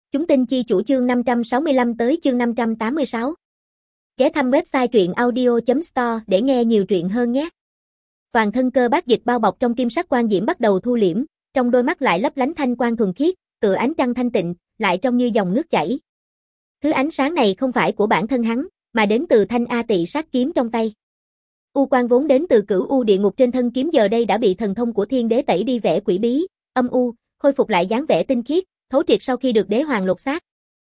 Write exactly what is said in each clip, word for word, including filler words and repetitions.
Chúng tin chi chủ chương năm trăm sáu mươi lăm tới chương năm trăm tám mươi sáu. Ghé thăm website truyện audio chấm store để nghe nhiều truyện hơn nhé. Toàn thân Cơ Bác Dịch bao bọc trong kim sắc quang diễm bắt đầu thu liễm, trong đôi mắt lại lấp lánh thanh quang thuần khiết, tựa ánh trăng thanh tịnh, lại trông như dòng nước chảy. Thứ ánh sáng này không phải của bản thân hắn, mà đến từ thanh A Tị sát kiếm trong tay. U quang vốn đến từ cửu u địa ngục trên thân kiếm giờ đây đã bị thần thông của Thiên Đế tẩy đi vẻ quỷ bí, âm u, khôi phục lại dáng vẻ tinh khiết, thấu triệt sau khi được đế hoàng lột xác.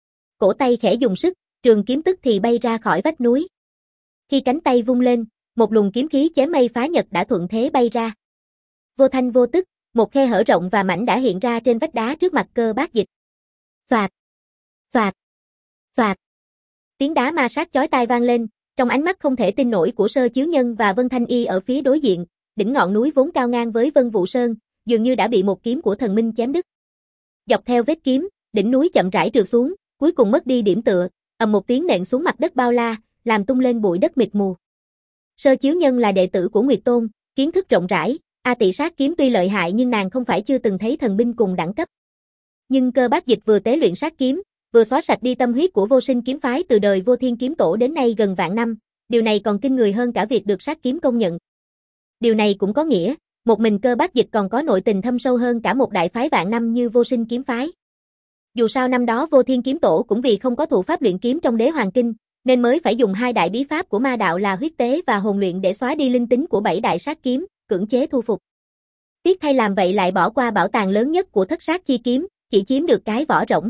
Cổ tay khẽ dùng sức, trường kiếm tức thì bay ra khỏi vách núi. Khi cánh tay vung lên, một luồng kiếm khí chém mây phá nhật đã thuận thế bay ra. Vô thanh vô tức, một khe hở rộng và mảnh đã hiện ra trên vách đá trước mặt Cơ Bác Dịch. Phạt, phạt, phạt. Tiếng đá ma sát chói tai vang lên, trong ánh mắt không thể tin nổi của Sơ Chiếu Nhân và Vân Thanh Y ở phía đối diện, đỉnh ngọn núi vốn cao ngang với Vân Vũ Sơn, dường như đã bị một kiếm của thần minh chém đứt. Dọc theo vết kiếm, đỉnh núi chậm rãi trượt xuống, cuối cùng mất đi điểm tựa, ầm một tiếng nện xuống mặt đất bao la, làm tung lên bụi đất mịt mù. Sơ Chiếu Nhân là đệ tử của Nguyệt Tôn, kiến thức rộng rãi, A Tị sát kiếm tuy lợi hại nhưng nàng không phải chưa từng thấy thần binh cùng đẳng cấp. Nhưng Cơ Bác Dịch vừa tế luyện sát kiếm, vừa xóa sạch đi tâm huyết của Vô Sinh kiếm phái từ đời Vô Thiên kiếm tổ đến nay gần vạn năm, điều này còn kinh người hơn cả việc được sát kiếm công nhận. Điều này cũng có nghĩa, một mình Cơ Bác Dịch còn có nội tình thâm sâu hơn cả một đại phái vạn năm như Vô Sinh kiếm phái. Dù sao năm đó Vô Thiên kiếm tổ cũng vì không có thủ pháp luyện kiếm trong Đế Hoàng Kinh, nên mới phải dùng hai đại bí pháp của ma đạo là huyết tế và hồn luyện để xóa đi linh tính của bảy đại sát kiếm, cưỡng chế thu phục. Tiếc thay làm vậy lại bỏ qua bảo tàng lớn nhất của Thất Sát chi kiếm, chỉ chiếm được cái vỏ rỗng.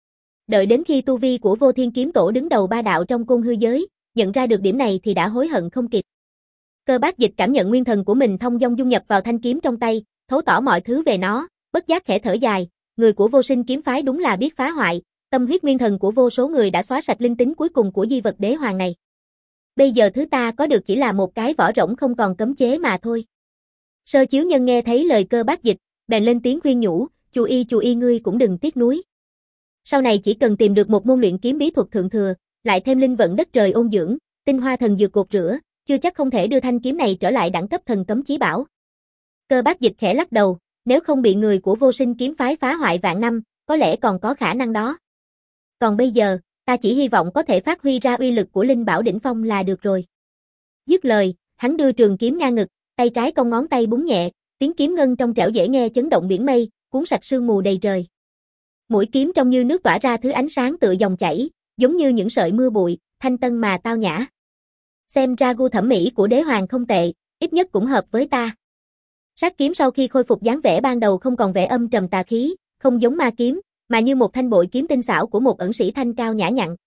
Đợi đến khi tu vi của Vô Thiên kiếm tổ đứng đầu ba đạo trong côn hư giới, nhận ra được điểm này thì đã hối hận không kịp. Cơ Bác Dịch cảm nhận nguyên thần của mình thông dong dung nhập vào thanh kiếm trong tay, thấu tỏ mọi thứ về nó, bất giác khẽ thở dài, người của Vô Sinh kiếm phái đúng là biết phá hoại, tâm huyết nguyên thần của vô số người đã xóa sạch linh tính cuối cùng của di vật đế hoàng này. Bây giờ thứ ta có được chỉ là một cái vỏ rỗng không còn cấm chế mà thôi. Sơ Chiếu Nhân nghe thấy lời Cơ Bác Dịch, bèn lên tiếng khuyên nhủ, chú y chú y ngươi cũng đừng tiếc nuối. Sau này chỉ cần tìm được một môn luyện kiếm bí thuật thượng thừa, lại thêm linh vận đất trời ôn dưỡng, tinh hoa thần dược cột rửa, chưa chắc không thể đưa thanh kiếm này trở lại đẳng cấp thần cấm chí bảo. Cơ Bác Dịch khẽ lắc đầu, nếu không bị người của Vô Sinh kiếm phái phá hoại vạn năm, có lẽ còn có khả năng đó. Còn bây giờ, ta chỉ hy vọng có thể phát huy ra uy lực của linh bảo đỉnh phong là được rồi. Dứt lời, hắn đưa trường kiếm ngang ngực, tay trái cong ngón tay búng nhẹ, tiếng kiếm ngân trong trẻo dễ nghe chấn động biển mây, cuốn sạch sương mù đầy trời. Mũi kiếm trông như nước tỏa ra thứ ánh sáng tựa dòng chảy, giống như những sợi mưa bụi, thanh tân mà tao nhã. Xem ra gu thẩm mỹ của đế hoàng không tệ, ít nhất cũng hợp với ta. Sát kiếm sau khi khôi phục dáng vẻ ban đầu không còn vẻ âm trầm tà khí, không giống ma kiếm, mà như một thanh bội kiếm tinh xảo của một ẩn sĩ thanh cao nhã nhặn.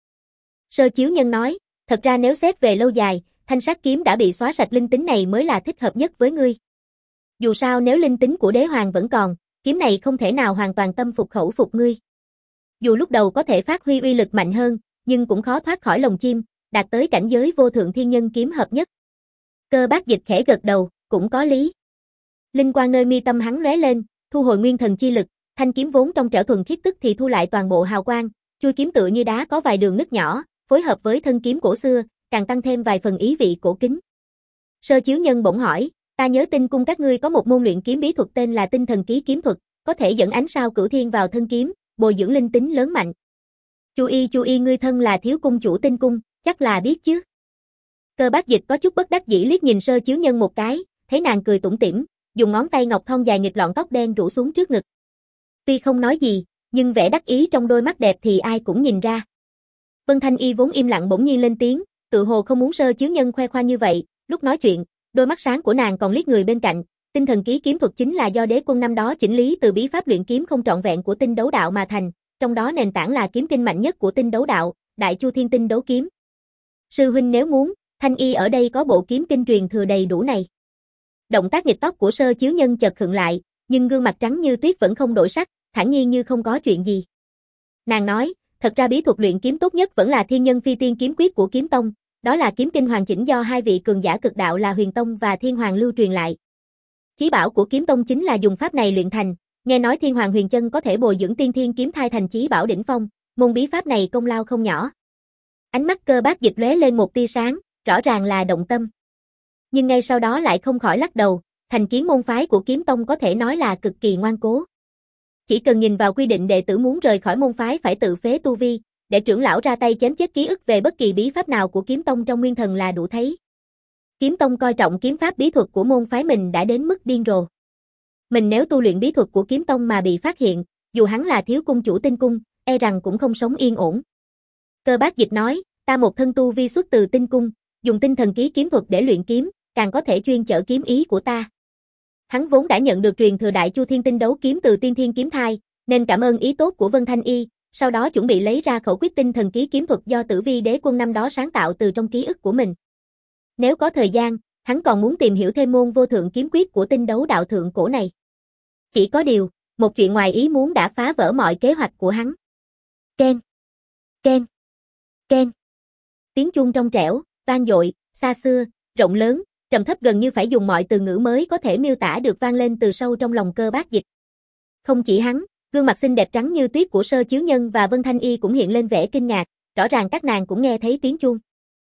Sơ Chiếu Nhân nói, thật ra nếu xét về lâu dài, thanh sát kiếm đã bị xóa sạch linh tính này mới là thích hợp nhất với ngươi. Dù sao nếu linh tính của đế hoàng vẫn còn, kiếm này không thể nào hoàn toàn tâm phục khẩu phục ngươi. Dù lúc đầu có thể phát huy uy lực mạnh hơn, nhưng cũng khó thoát khỏi lồng chim, đạt tới cảnh giới vô thượng thiên nhân kiếm hợp nhất. Cơ Bác Dịch khẽ gật đầu, cũng có lý. Linh quang nơi mi tâm hắn lóe lên, thu hồi nguyên thần chi lực, thanh kiếm vốn trong trẻo thuần khiết tức thì thu lại toàn bộ hào quang, chui kiếm tựa như đá có vài đường nứt nhỏ, phối hợp với thân kiếm cổ xưa, càng tăng thêm vài phần ý vị cổ kính. Sơ Chiếu Nhân bỗng hỏi, ta nhớ Tinh cung các ngươi có một môn luyện kiếm bí thuật tên là Tinh thần ký kiếm thuật, có thể dẫn ánh sao cửu thiên vào thân kiếm, bồi dưỡng linh tính lớn mạnh. Chu y chu y ngươi thân là thiếu cung chủ Tinh cung, chắc là biết chứ. Cơ Bác Dịch có chút bất đắc dĩ liếc nhìn Sơ Chiếu Nhân một cái, thấy nàng cười tủm tỉm, dùng ngón tay ngọc thon dài nghịch lọn tóc đen rủ xuống trước ngực. Tuy không nói gì, nhưng vẻ đắc ý trong đôi mắt đẹp thì ai cũng nhìn ra. Vân Thanh Y vốn im lặng bỗng nhiên lên tiếng, tự hồ không muốn Sơ Chiếu Nhân khoe khoang như vậy, lúc nói chuyện, đôi mắt sáng của nàng còn liếc người bên cạnh, Tinh thần ký kiếm thuật chính là do đế quân năm đó chỉnh lý từ bí pháp luyện kiếm không trọn vẹn của Tinh đấu đạo mà thành, trong đó nền tảng là kiếm kinh mạnh nhất của Tinh đấu đạo, Đại Chu Thiên Tinh đấu kiếm. Sư huynh nếu muốn, Thanh Y ở đây có bộ kiếm kinh truyền thừa đầy đủ này. Động tác nghịch tóc của Sơ Chiếu Nhân chợt khựng lại, nhưng gương mặt trắng như tuyết vẫn không đổi sắc, thản nhiên như không có chuyện gì. Nàng nói, thật ra bí thuật luyện kiếm tốt nhất vẫn là Thiên Nhân Phi Tiên kiếm quyết của Kiếm Tông, đó là kiếm kinh hoàn chỉnh do hai vị cường giả cực đạo là Huyền Tông và Thiên Hoàng lưu truyền lại. Chí bảo của Kiếm Tông chính là dùng pháp này luyện thành, nghe nói Thiên Hoàng Huyền Chân có thể bồi dưỡng tiên thiên kiếm thai thành chí bảo đỉnh phong, môn bí pháp này công lao không nhỏ. Ánh mắt Cơ Bác Dịch lóe lên một tia sáng, rõ ràng là động tâm. Nhưng ngay sau đó lại không khỏi lắc đầu, thành kiến môn phái của Kiếm Tông có thể nói là cực kỳ ngoan cố. Chỉ cần nhìn vào quy định đệ tử muốn rời khỏi môn phái phải tự phế tu vi, để trưởng lão ra tay chém chết ký ức về bất kỳ bí pháp nào của kiếm tông trong nguyên thần là đủ thấy. Kiếm tông coi trọng kiếm pháp bí thuật của môn phái mình đã đến mức điên rồ. Mình nếu tu luyện bí thuật của kiếm tông mà bị phát hiện, dù hắn là thiếu cung chủ tinh cung, e rằng cũng không sống yên ổn. Cơ Bác Dịch nói, ta một thân tu vi xuất từ tinh cung, dùng tinh thần ký kiếm thuật để luyện kiếm, càng có thể chuyên chở kiếm ý của ta. Hắn vốn đã nhận được truyền thừa Đại Chu Thiên Tinh đấu kiếm từ Tiên Thiên Kiếm Thai, nên cảm ơn ý tốt của Vân Thanh Y, sau đó chuẩn bị lấy ra khẩu quyết tinh thần ký kiếm thuật do Tử Vi Đế Quân năm đó sáng tạo từ trong ký ức của mình. Nếu có thời gian, hắn còn muốn tìm hiểu thêm môn vô thượng kiếm quyết của tinh đấu đạo thượng cổ này. Chỉ có điều, một chuyện ngoài ý muốn đã phá vỡ mọi kế hoạch của hắn. Ken, ken, ken. Tiếng chuông trong trẻo, vang dội, xa xưa, rộng lớn, trầm thấp gần như phải dùng mọi từ ngữ mới có thể miêu tả được vang lên từ sâu trong lòng Cơ Bác Dịch. Không chỉ hắn, gương mặt xinh đẹp trắng như tuyết của Sơ Chiếu Nhân và Vân Thanh Y cũng hiện lên vẻ kinh ngạc, rõ ràng các nàng cũng nghe thấy tiếng chuông.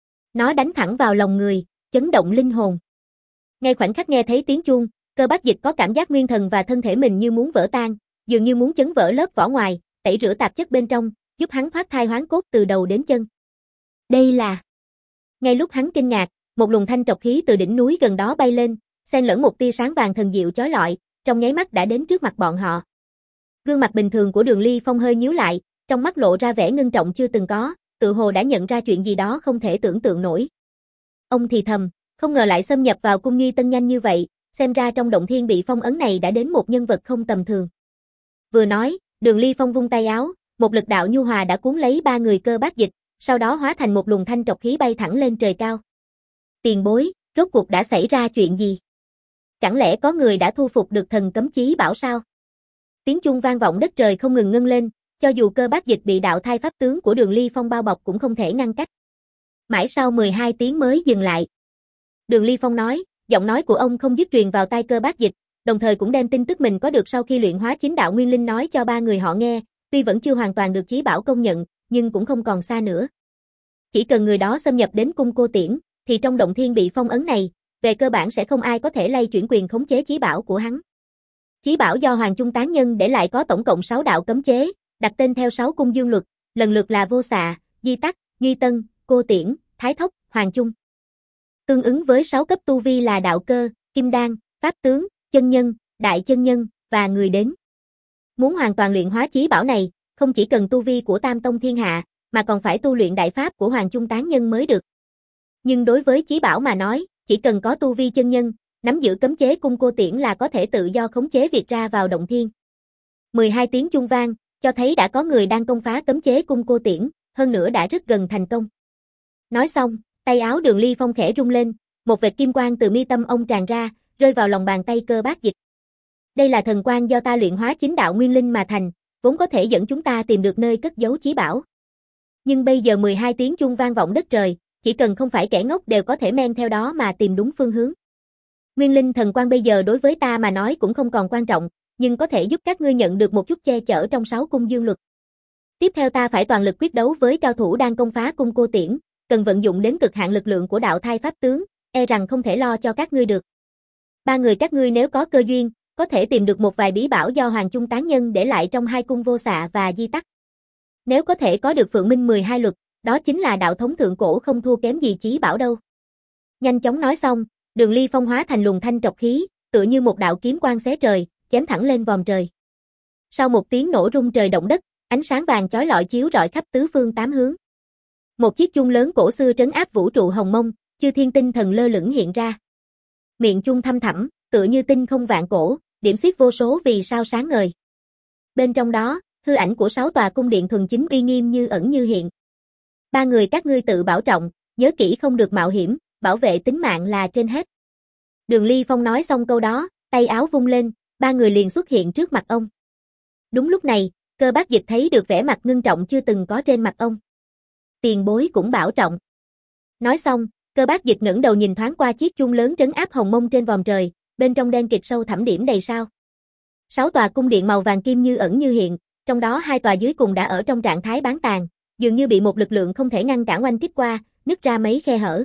Nó đánh thẳng vào lòng người, chấn động linh hồn. Ngay khoảnh khắc nghe thấy tiếng chuông, Cơ Bác Dịch có cảm giác nguyên thần và thân thể mình như muốn vỡ tan, dường như muốn chấn vỡ lớp vỏ ngoài, tẩy rửa tạp chất bên trong, giúp hắn thoát thai hoán cốt từ đầu đến chân. Đây là... Ngay lúc hắn kinh ngạc, một luồng thanh trọc khí từ đỉnh núi gần đó bay lên, xen lẫn một tia sáng vàng thần diệu chói lọi, trong nháy mắt đã đến trước mặt bọn họ. Gương mặt bình thường của Đường Ly Phong hơi nhíu lại, trong mắt lộ ra vẻ ngưng trọng chưa từng có, tự hồ đã nhận ra chuyện gì đó không thể tưởng tượng nổi. Ông thì thầm, không ngờ lại xâm nhập vào cung Nghi Tân nhanh như vậy, xem ra trong động thiên bị phong ấn này đã đến một nhân vật không tầm thường. Vừa nói, Đường Ly Phong vung tay áo, một lực đạo nhu hòa đã cuốn lấy ba người Cơ Bác Dịch, sau đó hóa thành một luồng thanh trọc khí bay thẳng lên trời cao. Tiền bối, rốt cuộc đã xảy ra chuyện gì? Chẳng lẽ có người đã thu phục được thần cấm chí bảo sao? Tiếng chuông vang vọng đất trời không ngừng ngân lên, cho dù Cơ Bác Dịch bị đạo thai pháp tướng của Đường Ly Phong bao bọc cũng không thể ngăn cách. Mãi sau mười hai tiếng mới dừng lại. Đường Ly Phong nói, giọng nói của ông không dứt truyền vào tai Cơ Bác Dịch, đồng thời cũng đem tin tức mình có được sau khi luyện hóa chính đạo nguyên linh nói cho ba người họ nghe, tuy vẫn chưa hoàn toàn được chí bảo công nhận, nhưng cũng không còn xa nữa. Chỉ cần người đó xâm nhập đến cung Cô Tiễn, thì trong động thiên bị phong ấn này, về cơ bản sẽ không ai có thể lay chuyển quyền khống chế chí bảo của hắn. Chí bảo do Hoàng Trung Tán Nhân để lại có tổng cộng sáu đạo cấm chế, đặt tên theo sáu cung dương luật, lần lượt là Vô Xạ, Di Tắc, Duy Tân, Cô Tiễn, Thái Thốc, Hoàng Trung. Tương ứng với sáu cấp tu vi là đạo cơ, kim đan, pháp tướng, chân nhân, đại chân nhân và người đến. Muốn hoàn toàn luyện hóa chí bảo này, không chỉ cần tu vi của Tam Tông Thiên Hạ, mà còn phải tu luyện đại pháp của Hoàng Trung Tán Nhân mới được. Nhưng đối với chí bảo mà nói, chỉ cần có tu vi chân nhân, nắm giữ cấm chế cung Cô Tiễn là có thể tự do khống chế việc ra vào động thiên. mười hai tiếng chuông vang, cho thấy đã có người đang công phá cấm chế cung Cô Tiễn, hơn nữa đã rất gần thành công. Nói xong, tay áo Đường Ly Phong khẽ rung lên, một vệt kim quang từ mi tâm ông tràn ra, rơi vào lòng bàn tay Cơ Bác Dịch. Đây là thần quang do ta luyện hóa chính đạo nguyên linh mà thành, vốn có thể dẫn chúng ta tìm được nơi cất giấu chí bảo. Nhưng bây giờ mười hai tiếng chuông vang vọng đất trời, chỉ cần không phải kẻ ngốc đều có thể men theo đó mà tìm đúng phương hướng. Nguyên linh thần quang bây giờ đối với ta mà nói cũng không còn quan trọng, nhưng có thể giúp các ngươi nhận được một chút che chở trong sáu cung dương luật. Tiếp theo ta phải toàn lực quyết đấu với cao thủ đang công phá cung Cô Tiễn, cần vận dụng đến cực hạn lực lượng của đạo thai pháp tướng, e rằng không thể lo cho các ngươi được. Ba người các ngươi nếu có cơ duyên, có thể tìm được một vài bí bảo do Hoàng Trung Tán Nhân để lại trong hai cung Vô Xạ và Di Tắc. Nếu có thể có được Phượng Minh mười hai luật, đó chính là đạo thống thượng cổ không thua kém gì chí bảo đâu. Nhanh chóng nói xong, Đường Ly Phong hóa thành luồng thanh trọc khí, tựa như một đạo kiếm quang xé trời, chém thẳng lên vòm trời. Sau một tiếng nổ rung trời động đất, ánh sáng vàng chói lọi chiếu rọi khắp tứ phương tám hướng. Một chiếc chuông lớn cổ xưa trấn áp vũ trụ hồng mông, chư thiên tinh thần lơ lửng hiện ra. Miệng chuông thăm thẳm, tựa như tinh không vạn cổ, điểm xuyết vô số vì sao sáng ngời. Bên trong đó, hư ảnh của sáu tòa cung điện thuần chính uy nghiêm như ẩn như hiện. Ba người các ngươi tự bảo trọng, nhớ kỹ không được mạo hiểm, bảo vệ tính mạng là trên hết. Đường Ly Phong nói xong câu đó, tay áo vung lên, ba người liền xuất hiện trước mặt ông. Đúng lúc này, Cơ Bác Dịch thấy được vẻ mặt ngưng trọng chưa từng có trên mặt ông. Tiền bối cũng bảo trọng. Nói xong, Cơ Bác Dịch ngẩng đầu nhìn thoáng qua chiếc chuông lớn trấn áp hồng mông trên vòm trời, bên trong đen kịt sâu thẳm điểm đầy sao. Sáu tòa cung điện màu vàng kim như ẩn như hiện, trong đó hai tòa dưới cùng đã ở trong trạng thái bán tàn, dường như bị một lực lượng không thể ngăn cản oanh kích qua, nứt ra mấy khe hở.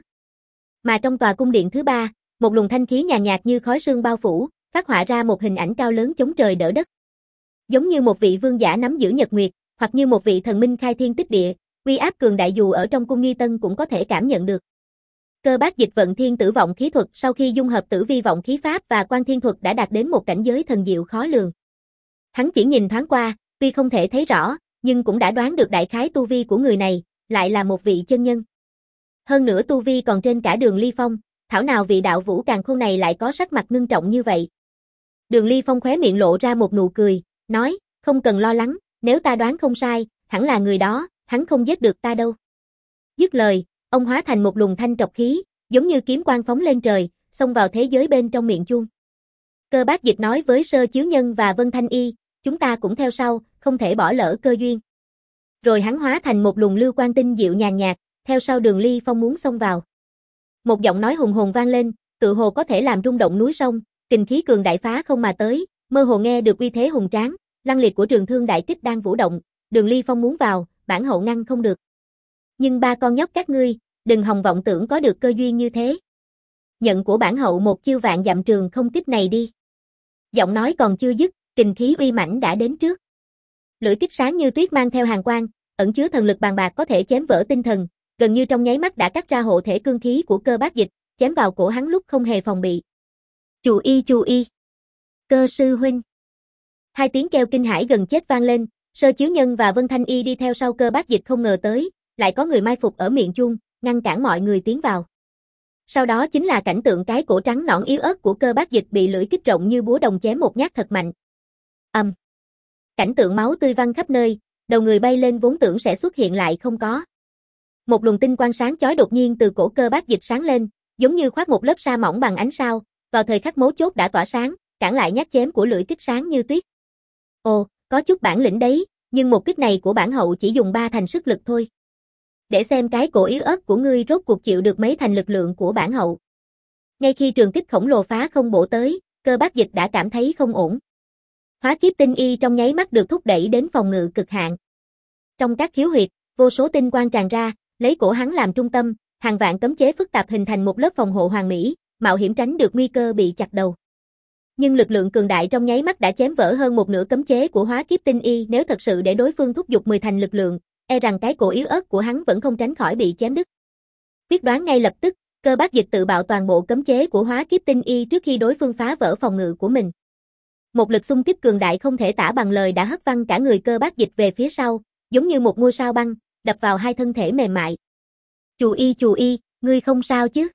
Mà trong tòa cung điện thứ ba, một luồng thanh khí nhàn nhạt như khói sương bao phủ, phát họa ra một hình ảnh cao lớn chống trời đỡ đất. Giống như một vị vương giả nắm giữ nhật nguyệt, hoặc như một vị thần minh khai thiên tích địa, uy áp cường đại dù ở trong cung nghi tân cũng có thể cảm nhận được. Cơ Bác Dịch vận thiên tử vọng khí thuật sau khi dung hợp tử vi vọng khí pháp và quan thiên thuật đã đạt đến một cảnh giới thần diệu khó lường. Hắn chỉ nhìn thoáng qua, tuy không thể thấy rõ, nhưng cũng đã đoán được đại khái tu vi của người này, lại là một vị chân nhân. Hơn nữa tu vi còn trên cả Đường Ly Phong, thảo nào vị đạo vũ càn khôn này lại có sắc mặt ngưng trọng như vậy. Đường Ly Phong khóe miệng lộ ra một nụ cười, nói, không cần lo lắng, nếu ta đoán không sai, hẳn là người đó, hắn không giết được ta đâu. Dứt lời, ông hóa thành một luồng thanh trọc khí, giống như kiếm quang phóng lên trời, xông vào thế giới bên trong miệng chuông. Cơ Bác Dịch nói với Sơ Chiếu Nhân và Vân Thanh Y, chúng ta cũng theo sau, không thể bỏ lỡ cơ duyên. Rồi hắn hóa thành một luồng lưu quang tinh diệu nhàn nhạt, theo sau Đường Ly Phong muốn xông vào. Một giọng nói hùng hồn vang lên, tự hồ có thể làm rung động núi sông, kình khí cường đại phá không mà tới, mơ hồ nghe được uy thế hùng tráng, lăng liệt của trường thương đại kích đang vũ động, Đường Ly Phong muốn vào, bản hậu ngăn không được. Nhưng ba con nhóc các ngươi, đừng hòng vọng tưởng có được cơ duyên như thế. Nhận của bản hậu một chiêu vạn dặm trường không kích này đi. Giọng nói còn chưa dứt, kình khí uy mãnh đã đến trước. Lưỡi kích sáng như tuyết mang theo hàng quang, ẩn chứa thần lực bàn bạc có thể chém vỡ tinh thần, gần như trong nháy mắt đã cắt ra hộ thể cương khí của Cơ Bác Dịch, chém vào cổ hắn lúc không hề phòng bị. Chù y chù y. Cơ sư huynh. Hai tiếng kêu kinh hãi gần chết vang lên, Sơ Chiếu Nhân và Vân Thanh Y đi theo sau Cơ Bác Dịch không ngờ tới, lại có người mai phục ở miệng chuông, ngăn cản mọi người tiến vào. Sau đó chính là cảnh tượng cái cổ trắng nõn yếu ớt của Cơ Bác Dịch bị lưỡi kích rộng như búa đồng chém một nhát thật mạnh. Ầm. Um. Cảnh tượng máu tươi văng khắp nơi, đầu người bay lên vốn tưởng sẽ xuất hiện lại không có. Một luồng tinh quang sáng chói đột nhiên từ cổ Cơ Bác Dịch sáng lên, giống như khoác một lớp sa mỏng bằng ánh sao, vào thời khắc mấu chốt đã tỏa sáng, cản lại nhát chém của lưỡi kích sáng như tuyết. Ồ, có chút bản lĩnh đấy, nhưng một kích này của bản hậu chỉ dùng ba thành sức lực thôi. Để xem cái cổ yếu ớt của ngươi rốt cuộc chịu được mấy thành lực lượng của bản hậu. Ngay khi trường kích khổng lồ phá không bổ tới, Cơ Bác Dịch đã cảm thấy không ổn. Hóa kiếp tinh y trong nháy mắt được thúc đẩy đến phòng ngự cực hạn. Trong các khiếu huyệt, vô số tinh quang tràn ra, lấy cổ hắn làm trung tâm, hàng vạn cấm chế phức tạp hình thành một lớp phòng hộ hoàn mỹ, mạo hiểm tránh được nguy cơ bị chặt đầu. Nhưng lực lượng cường đại trong nháy mắt đã chém vỡ hơn một nửa cấm chế của hóa kiếp tinh y, nếu thật sự để đối phương thúc giục mười thành lực lượng, e rằng cái cổ yếu ớt của hắn vẫn không tránh khỏi bị chém đứt. Quyết đoán ngay lập tức, Cơ Bác Dịch tự bạo toàn bộ cấm chế của hóa kiếp tinh y trước khi đối phương phá vỡ phòng ngự của mình. Một lực xung kích cường đại không thể tả bằng lời đã hất văng cả người Cơ Bác Dịch về phía sau, giống như một ngôi sao băng, đập vào hai thân thể mềm mại. Chù y chù y, ngươi không sao chứ?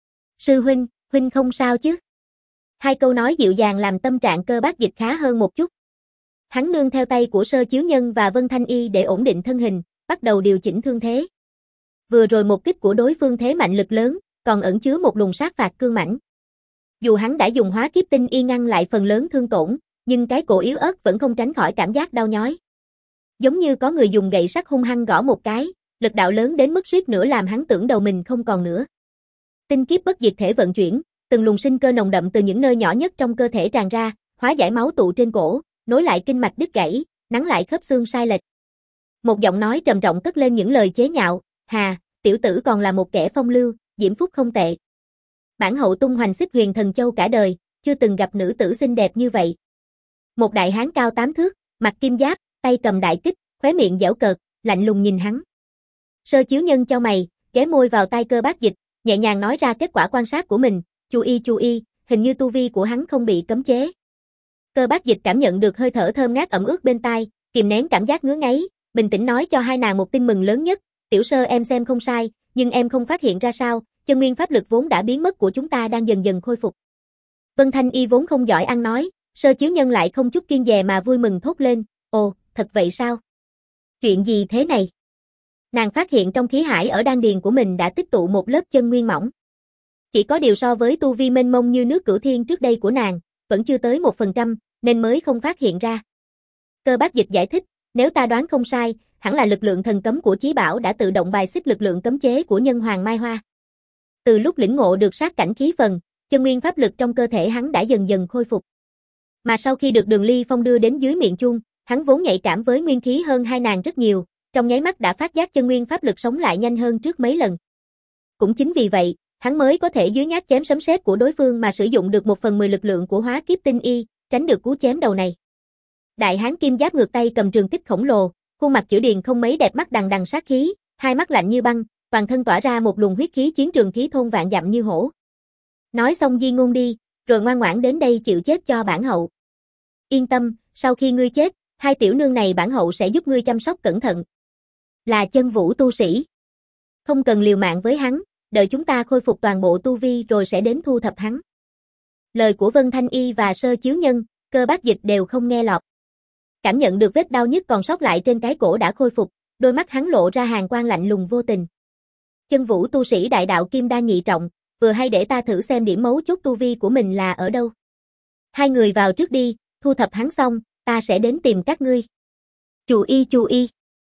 Sư huynh, huynh không sao chứ? Hai câu nói dịu dàng làm tâm trạng Cơ Bác Dịch khá hơn một chút. Hắn nương theo tay của Sơ Chiếu Nhân và Vân Thanh Y để ổn định thân hình, bắt đầu điều chỉnh thương thế. Vừa rồi một kích của đối phương thế mạnh lực lớn, còn ẩn chứa một luồng sát phạt cương mãnh. Dù hắn đã dùng hóa kiếp tinh y ngăn lại phần lớn thương tổn, nhưng cái cổ yếu ớt vẫn không tránh khỏi cảm giác đau nhói. Giống như có người dùng gậy sắt hung hăng gõ một cái, lực đạo lớn đến mức suýt nữa làm hắn tưởng đầu mình không còn nữa. Tinh kiếp bất diệt thể vận chuyển, từng luồng sinh cơ nồng đậm từ những nơi nhỏ nhất trong cơ thể tràn ra, hóa giải máu tụ trên cổ, nối lại kinh mạch đứt gãy, nắn lại khớp xương sai lệch. Một giọng nói trầm trọng cất lên những lời chế nhạo, "Hà, tiểu tử còn là một kẻ phong lưu, diễm phúc không tệ. Bản hậu tung hoành xích huyền thần châu cả đời, chưa từng gặp nữ tử xinh đẹp như vậy." Một đại hán cao tám thước, mặc kim giáp, tay cầm đại kích, khóe miệng giễu cợt, lạnh lùng nhìn hắn. Sơ Chiếu Nhân chau mày, ghé môi vào tai Cơ Bác Dịch, nhẹ nhàng nói ra kết quả quan sát của mình, "Chú y chú y, hình như tu vi của hắn không bị cấm chế." Cơ Bác Dịch cảm nhận được hơi thở thơm ngát ẩm ướt bên tai, kìm nén cảm giác ngứa ngáy, bình tĩnh nói cho hai nàng một tin mừng lớn nhất, "Tiểu Sơ em xem không sai, nhưng em không phát hiện ra sao, chân nguyên pháp lực vốn đã biến mất của chúng ta đang dần dần khôi phục." Vân Thanh Y vốn không giỏi ăn nói, Sơ Chiếu Nhân lại không chút kiêng dè mà vui mừng thốt lên, "Ồ, thật vậy sao? Chuyện gì thế này?" Nàng phát hiện trong khí hải ở đan điền của mình đã tích tụ một lớp chân nguyên mỏng. Chỉ có điều so với tu vi mênh mông như nước Cửu Thiên trước đây của nàng, vẫn chưa tới một phần trăm, nên mới không phát hiện ra. Cơ Bác Dịch giải thích, "Nếu ta đoán không sai, hẳn là lực lượng thần cấm của Chí Bảo đã tự động bài xích lực lượng cấm chế của Nhân Hoàng Mai Hoa." Từ lúc lĩnh ngộ được sát cảnh khí phần, chân nguyên pháp lực trong cơ thể hắn đã dần dần khôi phục. Mà sau khi được Đường Ly Phong đưa đến dưới miệng chuông, hắn vốn nhạy cảm với nguyên khí hơn hai nàng rất nhiều, trong nháy mắt đã phát giác chân nguyên pháp lực sống lại nhanh hơn trước mấy lần. Cũng chính vì vậy, hắn mới có thể dưới nhát chém sấm sét của đối phương mà sử dụng được một phần mười lực lượng của hóa kiếp tinh y, tránh được cú chém đầu này. Đại hán kim giáp ngược tay cầm trường kích khổng lồ, khuôn mặt chữ điền không mấy đẹp mắt đằng đằng sát khí, hai mắt lạnh như băng, toàn thân tỏa ra một luồng huyết khí chiến trường khí thôn vạn dặm như hổ. Nói xong di ngôn đi, rồi ngoan ngoãn đến đây chịu chết cho bản hậu. Yên tâm, sau khi ngươi chết, hai tiểu nương này bản hậu sẽ giúp ngươi chăm sóc cẩn thận. Là chân vũ tu sĩ. Không cần liều mạng với hắn, đợi chúng ta khôi phục toàn bộ tu vi rồi sẽ đến thu thập hắn. Lời của Vân Thanh Y và Sơ Chiếu Nhân, Cơ Bác Dịch đều không nghe lọt. Cảm nhận được vết đau nhức còn sót lại trên cái cổ đã khôi phục, đôi mắt hắn lộ ra hàn quang lạnh lùng vô tình. Chân vũ tu sĩ đại đạo kim đan nhị trọng, vừa hay để ta thử xem điểm mấu chốt tu vi của mình là ở đâu. Hai người vào trước đi, thu thập hắn xong, ta sẽ đến tìm các ngươi. Chù y chù y.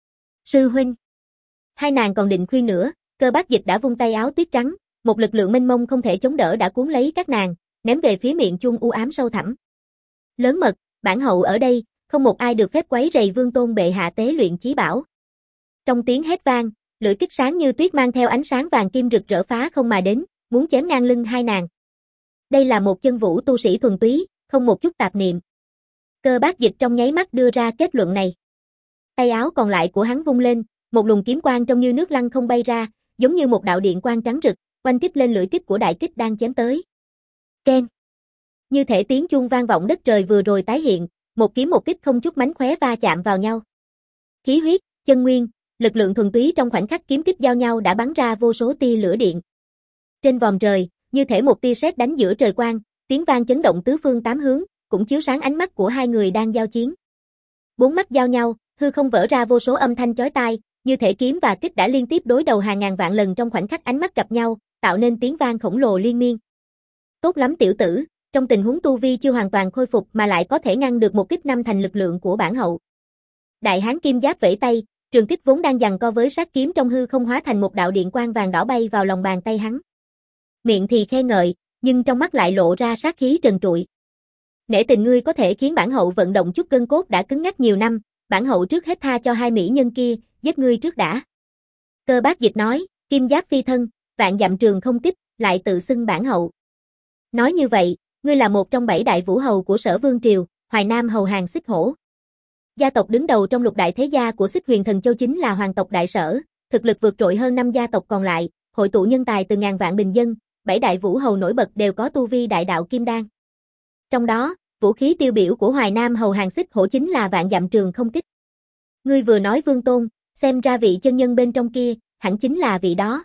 Sư huynh. Hai nàng còn định khuyên nữa, Cơ Bác Dịch đã vung tay áo tuyết trắng, một lực lượng mênh mông không thể chống đỡ đã cuốn lấy các nàng, ném về phía miệng chuông u ám sâu thẳm. Lớn mật, bản hậu ở đây, không một ai được phép quấy rầy vương tôn bệ hạ tế luyện chí bảo. Trong tiếng hét vang, lưỡi kích sáng như tuyết mang theo ánh sáng vàng kim rực rỡ phá không mà đến, muốn chém ngang lưng hai nàng. Đây là một chân vũ tu sĩ thuần túy, không một chút tạp niệm. Cơ Bác Dịch trong nháy mắt đưa ra kết luận này. Tay áo còn lại của hắn vung lên, một luồng kiếm quang trông như nước lăng không bay ra, giống như một đạo điện quang trắng rực, oanh kích lên lưỡi kích của đại kích đang chém tới. Keng. Như thể tiếng chuông vang vọng đất trời vừa rồi tái hiện, một kiếm một kích không chút mánh khóe va chạm vào nhau. Khí huyết, chân nguyên, lực lượng thuần túy trong khoảnh khắc kiếm kích giao nhau đã bắn ra vô số tia lửa điện. Trên vòm trời, như thể một tia sét đánh giữa trời quang, tiếng vang chấn động tứ phương tám hướng, cũng chiếu sáng ánh mắt của hai người đang giao chiến. Bốn mắt giao nhau, hư không vỡ ra vô số âm thanh chói tai, như thể kiếm và kích đã liên tiếp đối đầu hàng ngàn vạn lần trong khoảnh khắc ánh mắt gặp nhau, tạo nên tiếng vang khổng lồ liên miên. Tốt lắm tiểu tử, trong tình huống tu vi chưa hoàn toàn khôi phục mà lại có thể ngăn được một kích năm thành lực lượng của bản hậu. Đại hán kim giáp vẫy tay, trường kích vốn đang giằng co với sát kiếm trong hư không hóa thành một đạo điện quang vàng đỏ bay vào lòng bàn tay hắn. Miệng thì khen ngợi, nhưng trong mắt lại lộ ra sát khí trần trụi. Nể tình ngươi có thể khiến bản hậu vận động chút gân cốt đã cứng ngắc nhiều năm, bản hậu trước hết tha cho hai mỹ nhân kia, giết ngươi trước đã. Cơ Bác Dịch nói, kim giáp phi thân, vạn dặm trường không kích, lại tự xưng bản hậu. Nói như vậy, ngươi là một trong bảy đại vũ hầu của Sở Vương Triều, Hoài Nam hầu hàng Xích Hổ. Gia tộc đứng đầu trong lục đại thế gia của Xích Huyền Thần Châu chính là hoàng tộc Đại Sở, thực lực vượt trội hơn năm gia tộc còn lại, hội tụ nhân tài từ ngàn vạn bình dân, bảy đại vũ hầu nổi bật đều có tu vi đại đạo kim đan. Trong đó, vũ khí tiêu biểu của Hoài Nam hầu hàng Xích Hổ chính là vạn dặm trường không kích. Ngươi vừa nói Vương Tôn, xem ra vị chân nhân bên trong kia, hẳn chính là vị đó.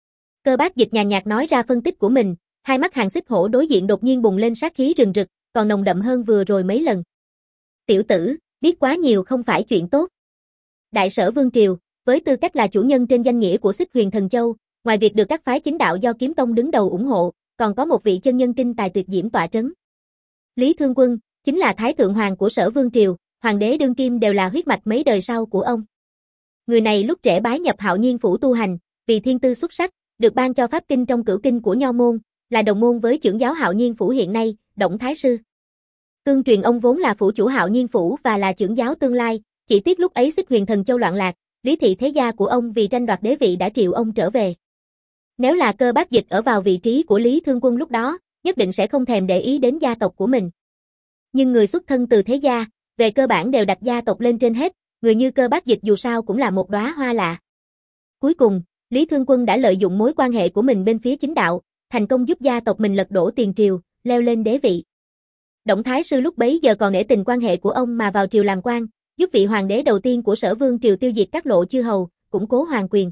Cơ Bác Dịch nhàn nhạt nói ra phân tích của mình, hai mắt hàng Xích Hổ đối diện đột nhiên bùng lên sát khí rừng rực, còn nồng đậm hơn vừa rồi mấy lần. Tiểu tử, biết quá nhiều không phải chuyện tốt. Đại Sở Vương Triều, với tư cách là chủ nhân trên danh nghĩa của Xích Huyền Thần Châu, ngoài việc được các phái chính đạo do Kiếm Tông đứng đầu ủng hộ, còn có một vị chân nhân kinh tài tuyệt diễm tọa trấn. Lý Thương Quân, chính là Thái Thượng Hoàng của Sở Vương Triều, Hoàng đế đương kim đều là huyết mạch mấy đời sau của ông. Người này lúc trẻ bái nhập Hạo Nhiên Phủ tu hành, vì thiên tư xuất sắc, được ban cho pháp kinh trong cửu kinh của Nho Môn, là đồng môn với trưởng giáo Hạo Nhiên Phủ hiện nay, Đổng Thái Sư. Tương truyền ông vốn là phủ chủ Hạo Nhiên Phủ và là trưởng giáo tương lai, chỉ tiếc lúc ấy Xích Huyền Thần Châu loạn lạc, Lý thị thế gia của ông vì tranh đoạt đế vị đã triệu ông trở về. Nếu là Cơ Bác Dịch ở vào vị trí của Lý Thương Quân lúc đó, nhất định sẽ không thèm để ý đến gia tộc của mình. Nhưng người xuất thân từ thế gia, về cơ bản đều đặt gia tộc lên trên hết, người như Cơ Bác Dịch dù sao cũng là một đóa hoa lạ. Cuối cùng, Lý Thương Quân đã lợi dụng mối quan hệ của mình bên phía chính đạo, thành công giúp gia tộc mình lật đổ tiền triều, leo lên đế vị. Đổng Thái Sư lúc bấy giờ còn nể tình quan hệ của ông mà vào triều làm quan, giúp vị hoàng đế đầu tiên của Sở Vương Triều tiêu diệt các lộ chư hầu, củng cố hoàng quyền.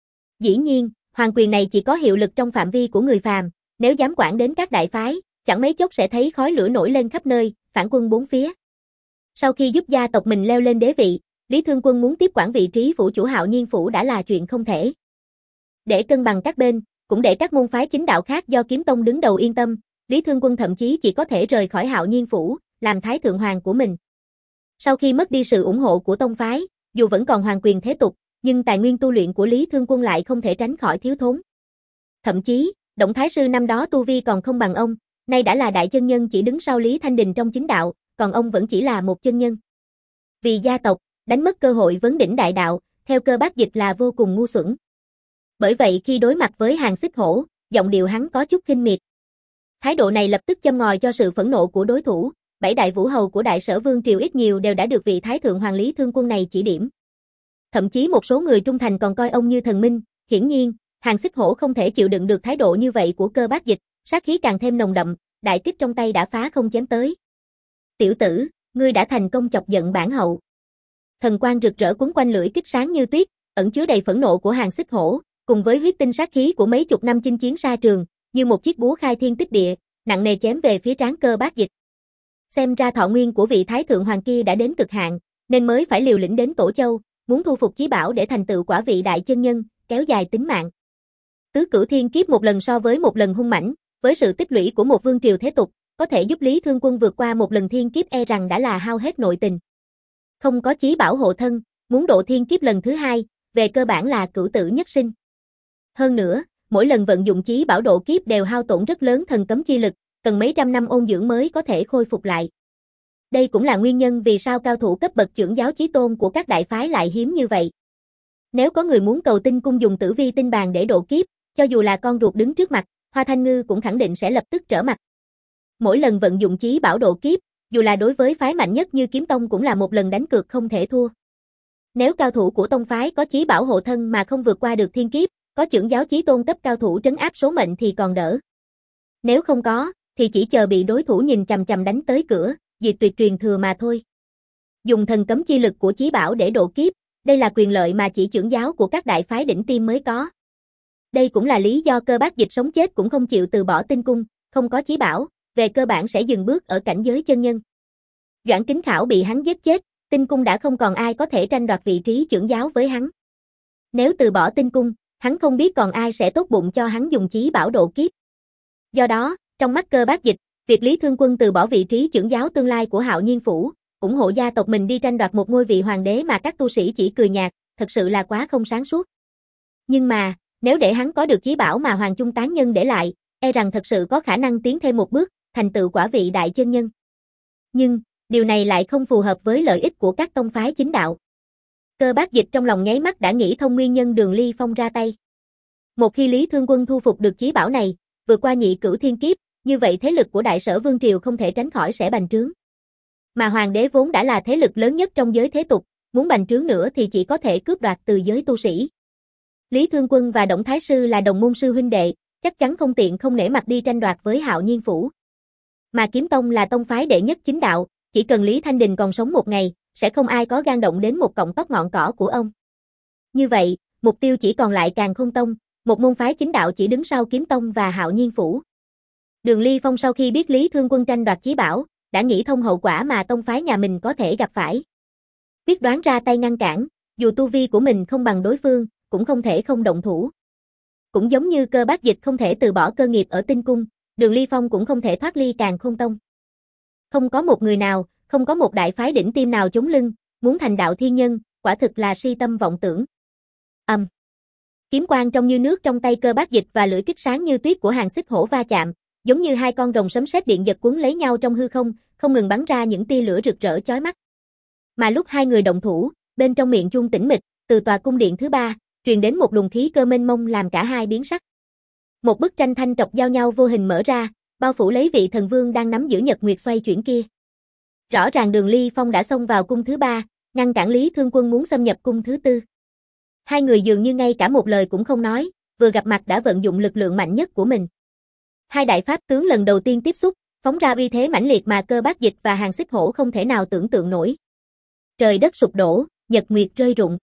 Dĩ nhiên, hoàng quyền này chỉ có hiệu lực trong phạm vi của người phàm, nếu dám quản đến các đại phái, chẳng mấy chốc sẽ thấy khói lửa nổi lên khắp nơi, phản quân bốn phía. Sau khi giúp gia tộc mình leo lên đế vị, Lý Thương Quân muốn tiếp quản vị trí phủ chủ Hạo Nhiên Phủ đã là chuyện không thể. Để cân bằng các bên, cũng để các môn phái chính đạo khác do Kiếm Tông đứng đầu yên tâm, Lý Thương Quân thậm chí chỉ có thể rời khỏi Hạo Nhiên Phủ, làm Thái Thượng Hoàng của mình. Sau khi mất đi sự ủng hộ của tông phái, dù vẫn còn hoàng quyền thế tục, nhưng tài nguyên tu luyện của Lý Thương Quân lại không thể tránh khỏi thiếu thốn. Thậm chí, Đổng Thái Sư năm đó tu vi còn không bằng ông, nay đã là đại chân nhân chỉ đứng sau Lý Thanh Đình trong chính đạo, còn ông vẫn chỉ là một chân nhân. Vì gia tộc, đánh mất cơ hội vấn đỉnh đại đạo, theo Cơ Bác Dịch là vô cùng ngu xuẩn. Bởi vậy khi đối mặt với hàng Xích Hổ, giọng điệu hắn có chút khinh miệt. Thái độ này lập tức châm ngòi cho sự phẫn nộ của đối thủ, bảy đại vũ hầu của Đại Sở Vương triều ít nhiều đều đã được vị Thái thượng hoàng Lý Thương Quân này chỉ điểm. Thậm chí một số người trung thành còn coi ông như thần minh, hiển nhiên, Hàn Xích Hổ không thể chịu đựng được thái độ như vậy của Cơ Bác Dịch, sát khí càng thêm nồng đậm, đại kích trong tay đã phá không chém tới. Tiểu tử, ngươi đã thành công chọc giận bản hậu. Thần quang rực rỡ quấn quanh lưỡi kích sáng như tuyết, ẩn chứa đầy phẫn nộ của Hàn Xích Hổ, cùng với huyết tinh sát khí của mấy chục năm chinh chiến xa trường, như một chiếc búa khai thiên tích địa, nặng nề chém về phía trán Cơ Bác Dịch. Xem ra thọ nguyên của vị Thái thượng hoàng kia đã đến cực hạn, nên mới phải liều lĩnh đến Tổ Châu, muốn thu phục chí bảo để thành tựu quả vị đại chân nhân, kéo dài tính mạng. Tứ Cửu Thiên Kiếp một lần so với một lần hung mãnh, với sự tích lũy của một vương triều thế tục, có thể giúp Lý Thương Quân vượt qua một lần thiên kiếp e rằng đã là hao hết nội tình. Không có chí bảo hộ thân, muốn độ thiên kiếp lần thứ hai, về cơ bản là cửu tử nhất sinh. Hơn nữa, mỗi lần vận dụng chí bảo độ kiếp đều hao tổn rất lớn thần cấm chi lực, cần mấy trăm năm ôn dưỡng mới có thể khôi phục lại. Đây cũng là nguyên nhân vì sao cao thủ cấp bậc trưởng giáo chí tôn của các đại phái lại hiếm như vậy. Nếu có người muốn cầu tinh cung dùng tử vi tinh bàn để độ kiếp, cho dù là con ruột đứng trước mặt, Hoa Thanh Ngư cũng khẳng định sẽ lập tức trở mặt. Mỗi lần vận dụng chí bảo độ kiếp, dù là đối với phái mạnh nhất như Kiếm Tông cũng là một lần đánh cược không thể thua. Nếu cao thủ của tông phái có chí bảo hộ thân mà không vượt qua được thiên kiếp, có trưởng giáo chí tôn cấp cao thủ trấn áp số mệnh thì còn đỡ. Nếu không có, thì chỉ chờ bị đối thủ nhìn chằm chằm đánh tới cửa, diệt tuyệt truyền thừa mà thôi. Dùng thần cấm chi lực của chí bảo để độ kiếp, đây là quyền lợi mà chỉ trưởng giáo của các đại phái đỉnh tiêm mới có. Đây cũng là lý do Cơ Bác Dịch sống chết cũng không chịu từ bỏ tinh cung, không có chí bảo, về cơ bản sẽ dừng bước ở cảnh giới chân nhân. Doãn Kính Khảo bị hắn giết chết, tinh cung đã không còn ai có thể tranh đoạt vị trí trưởng giáo với hắn. Nếu từ bỏ tinh cung, hắn không biết còn ai sẽ tốt bụng cho hắn dùng chí bảo độ kiếp. Do đó, trong mắt Cơ Bác Dịch, việc Lý Thương Quân từ bỏ vị trí trưởng giáo tương lai của Hạo Nhiên Phủ, ủng hộ gia tộc mình đi tranh đoạt một ngôi vị hoàng đế mà các tu sĩ chỉ cười nhạt, thật sự là quá không sáng suốt. Nhưng mà, nếu để hắn có được chí bảo mà Hoàng Chung tán nhân để lại, e rằng thật sự có khả năng tiến thêm một bước, thành tựu quả vị đại chân nhân. Nhưng, điều này lại không phù hợp với lợi ích của các tông phái chính đạo. Cơ Bác Dịch trong lòng nháy mắt đã nghĩ thông nguyên nhân Đường Ly Phong ra tay. Một khi Lý Thương Quân thu phục được chí bảo này, vượt qua nhị cửu thiên kiếp, như vậy thế lực của Đại Sở Vương triều không thể tránh khỏi sẽ bành trướng. Mà hoàng đế vốn đã là thế lực lớn nhất trong giới thế tục, muốn bành trướng nữa thì chỉ có thể cướp đoạt từ giới tu sĩ. Lý Thương Quân và Động Thái Sư là đồng môn sư huynh đệ, chắc chắn không tiện không nể mặt đi tranh đoạt với Hạo Nhiên Phủ. Mà Kiếm Tông là tông phái đệ nhất chính đạo, chỉ cần Lý Thanh Đình còn sống một ngày, sẽ không ai có gan động đến một cọng tóc ngọn cỏ của ông. Như vậy, mục tiêu chỉ còn lại Càn Khôn Tông, một môn phái chính đạo chỉ đứng sau Kiếm Tông và Hạo Nhiên Phủ. Đường Ly Phong sau khi biết Lý Thương Quân tranh đoạt chí bảo, đã nghĩ thông hậu quả mà tông phái nhà mình có thể gặp phải. Biết đoán ra tay ngăn cản, dù tu vi của mình không bằng đối phương, cũng không thể không động thủ. Cũng giống như Cơ Bác Dịch không thể từ bỏ cơ nghiệp ở tinh cung, Đường Ly Phong cũng không thể thoát ly Càn Khôn Tông. Không có một người nào, không có một đại phái đỉnh tiêm nào chống lưng, muốn thành đạo thiên nhân, quả thực là si tâm vọng tưởng. Âm. Um. Kiếm quang trong như nước trong tay Cơ Bác Dịch và lưỡi kích sáng như tuyết của Hàn Xích Hổ va chạm, giống như hai con rồng sấm sét điện giật cuốn lấy nhau trong hư không, không ngừng bắn ra những tia lửa rực rỡ chói mắt. Mà lúc hai người động thủ, bên trong miệng chuông tĩnh mịch, từ tòa cung điện thứ ba, truyền đến một luồng khí cơ mênh mông làm cả hai biến sắc. Một bức tranh thanh trọc giao nhau vô hình mở ra, bao phủ lấy vị thần vương đang nắm giữ nhật nguyệt xoay chuyển kia. Rõ ràng Đường Ly Phong đã xông vào cung thứ ba, ngăn cản Lý Thương Quân muốn xâm nhập cung thứ tư. Hai người dường như ngay cả một lời cũng không nói, vừa gặp mặt đã vận dụng lực lượng mạnh nhất của mình. Hai đại pháp tướng lần đầu tiên tiếp xúc, phóng ra uy thế mãnh liệt mà Cơ Bác Dịch và Hàn Xích Hổ không thể nào tưởng tượng nổi. Trời đất sụp đổ, nhật nguyệt rơi rụng.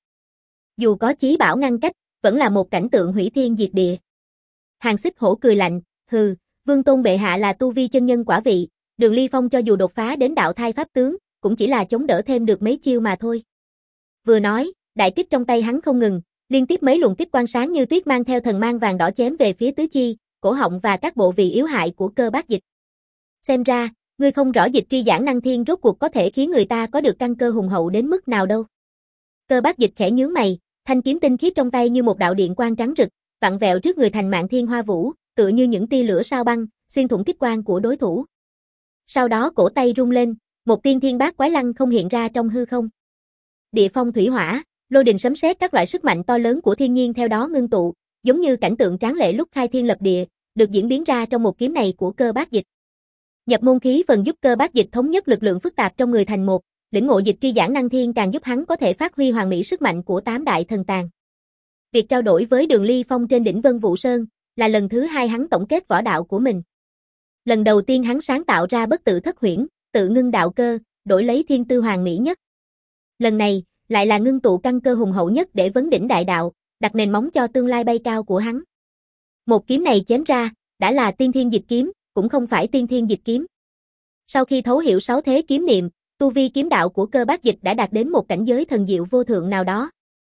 Dù có chí bảo ngăn cách, vẫn là một cảnh tượng hủy thiên diệt địa. Hàn Xích Hổ cười lạnh, hừ, Vương Tôn bệ hạ là tu vi chân nhân quả vị, Đường Ly Phong cho dù đột phá đến đạo thai pháp tướng, cũng chỉ là chống đỡ thêm được mấy chiêu mà thôi. Vừa nói, đại kích trong tay hắn không ngừng, liên tiếp mấy luồng kích quang sáng như tuyết mang theo thần mang vàng đỏ chém về phía tứ chi, cổ họng và các bộ vị yếu hại của Cơ Bác Dịch. Xem ra, ngươi không rõ dịch tri giảng năng thiên rốt cuộc có thể khiến người ta có được căn cơ hùng hậu đến mức nào đâu. Cơ Bác Dịch khẽ nhướng mày, thanh kiếm tinh khiết trong tay như một đạo điện quang trắng rực, vặn vẹo trước người thành Mạn Thiên Hoa Vũ, tựa như những tia lửa sao băng, xuyên thủng kích quang của đối thủ. Sau đó cổ tay rung lên, một tiên thiên bát quái lăng không hiện ra trong hư không. Địa phong thủy hỏa, lôi đình sấm sét các loại sức mạnh to lớn của thiên nhiên theo đó ngưng tụ, giống như cảnh tượng tráng lệ lúc khai thiên lập địa, được diễn biến ra trong một kiếm này của Cơ Bác Dịch. Nhập môn khí phần giúp Cơ Bác Dịch thống nhất lực lượng phức tạp trong người thành một, lĩnh ngộ dịch tri giảng năng thiên càng giúp hắn có thể phát huy hoàn mỹ sức mạnh của tám đại thần tàng. Việc trao đổi với Đường Ly Phong trên đỉnh Vân Vũ Sơn là lần thứ hai hắn tổng kết võ đạo của mình. Lần đầu tiên hắn sáng tạo ra bất tử thất huyễn, tự ngưng đạo cơ, đổi lấy thiên tư hoàn mỹ nhất. Lần này, lại là ngưng tụ căn cơ hùng hậu nhất để vấn đỉnh đại đạo, đặt nền móng cho tương lai bay cao của hắn. Một kiếm này chém ra, đã là tiên thiên dịch kiếm, cũng không phải tiên thiên dịch kiếm. Sau khi thấu hiểu sáu thế kiếm niệm, tu vi kiếm đạo của Cơ Bác Dịch đã đạt đến một cảnh giới thần diệu vô thượng nào đó.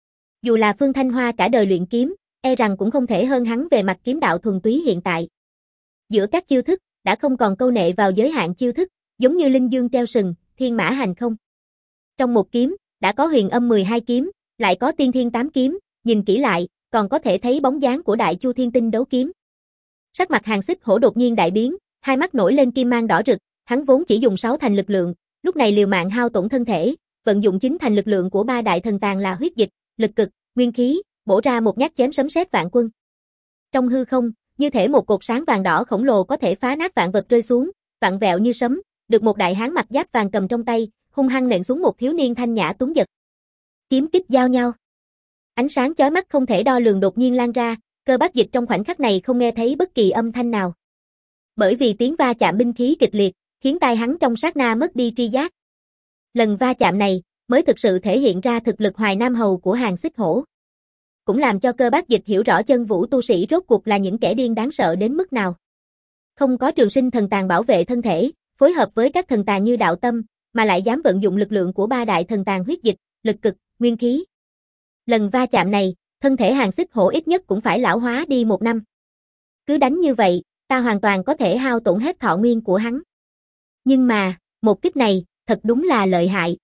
Dù là Phương Thanh Hoa cả đời luyện kiếm, e rằng cũng không thể hơn hắn về mặt kiếm đạo thuần túy hiện tại. Giữa các chiêu thức, đã không còn câu nệ vào giới hạn chiêu thức, giống như linh dương treo sừng, thiên mã hành không. Trong một kiếm, đã có huyền âm mười hai kiếm, lại có tiên thiên tám kiếm, nhìn kỹ lại, còn có thể thấy bóng dáng của Đại Chu Thiên Tinh đấu kiếm. Sắc mặt Hàn Xích Hổ đột nhiên đại biến, hai mắt nổi lên kim mang đỏ rực, hắn vốn chỉ dùng sáu thành lực lượng, lúc này liều mạng hao tổn thân thể, vận dụng chính thành lực lượng của ba đại thần tàng là huyết dịch, lực cực, nguyên khí, bổ ra một nhát chém sấm sét vạn quân. Trong hư không, như thể một cột sáng vàng đỏ khổng lồ có thể phá nát vạn vật rơi xuống, vặn vẹo như sấm, được một đại hán mặc giáp vàng cầm trong tay, hung hăng nện xuống một thiếu niên thanh nhã tuấn giật. Kiếm kích giao nhau. Ánh sáng chói mắt không thể đo lường đột nhiên lan ra, Cơ Bác Dịch trong khoảnh khắc này không nghe thấy bất kỳ âm thanh nào. Bởi vì tiếng va chạm binh khí kịch liệt, khiến tai hắn trong sát na mất đi tri giác. Lần va chạm này mới thực sự thể hiện ra thực lực Hoài Nam Hầu của Hàn Xích Hổ. Cũng làm cho Cơ Bác Dịch hiểu rõ chân vũ tu sĩ rốt cuộc là những kẻ điên đáng sợ đến mức nào. Không có trường sinh thần tàng bảo vệ thân thể, phối hợp với các thần tàng như đạo tâm, mà lại dám vận dụng lực lượng của ba đại thần tàng huyết dịch, lực cực, nguyên khí. Lần va chạm này, thân thể Hàn Xích Hổ ít nhất cũng phải lão hóa đi một năm. Cứ đánh như vậy, ta hoàn toàn có thể hao tổn hết thọ nguyên của hắn. Nhưng mà, một kích này, thật đúng là lợi hại.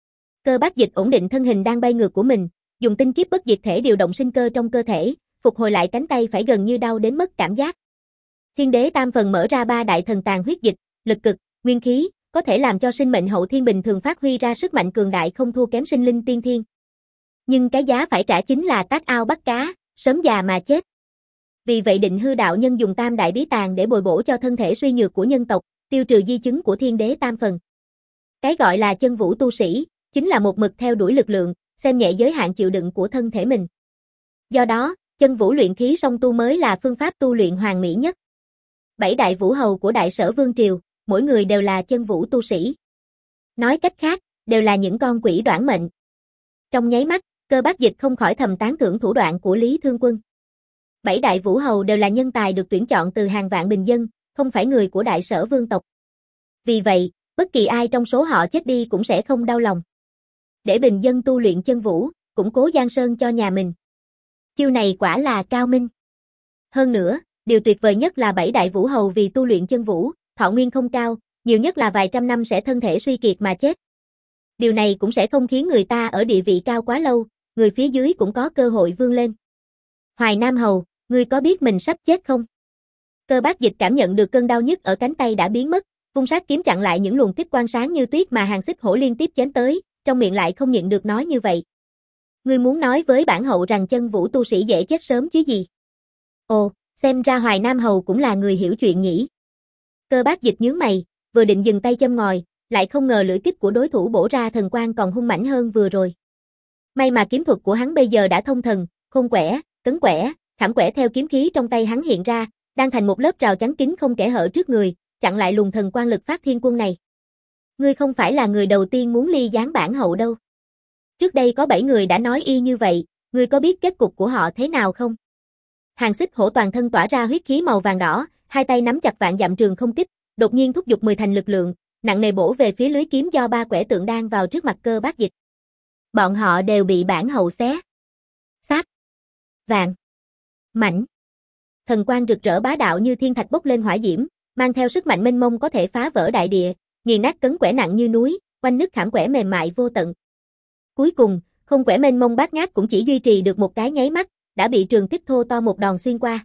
Cơ Bác Dịch ổn định thân hình đang bay ngược của mình, dùng tinh kiếp bất diệt thể điều động sinh cơ trong cơ thể, phục hồi lại cánh tay phải gần như đau đến mất cảm giác. Thiên Đế Tam Phần mở ra ba đại thần tàng huyết dịch, lực cực, nguyên khí, có thể làm cho sinh mệnh hậu thiên bình thường phát huy ra sức mạnh cường đại không thua kém sinh linh tiên thiên. Nhưng cái giá phải trả chính là tát ao bắt cá, sớm già mà chết. Vì vậy Định Hư đạo nhân dùng tam đại bí tàng để bồi bổ cho thân thể suy nhược của nhân tộc, tiêu trừ di chứng của Thiên Đế Tam Phần. Cái gọi là chân vũ tu sĩ, chính là một mực theo đuổi lực lượng, xem nhẹ giới hạn chịu đựng của thân thể mình. Do đó, chân vũ luyện khí song tu mới là phương pháp tu luyện hoàn mỹ nhất. Bảy đại vũ hầu của Đại Sở Vương Triều, mỗi người đều là chân vũ tu sĩ. Nói cách khác, đều là những con quỷ đoản mệnh. Trong nháy mắt, Cơ Bác Dịch không khỏi thầm tán thưởng thủ đoạn của Lý Thương Quân. Bảy đại vũ hầu đều là nhân tài được tuyển chọn từ hàng vạn bình dân, không phải người của Đại Sở Vương tộc. Vì vậy, bất kỳ ai trong số họ chết đi cũng sẽ không đau lòng. Để bình dân tu luyện chân vũ, củng cố giang sơn cho nhà mình. Chiêu này quả là cao minh. Hơn nữa, điều tuyệt vời nhất là bảy đại vũ hầu vì tu luyện chân vũ, thọ nguyên không cao, nhiều nhất là vài trăm năm sẽ thân thể suy kiệt mà chết. Điều này cũng sẽ không khiến người ta ở địa vị cao quá lâu, người phía dưới cũng có cơ hội vươn lên. Hoài Nam Hầu, ngươi có biết mình sắp chết không? Cơ Bác Dịch cảm nhận được cơn đau nhức ở cánh tay đã biến mất, vung sát kiếm chặn lại những luồng kích quang sáng như tuyết mà Hàn Xích Hổ liên tiếp chém tới, trong miệng lại không nhịn được nói như vậy. Ngươi muốn nói với bản hậu rằng chân vũ tu sĩ dễ chết sớm chứ gì? Ồ, xem ra Hoài Nam Hầu cũng là người hiểu chuyện nhỉ. Cơ Bác Dịch nhướng mày, vừa định dừng tay châm ngòi, lại không ngờ lưỡi kích của đối thủ bổ ra thần quang còn hung mãnh hơn vừa rồi. May mà kiếm thuật của hắn bây giờ đã thông thần, khôn quẻ, cấn quẻ, khảm quẻ theo kiếm khí trong tay hắn hiện ra, đang thành một lớp rào chắn kín không kẽ hở trước người, chặn lại luồng thần quang lực phát thiên quân này. Ngươi không phải là người đầu tiên muốn ly gián bản hậu đâu. Trước đây có bảy người đã nói y như vậy, ngươi có biết kết cục của họ thế nào không? Hàn Xích Hổ toàn thân tỏa ra huyết khí màu vàng đỏ, hai tay nắm chặt vạn dặm trường không kích, đột nhiên thúc giục mười thành lực lượng, nặng nề bổ về phía lưới kiếm do ba quẻ tượng đang vào trước mặt Cơ Bác Dịch. Bọn họ đều bị bản hậu xé. Sát. Vàng. Mảnh. Thần quang rực rỡ bá đạo như thiên thạch bốc lên hỏa diễm, mang theo sức mạnh mênh mông có thể phá vỡ đại địa, nghiền nát cấn quẻ nặng như núi, quanh nứt khảm quẻ mềm mại vô tận. Cuối cùng, không quẻ mênh mông bát ngát cũng chỉ duy trì được một cái nháy mắt, đã bị trường kích thô to một đòn xuyên qua.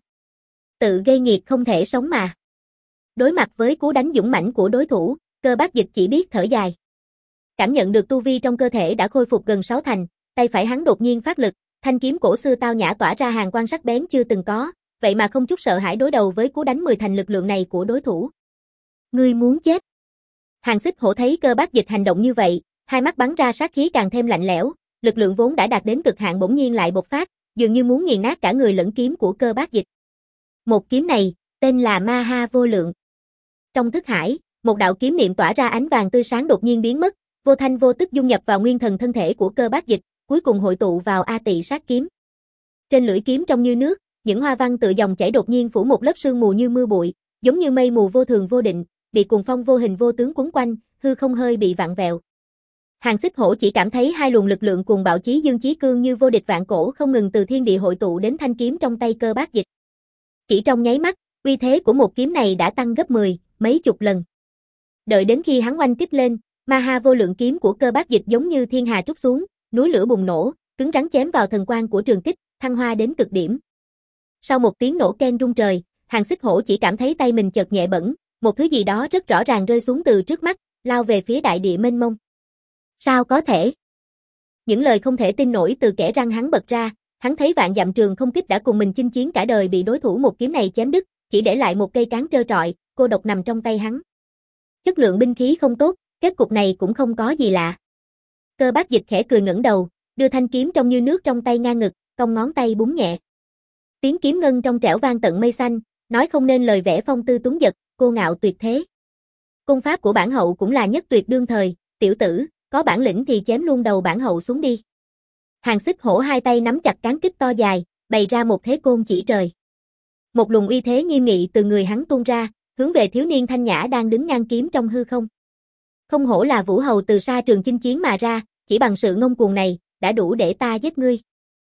Tự gây nghiệt không thể sống mà. Đối mặt với cú đánh dũng mãnh của đối thủ, Cơ Bác Dịch chỉ biết thở dài. Cảm nhận được tu vi trong cơ thể đã khôi phục gần sáu thành, tay phải hắn đột nhiên phát lực, thanh kiếm cổ xưa tao nhã tỏa ra hàn quang sắc bén chưa từng có, vậy mà không chút sợ hãi đối đầu với cú đánh mười thành lực lượng này của đối thủ. Ngươi muốn chết. Hàn Xích Hổ thấy Cơ Bác Dịch hành động như vậy, hai mắt bắn ra sát khí càng thêm lạnh lẽo, lực lượng vốn đã đạt đến cực hạn bỗng nhiên lại bộc phát, dường như muốn nghiền nát cả người lẫn kiếm của Cơ Bác Dịch. Một kiếm này, tên là Ma Ha Vô Lượng. Trong thức hải, một đạo kiếm niệm tỏa ra ánh vàng tươi sáng đột nhiên biến mất, vô thanh vô tức dung nhập vào nguyên thần thân thể của Cơ Bác Dịch, cuối cùng hội tụ vào A Tị Sát Kiếm. Trên lưỡi kiếm trong như nước, những hoa văn tự dòng chảy đột nhiên phủ một lớp sương mù như mưa bụi, giống như mây mù vô thường vô định, bị cuồng phong vô hình vô tướng quấn quanh, hư không hơi bị vặn vẹo. Hàn Xích Hổ chỉ cảm thấy hai luồng lực lượng cuồng bạo chí dương chí cương như vô địch vạn cổ không ngừng từ thiên địa hội tụ đến thanh kiếm trong tay Cơ Bác Dịch. Chỉ trong nháy mắt, uy thế của một kiếm này đã tăng gấp mười, mấy chục lần. Đợi đến khi hắn oanh kích lên, Ma Ha Vô Lượng kiếm của Cơ Bác Dịch giống như thiên hà trút xuống, núi lửa bùng nổ, cứng rắn chém vào thần quang của trường kích, thăng hoa đến cực điểm. Sau một tiếng nổ keng rung trời, Hàn Xích Hổ chỉ cảm thấy tay mình chợt nhẹ bẫng, một thứ gì đó rất rõ ràng rơi xuống từ trước mắt, lao về phía đại địa mênh mông. Sao có thể? Những lời không thể tin nổi từ kẽ răng hắn bật ra, hắn thấy vạn dặm trường không kích đã cùng mình chinh chiến cả đời bị đối thủ một kiếm này chém đứt, chỉ để lại một cây cán trơ trọi, cô độc nằm trong tay hắn. Chất lượng binh khí không tốt, kết cục này cũng không có gì lạ. Cơ Bác Dịch khẽ cười ngẩng đầu, đưa thanh kiếm trong như nước trong tay ngang ngực, cong ngón tay búng nhẹ. Tiếng kiếm ngân trong trẻo vang tận mây xanh, nói không nên lời vẽ phong tư tuấn giật, cô ngạo tuyệt thế. Công pháp của bản hậu cũng là nhất tuyệt đương thời, tiểu tử, có bản lĩnh thì chém luôn đầu bản hậu xuống đi. Hàn Xích Hổ hai tay nắm chặt cán kích to dài, bày ra một thế côn chỉ trời. Một luồng uy thế nghiêm nghị từ người hắn tuôn ra, hướng về thiếu niên thanh nhã đang đứng ngang kiếm trong hư không. Không hổ là vũ hầu từ xa trường chinh chiến mà ra, chỉ bằng sự ngông cuồng này, đã đủ để ta giết ngươi.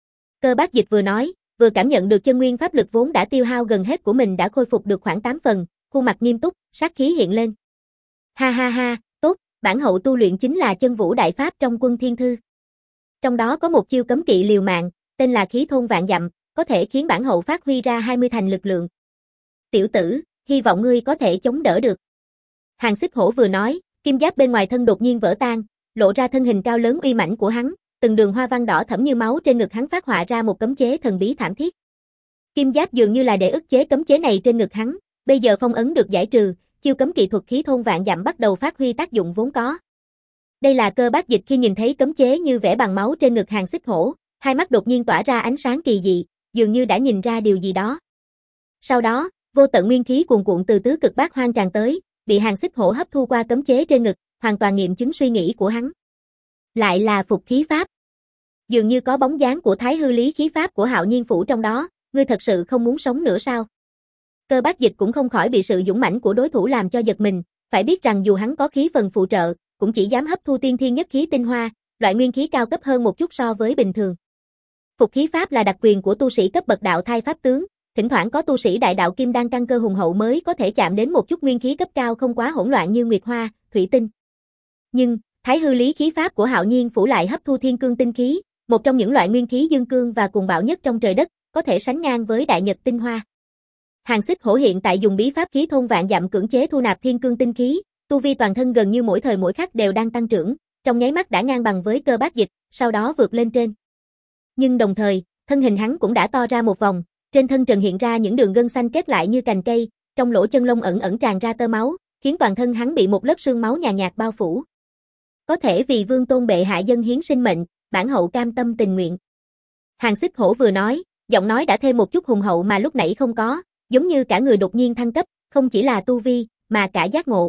Cơ Bác Dịch vừa nói, vừa cảm nhận được chân nguyên pháp lực vốn đã tiêu hao gần hết của mình đã khôi phục được khoảng tám phần, khuôn mặt nghiêm túc, sát khí hiện lên. Ha ha ha, tốt, bản hậu tu luyện chính là chân vũ đại pháp trong Quân Thiên Thư. Trong đó có một chiêu cấm kỵ liều mạng, tên là khí thôn vạn dặm, có thể khiến bản hậu phát huy ra hai mươi thành lực lượng. Tiểu tử, hy vọng ngươi có thể chống đỡ được. Hàn Xích Hổ vừa nói, kim giáp bên ngoài thân đột nhiên vỡ tan, lộ ra thân hình cao lớn uy mãnh của hắn, từng đường hoa văn đỏ thẫm như máu trên ngực hắn phát họa ra một cấm chế thần bí thảm thiết. Kim giáp dường như là để ức chế cấm chế này trên ngực hắn, bây giờ phong ấn được giải trừ, chiêu cấm kỵ thuật khí thôn vạn dặm bắt đầu phát huy tác dụng vốn có. Đây là Cơ Bác Dịch khi nhìn thấy cấm chế như vẽ bằng máu trên ngực Hàn Xích Hổ, hai mắt đột nhiên tỏa ra ánh sáng kỳ dị, dường như đã nhìn ra điều gì đó. Sau đó, vô tận nguyên khí cuồn cuộn từ tứ cực bát hoang tràn tới, bị Hàn Xích Hổ hấp thu qua cấm chế trên ngực, hoàn toàn nghiệm chứng suy nghĩ của hắn. Lại là phục khí pháp. Dường như có bóng dáng của Thái Hư Lý khí pháp của Hạo Nhiên phủ trong đó, ngươi thật sự không muốn sống nữa sao? Cơ Bác Dịch cũng không khỏi bị sự dũng mãnh của đối thủ làm cho giật mình, phải biết rằng dù hắn có khí phần phụ trợ, cũng chỉ dám hấp thu tiên thiên nhất khí tinh hoa, loại nguyên khí cao cấp hơn một chút so với bình thường. Phục khí pháp là đặc quyền của tu sĩ cấp bậc đạo thai pháp tướng, thỉnh thoảng có tu sĩ đại đạo kim đan căn cơ hùng hậu mới có thể chạm đến một chút nguyên khí cấp cao không quá hỗn loạn như nguyệt hoa, thủy tinh. Nhưng, Thái Hư Lý khí pháp của Hạo Nhiên phủ lại hấp thu thiên cương tinh khí, một trong những loại nguyên khí dương cương và cuồng bạo nhất trong trời đất, có thể sánh ngang với đại nhật tinh hoa. Hàn Xích Hổ hiện tại dùng bí pháp khí thôn vạn dặm cưỡng chế thu nạp thiên cương tinh khí, tu vi toàn thân gần như mỗi thời mỗi khắc đều đang tăng trưởng, trong nháy mắt đã ngang bằng với Cơ Bác Dịch, sau đó vượt lên trên. Nhưng đồng thời, thân hình hắn cũng đã to ra một vòng, trên thân trần hiện ra những đường gân xanh kết lại như cành cây, trong lỗ chân lông ẩn ẩn tràn ra tơ máu, khiến toàn thân hắn bị một lớp sương máu nhàn nhạt bao phủ. Có thể vì Vương Tôn bệ hạ dân hiến sinh mệnh, bản hậu cam tâm tình nguyện. Hàn Xích Hổ vừa nói, giọng nói đã thêm một chút hùng hậu mà lúc nãy không có, giống như cả người đột nhiên thăng cấp, không chỉ là tu vi, mà cả giác ngộ.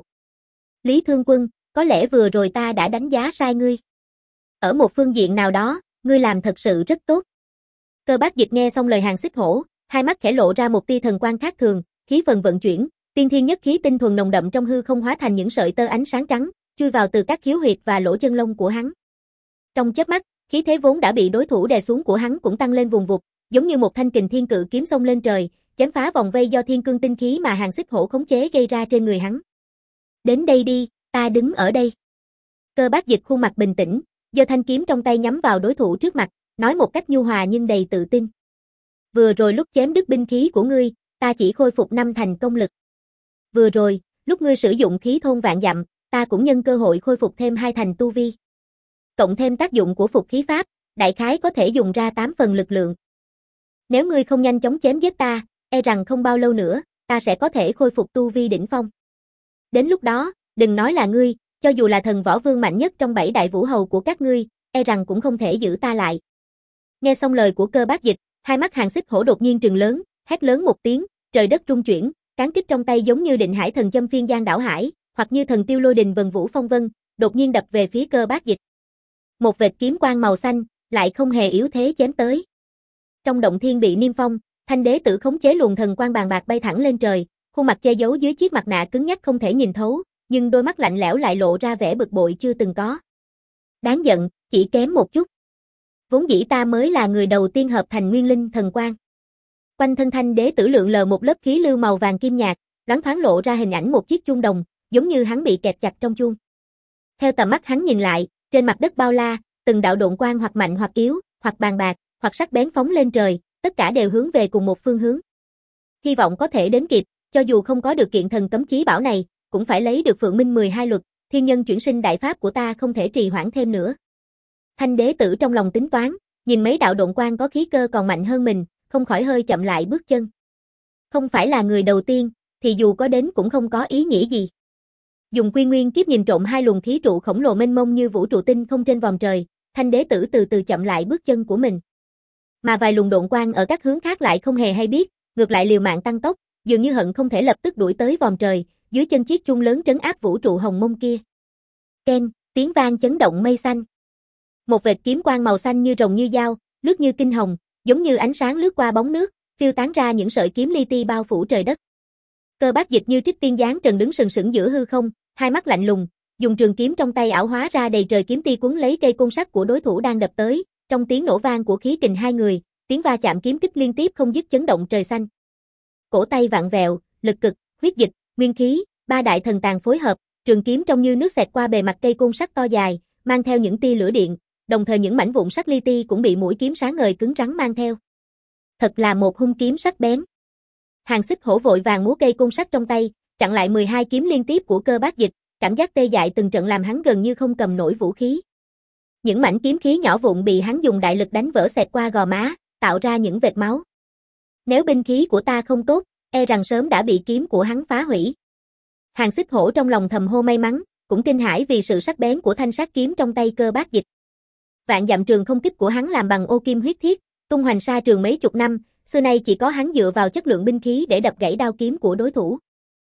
Lý Thương Quân, có lẽ vừa rồi ta đã đánh giá sai ngươi. Ở một phương diện nào đó, ngươi làm thật sự rất tốt. Cơ Bác Dịch nghe xong lời Hàn Xích Hổ, hai mắt khẽ lộ ra một tia thần quang khác thường, khí phần vận chuyển, tiên thiên nhất khí tinh thuần nồng đậm trong hư không hóa thành những sợi tơ ánh sáng trắng, chui vào từ các khiếu huyệt và lỗ chân lông của hắn. Trong chớp mắt, khí thế vốn đã bị đối thủ đè xuống của hắn cũng tăng lên vùng vụt, giống như một thanh kình thiên cự kiếm xông lên trời, chém phá vòng vây do thiên cương tinh khí mà Hàn Xích Hổ khống chế gây ra trên người hắn. Đến đây đi, ta đứng ở đây. Cơ Bác Dịch khuôn mặt bình tĩnh, giơ thanh kiếm trong tay nhắm vào đối thủ trước mặt, nói một cách nhu hòa nhưng đầy tự tin. Vừa rồi lúc chém đứt binh khí của ngươi, ta chỉ khôi phục năm thành công lực. Vừa rồi, lúc ngươi sử dụng khí thôn vạn dặm, ta cũng nhân cơ hội khôi phục thêm hai thành tu vi. Cộng thêm tác dụng của phục khí pháp, đại khái có thể dùng ra tám phần lực lượng. Nếu ngươi không nhanh chóng chém giết ta, e rằng không bao lâu nữa, ta sẽ có thể khôi phục tu vi đỉnh phong. Đến lúc đó, đừng nói là ngươi, cho dù là thần võ vương mạnh nhất trong bảy đại vũ hầu của các ngươi, e rằng cũng không thể giữ ta lại. Nghe xong lời của Cơ Bác Dịch, hai mắt Hàn Xích Hổ đột nhiên trừng lớn, hét lớn một tiếng, trời đất rung chuyển, cán kích trong tay giống như định hải thần châm phiên giang đảo hải, hoặc như thần tiêu lôi đình vần vũ phong vân, đột nhiên đập về phía Cơ Bác Dịch. Một vệt kiếm quang màu xanh, lại không hề yếu thế chém tới. Trong động thiên bị niêm phong, Thanh đế tử khống chế luồng thần quang bàn bạc bay thẳng lên trời, khuôn mặt che giấu dưới chiếc mặt nạ cứng nhắc không thể nhìn thấu, nhưng đôi mắt lạnh lẽo lại lộ ra vẻ bực bội chưa từng có. Đáng giận, chỉ kém một chút. Vốn dĩ ta mới là người đầu tiên hợp thành nguyên linh thần quang. Quanh thân Thanh đế tử lượn lờ một lớp khí lưu màu vàng kim nhạt, loáng thoáng lộ ra hình ảnh một chiếc chuông đồng, giống như hắn bị kẹp chặt trong chuông. Theo tầm mắt hắn nhìn lại, trên mặt đất bao la, từng đạo độn quang hoặc mạnh hoặc yếu, hoặc bàn bạc, hoặc sắc bén phóng lên trời, tất cả đều hướng về cùng một phương hướng. Hy vọng có thể đến kịp, cho dù không có được kiện thần cấm chí bảo này, cũng phải lấy được Phượng Minh mười hai luật, thiên nhân chuyển sinh đại pháp của ta không thể trì hoãn thêm nữa. Thanh đế tử trong lòng tính toán, nhìn mấy đạo độn quang có khí cơ còn mạnh hơn mình, không khỏi hơi chậm lại bước chân. Không phải là người đầu tiên, thì dù có đến cũng không có ý nghĩa gì. Dùng quy nguyên kiếp nhìn trộm hai luồng khí trụ khổng lồ mênh mông như vũ trụ tinh không trên vòm trời, Thanh đế tử từ từ chậm lại bước chân của mình. Mà vài luồng độn quang ở các hướng khác lại không hề hay biết, ngược lại liều mạng tăng tốc, dường như hận không thể lập tức đuổi tới vòm trời, dưới chân chiếc chuông lớn trấn áp vũ trụ hồng mông kia. Ken, tiếng vang chấn động mây xanh. Một vệt kiếm quang màu xanh như rồng như dao, lướt như kinh hồng, giống như ánh sáng lướt qua bóng nước, phiêu tán ra những sợi kiếm li ti bao phủ trời đất. Cơ Bác Dịch như trích tiên giáng trần đứng sừng sững giữa hư không, hai mắt lạnh lùng, dùng trường kiếm trong tay ảo hóa ra đầy trời kiếm ti cuốn lấy cây côn sắt của đối thủ đang đập tới, trong tiếng nổ vang của khí kình hai người, tiếng va chạm kiếm kích liên tiếp không dứt chấn động trời xanh. Cổ tay vặn vẹo, lực cực, huyết dịch, nguyên khí, ba đại thần tàng phối hợp, trường kiếm trông như nước xẹt qua bề mặt cây côn sắt to dài, mang theo những tia lửa điện, đồng thời những mảnh vụn sắt li ti cũng bị mũi kiếm sáng ngời cứng rắn mang theo. Thật là một hung kiếm sắc bén. Hàn Xích Hổ vội vàng múa cây côn sắt trong tay, chặn lại mười hai kiếm liên tiếp của Cơ Bác Dịch, cảm giác tê dại từng trận làm hắn gần như không cầm nổi vũ khí. Những mảnh kiếm khí nhỏ vụn bị hắn dùng đại lực đánh vỡ xẹt qua gò má, tạo ra những vệt máu. Nếu binh khí của ta không tốt, e rằng sớm đã bị kiếm của hắn phá hủy. Hàn Xích Hổ trong lòng thầm hô may mắn, cũng kinh hãi vì sự sắc bén của thanh sát kiếm trong tay Cơ Bác Dịch. Vạn dặm trường không kích của hắn làm bằng ô kim huyết thiết, tung hoành xa trường mấy chục năm, xưa nay chỉ có hắn dựa vào chất lượng binh khí để đập gãy đao kiếm của đối thủ.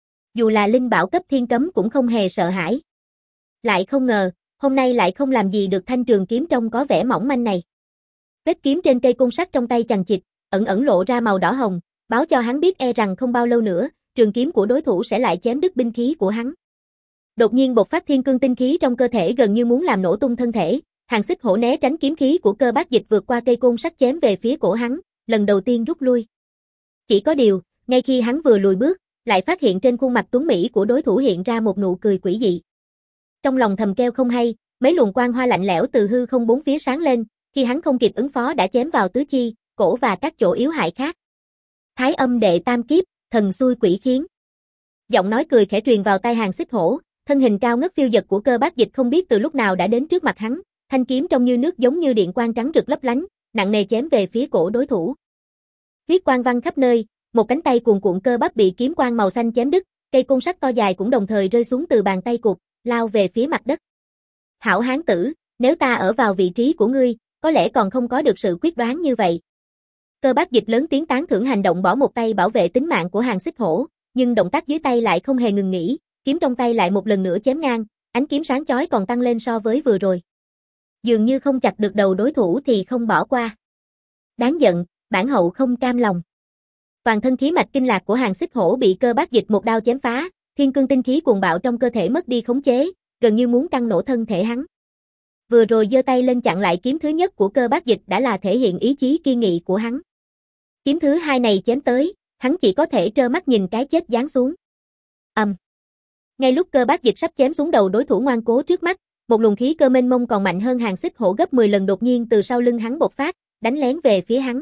Dù là linh bảo cấp thiên cấm cũng không hề sợ hãi. Lại không ngờ, hôm nay lại không làm gì được thanh trường kiếm trông có vẻ mỏng manh này. Vết kiếm trên cây côn sắt trong tay chằng chịt, ẩn ẩn lộ ra màu đỏ hồng, báo cho hắn biết e rằng không bao lâu nữa, trường kiếm của đối thủ sẽ lại chém đứt binh khí của hắn. Đột nhiên bộc phát thiên cương tinh khí trong cơ thể gần như muốn làm nổ tung thân thể, Hàn Xích Hổ né tránh kiếm khí của Cơ Bác Dịch vượt qua cây côn sắt chém về phía cổ hắn, lần đầu tiên rút lui. Chỉ có điều, ngay khi hắn vừa lùi bước, lại phát hiện trên khuôn mặt tuấn mỹ của đối thủ hiện ra một nụ cười quỷ dị. Trong lòng thầm kêu không hay, mấy luồng quang hoa lạnh lẽo từ hư không bốn phía sáng lên, khi hắn không kịp ứng phó đã chém vào tứ chi, cổ và các chỗ yếu hại khác. Thái âm đệ tam kiếp, thần xui quỷ khiến. Giọng nói cười khẽ truyền vào tai Hàn Xích Hổ, thân hình cao ngất phiêu dật của Cơ Bác Dịch không biết từ lúc nào đã đến trước mặt hắn, thanh kiếm trông như nước giống như điện quang trắng rực lấp lánh, nặng nề chém về phía cổ đối thủ. Huyết quang văng khắp nơi, một cánh tay cuồn cuộn cơ bắp bị kiếm quang màu xanh chém đứt, cây côn sắt to dài cũng đồng thời rơi xuống từ bàn tay cụt, lao về phía mặt đất. Hảo hán tử, nếu ta ở vào vị trí của ngươi, có lẽ còn không có được sự quyết đoán như vậy. Cơ Bác Dịch lớn tiếng tán thưởng hành động bỏ một tay bảo vệ tính mạng của Hàn Xích Hổ, nhưng động tác dưới tay lại không hề ngừng nghỉ, kiếm trong tay lại một lần nữa chém ngang, ánh kiếm sáng chói còn tăng lên so với vừa rồi. Dường như không chặt được đầu đối thủ thì không bỏ qua. Đáng giận, bản hậu không cam lòng. Toàn thân khí mạch kinh lạc của Hàn Xích Hổ bị Cơ Bác Dịch một đao chém phá, thiên cương tinh khí cuồng bạo trong cơ thể mất đi khống chế, gần như muốn căng nổ thân thể hắn. Vừa rồi giơ tay lên chặn lại kiếm thứ nhất của Cơ Bác Dịch đã là thể hiện ý chí kiên nghị của hắn. Kiếm thứ hai này chém tới, hắn chỉ có thể trơ mắt nhìn cái chết giáng xuống. Ầm. Um. Ngay lúc Cơ Bác Dịch sắp chém xuống đầu đối thủ ngoan cố trước mắt, một luồng khí cơ mênh mông còn mạnh hơn Hàn Xích Hổ gấp mười lần đột nhiên từ sau lưng hắn bộc phát, đánh lén về phía hắn.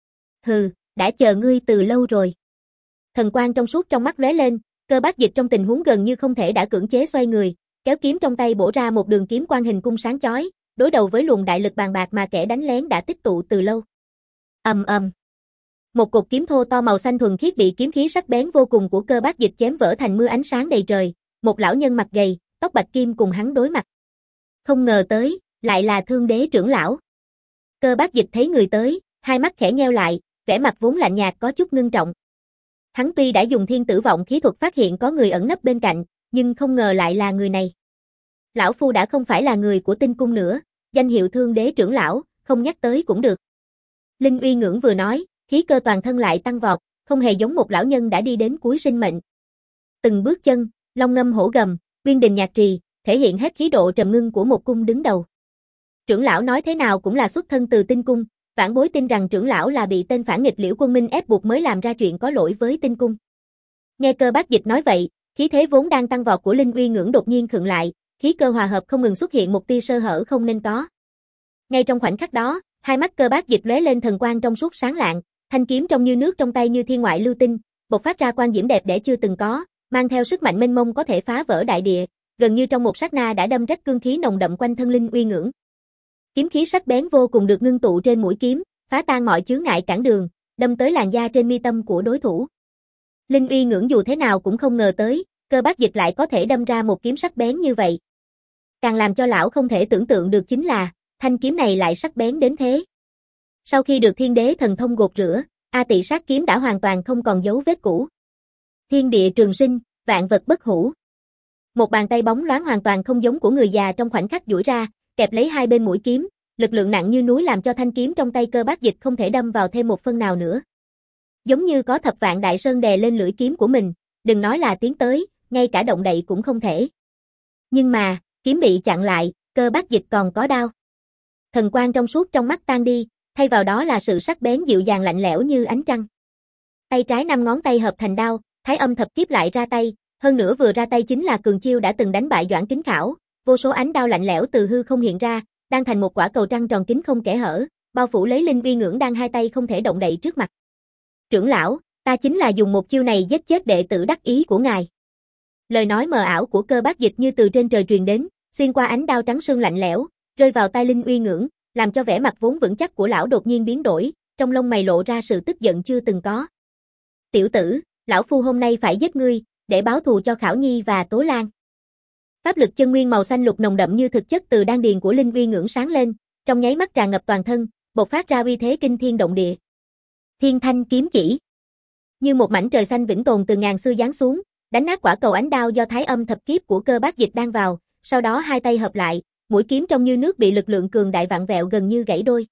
Hừ, đã chờ ngươi từ lâu rồi. Thần quang trong suốt trong mắt lóe lên, Cơ Bác Dịch trong tình huống gần như không thể đã cưỡng chế xoay người, kéo kiếm trong tay bổ ra một đường kiếm quang hình cung sáng chói, đối đầu với luồng đại lực bàn bạc mà kẻ đánh lén đã tích tụ từ lâu. Ầm ầm. Một cục kiếm thô to màu xanh thuần khiết bị kiếm khí sắc bén vô cùng của Cơ Bác Dịch chém vỡ thành mưa ánh sáng đầy trời, một lão nhân mặt gầy, tóc bạch kim cùng hắn đối mặt. Không ngờ tới, lại là Thương Đế trưởng lão. Cơ Bác Dịch thấy người tới, hai mắt khẽ nheo lại, vẻ mặt vốn lạnh nhạt có chút ngưng trọng. Hắn tuy đã dùng thiên tử vọng khí thuật phát hiện có người ẩn nấp bên cạnh, nhưng không ngờ lại là người này. Lão phu đã không phải là người của Tinh Cung nữa, danh hiệu Thương Đế trưởng lão, không nhắc tới cũng được. Linh Uy Ngưỡng vừa nói, khí cơ toàn thân lại tăng vọt, không hề giống một lão nhân đã đi đến cuối sinh mệnh. Từng bước chân, long ngâm hổ gầm, uyên đình nhạc trì, thể hiện hết khí độ trầm ngưng của một cung đứng đầu. Trưởng lão nói thế nào cũng là xuất thân từ Tinh Cung, vãn bối tin rằng trưởng lão là bị tên phản nghịch Liễu Quân Minh ép buộc mới làm ra chuyện có lỗi với Tinh Cung. Nghe Cơ Bác Dịch nói vậy, khí thế vốn đang tăng vọt của Linh Uy Ngưỡng đột nhiên khựng lại, khí cơ hòa hợp không ngừng xuất hiện một tia sơ hở không nên có. Ngay trong khoảnh khắc đó, hai mắt Cơ Bác Dịch lóe lên thần quang trong suốt sáng lạng, thanh kiếm trông như nước trong tay như thiên ngoại lưu tinh, bộc phát ra quang diễm đẹp đẽ chưa từng có, mang theo sức mạnh mênh mông có thể phá vỡ đại địa, gần như trong một sát na đã đâm rách cương khí nồng đậm quanh thân Linh Uy Ngưỡng. Kiếm khí sắc bén vô cùng được ngưng tụ trên mũi kiếm, phá tan mọi chướng ngại cản đường, đâm tới làn da trên mi tâm của đối thủ. Linh Uy Ngưỡng dù thế nào cũng không ngờ tới, Cơ Bác Dịch lại có thể đâm ra một kiếm sắc bén như vậy. Càng làm cho lão không thể tưởng tượng được chính là, thanh kiếm này lại sắc bén đến thế. Sau khi được Thiên Đế thần thông gột rửa, A Tỵ sát kiếm đã hoàn toàn không còn dấu vết cũ. Thiên địa trường sinh, vạn vật bất hủ. Một bàn tay bóng loáng hoàn toàn không giống của người già trong khoảnh khắc duỗi ra, kẹp lấy hai bên mũi kiếm, lực lượng nặng như núi làm cho thanh kiếm trong tay Cơ Bác Dịch không thể đâm vào thêm một phân nào nữa. Giống như có thập vạn đại sơn đè lên lưỡi kiếm của mình, đừng nói là tiến tới, ngay cả động đậy cũng không thể. Nhưng mà, kiếm bị chặn lại, Cơ Bác Dịch còn có đao. Thần quang trong suốt trong mắt tan đi, thay vào đó là sự sắc bén dịu dàng lạnh lẽo như ánh trăng. Tay trái năm ngón tay hợp thành đao, Thái Âm thập kiếp lại ra tay, hơn nữa vừa ra tay chính là cường chiêu đã từng đánh bại Doãn Kính Khảo, vô số ánh đao lạnh lẽo từ hư không hiện ra, đang thành một quả cầu trăng tròn kín không kẽ hở, bao phủ lấy Linh Uy Ngưỡng đang hai tay không thể động đậy trước mặt. Trưởng lão, ta chính là dùng một chiêu này giết chết đệ tử đắc ý của ngài. Lời nói mờ ảo của Cơ Bác Dịch như từ trên trời truyền đến, xuyên qua ánh đao trắng sương lạnh lẽo, rơi vào tai Linh Uy Ngưỡng, làm cho vẻ mặt vốn vững chắc của lão đột nhiên biến đổi, trong lông mày lộ ra sự tức giận chưa từng có. Tiểu tử, lão phu hôm nay phải giết ngươi, để báo thù cho Khảo Nhi và Tố Lan. Pháp lực chân nguyên màu xanh lục nồng đậm như thực chất từ đan điền của Linh Uy Ngưỡng sáng lên, trong nháy mắt tràn ngập toàn thân, bộc phát ra uy thế kinh thiên động địa. Thiên Thanh kiếm chỉ. Như một mảnh trời xanh vĩnh tồn từ ngàn xưa giáng xuống, đánh nát quả cầu ánh đao do Thái Âm thập kiếp của Cơ Bác Dịch đang vào, sau đó hai tay hợp lại, mũi kiếm trông như nước bị lực lượng cường đại vặn vẹo gần như gãy đôi.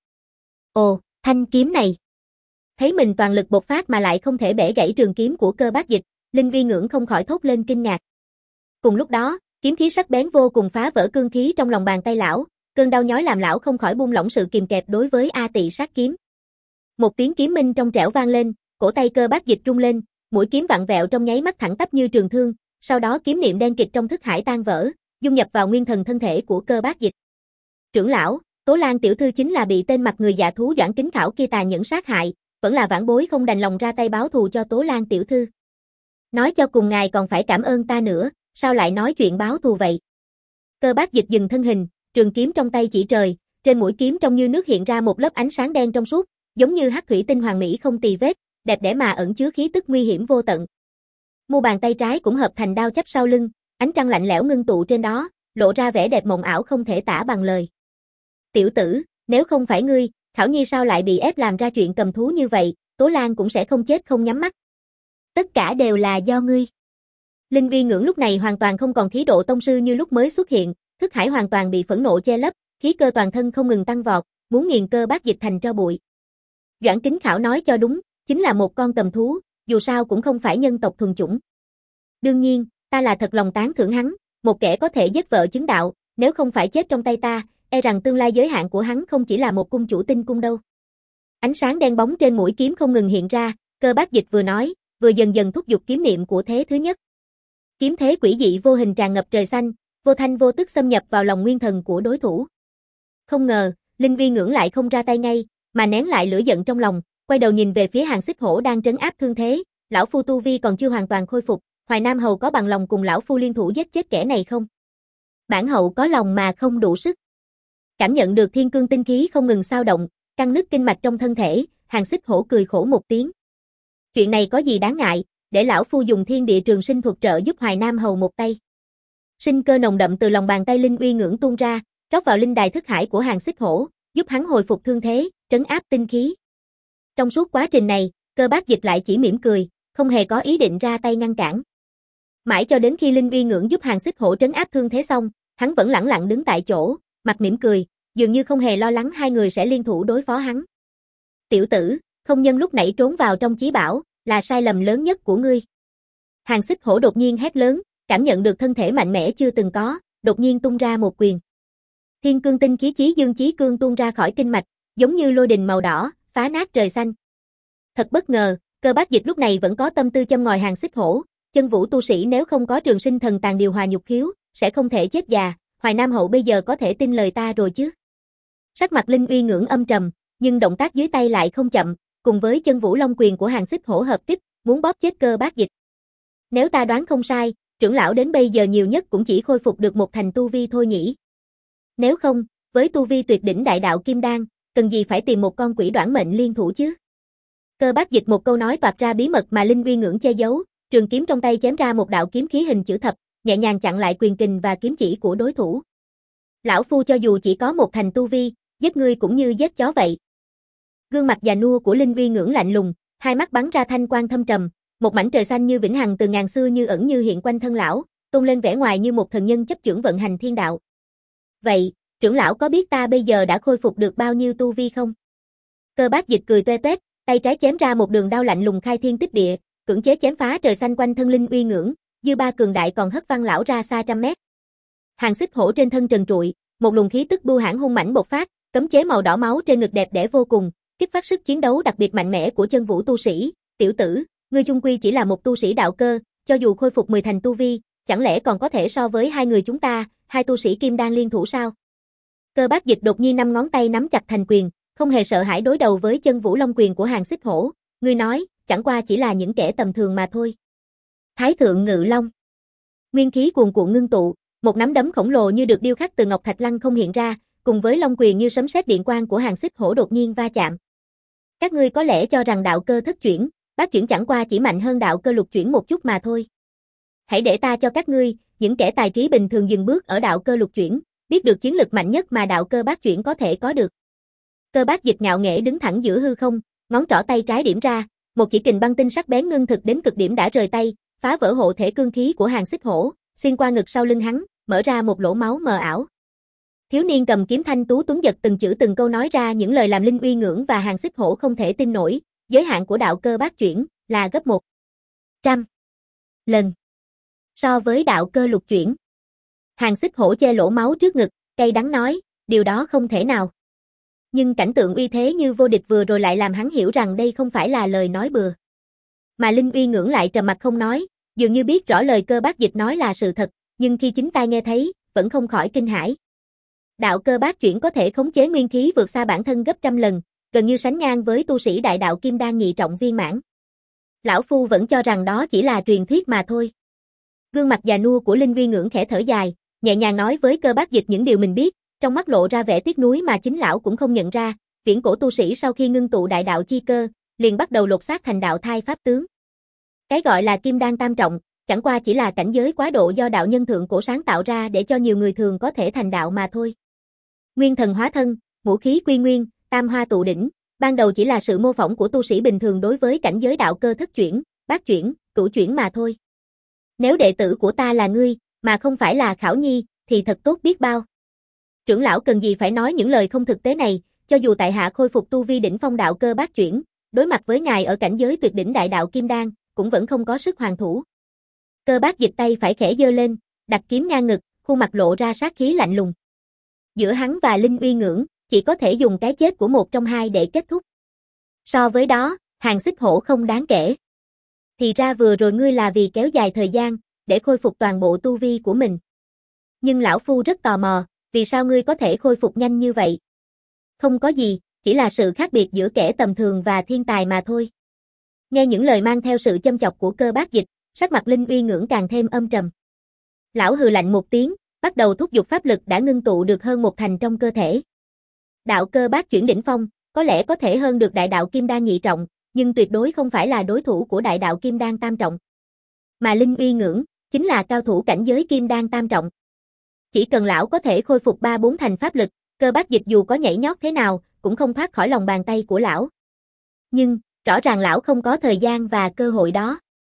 Ồ, thanh kiếm này. Thấy mình toàn lực bộc phát mà lại không thể bẻ gãy trường kiếm của Cơ Bác Dịch, Linh Uy Ngưỡng không khỏi thốt lên kinh ngạc. Cùng lúc đó, kiếm khí sắc bén vô cùng phá vỡ cương khí trong lòng bàn tay lão, cơn đau nhói làm lão không khỏi buông lỏng sự kìm kẹp đối với A Tỵ sát kiếm. Một tiếng kiếm minh trong trẻo vang lên, cổ tay Cơ Bác Dịch rung lên, mũi kiếm vặn vẹo trong nháy mắt thẳng tắp như trường thương, sau đó kiếm niệm đen kịt trong thức hải tan vỡ, dung nhập vào nguyên thần thân thể của Cơ Bác Dịch. Trưởng lão, Tố Lan tiểu thư chính là bị tên mặt người dạ thú Doãn Kính Khảo kia tàn nhẫn sát hại, vẫn là vãn bối không đành lòng ra tay báo thù cho Tố Lan tiểu thư. Nói cho cùng ngài còn phải cảm ơn ta nữa, sao lại nói chuyện báo thù vậy? Cơ Bác Dịch dừng thân hình, trường kiếm trong tay chỉ trời, trên mũi kiếm trông như nước hiện ra một lớp ánh sáng đen trong suốt, giống như hắc thủy tinh hoàn mỹ không tì vết, đẹp đẽ mà ẩn chứa khí tức nguy hiểm vô tận. Mu bàn tay trái cũng hợp thành đao chắp sau lưng, ánh trăng lạnh lẽo ngưng tụ trên đó, lộ ra vẻ đẹp mộng ảo không thể tả bằng lời. Tiểu tử, nếu không phải ngươi, Khảo Nhi sao lại bị ép làm ra chuyện cầm thú như vậy, Tố Lan cũng sẽ không chết không nhắm mắt. Tất cả đều là do ngươi. Linh Uy Ngưỡng lúc này hoàn toàn không còn khí độ tông sư như lúc mới xuất hiện, thức hải hoàn toàn bị phẫn nộ che lấp, khí cơ toàn thân không ngừng tăng vọt, muốn nghiền Cơ Bác Dịch thành tro bụi. Doãn Kính Khảo nói cho đúng, chính là một con cầm thú, dù sao cũng không phải nhân tộc thuần chủng. Đương nhiên, ta là thật lòng tán thưởng hắn, một kẻ có thể giết vợ chứng đạo, nếu không phải chết trong tay ta, e rằng tương lai giới hạn của hắn không chỉ là một cung chủ Tinh Cung đâu. Ánh sáng đen bóng trên mũi kiếm không ngừng hiện ra, Cơ Bác Dịch vừa nói, vừa dần dần thúc giục kiếm niệm của thế thứ nhất. Kiếm thế quỷ dị vô hình tràn ngập trời xanh, vô thanh vô tức xâm nhập vào lòng nguyên thần của đối thủ. Không ngờ, Linh Uy Ngưỡng lại không ra tay ngay, mà nén lại lửa giận trong lòng, quay đầu nhìn về phía Hàn Xích Hổ đang trấn áp thương thế, lão phu tu vi còn chưa hoàn toàn khôi phục, Hoài Nam hầu có bằng lòng cùng lão phu liên thủ giết chết kẻ này không? Bản hậu có lòng mà không đủ sức. Cảm nhận được thiên cương tinh khí không ngừng xao động, căng nứt kinh mạch trong thân thể, Hàn Xích Hổ cười khổ một tiếng. Chuyện này có gì đáng ngại, để lão phu dùng thiên địa trường sinh thuật trợ giúp Hoài Nam hầu một tay. Sinh cơ nồng đậm từ lòng bàn tay Linh Uy Ngưỡng tuôn ra, rót vào linh đài thức hải của Hàn Xích Hổ, giúp hắn hồi phục thương thế, trấn áp tinh khí. Trong suốt quá trình này, Cơ Bác Dịch lại chỉ mỉm cười, không hề có ý định ra tay ngăn cản. Mãi cho đến khi Linh Uy Ngưỡng giúp Hàn Xích Hổ trấn áp thương thế xong, hắn vẫn lẳng lặng đứng tại chỗ, mặt mỉm cười, dường như không hề lo lắng hai người sẽ liên thủ đối phó hắn. Tiểu tử, không nhân lúc nãy trốn vào trong chí bảo, là sai lầm lớn nhất của ngươi. Hàn Xích Hổ đột nhiên hét lớn, cảm nhận được thân thể mạnh mẽ chưa từng có, đột nhiên tung ra một quyền. Thiên cương tinh khí chí dương chí cương tuôn ra khỏi kinh mạch, giống như lôi đình màu đỏ, phá nát trời xanh. Thật bất ngờ, Cơ Bác Dịch lúc này vẫn có tâm tư châm ngòi Hàn Xích Hổ, chân vũ tu sĩ nếu không có trường sinh thần tàn điều hòa nhục khiếu, sẽ không thể chết già, Hoài Nam Hậu bây giờ có thể tin lời ta rồi chứ. Sắc mặt Linh Uy Ngưỡng âm trầm, nhưng động tác dưới tay lại không chậm, cùng với chân vũ long quyền của Hàn Xích Hổ hợp kích, muốn bóp chết Cơ Bác Dịch. Nếu ta đoán không sai, trưởng lão đến bây giờ nhiều nhất cũng chỉ khôi phục được một thành tu vi thôi nhỉ. Nếu không, với tu vi tuyệt đỉnh đại đạo kim đan, cần gì phải tìm một con quỷ đoản mệnh liên thủ chứ? Cơ Bác Dịch một câu nói toạc ra bí mật mà Linh Uy Ngưỡng che giấu, trường kiếm trong tay chém ra một đạo kiếm khí hình chữ thập, nhẹ nhàng chặn lại quyền kình và kiếm chỉ của đối thủ. Lão phu cho dù chỉ có một thành tu vi, giết ngươi cũng như giết chó vậy. Gương mặt già nua của Linh Uy Ngưỡng lạnh lùng, hai mắt bắn ra thanh quang thâm trầm, một mảnh trời xanh như vĩnh hằng từ ngàn xưa như ẩn như hiện quanh thân lão, tôn lên vẻ ngoài như một thần nhân chấp chưởng vận hành thiên đạo. Vậy, trưởng lão có biết ta bây giờ đã khôi phục được bao nhiêu tu vi không? Cơ Bác Dịch cười toe toét, tay trái chém ra một đường đao lạnh lùng khai thiên tích địa, cưỡng chế chém phá trời xanh quanh thân Linh Uy Ngưỡng, dư ba cường đại còn hất văng lão ra xa trăm mét. Hàn Xích Hổ trên thân trần trụi, một luồng khí tức bưu hãn hung mãnh bộc phát, cấm chế màu đỏ máu trên ngực đẹp đẽ vô cùng, kích phát sức chiến đấu đặc biệt mạnh mẽ của chân vũ tu sĩ. Tiểu tử, ngươi chung quy chỉ là một tu sĩ đạo cơ, cho dù khôi phục mười thành tu vi, chẳng lẽ còn có thể so với hai người chúng ta, hai tu sĩ kim đan liên thủ sao? Cơ Bác Dịch đột nhiên năm ngón tay nắm chặt thành quyền, không hề sợ hãi đối đầu với chân vũ long quyền của Hàn Xích Hổ. Ngươi nói, chẳng qua chỉ là những kẻ tầm thường mà thôi. Thái thượng ngự long. Nguyên khí cuồn cuộn ngưng tụ, một nắm đấm khổng lồ như được điêu khắc từ ngọc thạch lăng không hiện ra, cùng với long quyền như sấm sét điện quang của Hàn Xích Hổ đột nhiên va chạm. Các ngươi có lẽ cho rằng đạo cơ thất chuyển, bát chuyển chẳng qua chỉ mạnh hơn đạo cơ lục chuyển một chút mà thôi. Hãy để ta cho các ngươi, những kẻ tài trí bình thường dừng bước ở đạo cơ lục chuyển, biết được chiến lực mạnh nhất mà đạo cơ bát chuyển có thể có được. Cơ Bác Dịch ngạo nghễ đứng thẳng giữa hư không, ngón trỏ tay trái điểm ra, một chỉ kình băng tinh sắc bén ngưng thực đến cực điểm đã rời tay, phá vỡ hộ thể cương khí của Hàn Xích Hổ, xuyên qua ngực sau lưng hắn, mở ra một lỗ máu mờ ảo. Thiếu niên cầm kiếm thanh tú tuấn giật từng chữ từng câu nói ra những lời làm Linh Uy Ngưỡng và Hàn Xích Hổ không thể tin nổi, giới hạn của đạo cơ bát chuyển là gấp một trăm lần so với đạo cơ lục chuyển. Hàn Xích Hổ che lỗ máu trước ngực, cay đắng nói, điều đó không thể nào. Nhưng cảnh tượng uy thế như vô địch vừa rồi lại làm hắn hiểu rằng đây không phải là lời nói bừa. Mà Linh Uy Ngưỡng lại trầm mặt không nói, dường như biết rõ lời Cơ Bác Dịch nói là sự thật, nhưng khi chính tai nghe thấy, vẫn không khỏi kinh hãi. Đạo cơ bát chuyển có thể khống chế nguyên khí vượt xa bản thân gấp trăm lần, gần như sánh ngang với tu sĩ đại đạo kim đan nhị trọng viên mãn. Lão phu vẫn cho rằng đó chỉ là truyền thuyết mà thôi. Gương mặt già nua của Linh Uy Ngưỡng khẽ thở dài, nhẹ nhàng nói với Cơ Bác Dịch những điều mình biết, trong mắt lộ ra vẻ tiếc nuối mà chính lão cũng không nhận ra, viễn cổ tu sĩ sau khi ngưng tụ đại đạo chi cơ, liền bắt đầu lột xác thành đạo thai pháp tướng. Cái gọi là kim đan tam trọng, chẳng qua chỉ là cảnh giới quá độ do đạo nhân thượng cổ sáng tạo ra để cho nhiều người thường có thể thành đạo mà thôi. Nguyên thần hóa thân, ngũ khí quy nguyên, tam hoa tụ đỉnh, ban đầu chỉ là sự mô phỏng của tu sĩ bình thường đối với cảnh giới đạo cơ thất chuyển, bát chuyển, cửu chuyển mà thôi. Nếu đệ tử của ta là ngươi, mà không phải là Khảo Nhi, thì thật tốt biết bao. Trưởng lão cần gì phải nói những lời không thực tế này, cho dù tại hạ khôi phục tu vi đỉnh phong đạo cơ bát chuyển, đối mặt với ngài ở cảnh giới tuyệt đỉnh đại đạo kim đan, cũng vẫn không có sức hoàn thủ. Cơ Bác Dịch tay phải khẽ giơ lên, đặt kiếm ngang ngực, khuôn mặt lộ ra sát khí lạnh lùng. Giữa hắn và Linh Uy Ngưỡng, chỉ có thể dùng cái chết của một trong hai để kết thúc. So với đó, Hàn Xích Hổ không đáng kể. Thì ra vừa rồi ngươi là vì kéo dài thời gian, để khôi phục toàn bộ tu vi của mình. Nhưng lão phu rất tò mò, vì sao ngươi có thể khôi phục nhanh như vậy? Không có gì, chỉ là sự khác biệt giữa kẻ tầm thường và thiên tài mà thôi. Nghe những lời mang theo sự châm chọc của Cơ Bác Dịch, sắc mặt Linh Uy Ngưỡng càng thêm âm trầm. Lão hừ lạnh một tiếng, bắt đầu thúc giục pháp lực đã ngưng tụ được hơn một thành trong cơ thể. Đạo cơ bát chuyển đỉnh phong, có lẽ có thể hơn được đại đạo kim đan nhị trọng, nhưng tuyệt đối không phải là đối thủ của đại đạo kim đan tam trọng. Mà Linh Uy Ngưỡng, chính là cao thủ cảnh giới kim đan tam trọng. Chỉ cần lão có thể khôi phục ba bốn thành pháp lực, Cơ Bác Dịch dù có nhảy nhót thế nào, cũng không thoát khỏi lòng bàn tay của lão. Nhưng, rõ ràng lão không có thời gian và cơ hội đó.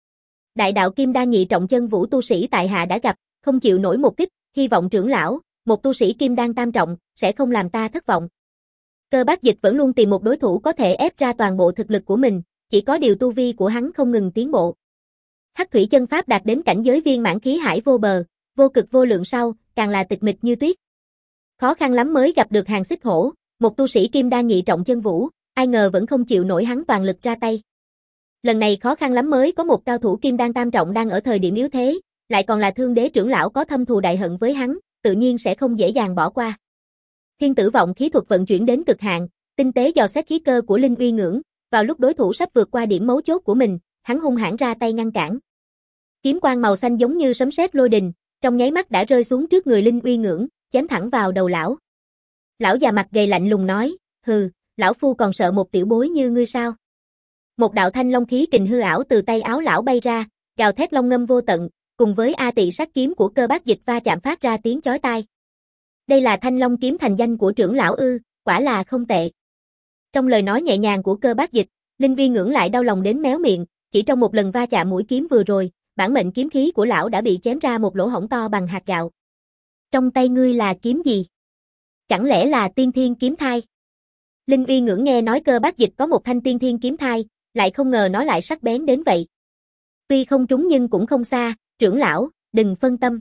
Đại đạo kim đan nhị trọng chân vũ tu sĩ tại hạ đã gặp, không chịu nổi một kích, hy vọng trưởng lão, một tu sĩ kim đan tam trọng, sẽ không làm ta thất vọng. Cơ Bác Dịch vẫn luôn tìm một đối thủ có thể ép ra toàn bộ thực lực của mình, chỉ có điều tu vi của hắn không ngừng tiến bộ. Hắc thủy chân pháp đạt đến cảnh giới viên mãn khí hải vô bờ, vô cực vô lượng sau, càng là tịch mịch như tuyết. Khó khăn lắm mới gặp được Hàn Xích Hổ, một tu sĩ kim đan nhị trọng chân vũ, ai ngờ vẫn không chịu nổi hắn toàn lực ra tay. Lần này khó khăn lắm mới có một cao thủ kim đan tam trọng đang ở thời điểm yếu thế, lại còn là Thương Đế trưởng lão có thâm thù đại hận với hắn, tự nhiên sẽ không dễ dàng bỏ qua. Thiên Tử Vọng khí thuật vận chuyển đến cực hạn, tinh tế dò xét khí cơ của Linh Uy Ngưỡng, vào lúc đối thủ sắp vượt qua điểm mấu chốt của mình, hắn hung hãn ra tay ngăn cản. Kiếm quang màu xanh giống như sấm sét lôi đình, trong nháy mắt đã rơi xuống trước người Linh Uy Ngưỡng, chém thẳng vào đầu lão. Lão già mặt gầy lạnh lùng nói, hừ, lão phu còn sợ một tiểu bối như ngươi sao? Một đạo thanh long khí kình hư ảo từ tay áo lão bay ra, gào thét long ngâm vô tận, cùng với A Tị sát kiếm của Cơ Bác Dịch va chạm phát ra tiếng chói tai. Đây là thanh long kiếm thành danh của trưởng lão ư, quả là không tệ. Trong lời nói nhẹ nhàng của Cơ Bác Dịch, Linh Uy Ngưỡng lại đau lòng đến méo miệng, chỉ trong một lần va chạm mũi kiếm vừa rồi, bản mệnh kiếm khí của lão đã bị chém ra một lỗ hổng to bằng hạt gạo. Trong tay ngươi là kiếm gì? Chẳng lẽ là tiên thiên kiếm thai? Linh Uy Ngưỡng nghe nói Cơ Bác Dịch có một thanh tiên thiên kiếm thai, lại không ngờ nó lại sắc bén đến vậy. Tuy không trúng nhưng cũng không xa, trưởng lão, đừng phân tâm.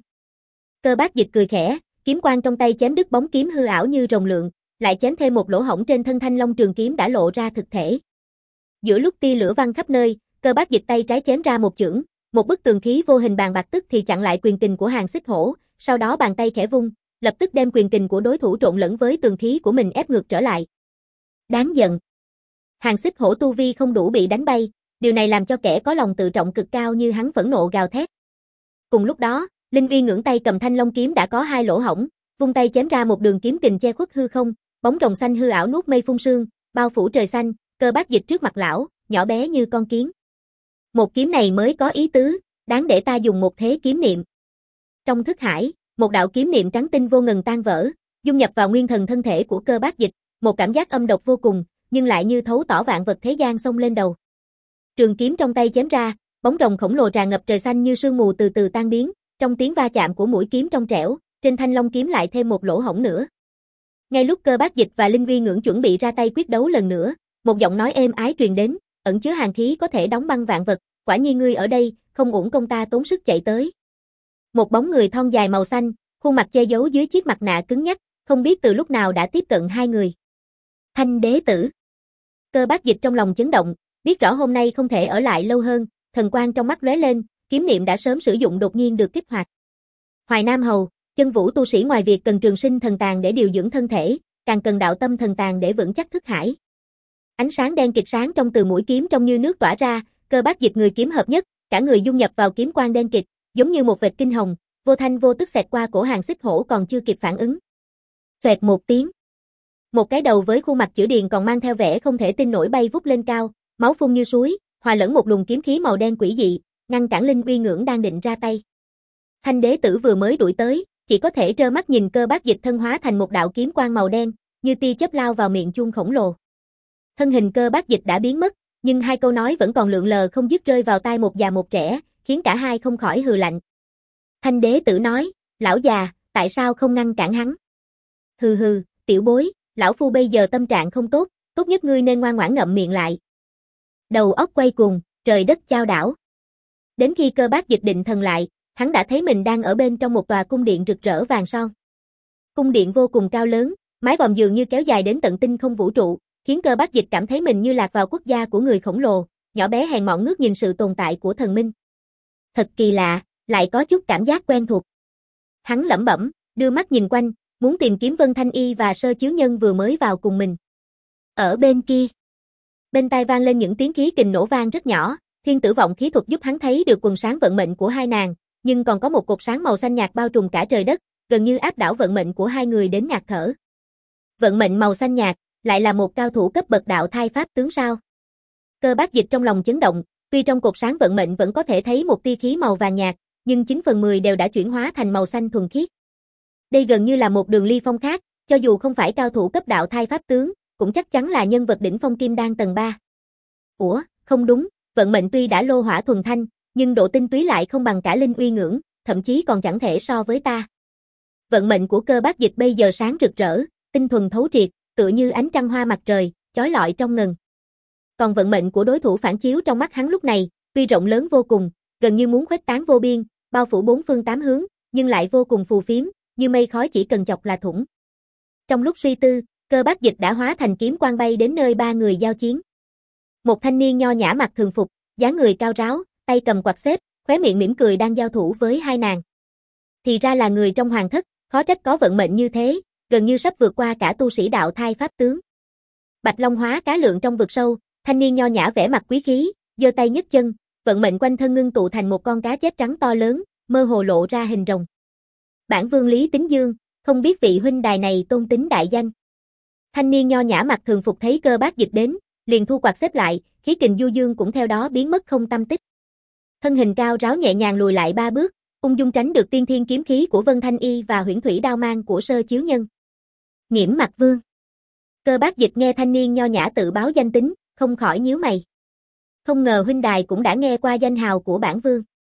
Cơ Bác Dịch cười khẽ, kiếm quang trong tay chém đứt bóng kiếm hư ảo như rồng lượn, lại chém thêm một lỗ hổng trên thân thanh long trường kiếm đã lộ ra thực thể. Giữa lúc tia lửa văng khắp nơi, Cơ Bác Dịch tay trái chém ra một chưởng, một bức tường khí vô hình bàn bạc tức thì chặn lại quyền kình của Hàn Xích Hổ, sau đó bàn tay khẽ vung, lập tức đem quyền kình của đối thủ trộn lẫn với tường khí của mình ép ngược trở lại. Đáng giận. Hàn Xích Hổ tu vi không đủ bị đánh bay, điều này làm cho kẻ có lòng tự trọng cực cao như hắn phẫn nộ gào thét. Cùng lúc đó, Linh Uy Ngưỡng tay cầm thanh long kiếm đã có hai lỗ hổng, vung tay chém ra một đường kiếm kình che khuất hư không, bóng rồng xanh hư ảo nuốt mây phun sương, bao phủ trời xanh, Cơ Bác Dịch trước mặt lão, nhỏ bé như con kiến. Một kiếm này mới có ý tứ, đáng để ta dùng một thế kiếm niệm. Trong thức hải, một đạo kiếm niệm trắng tinh vô ngần tan vỡ, dung nhập vào nguyên thần thân thể của Cơ Bác Dịch, một cảm giác âm độc vô cùng, nhưng lại như thấu tỏ vạn vật thế gian xông lên đầu. Trường kiếm trong tay chém ra, bóng rồng khổng lồ tràn ngập trời xanh như sương mù từ từ tan biến, trong tiếng va chạm của mũi kiếm trong trẻo, trên thanh long kiếm lại thêm một lỗ hổng nữa. Ngay lúc Cơ Bác Dịch và Linh Uy Ngưỡng chuẩn bị ra tay quyết đấu lần nữa, một giọng nói êm ái truyền đến, ẩn chứa hàn khí có thể đóng băng vạn vật, quả nhiên ngươi ở đây, không uổng công ta tốn sức chạy tới. Một bóng người thon dài màu xanh, khuôn mặt che giấu dưới chiếc mặt nạ cứng nhắc, không biết từ lúc nào đã tiếp cận hai người. Thanh đế tử. Cơ Bác Dịch trong lòng chấn động, biết rõ hôm nay không thể ở lại lâu hơn, thần quang trong mắt lóe lên, kiếm niệm đã sớm sử dụng đột nhiên được kích hoạt. Hoài Nam Hầu, chân vũ tu sĩ ngoài việc cần trường sinh thần tàng để điều dưỡng thân thể, càng cần đạo tâm thần tàng để vững chắc thức hải. Ánh sáng đen kịt sáng trong từ mũi kiếm trông như nước tỏa ra, Cơ Bác Dịch người kiếm hợp nhất, cả người dung nhập vào kiếm quang đen kịt, giống như một vệt kinh hồng, vô thanh vô tức xẹt qua cổ Hàn Xích Hổ còn chưa kịp phản ứng. Xoẹt một tiếng. Một cái đầu với khuôn mặt chữ điền còn mang theo vẻ không thể tin nổi bay vút lên cao, máu phun như suối, hòa lẫn một luồng kiếm khí màu đen quỷ dị, ngăn cản Linh Uy Ngưỡng đang định ra tay. Thanh đế tử vừa mới đuổi tới, chỉ có thể trơ mắt nhìn Cơ Bác Dịch thân hóa thành một đạo kiếm quang màu đen, như tia chớp lao vào miệng chuông khổng lồ. Thân hình Cơ Bác Dịch đã biến mất, nhưng hai câu nói vẫn còn lượn lờ không dứt rơi vào tai một già một trẻ, khiến cả hai không khỏi hừ lạnh. Thanh đế tử nói, lão già, tại sao không ngăn cản hắn? Hừ hừ, tiểu bối, lão phu bây giờ tâm trạng không tốt, tốt nhất ngươi nên ngoan ngoãn ngậm miệng lại. Đầu óc quay cuồng, trời đất chao đảo. Đến khi Cơ Bác Dịch định thần lại, hắn đã thấy mình đang ở bên trong một tòa cung điện rực rỡ vàng son. Cung điện vô cùng cao lớn, mái vòm dường như kéo dài đến tận tinh không vũ trụ, khiến Cơ Bác Dịch cảm thấy mình như lạc vào quốc gia của người khổng lồ, nhỏ bé hèn mọn ngước nhìn sự tồn tại của thần minh. Thật kỳ lạ, lại có chút cảm giác quen thuộc. Hắn lẩm bẩm, đưa mắt nhìn quanh, muốn tìm kiếm Vân Thanh Y và Sơ Chiếu Nhân vừa mới vào cùng mình. Ở bên kia, bên tai vang lên những tiếng khí kình nổ vang rất nhỏ, Thiên Tử Vọng khí thuật giúp hắn thấy được quần sáng vận mệnh của hai nàng, nhưng còn có một cột sáng màu xanh nhạt bao trùm cả trời đất, gần như áp đảo vận mệnh của hai người đến ngạt thở. Vận mệnh màu xanh nhạt, lại là một cao thủ cấp bậc đạo thai pháp tướng sao? Cơ Bác Dịch trong lòng chấn động, tuy trong cột sáng vận mệnh vẫn có thể thấy một tia khí màu vàng nhạt, nhưng chín phần mười đều đã chuyển hóa thành màu xanh thuần khiết. Đây gần như là một đường ly phong khác, cho dù không phải cao thủ cấp đạo thai pháp tướng, cũng chắc chắn là nhân vật đỉnh phong kim đan tầng ba. Ủa, không đúng, vận mệnh tuy đã lô hỏa thuần thanh, nhưng độ tinh túy lại không bằng cả linh uy ngưỡng, thậm chí còn chẳng thể so với ta. Vận mệnh của Cơ Bác Dịch bây giờ sáng rực rỡ, tinh thuần thấu triệt, tựa như ánh trăng hoa mặt trời, chói lọi trong ngần. Còn vận mệnh của đối thủ phản chiếu trong mắt hắn lúc này, tuy rộng lớn vô cùng, gần như muốn khuếch tán vô biên, bao phủ bốn phương tám hướng, nhưng lại vô cùng phù phiếm, như mây khói chỉ cần chọc là thủng. Trong lúc suy tư, Cơ Bác Dịch đã hóa thành kiếm quang bay đến nơi ba người giao chiến. Một thanh niên nho nhã mặc thường phục, dáng người cao ráo, tay cầm quạt xếp, khóe miệng mỉm cười đang giao thủ với hai nàng. Thì ra là người trong hoàng thất, khó trách có vận mệnh như thế, gần như sắp vượt qua cả tu sĩ đạo thai pháp tướng. Bạch Long hóa cá lượng trong vực sâu, thanh niên nho nhã vẻ mặt quý khí, giơ tay nhấc chân, vận mệnh quanh thân ngưng tụ thành một con cá chép trắng to lớn, mơ hồ lộ ra hình rồng. Bản vương Lý Tính Dương, không biết vị huynh đài này tôn tính đại danh. Thanh niên nho nhã mặc thường phục thấy Cơ Bác Dịch đến, liền thu quạt xếp lại, khí kình du dương cũng theo đó biến mất không tăm tích. Thân hình cao ráo nhẹ nhàng lùi lại ba bước, ung dung tránh được tiên thiên kiếm khí của Vân Thanh Y và huyễn thủy đao mang của Sơ Chiếu Nhân. Nghiễm Mặc Vương. Cơ Bác Dịch nghe thanh niên nho nhã tự báo danh tính, không khỏi nhíu mày. Không ngờ huynh đài cũng đã nghe qua danh hào của bản vương.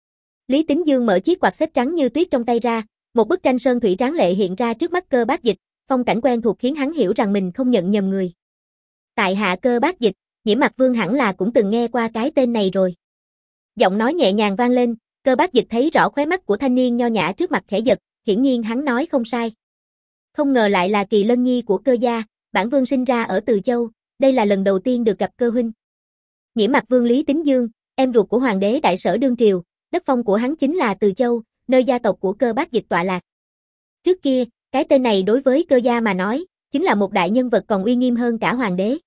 Lý Tính Dương mở chiếc quạt xếp trắng như tuyết trong tay ra, một bức tranh sơn thủy tráng lệ hiện ra trước mắt Cơ Bác Dịch, phong cảnh quen thuộc khiến hắn hiểu rằng mình không nhận nhầm người. Tại hạ Cơ Bác Dịch, Nghiễm Mặc Vương hẳn là cũng từng nghe qua cái tên này rồi. Giọng nói nhẹ nhàng vang lên, Cơ Bác Dịch thấy rõ khóe mắt của thanh niên nho nhã trước mặt khẽ giật, hiển nhiên hắn nói không sai. Không ngờ lại là Kỳ Lân Nhi của Cơ gia, bản vương sinh ra ở Từ Châu, đây là lần đầu tiên được gặp Cơ huynh. Nghiễm Mặc Vương Lý Tính Dương, em ruột của hoàng đế đại sở đương triều, đất phong của hắn chính là Từ Châu, nơi gia tộc của Cơ Bác Dịch tọa lạc. Trước kia, cái tên này đối với Cơ gia mà nói, chính là một đại nhân vật còn uy nghiêm hơn cả hoàng đế.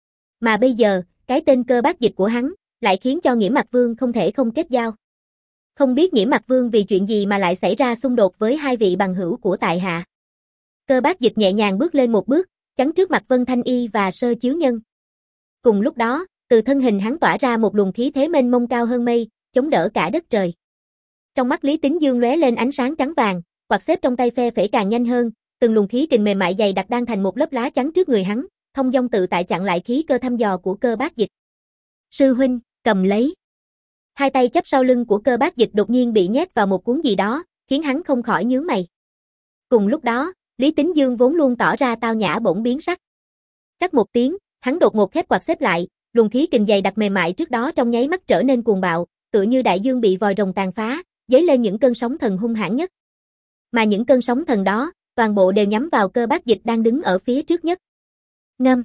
Mà bây giờ, cái tên Cơ Bác Dịch của hắn, lại khiến cho Nghiễm Mặc Vương không thể không kết giao. Không biết Nghiễm Mặc Vương vì chuyện gì mà lại xảy ra xung đột với hai vị bằng hữu của tại hạ. Cơ Bác Dịch nhẹ nhàng bước lên một bước, chắn trước mặt Vân Thanh Y và Sơ Chiếu Nhân. Cùng lúc đó, từ thân hình hắn tỏa ra một luồng khí thế mênh mông cao hơn mây, chống đỡ cả đất trời. Trong mắt Lý Tính Dương lóe lên ánh sáng trắng vàng, quạt xếp trong tay phe phẩy càng nhanh hơn, từng luồng khí kình mềm mại dày đặc đang thành một lớp lá chắn trước người hắn, thông dong tự tại chặn lại khí cơ thăm dò của Cơ Bác Dịch. Sư huynh, cầm lấy. Hai tay chắp sau lưng của Cơ Bác Dịch đột nhiên bị nhét vào một cuốn gì đó, khiến hắn không khỏi nhướng mày. Cùng lúc đó, Lý Tính Dương vốn luôn tỏ ra tao nhã bỗng biến sắc. Rắc một tiếng, hắn đột ngột khép quạt xếp lại, luồng khí kình dày đặc mềm mại trước đó trong nháy mắt trở nên cuồng bạo, tựa như đại dương bị vòi rồng tàn phá, dấy lên những cơn sóng thần hung hãn nhất. Mà những cơn sóng thần đó, toàn bộ đều nhắm vào Cơ Bác Dịch đang đứng ở phía trước nhất. Ngâm.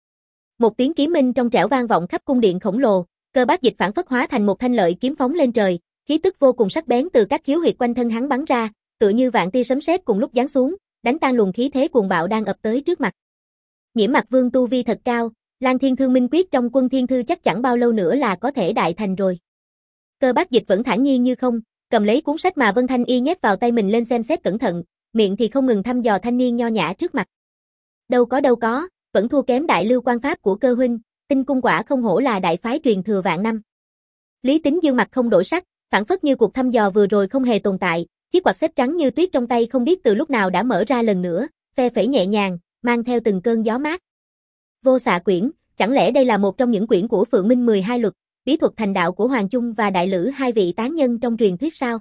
Một tiếng kiếm minh trong trẻo vang vọng khắp cung điện khổng lồ, Cơ Bác Dịch phản phất hóa thành một thanh lợi kiếm phóng lên trời, khí tức vô cùng sắc bén từ các khiếu huyệt quanh thân hắn bắn ra, tựa như vạn tia sấm sét cùng lúc giáng xuống, đánh tan luồng khí thế cuồng bạo đang ập tới trước mặt. Nghiễm Mặc Vương tu vi thật cao, Lan Thiên Thương Minh Quyết trong Quân Thiên Thư chắc chẳng bao lâu nữa là có thể đại thành rồi. Cơ Bác Dịch vẫn thản nhiên như không, cầm lấy cuốn sách mà Vân Thanh Y nhét vào tay mình lên xem xét cẩn thận, miệng thì không ngừng thăm dò thanh niên nho nhã trước mặt. Đâu có đâu có, vẫn thua kém đại lưu quan pháp của Cơ huynh, Tinh Cung quả không hổ là đại phái truyền thừa vạn năm. Lý Tính Dương mặt không đổi sắc, phản phất như cuộc thăm dò vừa rồi không hề tồn tại, chiếc quạt xếp trắng như tuyết trong tay không biết từ lúc nào đã mở ra lần nữa, phe phẩy nhẹ nhàng, mang theo từng cơn gió mát. Vô Xạ Quyển, chẳng lẽ đây là một trong những quyển của Phượng Minh mười hai luật, bí thuật thành đạo của Hoàng Chung và Đại Lữ hai vị tán nhân trong truyền thuyết sao?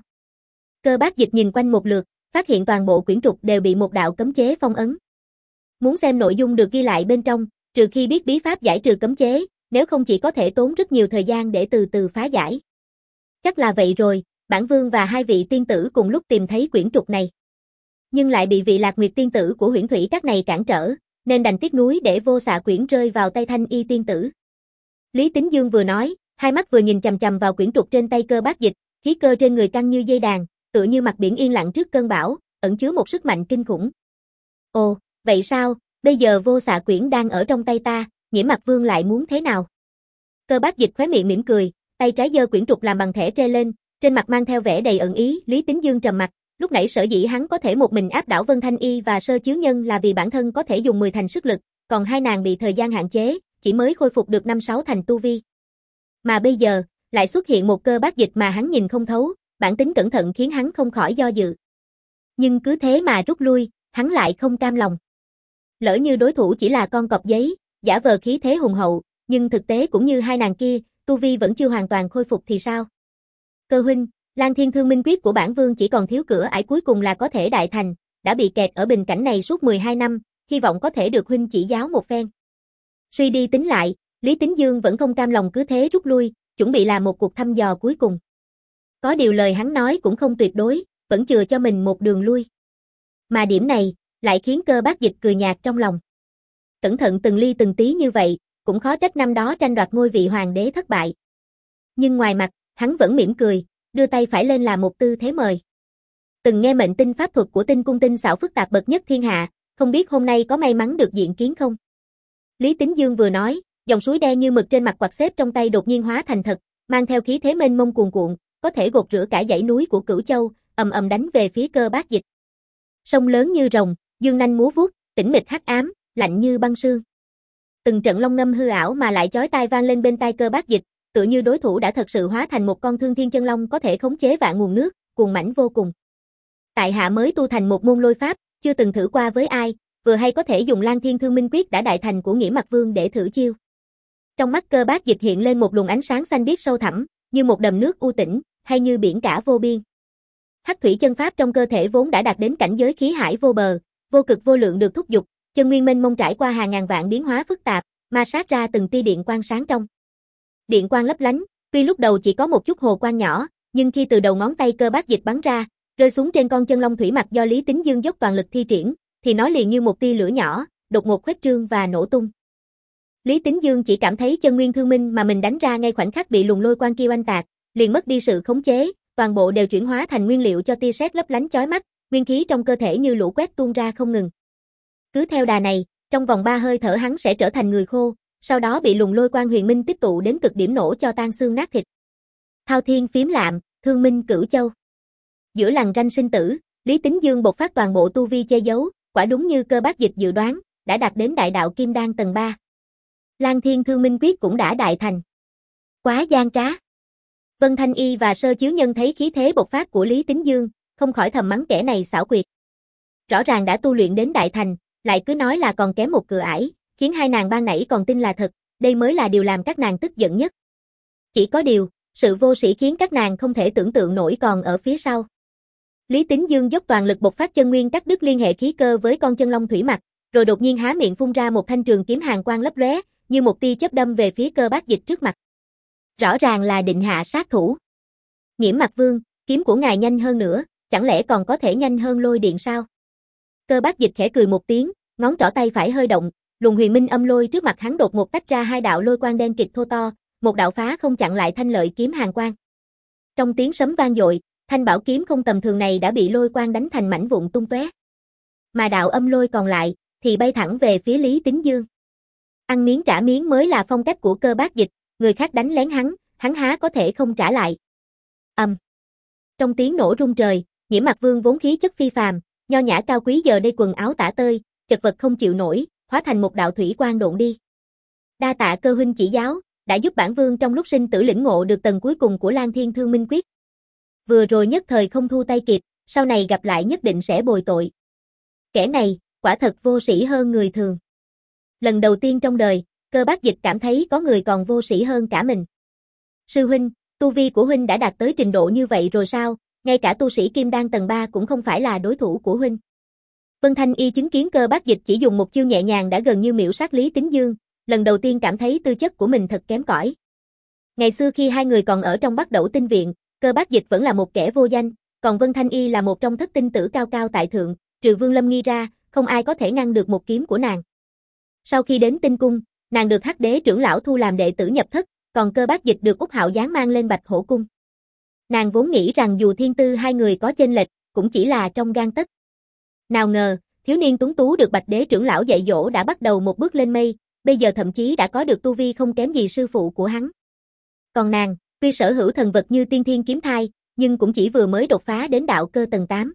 Cơ Bác Dịch nhìn quanh một lượt, phát hiện toàn bộ quyển trục đều bị một đạo cấm chế phong ấn. Muốn xem nội dung được ghi lại bên trong, trừ khi biết bí pháp giải trừ cấm chế, nếu không chỉ có thể tốn rất nhiều thời gian để từ từ phá giải. Chắc là vậy rồi, bản vương và hai vị tiên tử cùng lúc tìm thấy quyển trục này. Nhưng lại bị vị Lạc Nguyệt tiên tử của Huyễn Thủy Các này cản trở, nên đành tiếc nuối để Vô Xạ Quyển rơi vào tay Thanh Y tiên tử. Lý Tính Dương vừa nói, hai mắt vừa nhìn chằm chằm vào quyển trục trên tay Cơ Bác Dịch, khí cơ trên người căng như dây đàn, tựa như mặt biển yên lặng trước cơn bão, ẩn chứa một sức mạnh kinh khủng. Ồ, vậy sao, bây giờ Vô Xạ Quyển đang ở trong tay ta, Nghiễm Mặc Vương lại muốn thế nào? Cơ Bác Dịch khóe miệng mỉm cười, tay trái giơ quyển trục làm bằng thẻ tre lên, trên mặt mang theo vẻ đầy ẩn ý. Lý Tính Dương trầm mặt, lúc nãy sở dĩ hắn có thể một mình áp đảo Vân Thanh Y và Sơ Chiếu Nhân là vì bản thân có thể dùng mười thành sức lực, còn hai nàng bị thời gian hạn chế, chỉ mới khôi phục được năm sáu thành tu vi. Mà bây giờ, lại xuất hiện một Cơ Bác Dịch mà hắn nhìn không thấu, bản tính cẩn thận khiến hắn không khỏi do dự. Nhưng cứ thế mà rút lui, hắn lại không cam lòng. Lỡ như đối thủ chỉ là con cọp giấy, giả vờ khí thế hùng hậu, nhưng thực tế cũng như hai nàng kia, tu vi vẫn chưa hoàn toàn khôi phục thì sao? Cơ huynh, Lang Thiên Thương Minh Quyết của bản vương chỉ còn thiếu cửa ải cuối cùng là có thể đại thành, đã bị kẹt ở bình cảnh này suốt mười hai năm, hy vọng có thể được huynh chỉ giáo một phen. Suy đi tính lại, Lý Tín Dương vẫn không cam lòng cứ thế rút lui, chuẩn bị làm một cuộc thăm dò cuối cùng. Có điều lời hắn nói cũng không tuyệt đối, vẫn chừa cho mình một đường lui. Mà điểm này, lại khiến Cơ Bác Dịch cười nhạt trong lòng. Cẩn thận từng ly từng tí như vậy, cũng khó trách năm đó tranh đoạt ngôi vị hoàng đế thất bại. Nhưng ngoài mặt, hắn vẫn mỉm cười, đưa tay phải lên làm một tư thế mời. Từng nghe mệnh tinh pháp thuật của Tinh Cung tinh xảo phức tạp bậc nhất thiên hạ, không biết hôm nay có may mắn được diện kiến không? Lý Tín Dương vừa nói, dòng suối đen như mực trên mặt quạt xếp trong tay đột nhiên hóa thành thật, mang theo khí thế mênh mông cuồn cuộn, có thể gột rửa cả dãy núi của Cửu Châu, ầm ầm đánh về phía Cơ Bác Dịch. Sông lớn như rồng, dương nanh múa vuốt, tĩnh mịch hắc ám, lạnh như băng sương. Từng trận long ngâm hư ảo mà lại chói tai vang lên bên tai Cơ Bác Dịch, tựa như đối thủ đã thật sự hóa thành một con thương thiên chân long có thể khống chế vạn nguồn nước, cuồn mãnh vô cùng. Tại hạ mới tu thành một môn lôi pháp, chưa từng thử qua với ai, vừa hay có thể dùng Lang Thiên Thương Minh Quyết đã đại thành của Nghĩa Mặc Vương để thử chiêu. Trong mắt Cơ Bác Dịch hiện lên một luồng ánh sáng xanh biếc sâu thẳm, như một đầm nước u tĩnh, hay như biển cả vô biên. Hắc thủy chân pháp trong cơ thể vốn đã đạt đến cảnh giới khí hải vô bờ, vô cực vô lượng được thúc giục, chân nguyên mênh mông trải qua hàng ngàn vạn biến hóa phức tạp, ma sát ra từng tia điện quang sáng trong. Điện quang lấp lánh, tuy lúc đầu chỉ có một chút hồ quang nhỏ, nhưng khi từ đầu ngón tay Cơ Bác Dịch bắn ra, rơi xuống trên con chân long thủy mặc do Lý Tín Dương dốc toàn lực thi triển, thì nó liền như một tia lửa nhỏ, đột ngột khuếch trương và nổ tung. Lý Tín Dương chỉ cảm thấy chân nguyên thương minh mà mình đánh ra ngay khoảnh khắc bị luồng lôi quang kia oanh tạc, liền mất đi sự khống chế, toàn bộ đều chuyển hóa thành nguyên liệu cho tia sét lấp lánh chói mắt, nguyên khí trong cơ thể như lũ quét tuôn ra không ngừng. Cứ theo đà này, trong vòng ba hơi thở hắn sẽ trở thành người khô, sau đó bị luồng lôi quang huyền minh tích tụ đến cực điểm nổ cho tan xương nát thịt. Thao thiên phiếm lạm, thương minh Cửu Châu. Giữa lằn ranh sinh tử, Lý Tín Dương bộc phát toàn bộ tu vi che giấu, quả đúng như Cơ Bác Dịch dự đoán, đã đạt đến đại đạo kim đan tầng ba. Lang Thiên Thương Minh Quyết cũng đã đại thành. Quá gian trá. Vân Thanh Y và Sơ Chiếu Nhân thấy khí thế bộc phát của Lý Tín Dương, không khỏi thầm mắng kẻ này xảo quyệt. Rõ ràng đã tu luyện đến đại thành, lại cứ nói là còn kém một cửa ải, khiến hai nàng ban nãy còn tin là thật, đây mới là điều làm các nàng tức giận nhất. Chỉ có điều, sự vô sĩ khiến các nàng không thể tưởng tượng nổi còn ở phía sau. Lý Tín Dương dốc toàn lực bộc phát chân nguyên cắt đứt liên hệ khí cơ với con chân long thủy mặc, rồi đột nhiên há miệng phun ra một thanh trường kiếm hàn quang lấp lóe, như một tia chớp đâm về phía Cơ Bác Dịch trước mặt. Rõ ràng là định hạ sát thủ. Nghĩa Mặc Vương, kiếm của ngài nhanh hơn nữa, chẳng lẽ còn có thể nhanh hơn lôi điện sao? Cơ Bác Dịch khẽ cười một tiếng, ngón trỏ tay phải hơi động, luồng huyền minh âm lôi trước mặt hắn đột ngột tách ra hai đạo lôi quang đen kịt thô to, một đạo phá không chặn lại thanh lợi kiếm hàn quang. Trong tiếng sấm vang dội, thanh bảo kiếm không tầm thường này đã bị lôi quang đánh thành mảnh vụn tung tóe. Mà đạo âm lôi còn lại thì bay thẳng về phía Lý Tín Dương. Ăn miếng trả miếng mới là phong cách của Cơ Bác Dịch, người khác đánh lén hắn, hắn há có thể không trả lại. Ầm. Um. Trong tiếng nổ rung trời, Nghĩa Mặc Vương vốn khí chất phi phàm, nho nhã cao quý giờ đây quần áo tả tơi, chật vật không chịu nổi, hóa thành một đạo thủy quang độn đi. Đa tạ Cơ huynh chỉ giáo, đã giúp bản vương trong lúc sinh tử lĩnh ngộ được tầng cuối cùng của Lang Thiên Thương Minh Quyết. Vừa rồi nhất thời không thu tay kịp, sau này gặp lại nhất định sẽ bồi tội. Kẻ này, quả thật vô sĩ hơn người thường. Lần đầu tiên trong đời, Cơ Bác Dịch cảm thấy có người còn vô sĩ hơn cả mình. Sư huynh, tu vi của huynh đã đạt tới trình độ như vậy rồi sao, ngay cả tu sĩ kim đan tầng ba cũng không phải là đối thủ của huynh. Vân Thanh Y chứng kiến Cơ Bác Dịch chỉ dùng một chiêu nhẹ nhàng đã gần như miểu sát Lý Tín Dương, lần đầu tiên cảm thấy tư chất của mình thật kém cỏi. Ngày xưa khi hai người còn ở trong Bắc Đẩu Tinh Viện, Cơ Bác Dịch vẫn là một kẻ vô danh, còn Vân Thanh Y là một trong thất tinh tử cao cao tại thượng, trừ Vương Lâm Nghi ra, không ai có thể ngăn được một kiếm của nàng. Sau khi đến Tinh Cung, nàng được Hắc Đế trưởng lão thu làm đệ tử nhập thất, còn Cơ Bác Dịch được Úc Hạo Giáng mang lên Bạch Hổ Cung. Nàng vốn nghĩ rằng dù thiên tư hai người có chênh lệch, cũng chỉ là trong gang tấc. Nào ngờ, thiếu niên tuấn tú được Bạch Đế trưởng lão dạy dỗ đã bắt đầu một bước lên mây, bây giờ thậm chí đã có được tu vi không kém gì sư phụ của hắn. Còn nàng, tuy sở hữu thần vật như tiên thiên kiếm thai, nhưng cũng chỉ vừa mới đột phá đến đạo cơ tầng tám.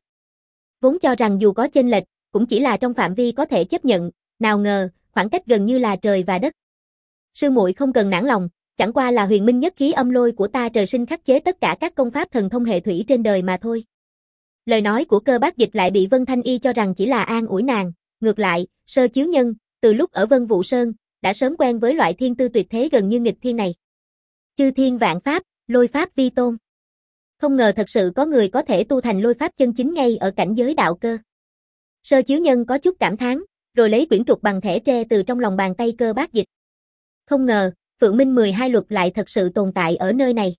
Vốn cho rằng dù có chênh lệch, cũng chỉ là trong phạm vi có thể chấp nhận, nào ngờ, khoảng cách gần như là trời và đất. Sư muội không cần nản lòng, chẳng qua là huyền minh nhất khí âm lôi của ta trời sinh khắc chế tất cả các công pháp thần thông hệ thủy trên đời mà thôi. Lời nói của Cơ Bác Dịch lại bị Vân Thanh Y cho rằng chỉ là an ủi nàng, ngược lại, Sơ Chiếu Nhân, từ lúc ở Vân Vũ Sơn, đã sớm quen với loại thiên tư tuyệt thế gần như nghịch thiên này. Chư thiên vạn pháp, lôi pháp vi tôn. Không ngờ thật sự có người có thể tu thành lôi pháp chân chính ngay ở cảnh giới đạo cơ. Sơ Chiếu Nhân có chút cảm thán, rồi lấy quyển trục bằng thẻ tre từ trong lòng bàn tay Cơ Bác Dịch. Không ngờ, Phượng Minh mười hai luật lại thật sự tồn tại ở nơi này.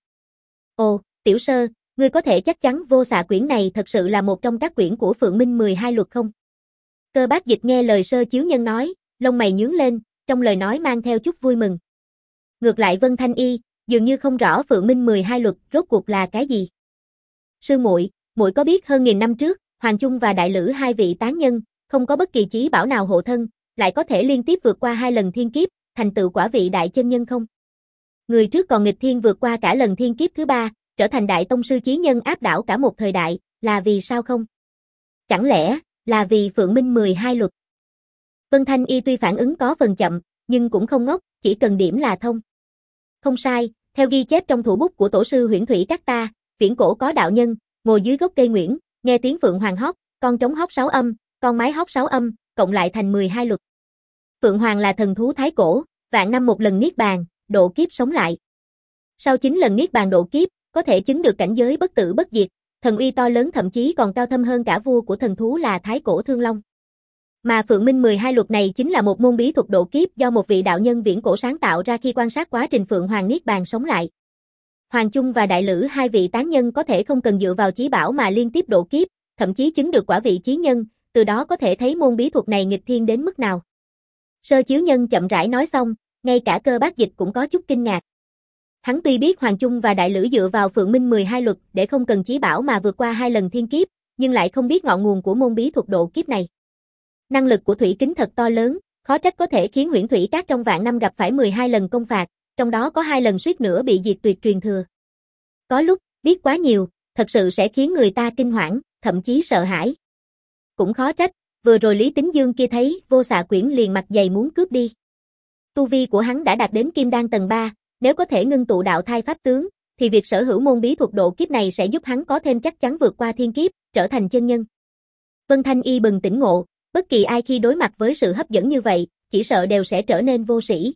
Ồ, Tiểu Sơ, ngươi có thể chắc chắn vô xạ quyển này thật sự là một trong các quyển của Phượng Minh mười hai luật không? Cơ Bác Dịch nghe lời Sơ Chiếu Nhân nói, lông mày nhướng lên, trong lời nói mang theo chút vui mừng. Ngược lại Vân Thanh Y, dường như không rõ Phượng Minh mười hai luật rốt cuộc là cái gì. Sư muội, muội có biết hơn nghìn năm trước, Hoàng Chung và Đại Lữ hai vị tán nhân, không có bất kỳ chí bảo nào hộ thân, lại có thể liên tiếp vượt qua hai lần thiên kiếp, thành tựu quả vị đại chân nhân không? Người trước còn nghịch thiên vượt qua cả lần thiên kiếp thứ ba, trở thành đại tông sư chí nhân áp đảo cả một thời đại, là vì sao không? Chẳng lẽ là vì Phượng Minh mười hai luật? Vân Thanh Y tuy phản ứng có phần chậm, nhưng cũng không ngốc, chỉ cần điểm là thông. Không sai, theo ghi chép trong thủ bút của tổ sư Huyễn Thủy Các ta, viễn cổ có đạo nhân, ngồi dưới gốc cây nguyễn, nghe tiếng phượng hoàng hót, con trống hót sáu âm, con mái hót sáu âm, cộng lại thành mười hai luật. Phượng hoàng là thần thú thái cổ, vạn năm một lần niết bàn, độ kiếp sống lại. Sau chín lần niết bàn độ kiếp, có thể chứng được cảnh giới bất tử bất diệt, thần uy to lớn thậm chí còn cao thâm hơn cả vua của thần thú là thái cổ Thương Long. Mà Phượng Minh mười hai luật này chính là một môn bí thuật độ kiếp do một vị đạo nhân viễn cổ sáng tạo ra khi quan sát quá trình Phượng Hoàng niết bàn sống lại. Hoàng Chung và Đại Lữ hai vị tán nhân có thể không cần dựa vào chí bảo mà liên tiếp độ kiếp, thậm chí chứng được quả vị chí nhân, từ đó có thể thấy môn bí thuật này nghịch thiên đến mức nào. Sơ Chiếu Nhân chậm rãi nói xong, ngay cả Cơ Bác Dịch cũng có chút kinh ngạc. Hắn tuy biết Hoàng Chung và Đại Lữ dựa vào Phượng Minh mười hai luật để không cần chí bảo mà vượt qua hai lần thiên kiếp, nhưng lại không biết ngọn nguồn của môn bí thuật độ kiếp này. Năng lực của Thủy Kính thật to lớn, khó trách có thể khiến Huyễn Thủy Các trong vạn năm gặp phải mười hai lần công phạt, trong đó có hai lần suýt nữa bị diệt tuyệt truyền thừa. Có lúc, biết quá nhiều, thật sự sẽ khiến người ta kinh hoảng, thậm chí sợ hãi. Cũng khó trách, vừa rồi Lý Tính Dương kia thấy vô xạ quyển liền mặt dày muốn cướp đi. Tu vi của hắn đã đạt đến Kim Đan tầng ba, nếu có thể ngưng tụ đạo thai pháp tướng, thì việc sở hữu môn bí thuật độ kiếp này sẽ giúp hắn có thêm chắc chắn vượt qua thiên kiếp, trở thành chân nhân. Vân Thanh Y bừng tỉnh ngộ, bất kỳ ai khi đối mặt với sự hấp dẫn như vậy, chỉ sợ đều sẽ trở nên vô sĩ.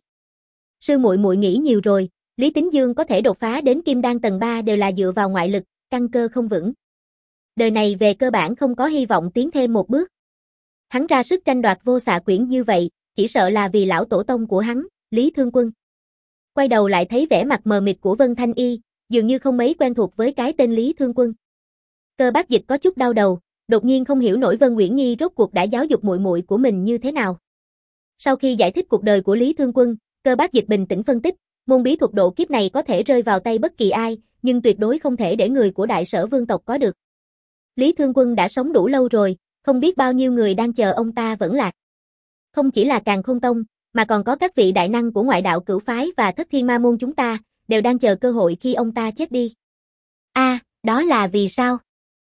Sư muội muội nghĩ nhiều rồi, Lý Tính Dương có thể đột phá đến Kim Đan tầng ba đều là dựa vào ngoại lực, căn cơ không vững. Đời này về cơ bản không có hy vọng tiến thêm một bước. Hắn ra sức tranh đoạt vô xạ quyển như vậy, chỉ sợ là vì lão tổ tông của hắn, Lý Thương Quân. Quay đầu lại thấy vẻ mặt mờ mịt của Vân Thanh Y, dường như không mấy quen thuộc với cái tên Lý Thương Quân. Cơ Bác Dịch có chút đau đầu, đột nhiên không hiểu nổi Vân Nguyễn Nhi rốt cuộc đã giáo dục muội muội của mình như thế nào. Sau khi giải thích cuộc đời của Lý Thương Quân, Cơ Bác Dịch bình tĩnh phân tích, môn bí thuật độ kiếp này có thể rơi vào tay bất kỳ ai, nhưng tuyệt đối không thể để người của Đại Sở Vương tộc có được. Lý Thương Quân đã sống đủ lâu rồi, không biết bao nhiêu người đang chờ ông ta vẫn lạc. Không chỉ là Càn Khôn Tông, mà còn có các vị đại năng của ngoại đạo Cửu phái và Thất Thiên Ma môn chúng ta, đều đang chờ cơ hội khi ông ta chết đi. A, à, đó là vì sao?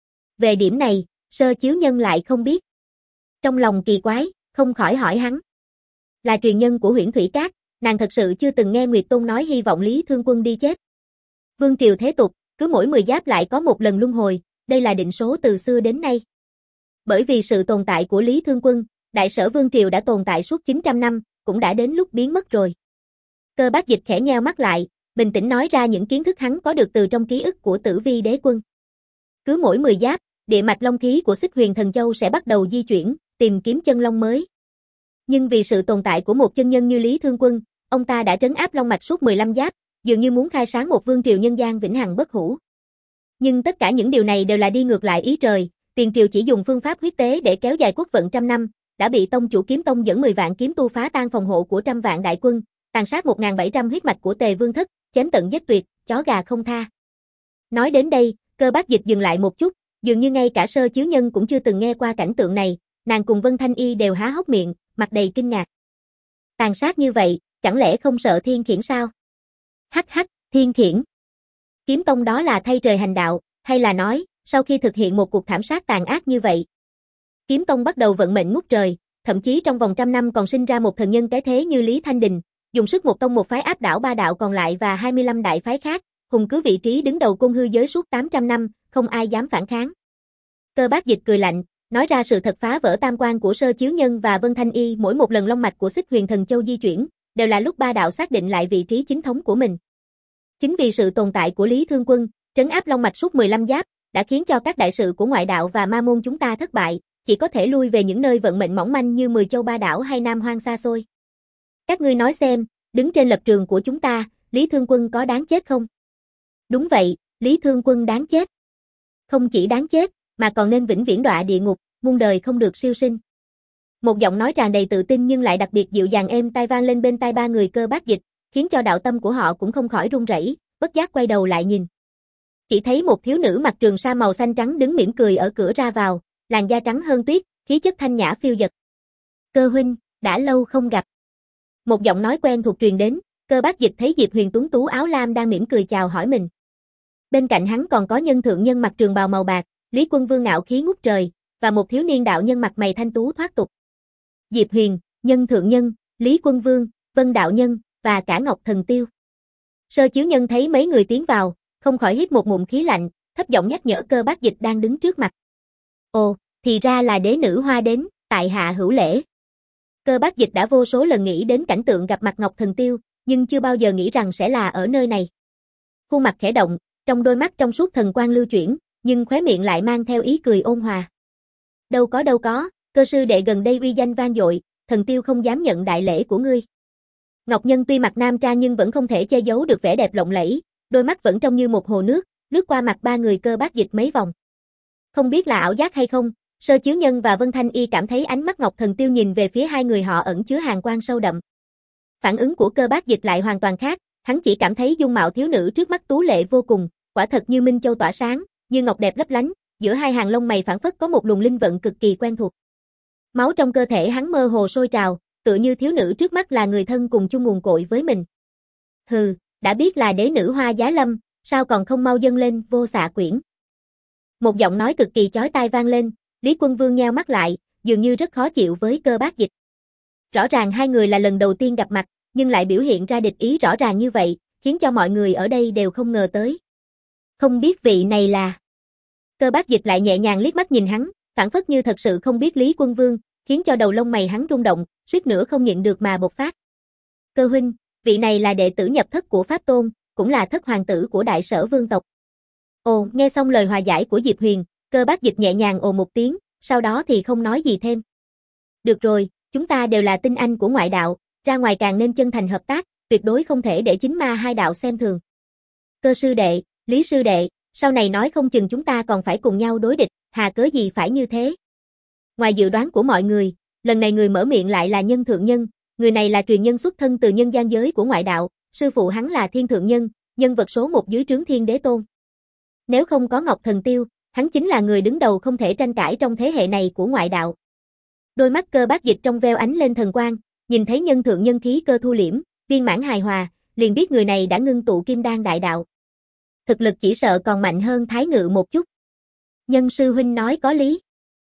Về điểm này, Sơ Chiếu Nhân lại không biết. Trong lòng kỳ quái, không khỏi hỏi hắn. Là truyền nhân của Huyễn Thủy Các, nàng thật sự chưa từng nghe Nguyệt Tôn nói hy vọng Lý Thương Quân đi chết. Vương triều thế tục, cứ mỗi mười giáp lại có một lần luân hồi, đây là định số từ xưa đến nay. Bởi vì sự tồn tại của Lý Thương Quân, Đại Sở Vương triều đã tồn tại suốt chín trăm năm, cũng đã đến lúc biến mất rồi. Cơ Bác Dịch khẽ nheo mắt lại, bình tĩnh nói ra những kiến thức hắn có được từ trong ký ức của Tử Vi Đế Quân. Cứ mỗi mười giáp, địa mạch long khí của Xích Huyền Thần Châu sẽ bắt đầu di chuyển, tìm kiếm chân long mới. Nhưng vì sự tồn tại của một chân nhân như Lý Thương Quân, ông ta đã trấn áp long mạch suốt mười lăm giáp, dường như muốn khai sáng một vương triều nhân gian vĩnh hằng bất hủ. Nhưng tất cả những điều này đều là đi ngược lại ý trời, tiền triều chỉ dùng phương pháp huyết tế để kéo dài quốc vận trăm năm, đã bị tông chủ Kiếm Tông dẫn mười vạn kiếm tu phá tan phòng hộ của trăm vạn đại quân, tàn sát một nghìn bảy trăm huyết mạch của Tề Vương Thất, chém tận giết tuyệt, chó gà không tha. Nói đến đây, Cơ Bác Dịch dừng lại một chút, dường như ngay cả Sơ Chiếu Nhân cũng chưa từng nghe qua cảnh tượng này, nàng cùng Vân Thanh Y đều há hốc miệng, mặt đầy kinh ngạc. Tàn sát như vậy, chẳng lẽ không sợ thiên khiển sao? Hắc hắc, thiên khiển. Kiếm Tông đó là thay trời hành đạo, hay là nói, sau khi thực hiện một cuộc thảm sát tàn ác như vậy, Kiếm Tông bắt đầu vận mệnh ngút trời, thậm chí trong vòng trăm năm còn sinh ra một thần nhân cái thế như Lý Thanh Đình, dùng sức một tông một phái áp đảo ba đạo còn lại và hai mươi lăm đại phái khác, hùng cứ vị trí đứng đầu côn hư giới suốt tám trăm năm, không ai dám phản kháng. Cơ Bác Dịch cười lạnh, nói ra sự thật phá vỡ tam quan của Sơ Chiếu Nhân và Vân Thanh Y. Mỗi một lần long mạch của Xích Huyền Thần Châu di chuyển, đều là lúc ba đạo xác định lại vị trí chính thống của mình. Chính vì sự tồn tại của Lý Thương Quân, trấn áp long mạch suốt mười lăm giáp, đã khiến cho các đại sự của ngoại đạo và ma môn chúng ta thất bại, chỉ có thể lui về những nơi vận mệnh mỏng manh như Mười Châu Ba Đảo hay Nam Hoang xa xôi. Các ngươi nói xem, đứng trên lập trường của chúng ta, Lý Thương Quân có đáng chết không? Đúng vậy, Lý Thương Quân đáng chết. Không chỉ đáng chết, mà còn nên vĩnh viễn đọa địa ngục, muôn đời không được siêu sinh. Một giọng nói tràn đầy tự tin nhưng lại đặc biệt dịu dàng êm tai vang lên bên tai ba người Cơ Bác Dịch, khiến cho đạo tâm của họ cũng không khỏi run rẩy, bất giác quay đầu lại nhìn. Chỉ thấy một thiếu nữ mặc trường sa màu xanh trắng đứng mỉm cười ở cửa ra vào, làn da trắng hơn tuyết, khí chất thanh nhã phiêu dật. Cơ huynh, đã lâu không gặp. Một giọng nói quen thuộc truyền đến, Cơ Bác Dịch thấy Diệp Huyền tuấn tú áo lam đang mỉm cười chào hỏi mình. Bên cạnh hắn còn có Nhân Thượng Nhân mặc trường bào màu bạc, Lý Quân Vương ngạo khí ngút trời, và một thiếu niên đạo nhân mặt mày thanh tú thoát tục. Diệp Huyền, Nhân Thượng Nhân, Lý Quân Vương, Vân Đạo Nhân, và cả Ngọc Thần Tiêu. Sơ Chiếu Nhân thấy mấy người tiến vào, không khỏi hít một ngụm khí lạnh, thấp giọng nhắc nhở Cơ Bác Dịch đang đứng trước mặt. Ồ, thì ra là đế nữ Hoa đến, tại hạ hữu lễ. Cơ Bác Dịch đã vô số lần nghĩ đến cảnh tượng gặp mặt Ngọc Thần Tiêu, nhưng chưa bao giờ nghĩ rằng sẽ là ở nơi này. Khuôn mặt khẽ động, trong đôi mắt trong suốt thần quang lưu chuyển, nhưng khóe miệng lại mang theo ý cười ôn hòa. Đâu có đâu có, Cơ sư đệ gần đây uy danh vang dội, Thần Tiêu không dám nhận đại lễ của ngươi. Ngọc Nhân tuy mặt nam trang nhưng vẫn không thể che giấu được vẻ đẹp lộng lẫy, đôi mắt vẫn trông như một hồ nước, lướt qua mặt ba người Cơ Bác Dịch mấy vòng. Không biết là ảo giác hay không, Sơ Chiếu Nhân và Vân Thanh Y cảm thấy ánh mắt Ngọc Thần Tiêu nhìn về phía hai người họ ẩn chứa hàn quang sâu đậm. Phản ứng của Cơ Bác Dịch lại hoàn toàn khác, hắn chỉ cảm thấy dung mạo thiếu nữ trước mắt tú lệ vô cùng, quả thật như minh châu tỏa sáng, như ngọc đẹp lấp lánh, giữa hai hàng lông mày phảng phất có một luồng linh vận cực kỳ quen thuộc. Máu trong cơ thể hắn mơ hồ sôi trào, tựa như thiếu nữ trước mắt là người thân cùng chung nguồn cội với mình. Hừ, đã biết là đế nữ Hoa giá lâm, sao còn không mau dâng lên Vô Xạ Quyển. Một giọng nói cực kỳ chói tai vang lên, Lý Quân Vương nheo mắt lại, dường như rất khó chịu với Cơ Bác Dịch. Rõ ràng hai người là lần đầu tiên gặp mặt, nhưng lại biểu hiện ra địch ý rõ ràng như vậy, khiến cho mọi người ở đây đều không ngờ tới. Không biết vị này là... Cơ Bác Dịch lại nhẹ nhàng liếc mắt nhìn hắn, phảng phất như thật sự không biết Lý Quân Vương, khiến cho đầu lông mày hắn rung động, suýt nữa không nhịn được mà bộc phát. Cơ huynh, vị này là đệ tử nhập thất của Pháp Tôn, cũng là thất hoàng tử của Đại Sở Vương tộc. Ồ, nghe xong lời hòa giải của Diệp Huyền, Cơ Bác Dịch nhẹ nhàng ồ một tiếng, sau đó thì không nói gì thêm. Được rồi, chúng ta đều là tinh anh của ngoại đạo, ra ngoài càng nên chân thành hợp tác, tuyệt đối không thể để chính ma hai đạo xem thường. Cơ sư đệ, Lý sư đệ, sau này nói không chừng chúng ta còn phải cùng nhau đối địch, hà cớ gì phải như thế. Ngoài dự đoán của mọi người, lần này người mở miệng lại là Nhân Thượng Nhân, người này là truyền nhân xuất thân từ nhân gian giới của ngoại đạo, sư phụ hắn là Thiên Thượng Nhân, nhân vật số một dưới trướng Thiên Đế Tôn. Nếu không có Ngọc Thần Tiêu, hắn chính là người đứng đầu không thể tranh cãi trong thế hệ này của ngoại đạo. Đôi mắt Cơ Bác Dịch trong veo ánh lên thần quang, nhìn thấy Nhân Thượng Nhân khí cơ thu liễm, viên mãn hài hòa, liền biết người này đã ngưng tụ kim đan đại đạo. Thực lực chỉ sợ còn mạnh hơn Thái Ngự một chút. Nhân sư huynh nói có lý.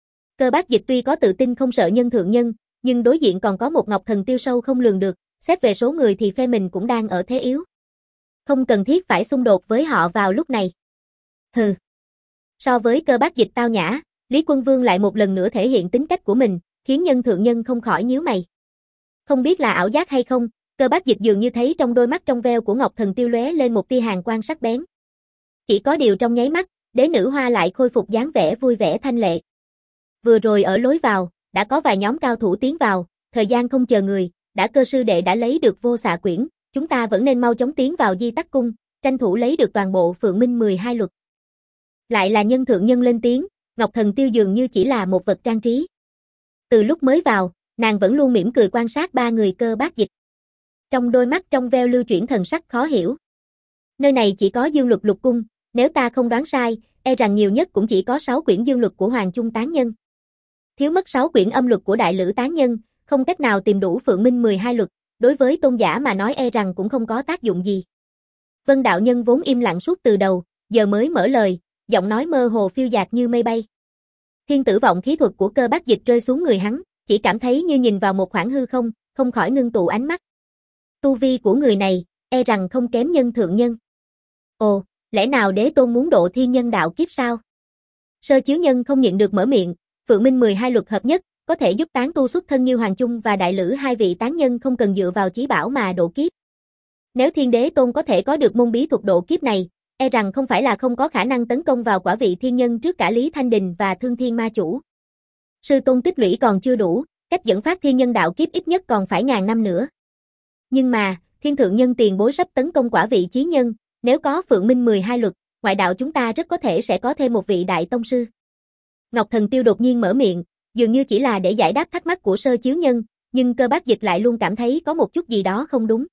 Cơ Bác Dịch tuy có tự tin không sợ Nhân Thượng Nhân, nhưng đối diện còn có một Ngọc Thần Tiêu sâu không lường được, xét về số người thì phe mình cũng đang ở thế yếu. Không cần thiết phải xung đột với họ vào lúc này. Hừ. So với Cơ Bác Dịch tao nhã, Lý Quân Vương lại một lần nữa thể hiện tính cách của mình, khiến Nhân Thượng Nhân không khỏi nhíu mày. Không biết là ảo giác hay không, Cơ Bác Dịch dường như thấy trong đôi mắt trong veo của Ngọc Thần Tiêu lóe lên một tia hàn quang sắc bén. Chỉ có điều trong nháy mắt, đế nữ Hoa lại khôi phục dáng vẻ vui vẻ thanh lệ. Vừa rồi ở lối vào, đã có vài nhóm cao thủ tiến vào, thời gian không chờ người, đã Cơ sư đệ đã lấy được Vô Xạ Quyển, chúng ta vẫn nên mau chóng tiến vào Di Tắc Cung, tranh thủ lấy được toàn bộ Phượng Minh mười hai luật. Lại là Nhân Thượng Nhân lên tiếng, Ngọc Thần Tiêu dường như chỉ là một vật trang trí. Từ lúc mới vào, nàng vẫn luôn mỉm cười quan sát ba người Cơ Bác Dịch. Trong đôi mắt trong veo lưu chuyển thần sắc khó hiểu. Nơi này chỉ có dương luật lục cung, nếu ta không đoán sai, e rằng nhiều nhất cũng chỉ có sáu quyển dương luật của Hoàng Chung Tán Nhân. Thiếu mất sáu quyển âm luật của Đại Lữ Tán Nhân, không cách nào tìm đủ Phượng Minh mười hai luật, đối với tôn giả mà nói e rằng cũng không có tác dụng gì. Vân Đạo Nhân vốn im lặng suốt từ đầu, giờ mới mở lời, giọng nói mơ hồ phiêu dạt như mây bay. Thiên tử vọng khí thuật của Cơ Bác Dịch rơi xuống người hắn, chỉ cảm thấy như nhìn vào một khoảng hư không, không khỏi ngưng tụ ánh mắt. Tu vi của người này, e rằng không kém Nhân Thượng Nhân. Ồ, lẽ nào Đế Tôn muốn độ thiên nhân đạo kiếp sao? Sơ Chiếu Nhân không nhịn được mở miệng, Phượng Minh mười hai luật hợp nhất, có thể giúp tán tu xuất thân như Hoàng Chung và Đại Lữ hai vị tán nhân không cần dựa vào chí bảo mà độ kiếp. Nếu Thiên Đế Tôn có thể có được môn bí thuật độ kiếp này, e rằng không phải là không có khả năng tấn công vào quả vị thiên nhân trước cả Lý Thanh Đình và Thương Thiên Ma Chủ. Sư tôn tích lũy còn chưa đủ, cách dẫn phát thiên nhân đạo kiếp ít nhất còn phải ngàn năm nữa. Nhưng mà, Thiên Thượng Nhân tiền bối sắp tấn công quả vị chí nhân, nếu có Phượng Minh mười hai luật, ngoại đạo chúng ta rất có thể sẽ có thêm một vị đại tông sư. Ngọc Thần Tiêu đột nhiên mở miệng, dường như chỉ là để giải đáp thắc mắc của Sơ Chiếu Nhân, nhưng Cơ Bác Dịch lại luôn cảm thấy có một chút gì đó không đúng.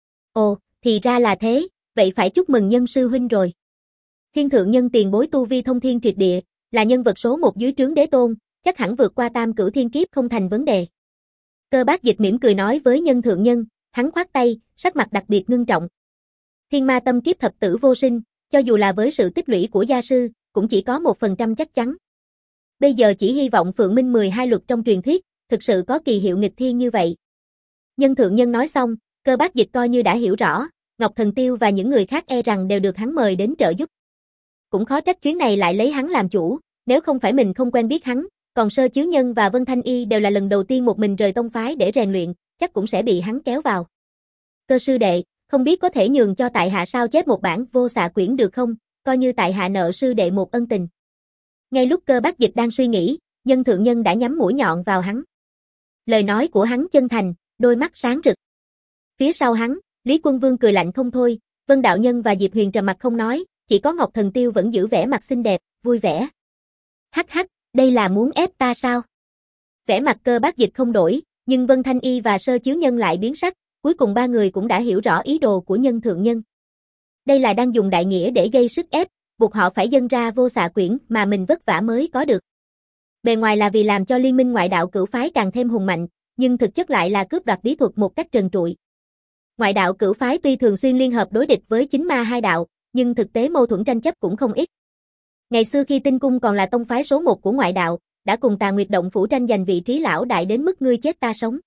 Ồ, thì ra là thế, vậy phải chúc mừng Nhân sư huynh rồi. Thiên Thượng Nhân tiền bối tu vi thông thiên triệt địa, là nhân vật số một dưới trướng Đế Tôn, chắc hẳn vượt qua tam cửu thiên kiếp không thành vấn đề. Cơ Bác Dịch mỉm cười nói với Nhân Thượng Nhân, hắn khoát tay, sắc mặt đặc biệt ngưng trọng. Thiên ma tâm kiếp thập tử vô sinh, cho dù là với sự tích lũy của gia sư, cũng chỉ có một phần trăm chắc chắn. Bây giờ chỉ hy vọng Phượng Minh mười hai luật trong truyền thuyết, thực sự có kỳ hiệu nghịch thiên như vậy. Nhân Thượng Nhân nói xong, Cơ Bác Dịch coi như đã hiểu rõ, Ngọc Thần Tiêu và những người khác e rằng đều được hắn mời đến trợ giúp. Cũng khó trách chuyến này lại lấy hắn làm chủ, nếu không phải mình không quen biết hắn, còn Sơ Chiếu Nhân và Vân Thanh Y đều là lần đầu tiên một mình rời tông phái để rèn luyện, chắc cũng sẽ bị hắn kéo vào. Cơ sư đệ, không biết có thể nhường cho tại hạ sao chép một bản vô xạ quyển được không, coi như tại hạ nợ sư đệ một ân tình. Ngay lúc Cơ Bác Dịch đang suy nghĩ, Nhân Thượng Nhân đã nhắm mũi nhọn vào hắn. Lời nói của hắn chân thành, đôi mắt sáng rực. Phía sau hắn, Lý Quân Vương cười lạnh không thôi, Vân Đạo Nhân và Diệp Huyền trầm mặt không nói, chỉ có Ngọc Thần Tiêu vẫn giữ vẻ mặt xinh đẹp, vui vẻ. Hắc hắc, đây là muốn ép ta sao? Vẻ mặt Cơ Bác Dịch không đổi, nhưng Vân Thanh Y và Sơ Chiếu Nhân lại biến sắc, cuối cùng ba người cũng đã hiểu rõ ý đồ của Nhân Thượng Nhân. Đây là đang dùng đại nghĩa để gây sức ép, buộc họ phải dâng ra vô xạ quyển mà mình vất vả mới có được. Bề ngoài là vì làm cho liên minh ngoại đạo cửu phái càng thêm hùng mạnh, nhưng thực chất lại là cướp đoạt bí thuật một cách trần trụi. Ngoại đạo cửu phái tuy thường xuyên liên hợp đối địch với chính ma hai đạo, nhưng thực tế mâu thuẫn tranh chấp cũng không ít. Ngày xưa khi Tinh Cung còn là tông phái số một của ngoại đạo, đã cùng Tà Nguyệt Động phủ tranh giành vị trí lão đại đến mức ngươi chết ta sống.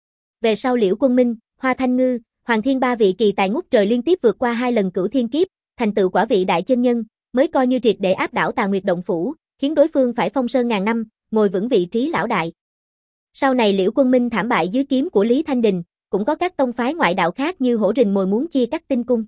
Về sau Liễu Quân Minh, Hoa Thanh Ngư, Hoàng Thiên ba vị kỳ tài ngút trời liên tiếp vượt qua hai lần cửu thiên kiếp, thành tựu quả vị đại chân nhân, mới coi như triệt để áp đảo Tà Nguyệt Động phủ, khiến đối phương phải phong sơn ngàn năm, ngồi vững vị trí lão đại. Sau này Liễu Quân Minh thảm bại dưới kiếm của Lý Thanh Đình, cũng có các tông phái ngoại đạo khác như hổ rình mồi muốn chia cắt Tinh Cung.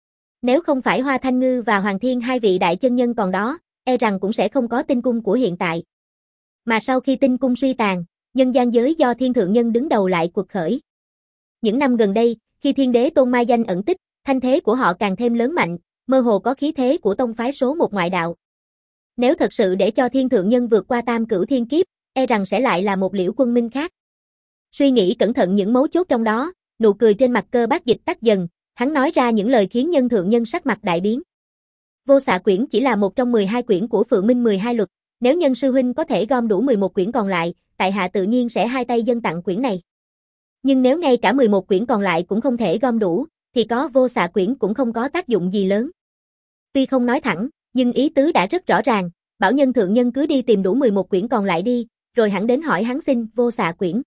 Nếu không phải Hoa Thanh Ngư và Hoàng Thiên hai vị đại chân nhân còn đó, e rằng cũng sẽ không có Tinh Cung của hiện tại. Mà sau khi Tinh Cung suy tàn, nhân gian giới do Thiên Thượng Nhân đứng đầu lại cuộc khởi. Những năm gần đây, khi Thiên Đế Tôn mai danh ẩn tích, thanh thế của họ càng thêm lớn mạnh, mơ hồ có khí thế của tông phái số một ngoại đạo. Nếu thật sự để cho Thiên Thượng Nhân vượt qua tam cửu thiên kiếp, e rằng sẽ lại là một Liễu Quân Minh khác. Suy nghĩ cẩn thận những mấu chốt trong đó, nụ cười trên mặt Cơ Bác Dịch tắt dần, hắn nói ra những lời khiến Nhân Thượng Nhân sắc mặt đại biến. Vô xạ quyển chỉ là một trong mười hai quyển của Phượng Minh mười hai luật, nếu Nhân sư huynh có thể gom đủ mười một quyển còn lại, tại hạ tự nhiên sẽ hai tay dâng tặng quyển này. Nhưng nếu ngay cả mười một quyển còn lại cũng không thể gom đủ, thì có vô xạ quyển cũng không có tác dụng gì lớn. Tuy không nói thẳng, nhưng ý tứ đã rất rõ ràng, bảo Nhân Thượng Nhân cứ đi tìm đủ mười một quyển còn lại đi, rồi hẳn đến hỏi hắn xin vô xạ quyển.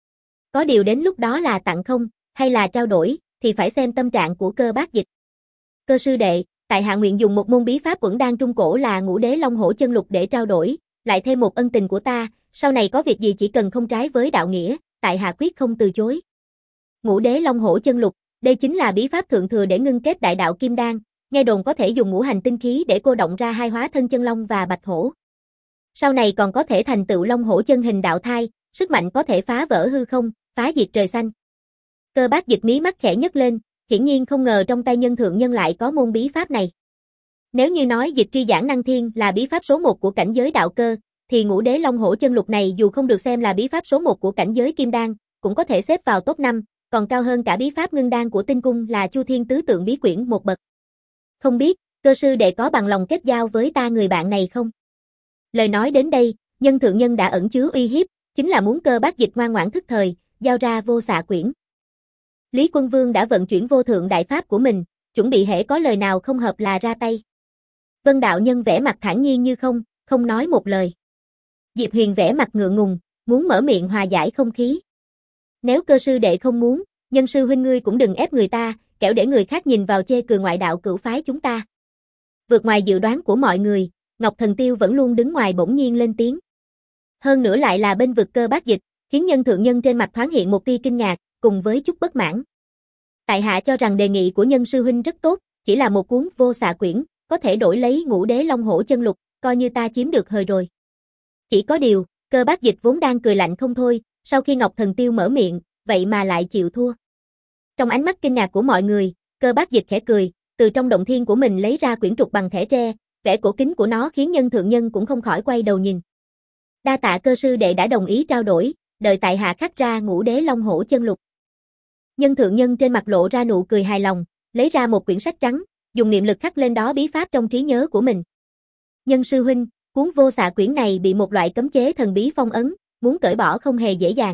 Có điều đến lúc đó là tặng không, hay là trao đổi, thì phải xem tâm trạng của Cơ Bác Dịch. Cơ sư đệ, tại hạ nguyện dùng một môn bí pháp uẩn đan trung cổ là Ngũ Đế Long Hổ Chân Lục để trao đổi, lại thêm một ân tình của ta, sau này có việc gì chỉ cần không trái với đạo nghĩa, tại hạ quyết không từ chối. Ngũ Đế Long Hổ Chân Lục, đây chính là bí pháp thượng thừa để ngưng kết đại đạo kim đan, nghe đồn có thể dùng ngũ hành tinh khí để cô động ra hai hóa thân chân long và bạch hổ. Sau này còn có thể thành tựu long hổ chân hình đạo thai, sức mạnh có thể phá vỡ hư không, phá diệt trời xanh. Cơ Bác Dịch mí mắt khẽ nhấc lên, hiển nhiên không ngờ trong tay Nhân Thượng Nhân lại có môn bí pháp này. Nếu như nói Dịch Tri Giảng Năng Thiên là bí pháp số một của cảnh giới đạo cơ, thì Ngũ Đế Long Hổ Chân Lục này dù không được xem là bí pháp số một của cảnh giới kim đan, cũng có thể xếp vào top năm, còn cao hơn cả bí pháp ngưng đan của Tinh Cung là Chu Thiên Tứ Tượng bí quyển một bậc. Không biết, cơ sư đệ có bằng lòng kết giao với ta người bạn này không? Lời nói đến đây, Nhân Thượng Nhân đã ẩn chứa uy hiếp, chính là muốn Cơ Bác Dịch ngoan ngoãn thức thời, giao ra vô xạ quyển. Lý Quân Vương đã vận chuyển vô thượng đại pháp của mình, chuẩn bị hễ có lời nào không hợp là ra tay. Vân Đạo Nhân vẻ mặt thản nhiên như không, không nói một lời. Diệp Huyền vẻ mặt ngượng ngùng, muốn mở miệng hòa giải không khí. Nếu cơ sư đệ không muốn, Nhân sư huynh ngươi cũng đừng ép người ta, kẻo để người khác nhìn vào chê cười ngoại đạo cửu phái chúng ta. Vượt ngoài dự đoán của mọi người, Ngọc Thần Tiêu vẫn luôn đứng ngoài bỗng nhiên lên tiếng. Hơn nữa lại là bên vực Cơ Bác Dịch, khiến Nhân thượng nhân trên mặt thoáng hiện một tia kinh ngạc, cùng với chút bất mãn. Tại hạ cho rằng đề nghị của Nhân sư huynh rất tốt, chỉ là một cuốn vô xạ quyển, có thể đổi lấy Ngũ Đế Long Hổ chân lục, coi như ta chiếm được hời rồi. Chỉ có điều, Cơ Bác Dịch vốn đang cười lạnh không thôi, sau khi Ngọc Thần Tiêu mở miệng, vậy mà lại chịu thua. Trong ánh mắt kinh ngạc của mọi người, Cơ Bác Dịch khẽ cười, từ trong động thiên của mình lấy ra quyển trục bằng thẻ tre, vẻ cổ kính của nó khiến Nhân thượng nhân cũng không khỏi quay đầu nhìn. Đa tạ Cơ sư đệ đã đồng ý trao đổi, đợi tại hạ khắc ra Ngũ Đế Long Hổ chân lục. Nhân thượng nhân trên mặt lộ ra nụ cười hài lòng, lấy ra một quyển sách trắng, dùng niệm lực khắc lên đó bí pháp trong trí nhớ của mình. Nhân sư huynh, cuốn vô xạ quyển này bị một loại cấm chế thần bí phong ấn, muốn cởi bỏ không hề dễ dàng.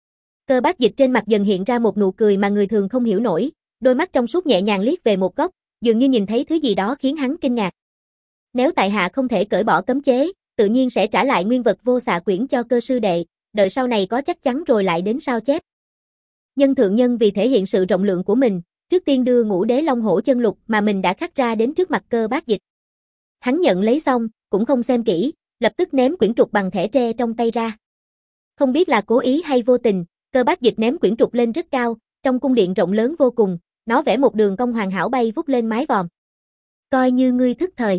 Cơ Bác Dịch trên mặt dần hiện ra một nụ cười mà người thường không hiểu nổi, đôi mắt trong suốt nhẹ nhàng liếc về một góc, dường như nhìn thấy thứ gì đó khiến hắn kinh ngạc. Nếu tại hạ không thể cởi bỏ cấm chế, tự nhiên sẽ trả lại nguyên vật vô xạ quyển cho Cơ sư đệ, đợi sau này có chắc chắn rồi lại đến sao chép. Nhân thượng nhân vì thể hiện sự rộng lượng của mình, trước tiên đưa Ngũ Đế Long Hổ chân lục mà mình đã khắc ra đến trước mặt Cơ Bác Dịch. Hắn nhận lấy xong, cũng không xem kỹ, lập tức ném quyển trục bằng thẻ tre trong tay ra. Không biết là cố ý hay vô tình, Cơ Bác Dịch ném quyển trục lên rất cao, trong cung điện rộng lớn vô cùng, nó vẽ một đường cong hoàn hảo bay vút lên mái vòm. Coi như ngươi thức thời.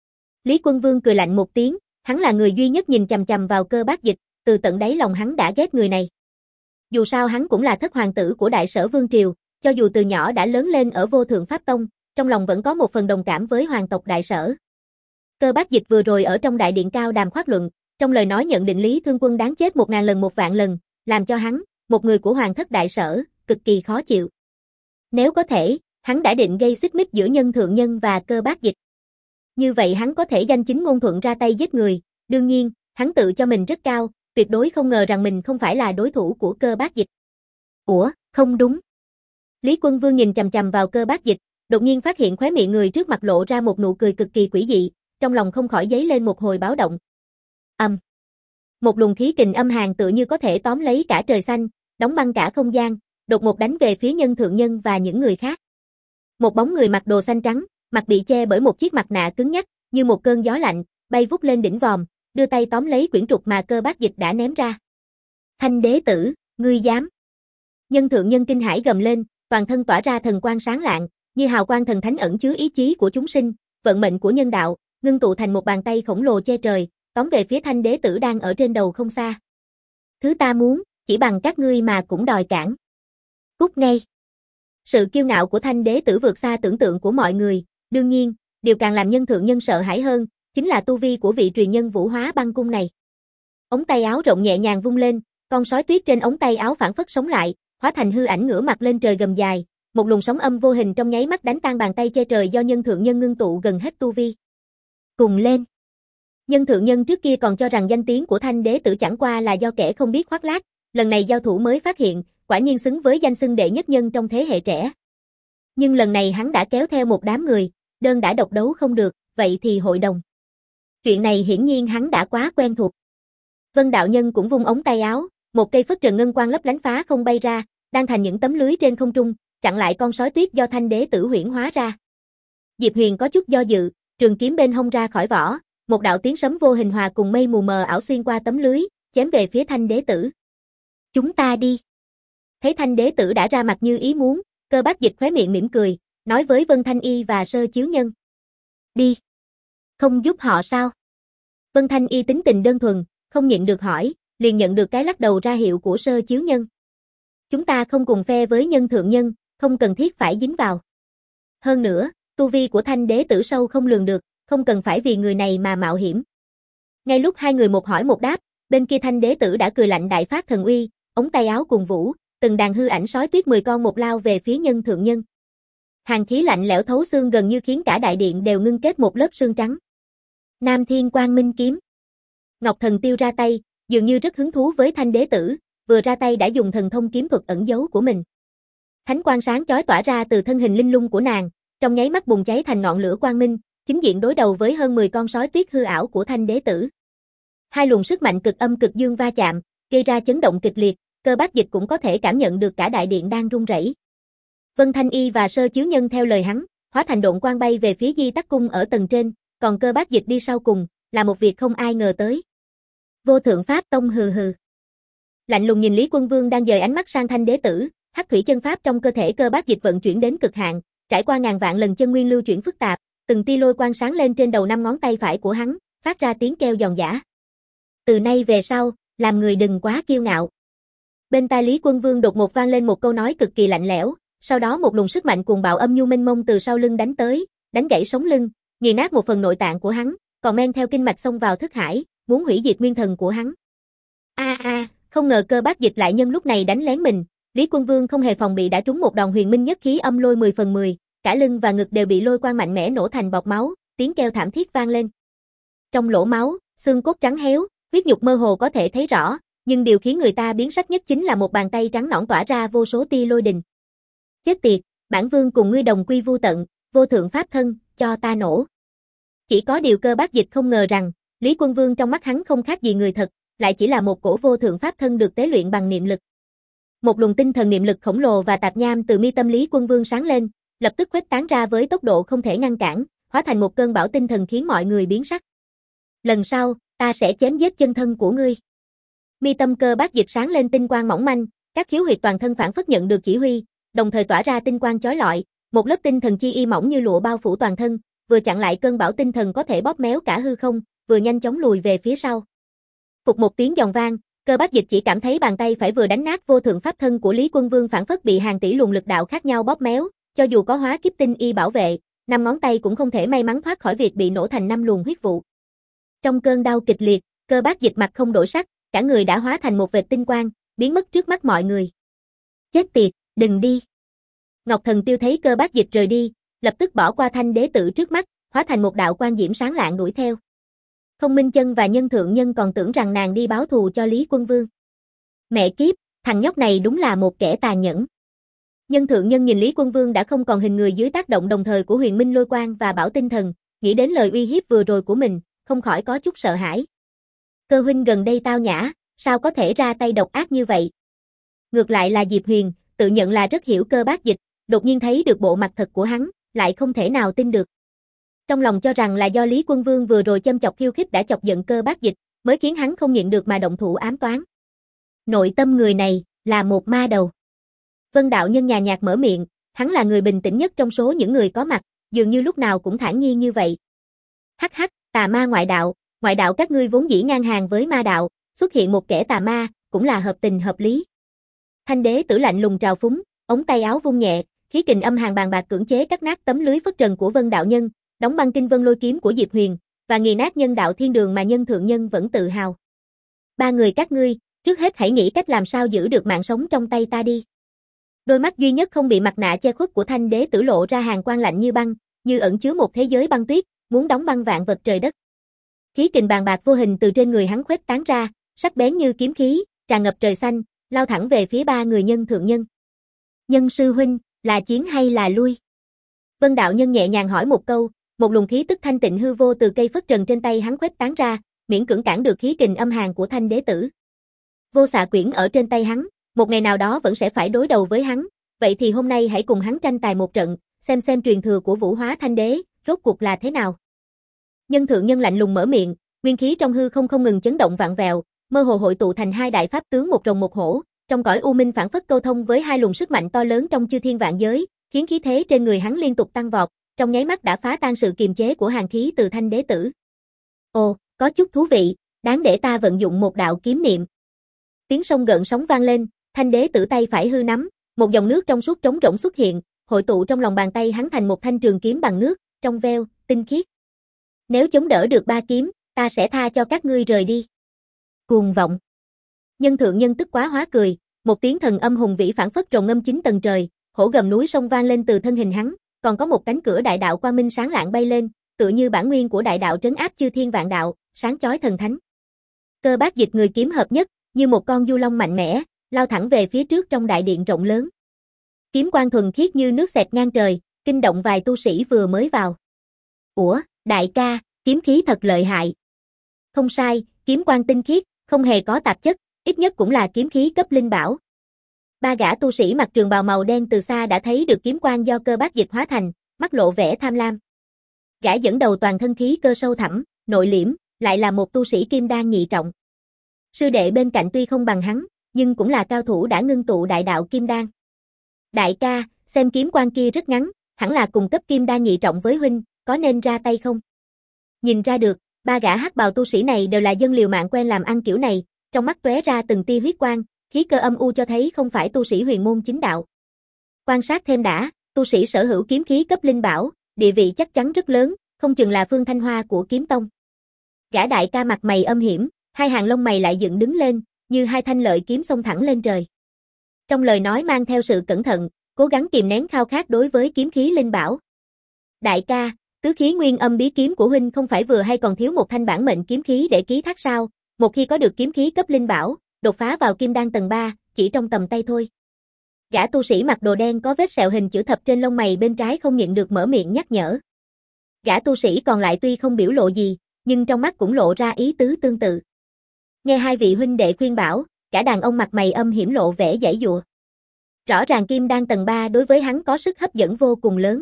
Lý Quân Vương cười lạnh một tiếng, hắn là người duy nhất nhìn chằm chằm vào Cơ Bác Dịch, từ tận đáy lòng hắn đã ghét người này. Dù sao hắn cũng là thất hoàng tử của Đại Sở Vương Triều, cho dù từ nhỏ đã lớn lên ở Vô Thượng Pháp Tông, trong lòng vẫn có một phần đồng cảm với hoàng tộc Đại Sở. Cơ Bác Dịch vừa rồi ở trong đại điện cao đàm khoác luận, trong lời nói nhận định Lý Thương Quân đáng chết một ngàn lần một vạn lần, làm cho hắn, một người của hoàng thất Đại Sở, cực kỳ khó chịu. Nếu có thể, hắn đã định gây xích mích giữa Nhân thượng nhân và Cơ Bác Dịch. Như vậy hắn có thể danh chính ngôn thuận ra tay giết người, đương nhiên, hắn tự cho mình rất cao, tuyệt đối không ngờ rằng mình không phải là đối thủ của Cơ Bác Dịch. Ủa, không đúng. Lý Quân Vương nhìn chằm chằm vào Cơ Bác Dịch, đột nhiên phát hiện khóe miệng người trước mặt lộ ra một nụ cười cực kỳ quỷ dị, trong lòng không khỏi dấy lên một hồi báo động. Ầm. Um. Một luồng khí kình âm hàn tựa như có thể tóm lấy cả trời xanh, đóng băng cả không gian, đột ngột đánh về phía Nhân thượng nhân và những người khác. Một bóng người mặc đồ xanh trắng, mặt bị che bởi một chiếc mặt nạ cứng nhắc, như một cơn gió lạnh, bay vút lên đỉnh vòm, đưa tay tóm lấy quyển trục mà Cơ Bác Dịch đã ném ra. Thanh đế tử, ngươi dám? Nhân thượng nhân kinh hãi gầm lên, toàn thân tỏa ra thần quang sáng lạng, như hào quang thần thánh ẩn chứa ý chí của chúng sinh, vận mệnh của nhân đạo, ngưng tụ thành một bàn tay khổng lồ che trời, tóm về phía Thanh đế tử đang ở trên đầu không xa. Thứ ta muốn, chỉ bằng các ngươi mà cũng đòi cản. Cút ngay. Sự kiêu ngạo của Thanh đế tử vượt xa tưởng tượng của mọi người, đương nhiên, điều càng làm Nhân thượng nhân sợ hãi hơn, chính là tu vi của vị truyền nhân Vũ Hóa Băng Cung này. Ống tay áo rộng nhẹ nhàng vung lên, con sói tuyết trên ống tay áo phản phất sống lại, hóa thành hư ảnh ngửa mặt lên trời gầm dài, một luồng sóng âm vô hình trong nháy mắt đánh tan bàn tay che trời do Nhân thượng nhân ngưng tụ gần hết tu vi. Cùng lên. Nhân thượng nhân trước kia còn cho rằng danh tiếng của Thanh đế tử chẳng qua là do kẻ không biết khoác lác, lần này giao thủ mới phát hiện, quả nhiên xứng với danh xưng đệ nhất nhân trong thế hệ trẻ. Nhưng lần này hắn đã kéo theo một đám người, đơn đã độc đấu không được, vậy thì hội đồng. Chuyện này hiển nhiên hắn đã quá quen thuộc. Vân đạo nhân cũng vung ống tay áo, một cây phất trần ngân quang lấp lánh phá không bay ra, đang thành những tấm lưới trên không trung, chặn lại con sói tuyết do Thanh đế tử huyễn hóa ra. Diệp Huyền có chút do dự, trường kiếm bên hông ra khỏi vỏ, một đạo tiếng sấm vô hình hòa cùng mây mù mờ ảo xuyên qua tấm lưới, chém về phía Thanh đế tử. Chúng ta đi. Thấy Thanh đế tử đã ra mặt như ý muốn, Cơ Bác Dịch khóe miệng mỉm cười, nói với Vân Thanh Y và Sơ Chiếu Nhân. Đi. Không giúp họ sao? Vân Thanh Y tính tình đơn thuần, không nhịn được hỏi, liền nhận được cái lắc đầu ra hiệu của Sơ Chiếu Nhân. Chúng ta không cùng phe với Nhân thượng nhân, không cần thiết phải dính vào. Hơn nữa, tu vi của Thanh đế tử sâu không lường được, không cần phải vì người này mà mạo hiểm. Ngay lúc hai người một hỏi một đáp, bên kia Thanh đế tử đã cười lạnh đại phát thần uy, ống tay áo cùng vũ, từng đàn hư ảnh sói tuyết mười con một lao về phía Nhân thượng nhân. Hàn khí lạnh lẽo thấu xương gần như khiến cả đại điện đều ngưng kết một lớp sương trắng. Nam Thiên Quang Minh kiếm. Ngọc Thần Tiêu ra tay, dường như rất hứng thú với Thanh đế tử, vừa ra tay đã dùng thần thông kiếm thuật ẩn giấu của mình. Thánh quang sáng chói tỏa ra từ thân hình linh lung của nàng, trong nháy mắt bùng cháy thành ngọn lửa quang minh, chính diện đối đầu với hơn mười con sói tuyết hư ảo của Thanh đế tử. Hai luồng sức mạnh cực âm cực dương va chạm, gây ra chấn động kịch liệt, Cơ Bác Dịch cũng có thể cảm nhận được cả đại điện đang rung rẩy. Vân Thanh Y và Sơ Chiếu Nhân theo lời hắn, hóa thành độn quang bay về phía Di Tắc Cung ở tầng trên, còn Cơ Bác Dịch đi sau cùng, là một việc không ai ngờ tới. Vô Thượng Pháp Tông hừ hừ. Lạnh lùng nhìn Lý Quân Vương đang dời ánh mắt sang Thanh Đế Tử, Hắc Thủy chân pháp trong cơ thể Cơ Bác Dịch vận chuyển đến cực hạn, trải qua ngàn vạn lần chân nguyên lưu chuyển phức tạp, từng tia lôi quang sáng lên trên đầu năm ngón tay phải của hắn, phát ra tiếng kêu giòn giã. Từ nay về sau, làm người đừng quá kiêu ngạo. Bên tai Lý Quân Vương đột ngột vang lên một câu nói cực kỳ lạnh lẽo, sau đó một luồng sức mạnh cuồng bạo âm nhu mênh mông từ sau lưng đánh tới, đánh gãy sống lưng, nghiền nát một phần nội tạng của hắn, còn men theo kinh mạch xông vào thức hải, muốn hủy diệt nguyên thần của hắn. A a, không ngờ Cơ Bác Dịch lại nhân lúc này đánh lén mình, Lý Quân Vương không hề phòng bị đã trúng một đòn huyền minh nhất khí âm lôi mười phần mười, cả lưng và ngực đều bị lôi quang mạnh mẽ nổ thành bọt máu, tiếng kêu thảm thiết vang lên. Trong lỗ máu, xương cốt trắng héo, huyết nhục mơ hồ có thể thấy rõ, nhưng điều khiến người ta biến sắc nhất chính là một bàn tay trắng nõn tỏa ra vô số tia lôi đình. Chết tiệt, bản vương cùng ngươi đồng quy vu tận, vô thượng pháp thân, cho ta nổ. Chỉ có điều Cơ Bác Dịch không ngờ rằng, Lý Quân Vương trong mắt hắn không khác gì người thật, lại chỉ là một cổ vô thượng pháp thân được tế luyện bằng niệm lực. Một luồng tinh thần niệm lực khổng lồ và tạp nham từ mi tâm Lý Quân Vương sáng lên, lập tức khuếch tán ra với tốc độ không thể ngăn cản, hóa thành một cơn bão tinh thần khiến mọi người biến sắc. Lần sau, ta sẽ chém giết chân thân của ngươi. Mi tâm Cơ Bác Dịch sáng lên tinh quang mỏng manh, các khiếu huyệt toàn thân phản phất nhận được chỉ huy, đồng thời tỏa ra tinh quang chói lọi, một lớp tinh thần chi y mỏng như lụa bao phủ toàn thân, vừa chặn lại cơn bão tinh thần có thể bóp méo cả hư không, vừa nhanh chóng lùi về phía sau. Phục một tiếng giòn vang, Cơ Bác Dịch chỉ cảm thấy bàn tay phải vừa đánh nát vô thượng pháp thân của Lý Quân Vương phản phất bị hàng tỷ luồng lực đạo khác nhau bóp méo, cho dù có hóa kiếp tinh y bảo vệ, năm ngón tay cũng không thể may mắn thoát khỏi việc bị nổ thành năm luồng huyết vụ. Trong cơn đau kịch liệt, Cơ Bác Dịch mặt không đổi sắc, cả người đã hóa thành một vệt tinh quang, biến mất trước mắt mọi người. Chết tiệt, đừng đi. Ngọc Thần Tiêu thấy Cơ Bác Dịch rời đi, lập tức bỏ qua Thanh Đế Tử trước mắt, hóa thành một đạo quang diễm sáng lạng đuổi theo. Không Minh Chân và Nhân Thượng Nhân còn tưởng rằng nàng đi báo thù cho Lý Quân Vương. Mẹ kiếp, thằng nhóc này đúng là một kẻ tàn nhẫn. Nhân Thượng Nhân nhìn Lý Quân Vương đã không còn hình người dưới tác động đồng thời của huyền minh lôi quang và bảo tinh thần, nghĩ đến lời uy hiếp vừa rồi của mình, không khỏi có chút sợ hãi. Cơ huynh gần đây tao nhã, sao có thể ra tay độc ác như vậy? Ngược lại là Diệp Huyền, tự nhận là rất hiểu Cơ Bác Dịch, đột nhiên thấy được bộ mặt thật của hắn, lại không thể nào tin được. Trong lòng cho rằng là do Lý Quân Vương vừa rồi châm chọc khiêu khích đã chọc giận Cơ Bác Dịch, mới khiến hắn không nhịn được mà động thủ ám toán. Nội tâm người này, là một ma đầu. Vân đạo nhân nhàn nhạt mở miệng, hắn là người bình tĩnh nhất trong số những người có mặt, dường như lúc nào cũng thản nhiên như vậy. Hắc hắc, tà ma ngoại đạo, ngoại đạo các ngươi vốn dĩ ngang hàng với ma đạo, xuất hiện một kẻ tà ma, cũng là hợp tình hợp lý. Thanh Đế Tử lạnh lùng trào phúng, ống tay áo vung nhẹ, khí kình âm hàn bàn bạc cưỡng chế cắt nát tấm lưới phất trần của Vân đạo nhân, đóng băng kinh vân lôi kiếm của Diệp Huyền, và nghiền nát nhân đạo thiên đường mà Nhân Thượng Nhân vẫn tự hào. Ba người các ngươi, trước hết hãy nghĩ cách làm sao giữ được mạng sống trong tay ta đi. Đôi mắt duy nhất không bị mặt nạ che khuất của Thanh Đế Tử lộ ra hàn quang lạnh như băng, như ẩn chứa một thế giới băng tuyết, muốn đóng băng vạn vật trời đất. Khí kình bàn bạc vô hình từ trên người hắn khuếch tán ra, sắc bén như kiếm khí, tràn ngập trời xanh, lao thẳng về phía ba người Nhân Thượng Nhân. Nhân sư huynh, là chiến hay là lui? Vân đạo nhân nhẹ nhàng hỏi một câu, một luồng khí tức thanh tịnh hư vô từ cây phất trần trên tay hắn khuếch tán ra, miễn cưỡng cản được khí kình âm hàn của Thanh Đế Tử. Vô xạ quyển ở trên tay hắn, một ngày nào đó vẫn sẽ phải đối đầu với hắn, vậy thì hôm nay hãy cùng hắn tranh tài một trận, xem xem truyền thừa của Vũ Hóa Thanh Đế, rốt cuộc là thế nào. Nhân Thượng Nhân lạnh lùng mở miệng, nguyên khí trong hư không không ngừng chấn động vạn vẹo, mơ hồ hội tụ thành hai đại pháp tướng một rồng một hổ, trong cõi u minh phản phất câu thông với hai luồng sức mạnh to lớn trong chư thiên vạn giới, khiến khí thế trên người hắn liên tục tăng vọt, trong nháy mắt đã phá tan sự kiềm chế của hàn khí từ Thanh Đế Tử. Ồ, có chút thú vị, đáng để ta vận dụng một đạo kiếm niệm. Tiếng sông gợn sóng vang lên, Thanh Đế Tử tay phải hư nắm, một dòng nước trong suốt trống rỗng xuất hiện, hội tụ trong lòng bàn tay hắn thành một thanh trường kiếm bằng nước, trong veo, tinh khiết. Nếu chống đỡ được ba kiếm, ta sẽ tha cho các ngươi rời đi. Cuồng vọng. Nhân Thượng Nhân tức quá hóa cười, một tiếng thần âm hùng vĩ phảng phất rồng ngâm chín tầng trời, hổ gầm núi sông vang lên từ thân hình hắn, còn có một cánh cửa đại đạo quang minh sáng lạng bay lên, tựa như bản nguyên của đại đạo trấn áp chư thiên vạn đạo, sáng chói thần thánh. Cơ Bác Dịch người kiếm hợp nhất, như một con du long mạnh mẽ, lao thẳng về phía trước trong đại điện rộng lớn. Kiếm quang thuần khiết như nước xẹt ngang trời, kinh động vài tu sĩ vừa mới vào. Ủa, đại ca, kiếm khí thật lợi hại. Không sai, kiếm quang tinh khiết, không hề có tạp chất, ít nhất cũng là kiếm khí cấp linh bảo. Ba gã tu sĩ mặc trường bào màu đen từ xa đã thấy được kiếm quang do cơ bát dịch hóa thành, mắt lộ vẻ tham lam. Gã dẫn đầu toàn thân khí cơ sâu thẳm, nội liễm, lại là một tu sĩ kim đan nhị trọng. Sư đệ bên cạnh tuy không bằng hắn, nhưng cũng là cao thủ đã ngưng tụ đại đạo kim đan. Đại ca, xem kiếm quang kia rất ngắn, hẳn là cùng cấp kim đan nhị trọng với huynh, có nên ra tay không? Nhìn ra được, ba gã hắc bào tu sĩ này đều là dân liều mạng quen làm ăn kiểu này, trong mắt tóe ra từng tia huyết quang, khí cơ âm u cho thấy không phải tu sĩ huyền môn chính đạo. Quan sát thêm đã, tu sĩ sở hữu kiếm khí cấp linh bảo, địa vị chắc chắn rất lớn, không chừng là Phương Thanh Hoa của kiếm tông. Gã đại ca mặt mày âm hiểm, hai hàng lông mày lại dựng đứng lên, như hai thanh lợi kiếm xông thẳng lên trời. Trong lời nói mang theo sự cẩn thận, cố gắng kìm nén khao khát đối với kiếm khí linh bảo. Đại ca, tứ khí nguyên âm bí kiếm của huynh không phải vừa hay còn thiếu một thanh bản mệnh kiếm khí để ký thác sao? Một khi có được kiếm khí cấp linh bảo, đột phá vào kim đan tầng ba, chỉ trong tầm tay thôi. Gã tu sĩ mặc đồ đen có vết sẹo hình chữ thập trên lông mày bên trái không nhịn được mở miệng nhắc nhở. Gã tu sĩ còn lại tuy không biểu lộ gì, nhưng trong mắt cũng lộ ra ý tứ tương tự. Nghe hai vị huynh đệ khuyên bảo, cả đàn ông mặt mày âm hiểm lộ vẻ giãy giụa. Rõ ràng kim đan tầng ba đối với hắn có sức hấp dẫn vô cùng lớn.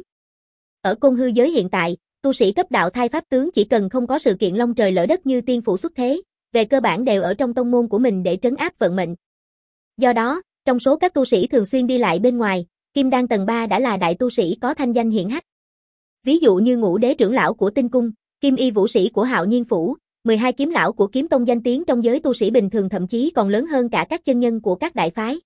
Ở côn hư giới hiện tại, tu sĩ cấp đạo thai pháp tướng chỉ cần không có sự kiện long trời lỡ đất như tiên phụ xuất thế, về cơ bản đều ở trong tông môn của mình để trấn áp vận mệnh. Do đó, trong số các tu sĩ thường xuyên đi lại bên ngoài, kim đan tầng ba đã là đại tu sĩ có thanh danh hiển hách. Ví dụ như Ngũ Đế trưởng lão của Tinh Cung, Kim Y vũ sĩ của Hạo Nhiên phủ, mười hai kiếm lão của Kiếm Tông danh tiếng trong giới tu sĩ bình thường thậm chí còn lớn hơn cả các chân nhân của các đại phái.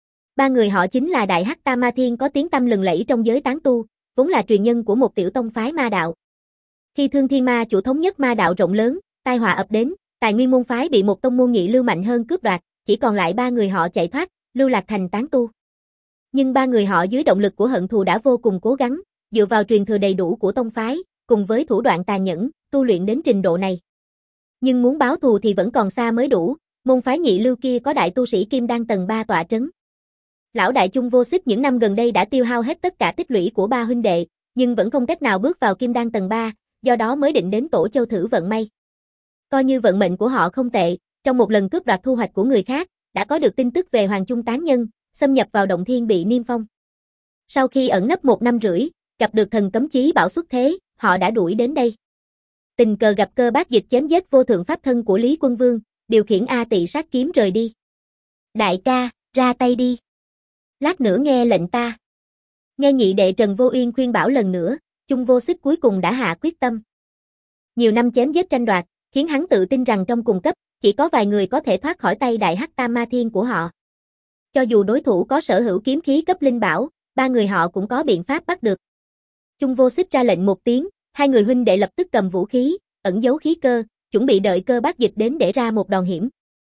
Ba người họ chính là Đại Hắc Tam Ma Thiên có tiếng tăm lừng lẫy trong giới tán tu, vốn là truyền nhân của một tiểu tông phái ma đạo. Khi Thương Thiên Ma chủ thống nhất ma đạo rộng lớn, tai họa ập đến, tài nguyên môn phái bị một tông môn nhị lưu mạnh hơn cướp đoạt, chỉ còn lại ba người họ chạy thoát, lưu lạc thành tán tu. Nhưng ba người họ dưới động lực của hận thù đã vô cùng cố gắng, dựa vào truyền thừa đầy đủ của tông phái, cùng với thủ đoạn tàn nhẫn, tu luyện đến trình độ này. Nhưng muốn báo thù thì vẫn còn xa mới đủ, môn phái nhị lưu kia có đại tu sĩ kim đan tầng ba tọa trấn. Lão đại Chung Vô Xích những năm gần đây đã tiêu hao hết tất cả tích lũy của ba huynh đệ, nhưng vẫn không cách nào bước vào kim đan tầng ba, do đó mới định đến Tổ Châu thử vận may. Coi như vận mệnh của họ không tệ, trong một lần cướp đoạt thu hoạch của người khác, đã có được tin tức về Hoàng Chung tán nhân, xâm nhập vào động thiên bị niêm phong. Sau khi ẩn nấp một năm rưỡi, gặp được thần cấm chí bảo xuất thế, họ đã đuổi đến đây. Tình cờ gặp cơ bát dịch chém giết vô thượng pháp thân của Lý Quân Vương, điều khiển A Tị sát kiếm rời đi. Đại ca, ra tay đi. Lát nữa nghe lệnh ta. Nghe nhị đệ Trần Vô Uyên khuyên bảo lần nữa, Chung Vô Xích cuối cùng đã hạ quyết tâm. Nhiều năm chém giết tranh đoạt, khiến hắn tự tin rằng trong cùng cấp, chỉ có vài người có thể thoát khỏi tay Đại Hắc Tam Ma Thiên của họ. Cho dù đối thủ có sở hữu kiếm khí cấp linh bảo, ba người họ cũng có biện pháp bắt được. Chung Vô Xích ra lệnh một tiếng, hai người huynh đệ lập tức cầm vũ khí, ẩn giấu khí cơ, chuẩn bị đợi cơ bát dịch đến để ra một đòn hiểm.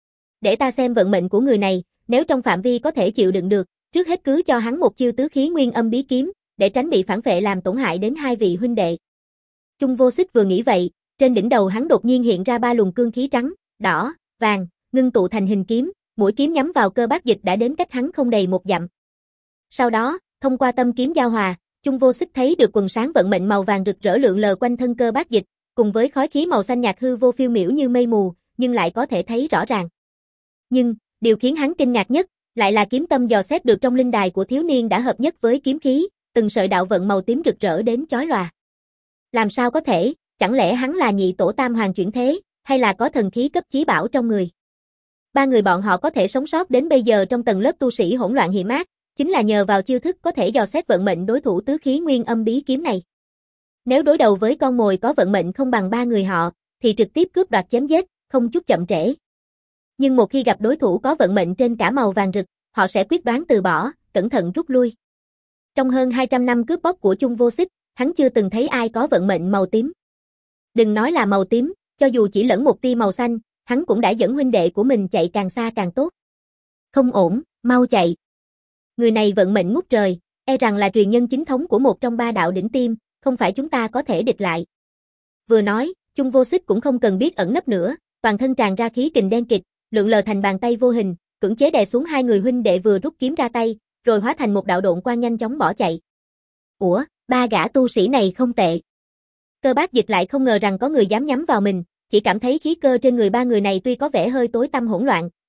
Để ta xem vận mệnh của người này, nếu trong phạm vi có thể chịu đựng được, trước hết cứ cho hắn một chiêu tứ khí nguyên âm bí kiếm, để tránh bị phản phệ làm tổn hại đến hai vị huynh đệ. Chung Vô Xích vừa nghĩ vậy, trên đỉnh đầu hắn đột nhiên hiện ra ba luồng cương khí trắng, đỏ, vàng, ngưng tụ thành hình kiếm, mũi kiếm nhắm vào cơ bát dịch đã đến cách hắn không đầy một dặm. Sau đó, thông qua tâm kiếm giao hòa, Chung Vô Xích thấy được quần sáng vận mệnh màu vàng rực rỡ lượn lờ quanh thân cơ bát dịch, cùng với khói khí màu xanh nhạt hư vô phiêu miểu như mây mù, nhưng lại có thể thấy rõ ràng. Nhưng, điều khiến hắn kinh ngạc nhất, lại là kiếm tâm dò xét được trong linh đài của thiếu niên đã hợp nhất với kiếm khí, từng sợi đạo vận màu tím rực rỡ đến chói lòa. Làm sao có thể, chẳng lẽ hắn là nhị tổ tam hoàng chuyển thế, hay là có thần khí cấp chí bảo trong người? Ba người bọn họ có thể sống sót đến bây giờ trong tầng lớp tu sĩ hỗn loạn hiểm ác, chính là nhờ vào chiêu thức có thể dò xét vận mệnh đối thủ tứ khí nguyên âm bí kiếm này. Nếu đối đầu với con mồi có vận mệnh không bằng ba người họ, thì trực tiếp cướp đoạt chém giết, không chút chậm trễ. Nhưng một khi gặp đối thủ có vận mệnh trên cả màu vàng rực, họ sẽ quyết đoán từ bỏ, cẩn thận rút lui. Trong hơn hai trăm năm cướp bóc của Chung Vô Xích, hắn chưa từng thấy ai có vận mệnh màu tím. Đừng nói là màu tím, cho dù chỉ lẫn một tia màu xanh, hắn cũng đã dẫn huynh đệ của mình chạy càng xa càng tốt. Không ổn, mau chạy. Người này vận mệnh ngút trời, e rằng là truyền nhân chính thống của một trong ba đạo đỉnh tiêm, không phải chúng ta có thể địch lại. Vừa nói, Chung Vô Xích cũng không cần biết ẩn nấp nữa, toàn thân tràn ra khí kình đen kịt, lượn lờ thành bàn tay vô hình, cưỡng chế đè xuống hai người huynh đệ vừa rút kiếm ra tay, rồi hóa thành một đạo độn quang nhanh chóng bỏ chạy. Ủa, ba gã tu sĩ này không tệ. Cơ bát dịch lại không ngờ rằng có người dám nhắm vào mình, chỉ cảm thấy khí cơ trên người ba người này tuy có vẻ hơi tối tăm hỗn loạn,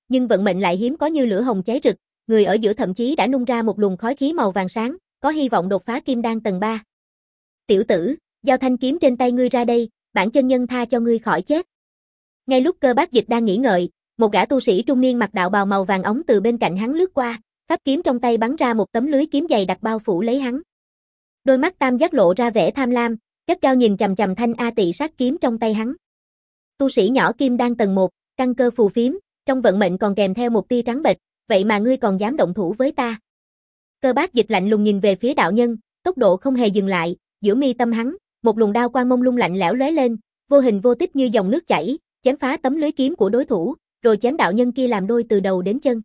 nhưng vận mệnh lại hiếm có như lửa hồng cháy rực, người ở giữa thậm chí đã nung ra một luồng khói khí màu vàng sáng, có hy vọng đột phá kim đan tầng ba. Tiểu tử, giao thanh kiếm trên tay ngươi ra đây, bản chân nhân tha cho ngươi khỏi chết. Ngay lúc Cơ Bác Dịch đang nghĩ ngợi, một gã tu sĩ trung niên mặc đạo bào màu vàng óng từ bên cạnh hắn lướt qua, pháp kiếm trong tay bắn ra một tấm lưới kiếm dày đặc bao phủ lấy hắn. Đôi mắt tam giác lộ ra vẻ tham lam, gắt gao nhìn chằm chằm thanh A Tị sát kiếm trong tay hắn. Tu sĩ nhỏ kim đan tầng một, căn cơ phù phiếm, trong vận mệnh còn kèm theo một tia trắng bệch, vậy mà ngươi còn dám động thủ với ta? Cơ Bác Dịch lạnh lùng nhìn về phía đạo nhân, tốc độ không hề dừng lại, giữa mi tâm hắn, một luồng đao quang mông lung lạnh lẽo lóe lên, vô hình vô tích như dòng nước chảy, chém phá tấm lưới kiếm của đối thủ, rồi chém đạo nhân kia làm đôi từ đầu đến chân.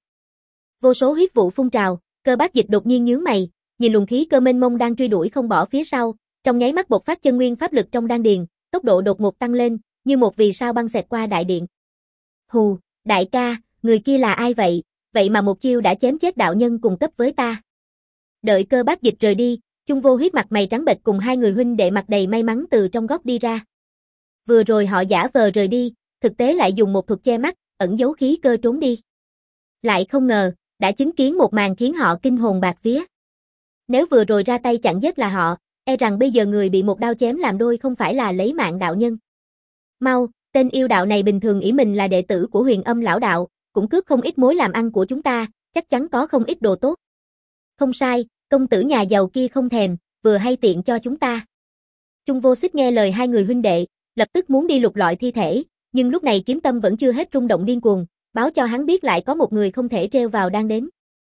Vô số huyết vụ phun trào, Cơ Bác Dịch đột nhiên nhướng mày, nhìn luồng khí cơ mênh mông đang truy đuổi không bỏ phía sau, trong nháy mắt bộc phát chân nguyên pháp lực trong đan điền, tốc độ đột ngột tăng lên, như một vì sao băng xẹt qua đại điện. Hù, đại ca, người kia là ai vậy? Vậy mà một chiêu đã chém chết đạo nhân cùng cấp với ta. Đợi Cơ Bác Dịch rời đi, Chung Vô Huyết mặt mày trắng bệch cùng hai người huynh đệ mặt đầy may mắn từ trong góc đi ra. Vừa rồi họ giả vờ rời đi, thực tế lại dùng một thuật che mắt, ẩn giấu khí cơ trốn đi. Lại không ngờ, đã chứng kiến một màn khiến họ kinh hồn bạt vía. Nếu vừa rồi ra tay chặn giết là họ, e rằng bây giờ người bị một đao chém làm đôi không phải là lấy mạng đạo nhân. Mau, tên yêu đạo này bình thường ỷ mình là đệ tử của Huyền Âm lão đạo, cũng cướp không ít mối làm ăn của chúng ta, chắc chắn có không ít đồ tốt. Không sai, công tử nhà giàu kia không thèm, vừa hay tiện cho chúng ta. Chung Vô Xích nghe lời hai người huynh đệ, lập tức muốn đi lục lọi thi thể, nhưng lúc này kiếm tâm vẫn chưa hết rung động điên cuồng, báo cho hắn biết lại có một người không thể treo vào đang đến.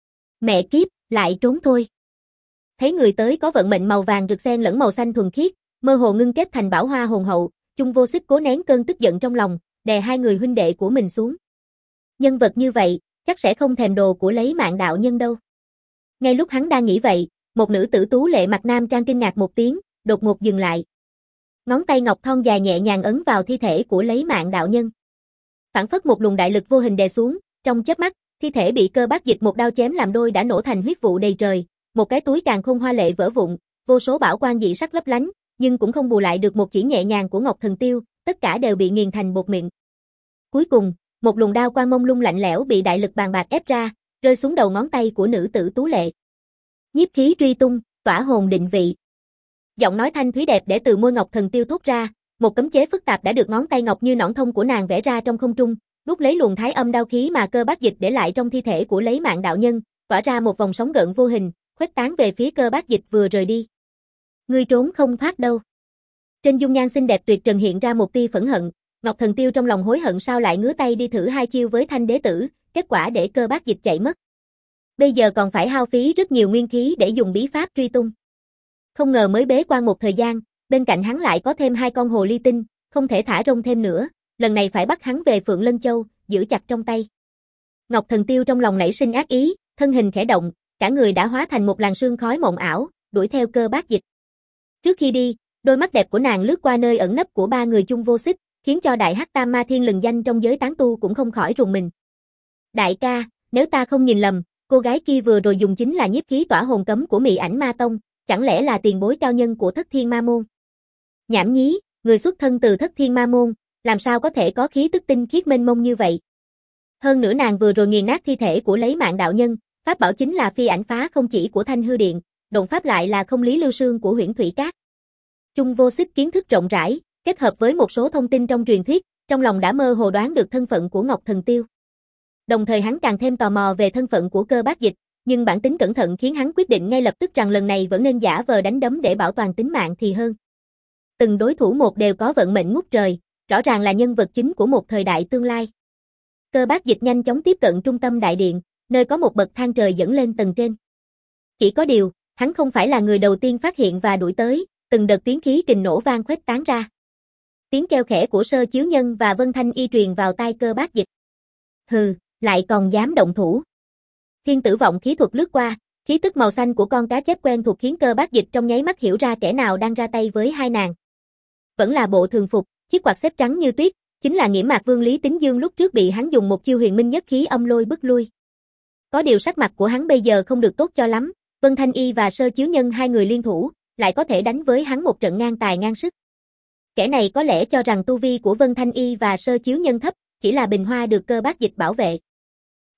Mẹ kiếp, lại trốn thôi. Thấy người tới có vận mệnh màu vàng rực xen lẫn màu xanh thuần khiết, mơ hồ ngưng kết thành bảo hoa hồn hậu, Chung Vô Xích cố nén cơn tức giận trong lòng, đè hai người huynh đệ của mình xuống. Nhân vật như vậy, chắc sẽ không thèm đồ của lấy mạng đạo nhân đâu. Ngay lúc hắn đang nghĩ vậy, một nữ tử tú lệ mặt nam trang kinh ngạc một tiếng, đột ngột dừng lại. Ngón tay ngọc thon dài nhẹ nhàng ấn vào thi thể của lấy mạng đạo nhân. Phản phất một luồng đại lực vô hình đè xuống, trong chớp mắt, thi thể bị Cơ Bác Dịch một đao chém làm đôi đã nổ thành huyết vụ đầy trời, một cái túi càn khôn hoa lệ vỡ vụn, vô số bảo quang dị sắc lấp lánh, nhưng cũng không bù lại được một chỉ nhẹ nhàng của Ngọc Thần Tiêu, tất cả đều bị nghiền thành bột mịn. Cuối cùng, một luồng đao quang mông lung lạnh lẽo bị đại lực bàn bạc ép ra, rơi xuống đầu ngón tay của nữ tử tú lệ. Nhiếp khí truy tung, tỏa hồn định vị. Giọng nói thanh thúy đẹp để từ môi Ngọc Thần Tiêu thốt ra, một cấm chế phức tạp đã được ngón tay ngọc như nõn thông của nàng vẽ ra trong không trung, đút lấy luồng thái âm đao khí mà Cơ Bác Dịch để lại trong thi thể của lấy mạng đạo nhân, tỏa ra một vòng sóng gợn vô hình, khuếch tán về phía Cơ Bác Dịch vừa rời đi. Ngươi trốn không thoát đâu. Trên dung nhan xinh đẹp tuyệt trần hiện ra một tia phẫn hận, Ngọc Thần Tiêu trong lòng hối hận sao lại ngứa tay đi thử hai chiêu với Thanh Đế Tử, kết quả để Cơ Bác Dịch chạy mất. Bây giờ còn phải hao phí rất nhiều nguyên khí để dùng bí pháp truy tung. Không ngờ mới bế quan một thời gian, bên cạnh hắn lại có thêm hai con hồ ly tinh, không thể thả rông thêm nữa, lần này phải bắt hắn về Phượng Lân Châu, giữ chặt trong tay. Ngọc Thần Tiêu trong lòng nảy sinh ác ý, thân hình khẽ động, cả người đã hóa thành một làn sương khói mộng ảo, đuổi theo Cơ Bác Dịch. Trước khi đi, đôi mắt đẹp của nàng lướt qua nơi ẩn nấp của ba người Chung Vô Xích, khiến cho Đại Hắc Tam Ma Thiên lừng danh trong giới tán tu cũng không khỏi rùng mình. Đại ca, nếu ta không nhìn lầm, cô gái kia vừa rồi dùng chính là nhiếp khí tỏa hồn cấm của Mị Ảnh Ma Tông, chẳng lẽ là tiền bối cao nhân của Thất Thiên Ma Môn? Nhảm nhí, người xuất thân từ Thất Thiên Ma Môn, làm sao có thể có khí tức tinh khiết mênh mông như vậy? Hơn nữa nàng vừa rồi nghiền nát thi thể của lấy mạng đạo nhân, pháp bảo chính là phi ảnh phá không chỉ của Thanh Hư Điện, độn pháp lại là không lý lưu sương của Huyễn Thủy Cát. Chung Vô Xích kiến thức rộng rãi, kết hợp với một số thông tin trong truyền thuyết, trong lòng đã mơ hồ đoán được thân phận của Ngọc Thần Tiêu. Đồng thời hắn càng thêm tò mò về thân phận của Cơ Bác Dịch, nhưng bản tính cẩn thận khiến hắn quyết định ngay lập tức rằng lần này vẫn nên giả vờ đánh đấm để bảo toàn tính mạng thì hơn. Từng đối thủ một đều có vận mệnh ngút trời, rõ ràng là nhân vật chính của một thời đại tương lai. Cơ Bác Dịch nhanh chóng tiếp cận trung tâm đại điện, nơi có một bậc thang trời dẫn lên tầng trên. Chỉ có điều, hắn không phải là người đầu tiên phát hiện và đuổi tới, từng đợt tiếng khí kình nổ vang khuếch tán ra. Tiếng kêu khẽ của Sơ Chiếu Nhân và Vân Thanh Y truyền vào tai Cơ Bác Dịch. Hừ, lại còn dám động thủ. Thiên Tử Vọng khí thuật lướt qua, khí tức màu xanh của con cá chép quen thuộc khiến Cơ Bác Dịch trong nháy mắt hiểu ra kẻ nào đang ra tay với hai nàng. Vẫn là bộ thường phục, chiếc quạt xếp trắng như tuyết, chính là Nghiễm Mạc Vương Lý Tính Dương lúc trước bị hắn dùng một chiêu huyền minh nhất khí âm lôi bức lui. Có điều sắc mặt của hắn bây giờ không được tốt cho lắm, Vân Thanh Y và Sơ Chiếu Nhân hai người liên thủ, lại có thể đánh với hắn một trận ngang tài ngang sức. Kẻ này có lẽ cho rằng tu vi của Vân Thanh Y và Sơ Chiếu Nhân thấp, chỉ là bình hoa được Cơ Bác Dịch bảo vệ.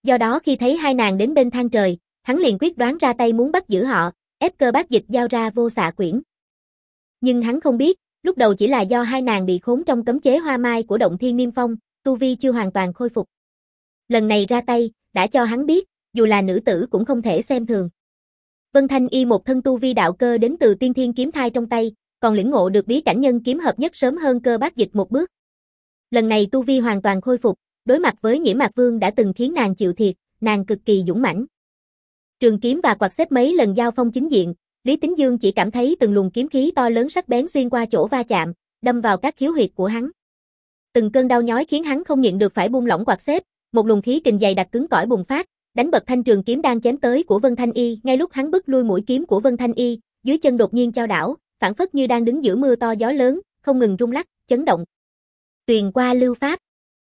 Do đó khi thấy hai nàng đến bên thang trời, hắn liền quyết đoán ra tay muốn bắt giữ họ, ép Cơ Bác Dịch giao ra Vô Xạ Quyển. Nhưng hắn không biết, lúc đầu chỉ là do hai nàng bị khốn trong cấm chế hoa mai của Động Thiên Niêm Phong, tu vi chưa hoàn toàn khôi phục. Lần này ra tay, đã cho hắn biết, dù là nữ tử cũng không thể xem thường. Vân Thanh Y một thân tu vi đạo cơ đến từ Tiên Thiên kiếm thai trong tay, còn lĩnh ngộ được bí cảnh nhân kiếm hợp nhất sớm hơn Cơ Bác Dịch một bước. Lần này tu vi hoàn toàn khôi phục, đối mặt với Nghĩa Mạc Vương đã từng khiến nàng chịu thiệt, nàng cực kỳ dũng mãnh. Trường kiếm và quạt xếp mấy lần giao phong chính diện, Lý Tín Dương chỉ cảm thấy từng luồng kiếm khí to lớn sắc bén xuyên qua chỗ va chạm, đâm vào các khiếu huyệt của hắn. Từng cơn đau nhói khiến hắn không nhịn được phải buông lỏng quạt xếp, một luồng khí kình dày đặc cứng cỏi bùng phát, đánh bật thanh trường kiếm đang chém tới của Vân Thanh Y, ngay lúc hắn bứt lui mũi kiếm của Vân Thanh Y, dưới chân đột nhiên chao đảo, phảng phất như đang đứng giữa mưa to gió lớn, không ngừng rung lắc, chấn động. Tuyền qua lưu pháp.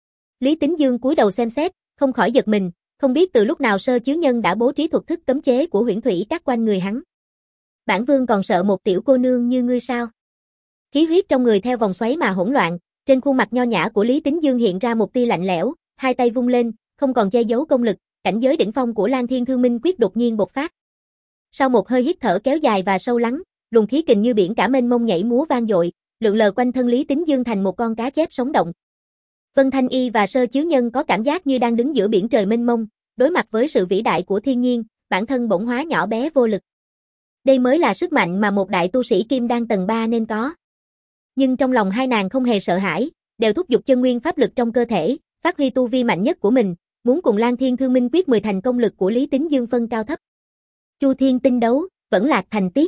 Lý Tín Dương cúi đầu xem xét, không khỏi giật mình, không biết từ lúc nào Sơ Chiếu Nhân đã bố trí thuật thức cấm chế của Huyễn Thủy các quanh người hắn. Bản vương còn sợ một tiểu cô nương như ngươi sao? Khí huyết trong người theo vòng xoáy mà hỗn loạn, trên khuôn mặt nho nhã của Lý Tín Dương hiện ra một tia lạnh lẽo, hai tay vung lên, không còn che giấu công lực, cảnh giới đỉnh phong của Lan Thiên Thương Minh Quyết đột nhiên bộc phát. Sau một hơi hít thở kéo dài và sâu lắng, luồng khí kình như biển cả mênh mông nhảy múa vang dội, lượn lờ quanh thân Lý Tín Dương thành một con cá chép sống động. Vân Thanh Y và Sơ Chiếu Nhân có cảm giác như đang đứng giữa biển trời mênh mông, đối mặt với sự vĩ đại của thiên nhiên, bản thân bỗng hóa nhỏ bé vô lực. Đây mới là sức mạnh mà một đại tu sĩ kim đan tầng ba nên có. Nhưng trong lòng hai nàng không hề sợ hãi, đều thúc giục chân nguyên pháp lực trong cơ thể, phát huy tu vi mạnh nhất của mình, muốn cùng Lan Thiên Thương Minh Quyết mười thành công lực của Lý Tín Dương phân cao thấp. Chu Thiên tinh đấu, vẫn lạc thành tiết.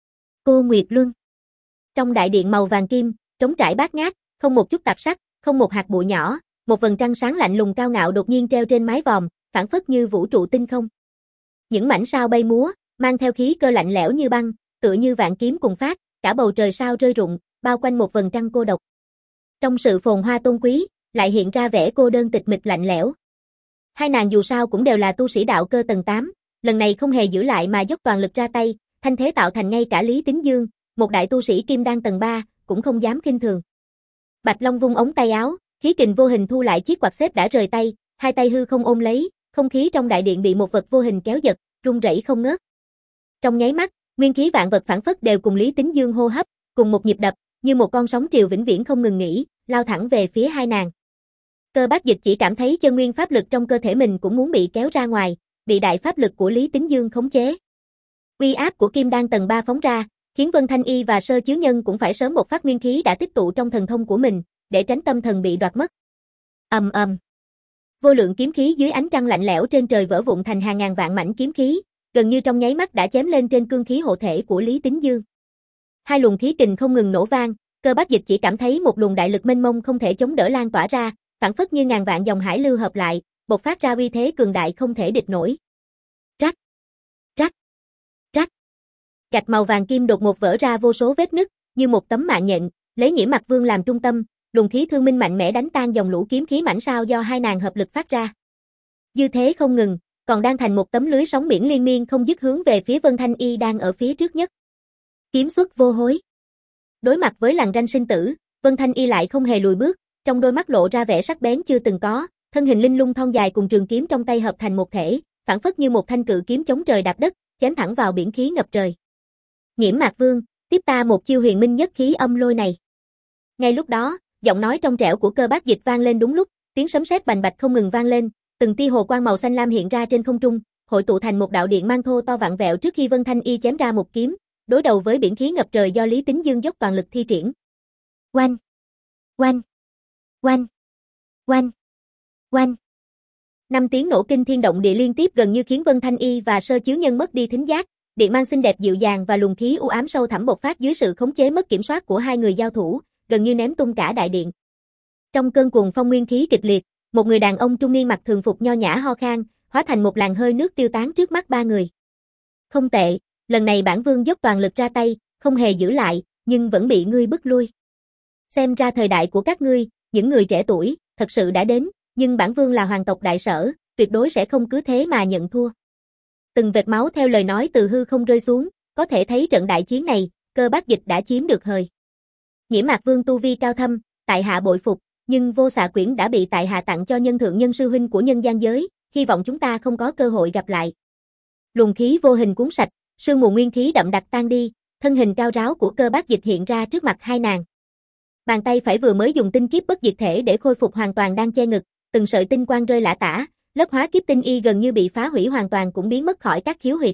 Cô Nguyệt Luân. Trong đại điện màu vàng kim, trống trải bát ngát, không một chút tạp sắc, không một hạt bụi nhỏ, một vầng trăng sáng lạnh lùng cao ngạo đột nhiên treo trên mái vòm, phảng phất như vũ trụ tinh không. Những mảnh sao bay múa, mang theo khí cơ lạnh lẽo như băng, tựa như vạn kiếm cùng phát, cả bầu trời sao rơi rụng, bao quanh một vầng trăng cô độc. Trong sự phồn hoa tôn quý, lại hiện ra vẻ cô đơn tịch mịch lạnh lẽo. Hai nàng dù sao cũng đều là tu sĩ đạo cơ tầng tám, lần này không hề giữ lại mà dốc toàn lực ra tay, thanh thế tạo thành ngay cả Lý Tín Dương, một đại tu sĩ kim đan tầng ba, cũng không dám khinh thường. Bạch Long vung ống tay áo, khí kình vô hình thu lại chiếc quạt xếp đã rời tay, hai tay hư không ôm lấy, không khí trong đại điện bị một vật vô hình kéo giật, rung rẩy không ngớt. Trong nháy mắt, nguyên khí vạn vật phản phất đều cùng Lý Tín Dương hô hấp, cùng một nhịp đập, như một con sóng triều vĩnh viễn không ngừng nghỉ, lao thẳng về phía hai nàng. Cơ Bác Dịch chỉ cảm thấy chân nguyên pháp lực trong cơ thể mình cũng muốn bị kéo ra ngoài, bị đại pháp lực của Lý Tín Dương khống chế. Uy áp của kim đan tầng ba phóng ra, khiến Vân Thanh Y và Sơ Chiếu Nhân cũng phải sớm một phát nguyên khí đã tích tụ trong thần thông của mình, để tránh tâm thần bị đoạt mất. Ầm ầm. Vô lượng kiếm khí dưới ánh trăng lạnh lẽo trên trời vỡ vụn thành hàng ngàn vạn mảnh kiếm khí, gần như trong nháy mắt đã chém lên trên cương khí hộ thể của Lý Tín Dương. Hai luồng khí kình không ngừng nổ vang, Cơ Bác Dịch chỉ cảm thấy một luồng đại lực mênh mông không thể chống đỡ lan tỏa ra, phảng phất như ngàn vạn dòng hải lưu hợp lại, bộc phát ra uy thế cường đại không thể địch nổi. Rắc, rắc, rắc. Gạch màu vàng kim đột ngột vỡ ra vô số vết nứt, như một tấm mạng nhện, lấy Nghĩa Mạc Vương làm trung tâm, luồng khí thương minh mạnh mẽ đánh tan dòng lũ kiếm khí mảnh sao do hai nàng hợp lực phát ra. Dư thế không ngừng, còn đang thành một tấm lưới sóng biển liên miên không dứt hướng về phía Vân Thanh Y đang ở phía trước nhất. Kiếm xuất vô hối. Đối mặt với lằn ranh sinh tử, Vân Thanh Y lại không hề lùi bước, trong đôi mắt lộ ra vẻ sắc bén chưa từng có, thân hình linh lung thon dài cùng trường kiếm trong tay hợp thành một thể, phảng phất như một thanh cự kiếm chống trời đạp đất, chém thẳng vào biển khí ngập trời. Nghiễm Mạc Vương, tiếp ta một chiêu huyền minh nhất khí âm lôi này. Ngay lúc đó, giọng nói trong trẻo của Cơ Bác Dịch vang lên đúng lúc, tiếng sấm sét bành bạch không ngừng vang lên, từng tia hồ quang màu xanh lam hiện ra trên không trung, hội tụ thành một đạo điện mang thô to vặn vẹo trước khi Vân Thanh Y chém ra một kiếm, đối đầu với biển khí ngập trời do Lý Tín Dương dốc toàn lực thi triển. Oanh, oanh, oanh, oanh, oanh. Năm tiếng nổ kinh thiên động địa liên tiếp gần như khiến Vân Thanh Y và Sơ Chiếu Nhân mất đi thính giác, điện mang xinh đẹp dịu dàng và luồng khí u ám sâu thẳm bộc phát dưới sự khống chế mất kiểm soát của hai người giao thủ, gần như ném tung cả đại điện. Trong cơn cuồng phong nguyên khí kịch liệt, một người đàn ông trung niên mặc thường phục nho nhã ho khan, hóa thành một làn hơi nước tiêu tán trước mắt ba người. Không tệ, lần này bản vương dốc toàn lực ra tay, không hề giữ lại, nhưng vẫn bị ngươi bức lui. Xem ra thời đại của các ngươi, những người trẻ tuổi, thật sự đã đến, nhưng bản vương là hoàng tộc đại sở, tuyệt đối sẽ không cứ thế mà nhận thua. Từng vệt máu theo lời nói từ hư không rơi xuống, có thể thấy trận đại chiến này, Cơ Bác Dịch đã chiếm được hời. Nghiễm Mạc Vương tu vi cao thâm, tại hạ bội phục, nhưng Vô Xạ Quyển đã bị tại hạ tặng cho nhân thượng nhân sư huynh của nhân gian giới, hy vọng chúng ta không có cơ hội gặp lại. Luồng khí vô hình cuốn sạch, sương mù nguyên khí đậm đặc tan đi, thân hình cao ráo của Cơ Bác Dịch hiện ra trước mặt hai nàng. Bàn tay phải vừa mới dùng tinh kiếp bất diệt thể để khôi phục hoàn toàn đang che ngực, từng sợi tinh quang rơi lả tả, lớp hóa kiếp tinh y gần như bị phá hủy hoàn toàn cũng biến mất khỏi các khiếu huyệt.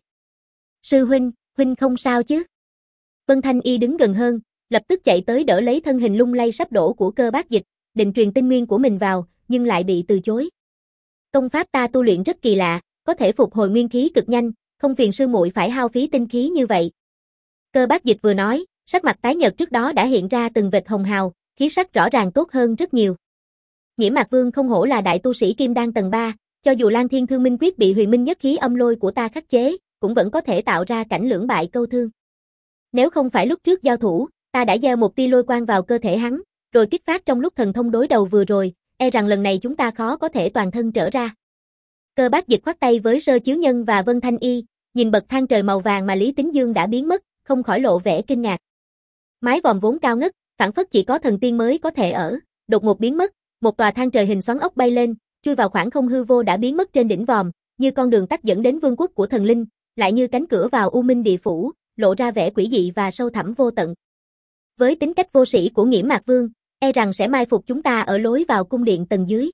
Sư huynh, huynh không sao chứ? Vân Thanh Y đứng gần hơn, lập tức chạy tới đỡ lấy thân hình lung lay sắp đổ của Cơ Bác Dịch, định truyền tinh nguyên của mình vào, nhưng lại bị từ chối. Công pháp ta tu luyện rất kỳ lạ, có thể phục hồi nguyên khí cực nhanh, không phiền sư muội phải hao phí tinh khí như vậy. Cơ Bác Dịch vừa nói, sắc mặt tái nhợt trước đó đã hiện ra từng vệt hồng hào, khí sắc rõ ràng tốt hơn rất nhiều. Nhiễm Mạc Vương không hổ là đại tu sĩ kim đan tầng ba, cho dù Lan Thiên Thương Minh quyết bị Huyền Minh nhất khí âm lôi của ta khắc chế, cũng vẫn có thể tạo ra cảnh lưỡng bại câu thương. Nếu không phải lúc trước giao thủ, ta đã gieo một tia lôi quang vào cơ thể hắn, rồi kích phát trong lúc thần thông đối đầu vừa rồi, e rằng lần này chúng ta khó có thể toàn thân trở ra. Cơ Bác Dịch khoát tay với Sơ Chiếu Nhân và Vân Thanh Y, nhìn bậc thang trời màu vàng mà Lý Tính Dương đã biến mất, không khỏi lộ vẻ kinh ngạc. Mái vòm vốn cao ngất, phảng phất chỉ có thần tiên mới có thể ở, đột ngột biến mất, một tòa thang trời hình xoắn ốc bay lên, chui vào khoảng không hư vô đã biến mất trên đỉnh vòm, như con đường tắt dẫn đến vương quốc của thần linh, lại như cánh cửa vào U Minh địa phủ, lộ ra vẻ quỷ dị và sâu thẳm vô tận. Với tính cách vô sĩ của Nghiễm Mạc Vương, e rằng sẽ mai phục chúng ta ở lối vào cung điện tầng dưới.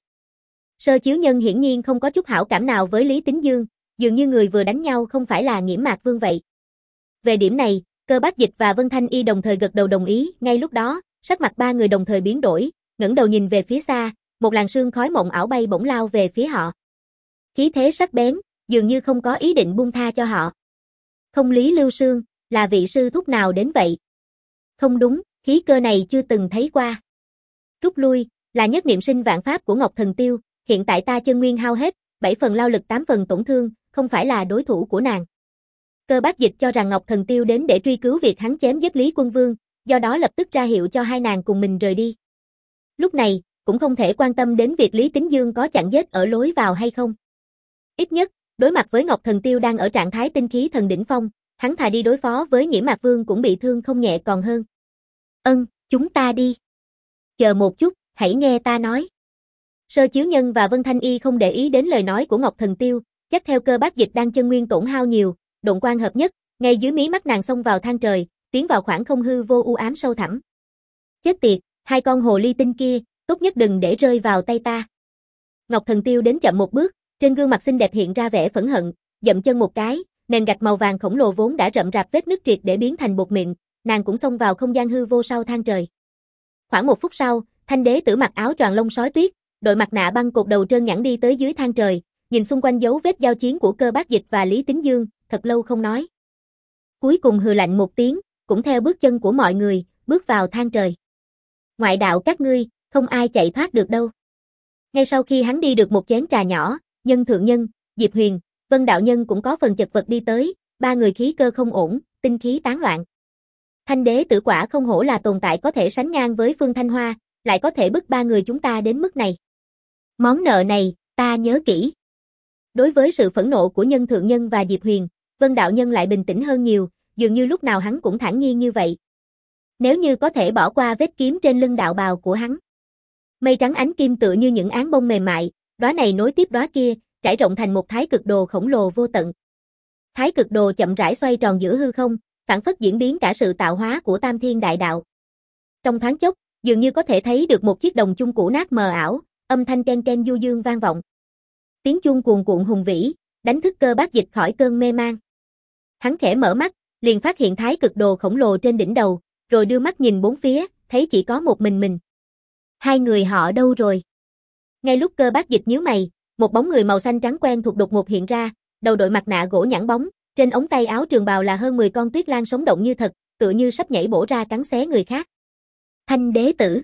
Sơ Chiếu Nhân hiển nhiên không có chút hảo cảm nào với Lý Tính Dương, dường như người vừa đánh nhau không phải là Nghiễm Mạc Vương vậy. Về điểm này, Cơ Bác Dịch và Vân Thanh Y đồng thời gật đầu đồng ý, ngay lúc đó, sắc mặt ba người đồng thời biến đổi, ngẩng đầu nhìn về phía xa, một làn sương khói mộng ảo bay bổng lao về phía họ. Khí thế sắc bén, dường như không có ý định buông tha cho họ. Không Lý Lưu Sương, là vị sư thúc nào đến vậy? Không đúng, khí cơ này chưa từng thấy qua. Rút lui, là nhất niệm sinh vạn pháp của Ngọc Thần Tiêu, hiện tại ta chân nguyên hao hết, bảy phần lao lực tám phần tổn thương, không phải là đối thủ của nàng. Cơ Bác Dịch cho rằng Ngọc Thần Tiêu đến để truy cứu việc hắn chém giết Lý Quân Vương, do đó lập tức ra hiệu cho hai nàng cùng mình rời đi. Lúc này, cũng không thể quan tâm đến việc Lý Tính Dương có chặn giết ở lối vào hay không. Ít nhất, đối mặt với Ngọc Thần Tiêu đang ở trạng thái tinh khí thần đỉnh phong, hắn thà đi đối phó với Nghiễm Mạc Vương cũng bị thương không nhẹ còn hơn. Ân, chúng ta đi. Chờ một chút, hãy nghe ta nói. Sơ Chiếu Nhân và Vân Thanh Y không để ý đến lời nói của Ngọc Thần Tiêu, chắc theo Cơ Bác Dịch đang chân nguyên tổn hao nhiều, độn quang hợp nhất, ngay dưới mí mắt nàng xông vào thang trời, tiến vào khoảng không hư vô u ám sâu thẳm. Chết tiệt, hai con hồ ly tinh kia, tốt nhất đừng để rơi vào tay ta. Ngọc Thần Tiêu đến chậm một bước, trên gương mặt xinh đẹp hiện ra vẻ phẫn hận, dậm chân một cái, nền gạch màu vàng khổng lồ vốn đã rậm rạp vết nứt triệt để biến thành bột mịn, nàng cũng xông vào không gian hư vô sau thang trời. Khoảng một phút sau, Thanh Đế Tử mặc áo choàng lông sói tuyết, đội mặt nạ băng cột đầu trơn nhẵn đi tới dưới thang trời, nhìn xung quanh dấu vết giao chiến của Cơ Bác Dịch và Lý Tính Dương, thật lâu không nói. Cuối cùng hừ lạnh một tiếng, cũng theo bước chân của mọi người, bước vào thang trời. Ngoại đạo các ngươi, không ai chạy thoát được đâu. Ngay sau khi hắn đi được một chén trà nhỏ, Nhân Thượng Nhân, Diệp Huyền, Vân Đạo Nhân cũng có phần chật vật đi tới, ba người khí cơ không ổn, tinh khí tán loạn. Thanh Đế Tử quả không hổ là tồn tại có thể sánh ngang với Phương Thanh Hoa, lại có thể bức ba người chúng ta đến mức này. Món nợ này, ta nhớ kỹ. Đối với sự phẫn nộ của Nhân Thượng Nhân và Diệp Huyền, Vân Đạo Nhân lại bình tĩnh hơn nhiều, dường như lúc nào hắn cũng thản nhiên như vậy. Nếu như có thể bỏ qua vết kiếm trên lưng đạo bào của hắn. Mây trắng ánh kim tựa như những áng bông mềm mại, đóa này nối tiếp đóa kia, trải rộng thành một thái cực đồ khổng lồ vô tận. Thái cực đồ chậm rãi xoay tròn giữa hư không, phản phất diễn biến cả sự tạo hóa của Tam Thiên Đại Đạo. Trong thoáng chốc, dường như có thể thấy được một chiếc đồng chung cũ nát mờ ảo, âm thanh ken ken du dương vang vọng. Tiếng chuông cuồn cuộn hùng vĩ, đánh thức Cơ Bác Dịch khỏi cơn mê man. Hắn khẽ mở mắt, liền phát hiện thái cực đồ khổng lồ trên đỉnh đầu, rồi đưa mắt nhìn bốn phía, thấy chỉ có một mình mình. Hai người họ đâu rồi? Ngay lúc Cơ Bác Dịch nhíu mày, một bóng người màu xanh trắng quen thuộc đột ngột hiện ra, đầu đội mặt nạ gỗ nhẵn bóng, trên ống tay áo trường bào là hơn mười con tuyết lang sống động như thật, tựa như sắp nhảy bổ ra cắn xé người khác. Thanh Đế Tử.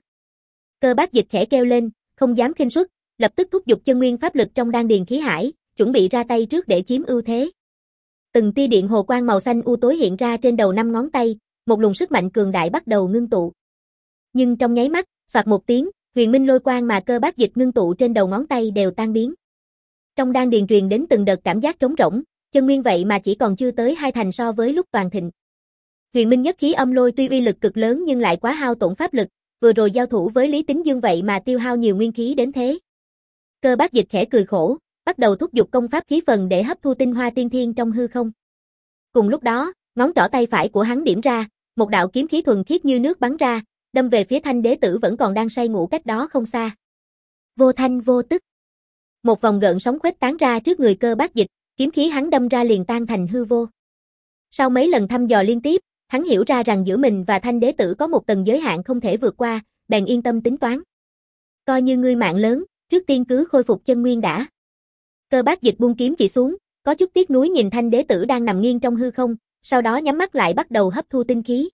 Cơ Bác Dịch khẽ kêu lên, không dám khinh suất, lập tức thúc giục chân nguyên pháp lực trong đan điền khí hải, chuẩn bị ra tay trước để chiếm ưu thế. Từng tia điện hồ quang màu xanh u tối hiện ra trên đầu năm ngón tay, một luồng sức mạnh cường đại bắt đầu ngưng tụ. Nhưng trong nháy mắt, xoạt một tiếng, huyền minh lôi quang mà Cơ Bác Dịch ngưng tụ trên đầu ngón tay đều tan biến. Trong đan điền truyền đến từng đợt cảm giác trống rỗng, chân nguyên vậy mà chỉ còn chưa tới hai thành so với lúc toàn thịnh. Huyền minh nhất khí âm lôi tuy uy lực cực lớn nhưng lại quá hao tổn pháp lực, vừa rồi giao thủ với Lý Tính Dương vậy mà tiêu hao nhiều nguyên khí đến thế. Cơ Bác Dịch khẽ cười khổ, bắt đầu thúc giục công pháp khí phần để hấp thu tinh hoa tiên thiên trong hư không. Cùng lúc đó, ngón trỏ tay phải của hắn điểm ra, một đạo kiếm khí thuần khiết như nước bắn ra, đâm về phía Thanh Đế Tử vẫn còn đang say ngủ cách đó không xa. Vô thanh vô tức. Một vòng gợn sóng khuếch tán ra trước người Cơ Bác Dịch, kiếm khí hắn đâm ra liền tan thành hư vô. Sau mấy lần thăm dò liên tiếp, hắn hiểu ra rằng giữa mình và Thanh Đế Tử có một tầng giới hạn không thể vượt qua, bèn yên tâm tính toán. Coi như ngươi mạng lớn, trước tiên cứ khôi phục chân nguyên đã. Cơ Bác Dịch buông kiếm chỉ xuống, có chút tiếc nuối nhìn Thanh Đế Tử đang nằm nghiêng trong hư không, sau đó nhắm mắt lại bắt đầu hấp thu tinh khí.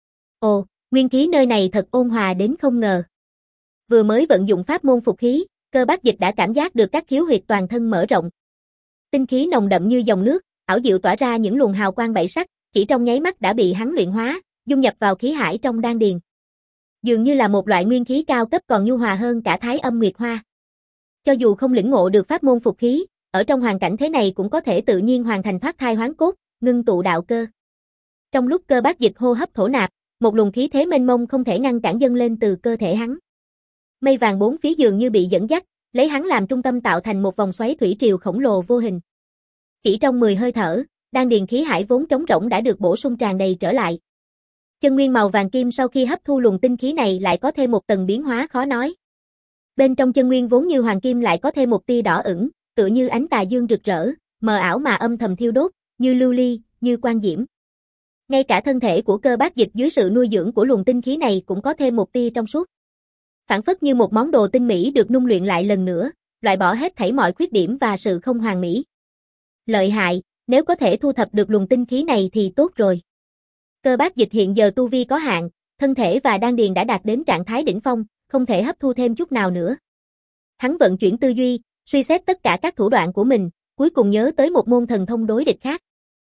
Ồ, nguyên khí nơi này thật ôn hòa đến không ngờ. Vừa mới vận dụng pháp môn phục khí, Cơ Bác Dịch đã cảm giác được các khiếu huyệt toàn thân mở rộng. Tinh khí nồng đậm như dòng nước, ảo diệu tỏa ra những luồng hào quang bảy sắc, chỉ trong nháy mắt đã bị hắn luyện hóa, dung nhập vào khí hải trong đan điền. Dường như là một loại nguyên khí cao cấp còn nhu hòa hơn cả Thái Âm Nguyệt Hoa. Cho dù không lĩnh ngộ được pháp môn phục khí, ở trong hoàn cảnh thế này cũng có thể tự nhiên hoàn thành thoát thai hoán cốt, ngưng tụ đạo cơ. Trong lúc Cơ Bác Dịch hô hấp thổ nạp, một luồng khí thế mênh mông không thể ngăn cản dâng lên từ cơ thể hắn. Mây vàng bốn phía dường như bị dẫn dắt, lấy hắn làm trung tâm tạo thành một vòng xoáy thủy triều khổng lồ vô hình. Chỉ trong mười hơi thở, đan điền khí hải vốn trống rỗng đã được bổ sung tràn đầy trở lại. Chân nguyên màu vàng kim sau khi hấp thu luồng tinh khí này lại có thêm một tầng biến hóa khó nói. Bên trong chân nguyên vốn như hoàng kim lại có thêm một tia đỏ ửng, tựa như ánh tà dương rực rỡ, mờ ảo mà âm thầm thiêu đốt, như lưu ly, như quang diễm. Ngay cả thân thể của Cơ Bác Dịch dưới sự nuôi dưỡng của luồng tinh khí này cũng có thêm một tia trong suốt. Phản phất như một món đồ tinh mỹ được nung luyện lại lần nữa, loại bỏ hết thảy mọi khuyết điểm và sự không hoàn mỹ. Lợi hại, nếu có thể thu thập được luồng tinh khí này thì tốt rồi. Cơ Bác Dịch hiện giờ tu vi có hạn, thân thể và đan điền đã đạt đến trạng thái đỉnh phong, không thể hấp thu thêm chút nào nữa. Hắn vận chuyển tư duy, suy xét tất cả các thủ đoạn của mình, cuối cùng nhớ tới một môn thần thông đối địch khác.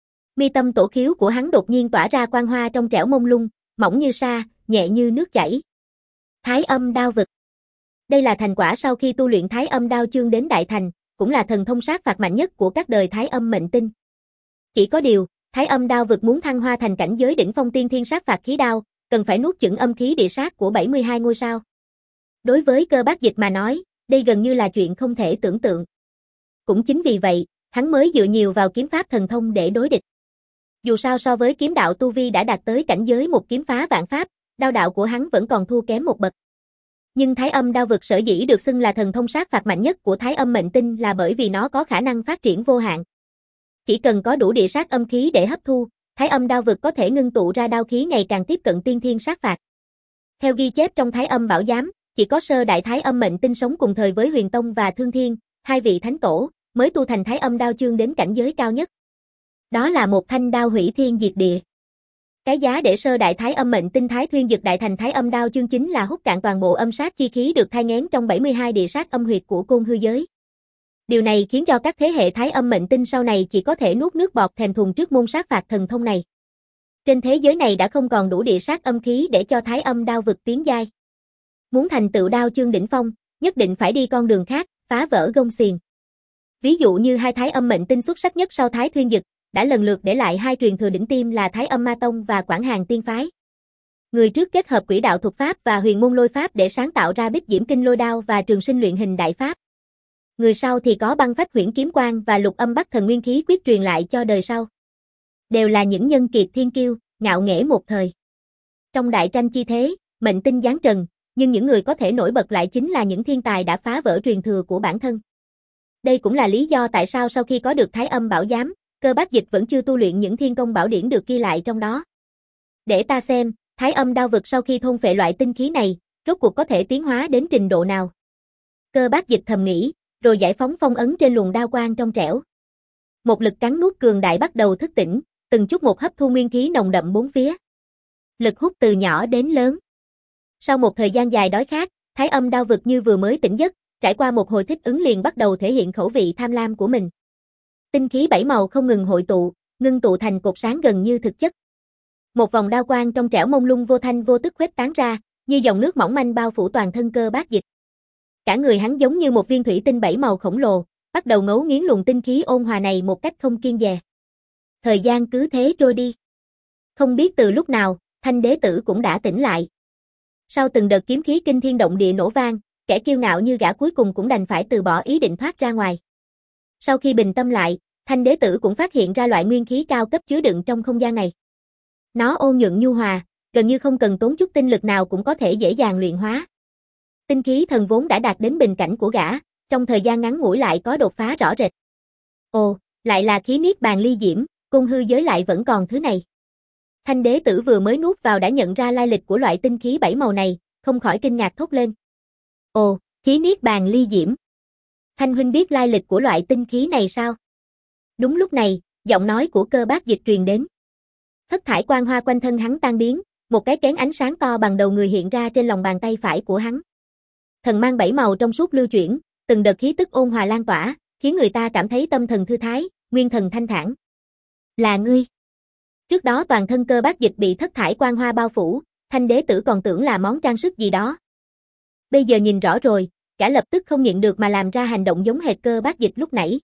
Mi tâm tổ khiếu của hắn đột nhiên tỏa ra quang hoa trong trẻo mông lung, mỏng như sa, nhẹ như nước chảy. Thái Âm Đao Vực. Đây là thành quả sau khi tu luyện Thái Âm Đao chương đến đại thành, cũng là thần thông sát phạt mạnh nhất của các đời Thái Âm mệnh tinh. Chỉ có điều, Thái Âm Đao Vực muốn thăng hoa thành cảnh giới đỉnh phong tiên thiên sát phạt khí đao, cần phải nuốt chửng âm khí địa sát của bảy mươi hai ngôi sao. Đối với Cơ Bác Dịch mà nói, đây gần như là chuyện không thể tưởng tượng. Cũng chính vì vậy, hắn mới dựa nhiều vào kiếm pháp thần thông để đối địch. Dù sao so với kiếm đạo tu vi đã đạt tới cảnh giới một kiếm phá vạn pháp, đao đạo của hắn vẫn còn thua kém một bậc. Nhưng Thái Âm Đao Vực sở dĩ được xưng là thần thông sát phạt mạnh nhất của Thái Âm mệnh tinh là bởi vì nó có khả năng phát triển vô hạn. Chỉ cần có đủ địa sát âm khí để hấp thu, Thái Âm Đao Vực có thể ngưng tụ ra đao khí ngày càng tiếp cận tiên thiên sát phạt. Theo ghi chép trong Thái Âm Bảo Giám, chỉ có sơ đại Thái Âm mệnh tinh sống cùng thời với Huyền Tông và Thương Thiên, hai vị thánh tổ, mới tu thành Thái Âm Đao chương đến cảnh giới cao nhất. Đó là một thanh đao hủy thiên diệt địa. Cái giá để sơ đại Thái Âm mệnh tinh Thái Thuyên Dực đại thành Thái Âm Đao chương chính là hút cạn toàn bộ âm sát chi khí được thai nghén trong bảy mươi hai địa sát âm huyệt của côn hư giới. Điều này khiến cho các thế hệ Thái Âm mệnh tinh sau này chỉ có thể nuốt nước bọt thèm thuồng trước môn sát phạt thần thông này. Trên thế giới này đã không còn đủ địa sát âm khí để cho Thái Âm Đao Vực tiến giai. Muốn thành tựu đao chương đỉnh phong, nhất định phải đi con đường khác, phá vỡ gông xiềng. Ví dụ như hai Thái Âm mệnh tinh xuất sắc nhất sau Thái Thuyên Dực, đã lần lượt để lại hai truyền thừa đỉnh tiêm là Thái Âm Ma Tông và Quảng Hàn Tiên Phái. Người trước kết hợp quỷ đạo thuật pháp và huyền môn lôi pháp để sáng tạo ra Bích Diễm Kinh Lôi Đao và Trường Sinh Luyện Hình Đại Pháp. Người sau thì có Băng Phách Huyễn Kiếm Quang và Lục Âm Bắc Thần Nguyên Khí quyết truyền lại cho đời sau. Đều là những nhân kiệt thiên kiêu, ngạo nghễ một thời. Trong đại tranh chi thế, mệnh tinh giáng trần, nhưng những người có thể nổi bật lại chính là những thiên tài đã phá vỡ truyền thừa của bản thân. Đây cũng là lý do tại sao sau khi có được Thái Âm Bảo Giám, Cơ Bác Dịch vẫn chưa tu luyện những thiên công bảo điển được ghi lại trong đó. Để ta xem, Thái Âm Đao Vực sau khi thôn phệ loại tinh khí này, rốt cuộc có thể tiến hóa đến trình độ nào. Cơ Bác Dịch thầm nghĩ, rồi giải phóng phong ấn trên luồng đao quang trong trẻo. Một lực cắn nuốt cường đại bắt đầu thức tỉnh, từng chút một hấp thu nguyên khí nồng đậm bốn phía. Lực hút từ nhỏ đến lớn. Sau một thời gian dài đói khát, Thái Âm Đao Vực như vừa mới tỉnh giấc, trải qua một hồi thích ứng liền bắt đầu thể hiện khẩu vị tham lam của mình. Tinh khí bảy màu không ngừng hội tụ, ngưng tụ thành cột sáng gần như thực chất. Một vòng đao quang trong trẻo mông lung vô thanh vô tức khuếch tán ra, như dòng nước mỏng manh bao phủ toàn thân Cơ Bác Dịch. Cả người hắn giống như một viên thủy tinh bảy màu khổng lồ, bắt đầu ngấu nghiến luồng tinh khí ôn hòa này một cách không kiêng dè. Thời gian cứ thế trôi đi. Không biết từ lúc nào, Thanh Đế Tử cũng đã tỉnh lại. Sau từng đợt kiếm khí kinh thiên động địa nổ vang, kẻ kiêu ngạo như gã cuối cùng cũng đành phải từ bỏ ý định thoát ra ngoài. Sau khi bình tâm lại, Thanh đế tử cũng phát hiện ra loại nguyên khí cao cấp chứa đựng trong không gian này. Nó ôn nhuận nhu hòa, gần như không cần tốn chút tinh lực nào cũng có thể dễ dàng luyện hóa. Tinh khí thần vốn đã đạt đến bình cảnh của gã, trong thời gian ngắn ngủi lại có đột phá rõ rệt. Ồ, lại là khí niết bàn ly diễm, cung hư giới lại vẫn còn thứ này. Thanh đế tử vừa mới nuốt vào đã nhận ra lai lịch của loại tinh khí bảy màu này, không khỏi kinh ngạc thốt lên. Ồ, khí niết bàn ly diễm. Thanh huynh biết lai lịch của loại tinh khí này sao? Đúng lúc này, giọng nói của Cơ Bác Dịch truyền đến. Thất thải quang hoa quanh thân hắn tan biến, một cái kén ánh sáng to bằng đầu người hiện ra trên lòng bàn tay phải của hắn. Thần mang bảy màu trong suốt lưu chuyển, từng đợt khí tức ôn hòa lan tỏa, khiến người ta cảm thấy tâm thần thư thái, nguyên thần thanh thản. Là ngươi. Trước đó toàn thân Cơ Bác Dịch bị thất thải quang hoa bao phủ, Thanh đế tử còn tưởng là món trang sức gì đó. Bây giờ nhìn rõ rồi, gã lập tức không nhịn được mà làm ra hành động giống hệt Cơ Bác Dịch lúc nãy.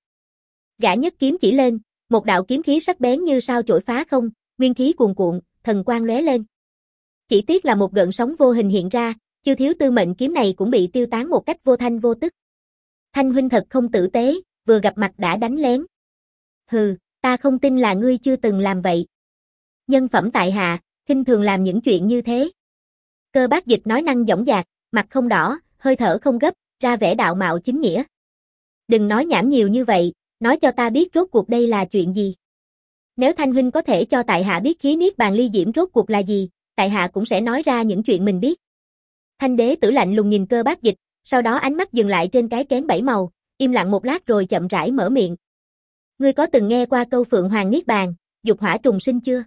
Gã nhấc kiếm chỉ lên, một đạo kiếm khí sắc bén như sao chổi phá không, nguyên khí cuồn cuộn, thần quang lóe lên. Chỉ tiếc là một gợn sóng vô hình hiện ra, Chư thiếu tư mệnh kiếm này cũng bị tiêu tán một cách vô thanh vô tức. Thanh huynh thật không tử tế, vừa gặp mặt đã đánh lén. Hừ, ta không tin là ngươi chưa từng làm vậy. Nhân phẩm tại hạ, khinh thường làm những chuyện như thế. Cơ Bác Dịch nói năng dõng dạc, mặt không đỏ, hơi thở không gấp, ra vẻ đạo mạo chính nghĩa. Đừng nói nhảm nhiều như vậy, nói cho ta biết rốt cuộc đây là chuyện gì. Nếu Thanh huynh có thể cho tại hạ biết khí niết bàn ly diễm rốt cuộc là gì, tại hạ cũng sẽ nói ra những chuyện mình biết. Thanh đế tử lạnh lùng nhìn Cơ Bác Dịch, sau đó ánh mắt dừng lại trên cái kén bảy màu, im lặng một lát rồi chậm rãi mở miệng. Ngươi có từng nghe qua câu Phượng Hoàng Niết Bàn, dục hỏa trùng sinh chưa?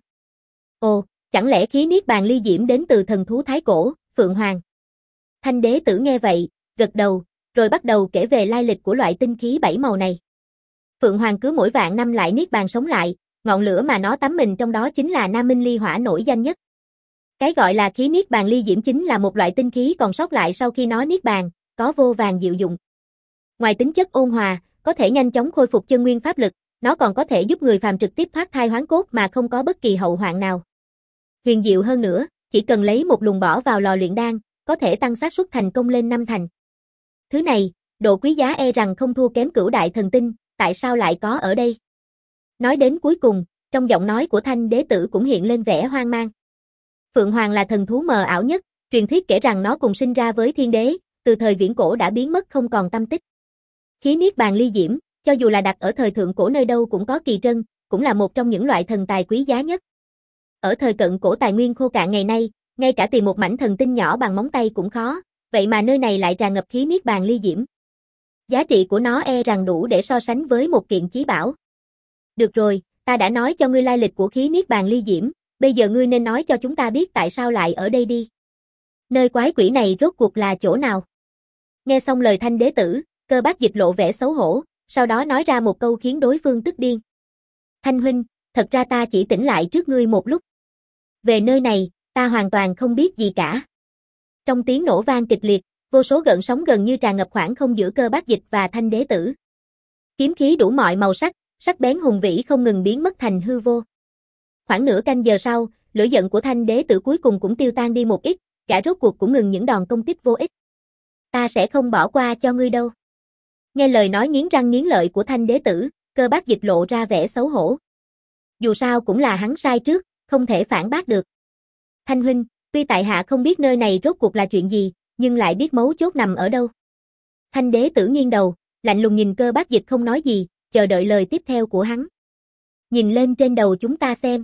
Ồ, chẳng lẽ khí niết bàn ly diễm đến từ thần thú thái cổ, Phượng Hoàng? Thanh đế tử nghe vậy, gật đầu, rồi bắt đầu kể về lai lịch của loại tinh khí bảy màu này. Phượng Hoàng cứ mỗi vạn năm lại niết bàn sống lại, ngọn lửa mà nó tắm mình trong đó chính là Nam Minh Ly Hỏa nổi danh nhất. Cái gọi là khí niết bàn ly diễm chính là một loại tinh khí còn sót lại sau khi nó niết bàn, có vô vàn diệu dụng. Ngoài tính chất ôn hòa, có thể nhanh chóng khôi phục chân nguyên pháp lực, nó còn có thể giúp người phàm trực tiếp thoát thai hoán cốt mà không có bất kỳ hậu hoạn nào. Huyền diệu hơn nữa, chỉ cần lấy một luồng bỏ vào lò luyện đan, có thể tăng xác suất thành công lên năm thành. Thứ này, độ quý giá e rằng không thua kém Cửu Đại Thần Tinh, tại sao lại có ở đây? Nói đến cuối cùng, trong giọng nói của Thanh đế tử cũng hiện lên vẻ hoang mang. Phượng Hoàng là thần thú mờ ảo nhất, truyền thuyết kể rằng nó cùng sinh ra với thiên đế, từ thời viễn cổ đã biến mất không còn tăm tích. Khí niết bàn ly diễm, cho dù là đặt ở thời thượng cổ nơi đâu cũng có kỳ trân, cũng là một trong những loại thần tài quý giá nhất. Ở thời cận cổ tài nguyên khô cạn ngày nay, ngay cả tìm một mảnh thần tinh nhỏ bằng móng tay cũng khó, vậy mà nơi này lại tràn ngập khí niết bàn ly diễm. Giá trị của nó e rằng đủ để so sánh với một kiện chí bảo. Được rồi, ta đã nói cho ngươi lai lịch của khí niết bàn ly diễm, bây giờ ngươi nên nói cho chúng ta biết tại sao lại ở đây đi. Nơi quái quỷ này rốt cuộc là chỗ nào? Nghe xong lời Thanh đế tử, Cơ Bác Dịch lộ vẻ xấu hổ, sau đó nói ra một câu khiến đối phương tức điên. Thanh huynh, thật ra ta chỉ tỉnh lại trước ngươi một lúc. Về nơi này, ta hoàn toàn không biết gì cả. Trong tiếng nổ vang kịch liệt, vô số gợn sóng gần như tràn ngập khoảng không giữa Cơ Bác Dịch và Thanh đế tử. Kiếm khí đủ mọi màu sắc, sắc bén hùng vĩ không ngừng biến mất thành hư vô. Khoảng nửa canh giờ sau, lửa giận của Thanh đế tử cuối cùng cũng tiêu tan đi một ít, gã rốt cuộc cũng ngừng những đòn công kích vô ích. Ta sẽ không bỏ qua cho ngươi đâu. Nghe lời nói nghiến răng nghiến lợi của Thanh đế tử, Cơ Bác Dịch lộ ra vẻ xấu hổ. Dù sao cũng là hắn sai trước, không thể phản bác được. Thanh huynh, tuy tại hạ không biết nơi này rốt cuộc là chuyện gì, nhưng lại biết mấu chốt nằm ở đâu. Thanh đế tử nghiêng đầu, lạnh lùng nhìn Cơ Bác Dịch không nói gì, chờ đợi lời tiếp theo của hắn. Nhìn lên trên đầu chúng ta xem.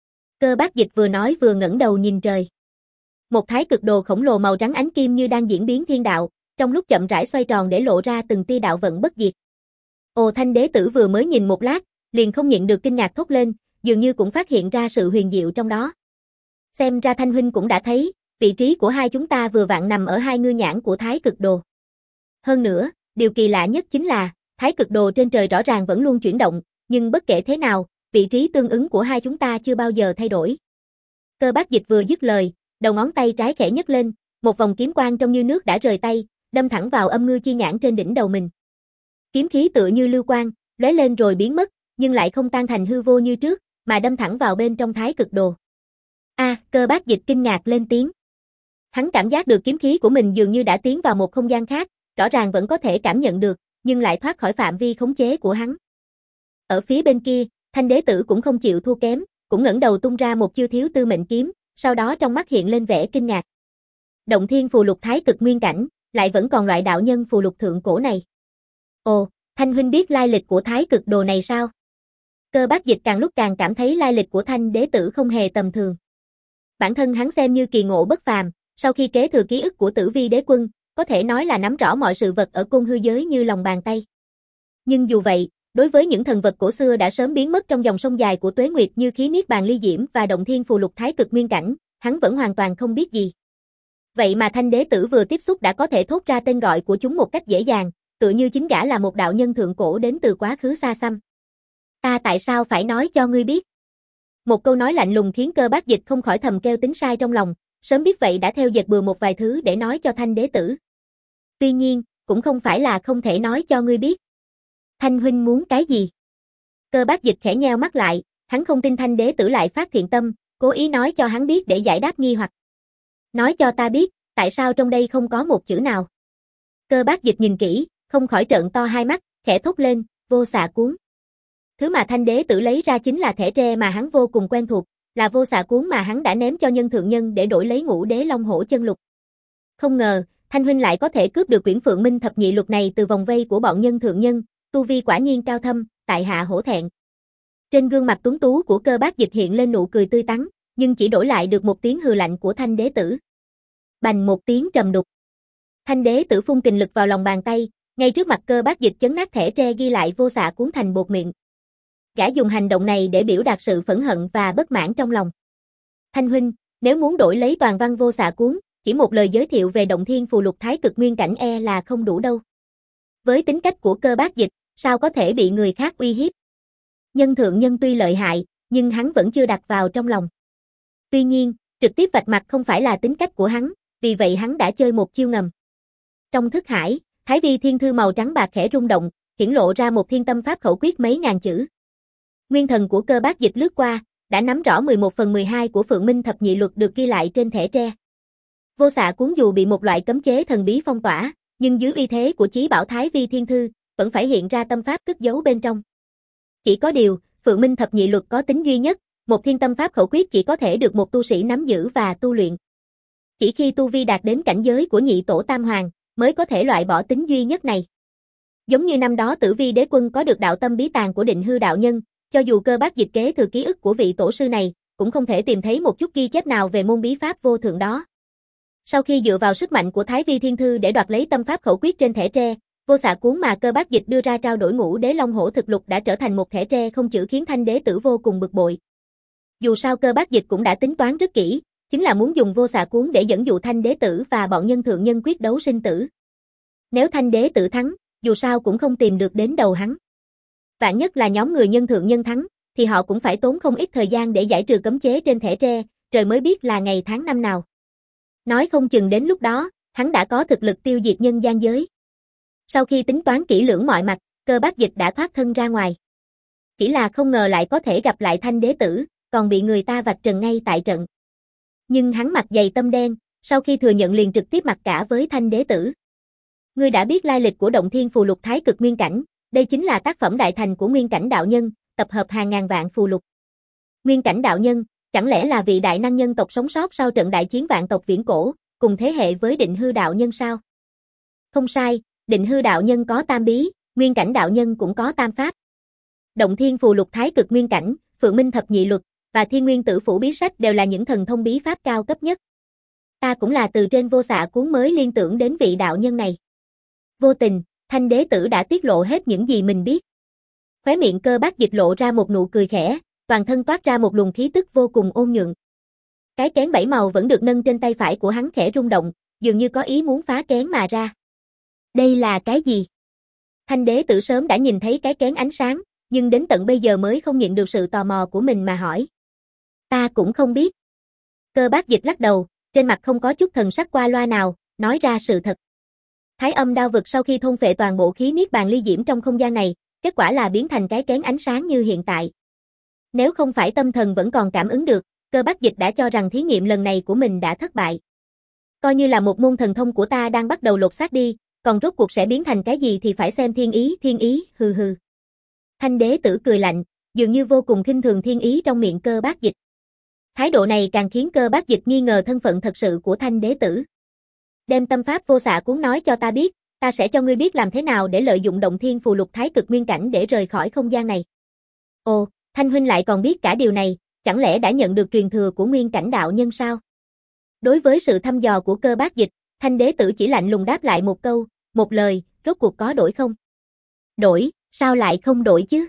Cơ Bác Dịch vừa nói vừa ngẩng đầu nhìn trời. Một thái cực đồ khổng lồ màu trắng ánh kim như đang diễn biến thiên đạo, trong lúc chậm rãi xoay tròn để lộ ra từng tia đạo vận bất diệt. Ồ, Thanh đế tử vừa mới nhìn một lát, liền không nhịn được kinh ngạc thốt lên, dường như cũng phát hiện ra sự huyền diệu trong đó. Xem ra Thanh huynh cũng đã thấy, vị trí của hai chúng ta vừa vặn nằm ở hai ngư nhãn của thái cực đồ. Hơn nữa, điều kỳ lạ nhất chính là, thái cực đồ trên trời rõ ràng vẫn luôn chuyển động, nhưng bất kể thế nào, vị trí tương ứng của hai chúng ta chưa bao giờ thay đổi. Cơ Bác Dịch vừa dứt lời, đầu ngón tay trái khẽ nhấc lên, một vòng kiếm quang trông như nước đã rời tay, đâm thẳng vào âm ngư chi nhãn trên đỉnh đầu mình. Kiếm khí tựa như lưu quang, lóe lên rồi biến mất, nhưng lại không tan thành hư vô như trước, mà đâm thẳng vào bên trong thái cực đồ. A, à, Cơ Bác Dịch kinh ngạc lên tiếng. Hắn cảm giác được kiếm khí của mình dường như đã tiến vào một không gian khác, rõ ràng vẫn có thể cảm nhận được, nhưng lại thoát khỏi phạm vi khống chế của hắn. Ở phía bên kia, Thanh đế tử cũng không chịu thua kém, cũng ngẩng đầu tung ra một chiêu thiếu tư mệnh kiếm, sau đó trong mắt hiện lên vẻ kinh ngạc. Động thiên phù lục thái cực nguyên cảnh, lại vẫn còn loại đạo nhân phù lục thượng cổ này. Ồ, Thanh huynh biết lai lịch của thái cực đồ này sao? Cơ Bác Dịch càng lúc càng cảm thấy lai lịch của Thanh đế tử không hề tầm thường. Bản thân hắn xem như kỳ ngộ bất phàm, sau khi kế thừa ký ức của Tử Vi đế quân, có thể nói là nắm rõ mọi sự vật ở côn hư giới như lòng bàn tay. Nhưng dù vậy, đối với những thần vật cổ xưa đã sớm biến mất trong dòng sông dài của tuế nguyệt như khí niết bàn ly diễm và động thiên phù lục thái cực nguyên cảnh, hắn vẫn hoàn toàn không biết gì. Vậy mà Thanh đế tử vừa tiếp xúc đã có thể thốt ra tên gọi của chúng một cách dễ dàng, tựa như chính gã là một đạo nhân thượng cổ đến từ quá khứ xa xăm. Ta tại sao phải nói cho ngươi biết? Một câu nói lạnh lùng khiến Cơ Bác Dịch không khỏi thầm kêu tính sai trong lòng, sớm biết vậy đã theo dệt bừa một vài thứ để nói cho Thanh đế tử. Tuy nhiên, cũng không phải là không thể nói cho ngươi biết. Thanh huynh muốn cái gì? Cơ Bác Dịch khẽ nheo mắt lại, hắn không tin Thanh đế tử lại phát thiện tâm, cố ý nói cho hắn biết để giải đáp nghi hoặc. Nói cho ta biết, tại sao trong đây không có một chữ nào? Cơ Bác Dịch nhìn kỹ, không khỏi trợn to hai mắt, khẽ thốt lên, vô xạ cuốn. Thứ mà Thanh đế tử lấy ra chính là thẻ tre mà hắn vô cùng quen thuộc, là vô xạ cuốn mà hắn đã ném cho nhân thượng nhân để đổi lấy Ngũ Đế Long Hổ chân lục. Không ngờ, Thanh huynh lại có thể cướp được quyển Phượng Minh thập nhị lục này từ vòng vây của bọn nhân thượng nhân, tu vi quả nhiên cao thâm, tại hạ hổ thẹn. Trên gương mặt tuấn tú của Cơ Bác Dịch hiện lên nụ cười tươi tắn, nhưng chỉ đổi lại được một tiếng hừ lạnh của Thanh đế tử. Bành một tiếng trầm đục. Thanh đế tử phun kình lực vào lòng bàn tay, ngay trước mặt Cơ Bác Dịch chấn nát thẻ tre ghi lại vô xạ cuốn thành bột miệng. Gã dùng hành động này để biểu đạt sự phẫn hận và bất mãn trong lòng. Thanh huynh, nếu muốn đổi lấy toàn văn vô xạ cuốn, chỉ một lời giới thiệu về động thiên phù lục thái cực nguyên cảnh e là không đủ đâu. Với tính cách của Cơ Bác Dịch, sao có thể bị người khác uy hiếp? Nhân thượng nhân tuy lợi hại, nhưng hắn vẫn chưa đặt vào trong lòng. Tuy nhiên, trực tiếp vạch mặt không phải là tính cách của hắn, vì vậy hắn đã chơi một chiêu ngầm. Trong thức hải, Thái Vi thiên thư màu trắng bạc khẽ rung động, hiển lộ ra một thiên tâm pháp khẩu quyết mấy ngàn chữ. Nguyên thần của Cơ Bác Dịch lướt qua, đã nắm rõ mười một phần mười hai của Phượng Minh thập nhị luật được ghi lại trên thẻ tre. Vô xạ cuốn dù bị một loại cấm chế thần bí phong tỏa, nhưng dưới uy thế của chí bảo Thái Vi thiên thư, vẫn phải hiện ra tâm pháp cất giấu bên trong. Chỉ có điều, Phượng Minh thập nhị luật có tính duy nhất, một thiên tâm pháp khẩu quyết chỉ có thể được một tu sĩ nắm giữ và tu luyện. Chỉ khi tu vi đạt đến cảnh giới của nhị tổ tam hoàng, mới có thể loại bỏ tính duy nhất này. Giống như năm đó Tử Vi đế quân có được đạo tâm bí tàng của Định Hư đạo nhân, cho dù Cơ Bác Dịch kế thừa ký ức của vị tổ sư này, cũng không thể tìm thấy một chút ghi chép nào về môn bí pháp vô thượng đó. Sau khi dựa vào sức mạnh của Thái Vi thiên thư để đoạt lấy tâm pháp khẩu quyết trên thẻ tre, vô xạ cuốn mà Cơ Bác Dịch đưa ra trao đổi Ngũ Đế Long Hổ thực lục đã trở thành một thẻ tre không chữ khiến Thanh đế tử vô cùng bực bội. Dù sao Cơ Bác Dịch cũng đã tính toán rất kỹ, chính là muốn dùng vô xạ cuốn để dẫn dụ Thanh đế tử và bọn nhân thượng nhân quyết đấu sinh tử. Nếu Thanh đế tử thắng, dù sao cũng không tìm được đến đầu hắn. Vạn nhất là nhóm người nhân thượng nhân thắng, thì họ cũng phải tốn không ít thời gian để giải trừ cấm chế trên thẻ tre, trời mới biết là ngày tháng năm nào. Nói không chừng đến lúc đó, hắn đã có thực lực tiêu diệt nhân gian giới. Sau khi tính toán kỹ lưỡng mọi mặt, Cơ Bác Dịch đã thoát thân ra ngoài. Chỉ là không ngờ lại có thể gặp lại Thanh đế tử, còn bị người ta vạch trần ngay tại trận. Nhưng hắn mặt dày tâm đen, sau khi thừa nhận liền trực tiếp mặc cả với Thanh đế tử. Ngươi đã biết lai lịch của động thiên phù lục thái cực nguyên cảnh, đây chính là tác phẩm đại thành của Nguyên Cảnh đạo nhân, tập hợp hàng ngàn vạn phù lục. Nguyên Cảnh đạo nhân, chẳng lẽ là vị đại năng nhân tộc sống sót sau trận đại chiến vạn tộc viễn cổ, cùng thế hệ với Định Hư đạo nhân sao? Không sai, Định Hư đạo nhân có tam bí, Nguyên Cảnh đạo nhân cũng có tam pháp. Động thiên phù lục thái cực nguyên cảnh, Phượng Minh thập nhị luật và Thiên Nguyên Tử Phủ bí sách đều là những thần thông bí pháp cao cấp nhất. Ta cũng là từ trên vô xạ cuốn mới liên tưởng đến vị đạo nhân này. Vô tình, Thanh đế tử đã tiết lộ hết những gì mình biết. Khóe miệng Cơ Bác Dịch lộ ra một nụ cười khẽ, toàn thân toát ra một luồng khí tức vô cùng ôn nhuận. Cái kén bảy màu vẫn được nâng trên tay phải của hắn khẽ rung động, dường như có ý muốn phá kén mà ra. Đây là cái gì? Thanh đế tử sớm đã nhìn thấy cái kén ánh sáng, nhưng đến tận bây giờ mới không nhịn được sự tò mò của mình mà hỏi. Ta cũng không biết. Cơ Bác Dịch lắc đầu, trên mặt không có chút thần sắc qua loa nào, nói ra sự thật. Thái Âm đao vực sau khi thôn phệ toàn bộ khí niết bàn ly diễm trong không gian này, kết quả là biến thành cái kén ánh sáng như hiện tại. Nếu không phải tâm thần vẫn còn cảm ứng được, Cơ Bác Dịch đã cho rằng thí nghiệm lần này của mình đã thất bại. Coi như là một môn thần thông của ta đang bắt đầu lột xác đi, còn rốt cuộc sẽ biến thành cái gì thì phải xem thiên ý, thiên ý, hừ hừ. Thanh đế tử cười lạnh, dường như vô cùng khinh thường thiên ý trong miệng Cơ Bác Dịch. Thái độ này càng khiến Cơ Bác Dịch nghi ngờ thân phận thật sự của thanh đế tử. Đem tâm pháp vô xạ cuốn nói cho ta biết, ta sẽ cho ngươi biết làm thế nào để lợi dụng động thiên phù lục thái cực nguyên cảnh để rời khỏi không gian này. Ồ, Thanh huynh lại còn biết cả điều này, chẳng lẽ đã nhận được truyền thừa của nguyên cảnh đạo nhân sao? Đối với sự thăm dò của Cơ Bác Dịch, thanh đế tử chỉ lạnh lùng đáp lại một câu, một lời, rốt cuộc có đổi không? Đổi, sao lại không đổi chứ?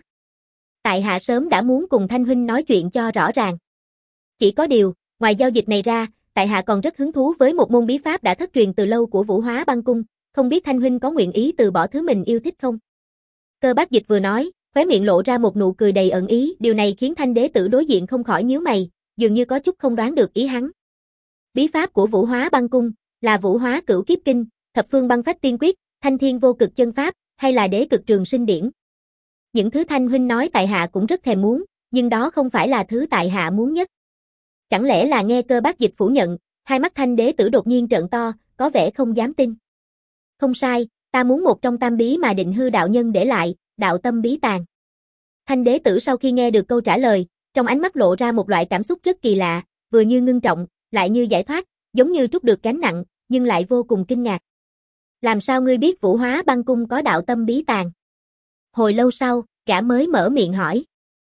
Tại hạ sớm đã muốn cùng Thanh huynh nói chuyện cho rõ ràng. Chỉ có điều, ngoài giao dịch này ra, tại hạ còn rất hứng thú với một môn bí pháp đã thất truyền từ lâu của Vũ Hóa Băng Cung, không biết Thanh huynh có nguyện ý từ bỏ thứ mình yêu thích không? Cơ Bác Dịch vừa nói, khóe miệng lộ ra một nụ cười đầy ẩn ý, điều này khiến thanh đế tử đối diện không khỏi nhíu mày, dường như có chút không đoán được ý hắn. Bí pháp của Vũ Hóa Băng Cung là Vũ Hóa Cửu Kiếp Kinh, Thập Phương Băng Phách Tiên Quyết, Thanh Thiên Vô Cực Chân Pháp, hay là Đế Cực Trường Sinh Điển. Những thứ Thanh huynh nói tại hạ cũng rất thèm muốn, nhưng đó không phải là thứ tại hạ muốn nhất. Chẳng lẽ là nghe Cơ Bác Dịch phủ nhận, hai mắt thanh đế tử đột nhiên trợn to, có vẻ không dám tin. Không sai, ta muốn một trong tam bí mà Định Hư đạo nhân để lại, Đạo Tâm Bí Tàng. Thanh đế tử sau khi nghe được câu trả lời, trong ánh mắt lộ ra một loại cảm xúc rất kỳ lạ, vừa như ngưng trọng, lại như giải thoát, giống như trút được gánh nặng, nhưng lại vô cùng kinh ngạc. Làm sao ngươi biết Vũ Hóa Băng Cung có Đạo Tâm Bí Tàng? Hồi lâu sau, gã mới mở miệng hỏi.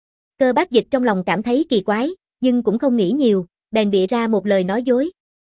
Cơ Bác Dịch trong lòng cảm thấy kỳ quái, nhưng cũng không nghĩ nhiều, bèn bịa ra một lời nói dối.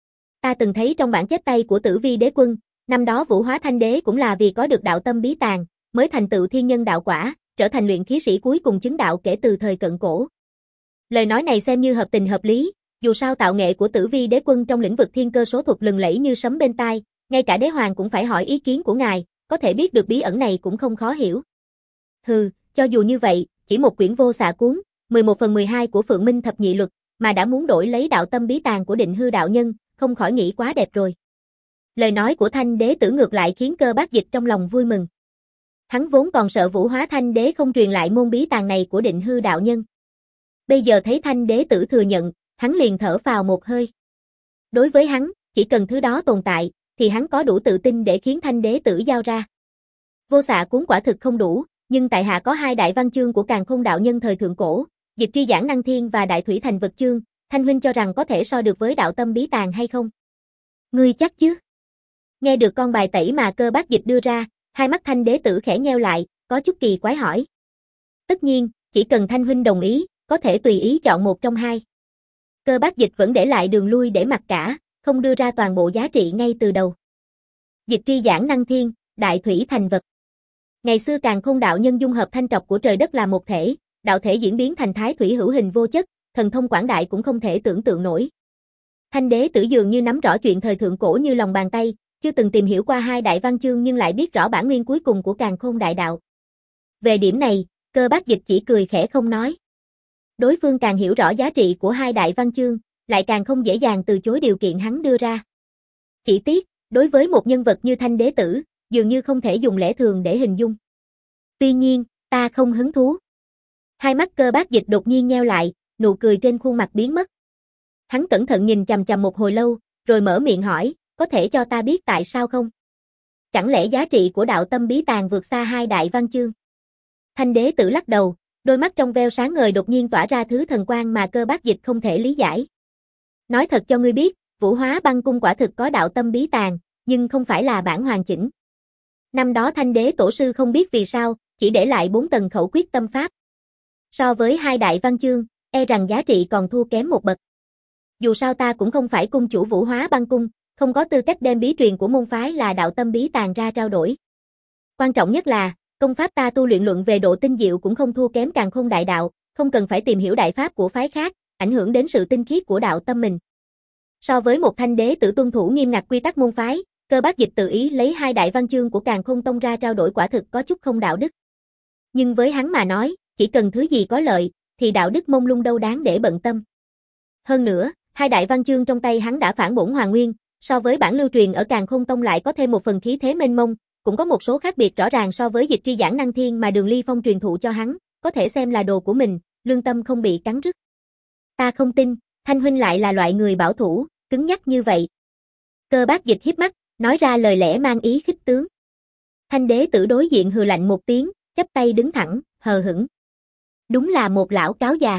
Ta từng thấy trong bản chép tay của Tử Vi Đế Quân, năm đó Vũ Hóa Thanh Đế cũng là vì có được Đạo Tâm Bí Tàng, mới thành tựu thiên nhân đạo quả, trở thành luyện khí sĩ cuối cùng chứng đạo kể từ thời cận cổ. Lời nói này xem như hợp tình hợp lý, dù sao tạo nghệ của Tử Vi Đế Quân trong lĩnh vực thiên cơ số thuật lừng lẫy như sấm bên tai, ngay cả đế hoàng cũng phải hỏi ý kiến của ngài, có thể biết được bí ẩn này cũng không khó hiểu. Hừ, cho dù như vậy, chỉ một quyển vô xạ cuốn, mười một phần mười hai của Phượng Minh Thập Nhị Luật, mà đã muốn đổi lấy Đạo Tâm Bí Tàng của Định Hư đạo nhân, không khỏi nghĩ quá đẹp rồi. Lời nói của thanh đế tử ngược lại khiến Cơ Bác Dịch trong lòng vui mừng. Hắn vốn còn sợ Vũ Hóa Thanh Đế không truyền lại môn bí tàng này của Định Hư đạo nhân. Bây giờ thấy thanh đế tử thừa nhận, hắn liền thở phào một hơi. Đối với hắn, chỉ cần thứ đó tồn tại, thì hắn có đủ tự tin để khiến thanh đế tử giao ra. Vô xạ cuốn quả thực không đủ, nhưng tại hạ có hai đại văn chương của Càn Khôn đạo nhân thời thượng cổ, Dịch Tri Giảng Năng Thiên và Đại Thủy Thành Vật chương, Thanh huynh cho rằng có thể so được với Đạo Tâm Bí Tàng hay không? Ngươi chắc chứ? Nghe được con bài tẩy mà Cơ Bác Dịch đưa ra, hai mắt thanh đế tử khẽ nheo lại, có chút kỳ quái hỏi. Tất nhiên, chỉ cần Thanh huynh đồng ý, có thể tùy ý chọn một trong hai. Cơ Bác Dịch vẫn để lại đường lui để mặc cả, không đưa ra toàn bộ giá trị ngay từ đầu. Dịch Tri Giảng Năng Thiên, Đại Thủy Thành Vật. Ngày xưa Càn Khôn đạo nhân dung hợp thanh trọc của trời đất làm một thể, đạo thể diễn biến thành thái thủy hữu hình vô chất, thần thông quảng đại cũng không thể tưởng tượng nổi. Thanh đế tử dường như nắm rõ chuyện thời thượng cổ như lòng bàn tay, chưa từng tìm hiểu qua hai đại văn chương nhưng lại biết rõ bản nguyên cuối cùng của Càn Khôn đại đạo. Về điểm này, Cơ Bác Dịch chỉ cười khẽ không nói. Đối phương càng hiểu rõ giá trị của hai đại văn chương, lại càng không dễ dàng từ chối điều kiện hắn đưa ra. Chỉ tiếc, đối với một nhân vật như thanh đế tử, dường như không thể dùng lẽ thường để hình dung. Tuy nhiên, ta không hứng thú. Hai mắt Cơ Bác Dịch đột nhiên nheo lại, nụ cười trên khuôn mặt biến mất. Hắn cẩn thận nhìn chằm chằm một hồi lâu, rồi mở miệng hỏi, có thể cho ta biết tại sao không? Chẳng lẽ giá trị của Đạo Tâm Bí Tàng vượt xa hai đại văn chương? Thanh đế tử lắc đầu, đôi mắt trong veo sáng ngời đột nhiên tỏa ra thứ thần quang mà Cơ Bác Dịch không thể lý giải. Nói thật cho ngươi biết, Vũ Hóa Băng Cung quả thực có Đạo Tâm Bí Tàng, nhưng không phải là bản hoàn chỉnh. Năm đó thanh đế tổ sư không biết vì sao, chỉ để lại bốn tầng khẩu quyết tâm pháp. So với hai đại văn chương, e rằng giá trị còn thua kém một bậc. Dù sao ta cũng không phải cung chủ Vũ Hóa Băng Cung, không có tư cách đem bí truyền của môn phái là Đạo Tâm Bí Tàng ra trao đổi. Quan trọng nhất là, công pháp ta tu luyện luận về độ tinh diệu cũng không thua kém Càn Khôn đại đạo, không cần phải tìm hiểu đại pháp của phái khác, ảnh hưởng đến sự tinh khiết của đạo tâm mình. So với một thanh đế tử tuân thủ nghiêm ngặt quy tắc môn phái, Cơ Bác Dịch tự ý lấy hai đại văn chương của Càn Khôn tông ra trao đổi quả thực có chút không đạo đức. Nhưng với hắn mà nói, chỉ cần thứ gì có lợi, thì đạo đức mông lung đâu đáng để bận tâm. Hơn nữa, hai đại văn chương trong tay hắn đã phản bổn hoàn nguyên, so với bản lưu truyền ở Càn Khôn tông lại có thêm một phần khí thế mênh mông, cũng có một số khác biệt rõ ràng so với Dịch Tri Giảng Năng Thiên mà Đường Ly Phong truyền thụ cho hắn, có thể xem là đồ của mình, lương tâm không bị cắn rứt. Ta không tin, Thanh huynh lại là loại người bảo thủ, cứng nhắc như vậy. Cơ Bác Dịch híp mắt, nói ra lời lẽ mang ý khích tướng. Thanh đế tử đối diện hừ lạnh một tiếng, chắp tay đứng thẳng, hờ hững. Đúng là một lão cáo già.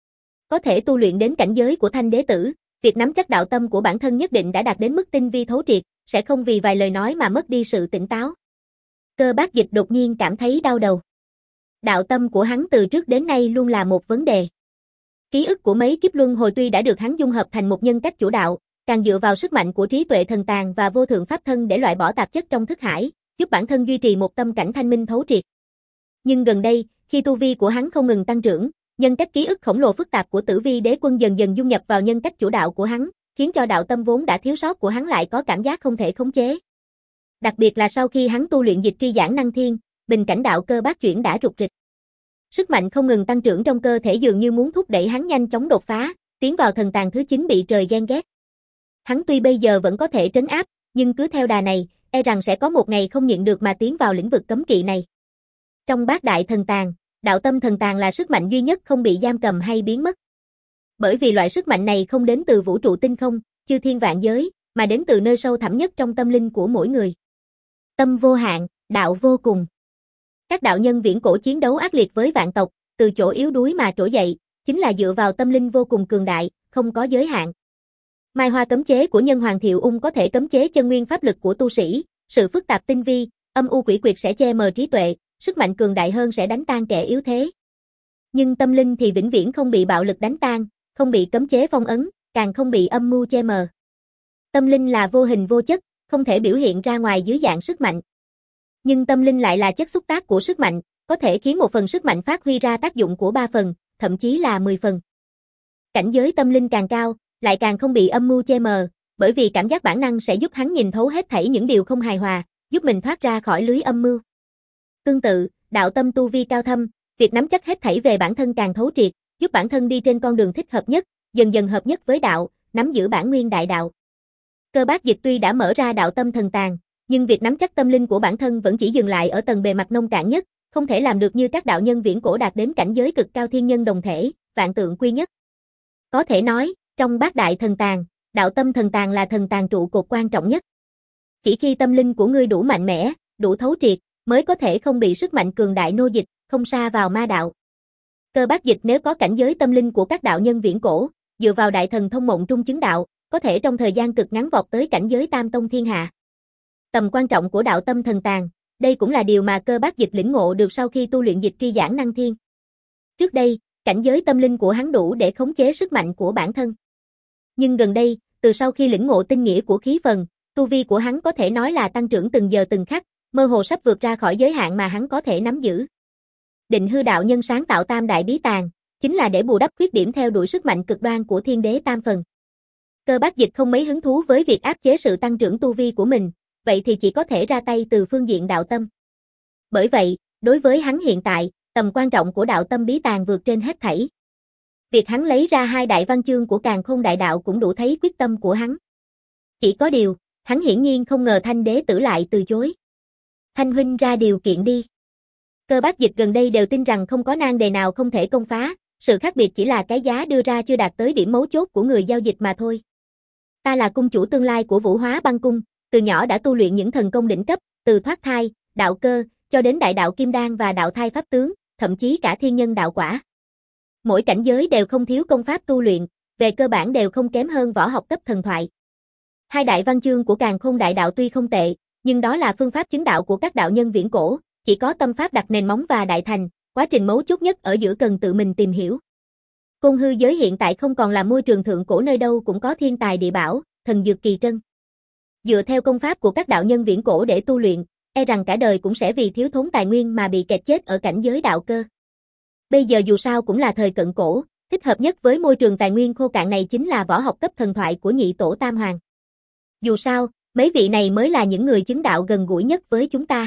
Có thể tu luyện đến cảnh giới của thanh đế tử, việc nắm chắc đạo tâm của bản thân nhất định đã đạt đến mức tinh vi thấu triệt, sẽ không vì vài lời nói mà mất đi sự tỉnh táo. Cơ Bác Dịch đột nhiên cảm thấy đau đầu. Đạo tâm của hắn từ trước đến nay luôn là một vấn đề. Ký ức của mấy kiếp luân hồi tuy đã được hắn dung hợp thành một nhân cách chủ đạo, càng dựa vào sức mạnh của trí tuệ thần tàng và vô thượng pháp thân để loại bỏ tạp chất trong thức hải, giúp bản thân duy trì một tâm cảnh thanh minh thấu triệt. Nhưng gần đây, khi tu vi của hắn không ngừng tăng trưởng, nhân cách ký ức khổng lồ phức tạp của Tử Vi Đế Quân dần dần dung nhập vào nhân cách chủ đạo của hắn, khiến cho đạo tâm vốn đã thiếu sót của hắn lại có cảm giác không thể khống chế. Đặc biệt là sau khi hắn tu luyện dịch tri giảng năng thiên, bình cảnh đạo cơ bát chuyển đã rục rịch. Sức mạnh không ngừng tăng trưởng trong cơ thể dường như muốn thúc đẩy hắn nhanh chóng đột phá, tiến vào thần tàng thứ chín bị trời ghen ghét. Hắn tuy bây giờ vẫn có thể trấn áp, nhưng cứ theo đà này, e rằng sẽ có một ngày không nhịn được mà tiến vào lĩnh vực cấm kỵ này. Trong bát đại thần tàng, đạo tâm thần tàng là sức mạnh duy nhất không bị giam cầm hay biến mất. Bởi vì loại sức mạnh này không đến từ vũ trụ tinh không, chư thiên vạn giới, mà đến từ nơi sâu thẳm nhất trong tâm linh của mỗi người. Tâm vô hạn, đạo vô cùng. Các đạo nhân viễn cổ chiến đấu ác liệt với vạn tộc, từ chỗ yếu đuối mà trỗi dậy, chính là dựa vào tâm linh vô cùng cường đại, không có giới hạn. Mai hoa cấm chế của nhân hoàng Thiệu Ung có thể cấm chế chân nguyên pháp lực của tu sĩ, sự phức tạp tinh vi, âm u quỷ quyệt sẽ che mờ trí tuệ, sức mạnh cường đại hơn sẽ đánh tan kẻ yếu thế. Nhưng tâm linh thì vĩnh viễn không bị bạo lực đánh tan, không bị cấm chế phong ấn, càng không bị âm mưu che mờ. Tâm linh là vô hình vô chất, không thể biểu hiện ra ngoài dưới dạng sức mạnh. Nhưng tâm linh lại là chất xúc tác của sức mạnh, có thể khiến một phần sức mạnh phát huy ra tác dụng của ba phần, thậm chí là mười phần. Cảnh giới tâm linh càng cao, lại càng không bị âm mưu che mờ, bởi vì cảm giác bản năng sẽ giúp hắn nhìn thấu hết thảy những điều không hài hòa, giúp mình thoát ra khỏi lưới âm mưu. Tương tự, đạo tâm tu vi cao thâm, việc nắm chắc hết thảy về bản thân càng thấu triệt, giúp bản thân đi trên con đường thích hợp nhất, dần dần hợp nhất với đạo, nắm giữ bản nguyên đại đạo. Cơ Bác Dịch tuy đã mở ra đạo tâm thần tàng, nhưng việc nắm chắc tâm linh của bản thân vẫn chỉ dừng lại ở tầng bề mặt nông cạn nhất, không thể làm được như các đạo nhân viễn cổ đạt đến cảnh giới cực cao thiên nhân đồng thể, vạn tượng quy nhất. Có thể nói, trong bát đại thần tàng, đạo tâm thần tàng là thần tàng trụ cột quan trọng nhất. Chỉ khi tâm linh của ngươi đủ mạnh mẽ, đủ thấu triệt, mới có thể không bị sức mạnh cường đại nô dịch, không sa vào ma đạo. Cơ Bác Dịch nếu có cảnh giới tâm linh của các đạo nhân viễn cổ, dựa vào đại thần thông mộng trung chứng đạo, có thể trong thời gian cực ngắn vọt tới cảnh giới tam tông thiên hạ. Tầm quan trọng của đạo tâm thần tàng, đây cũng là điều mà Cơ Bác Dịch lĩnh ngộ được sau khi tu luyện dịch tri giảng năng thiên. Trước đây, cảnh giới tâm linh của hắn đủ để khống chế sức mạnh của bản thân. Nhưng gần đây, từ sau khi lĩnh ngộ tinh nghĩa của khí phần, tu vi của hắn có thể nói là tăng trưởng từng giờ từng khắc, mơ hồ sắp vượt ra khỏi giới hạn mà hắn có thể nắm giữ. Định hư đạo nhân sáng tạo tam đại bí tàng, chính là để bù đắp khuyết điểm theo đuổi sức mạnh cực đoan của thiên đế tam phần. Cơ Bác Dịch không mấy hứng thú với việc áp chế sự tăng trưởng tu vi của mình, vậy thì chỉ có thể ra tay từ phương diện đạo tâm. Bởi vậy, đối với hắn hiện tại, tầm quan trọng của đạo tâm bí tàng vượt trên hết thảy. Việc hắn lấy ra hai đại văn chương của Càn Khôn Đại Đạo cũng đủ thấy quyết tâm của hắn. Chỉ có điều, hắn hiển nhiên không ngờ Thanh đế tử lại từ chối. Thanh huynh ra điều kiện đi. Cơ Bác Dịch gần đây đều tin rằng không có nan đề nào không thể công phá, sự khác biệt chỉ là cái giá đưa ra chưa đạt tới điểm mấu chốt của người giao dịch mà thôi. Ta là cung chủ tương lai của Vũ Hóa Băng Cung, từ nhỏ đã tu luyện những thần công đỉnh cấp, từ thoát thai, đạo cơ, cho đến đại đạo kim đan và đạo thai pháp tướng, thậm chí cả thiên nhân đạo quả. Mỗi cảnh giới đều không thiếu công pháp tu luyện, về cơ bản đều không kém hơn võ học cấp thần thoại. Hai đại văn chương của Càn Khôn Đại Đạo tuy không tệ, nhưng đó là phương pháp chứng đạo của các đạo nhân viễn cổ, chỉ có tâm pháp đặt nền móng và đại thành, quá trình mấu chốt nhất ở giữa cần tự mình tìm hiểu. Côn hư giới hiện tại không còn là môi trường thượng cổ nơi đâu cũng có thiên tài địa bảo, thần dược kỳ trân. Dựa theo công pháp của các đạo nhân viễn cổ để tu luyện, e rằng cả đời cũng sẽ vì thiếu thốn tài nguyên mà bị kẹt chết ở cảnh giới đạo cơ. Bây giờ dù sao cũng là thời cận cổ, thích hợp nhất với môi trường tài nguyên khô cạn này chính là võ học cấp thần thoại của nhị tổ Tam Hoàng. Dù sao, mấy vị này mới là những người chứng đạo gần gũi nhất với chúng ta.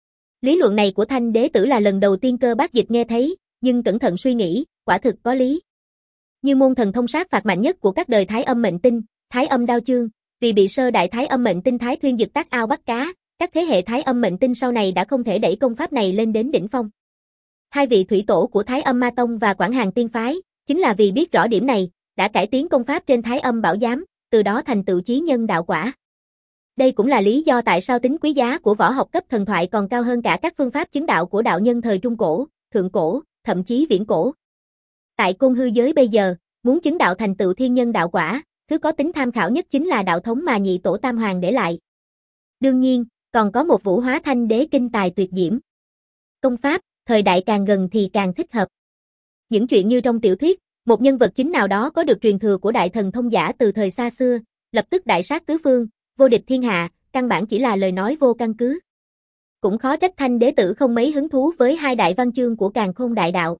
Lý luận này của Thanh đế tử là lần đầu tiên Cơ Bác Dịch nghe thấy, nhưng cẩn thận suy nghĩ, quả thực có lý. Như môn thần thông sát phạt mạnh nhất của các đời Thái Âm Mệnh Tinh, Thái Âm Đao Chương, vì bị sơ đại Thái Âm Mệnh Tinh Thái Thuyên Dực tác ao bắt cá, các thế hệ Thái Âm Mệnh Tinh sau này đã không thể đẩy công pháp này lên đến đỉnh phong. Hai vị thủy tổ của Thái Âm Ma Tông và Quảng Hàn Tiên Phái, chính là vì biết rõ điểm này, đã cải tiến công pháp trên Thái Âm Bảo Giám, từ đó thành tựu chí nhân đạo quả. Đây cũng là lý do tại sao tính quý giá của võ học cấp thần thoại còn cao hơn cả các phương pháp chứng đạo của đạo nhân thời Trung Cổ, Thượng Cổ, thậm chí Viễn Cổ. Tại Côn Hư giới bây giờ, muốn chứng đạo thành tựu thiên nhân đạo quả, thứ có tính tham khảo nhất chính là đạo thống mà nhị tổ Tam Hoàng để lại. Đương nhiên, còn có một Vũ Hóa Thanh Đế kinh tài tuyệt diễm. Công pháp, thời đại càng gần thì càng thích hợp. Những chuyện như trong tiểu thuyết, một nhân vật chính nào đó có được truyền thừa của đại thần thông giả từ thời xa xưa, lập tức đại sát tứ phương, vô địch thiên hạ, căn bản chỉ là lời nói vô căn cứ. Cũng khó trách Thanh Đế tử không mấy hứng thú với hai đại văn chương của Càn Khôn Đại Đạo.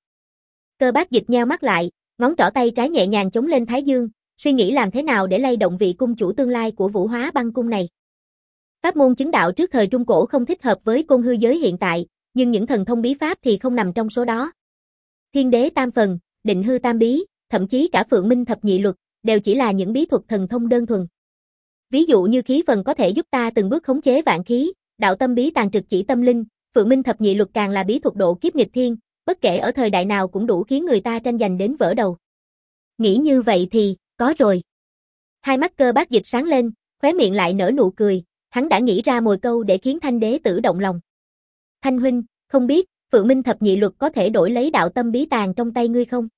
Cơ Bác Dịch nheo mắt lại, ngón trỏ tay trái nhẹ nhàng chống lên thái dương, suy nghĩ làm thế nào để lay động vị cung chủ tương lai của Vũ Hóa Băng cung này. Pháp môn chứng đạo trước thời Trung Cổ không thích hợp với Côn Hư giới hiện tại, nhưng những thần thông bí pháp thì không nằm trong số đó. Thiên Đế Tam Phần, Định Hư Tam Bí, thậm chí cả Phượng Minh Thập Nhị Luật, đều chỉ là những bí thuật thần thông đơn thuần. Ví dụ như khí phần có thể giúp ta từng bước khống chế vạn khí, đạo tâm bí tàng trực chỉ tâm linh, Phượng Minh Thập Nhị Luật càng là bí thuật độ kiếp nghịch thiên, bất kể ở thời đại nào cũng đủ khiến người ta tranh giành đến vỡ đầu. Nghĩ như vậy thì, có rồi. Hai mắt Cơ Bác Dịch sáng lên, khóe miệng lại nở nụ cười, hắn đã nghĩ ra mồi câu để khiến Thanh Đế tử động lòng. Thanh huynh, không biết, Phượng Minh Thập Nhị Luật có thể đổi lấy đạo tâm bí tàng trong tay ngươi không?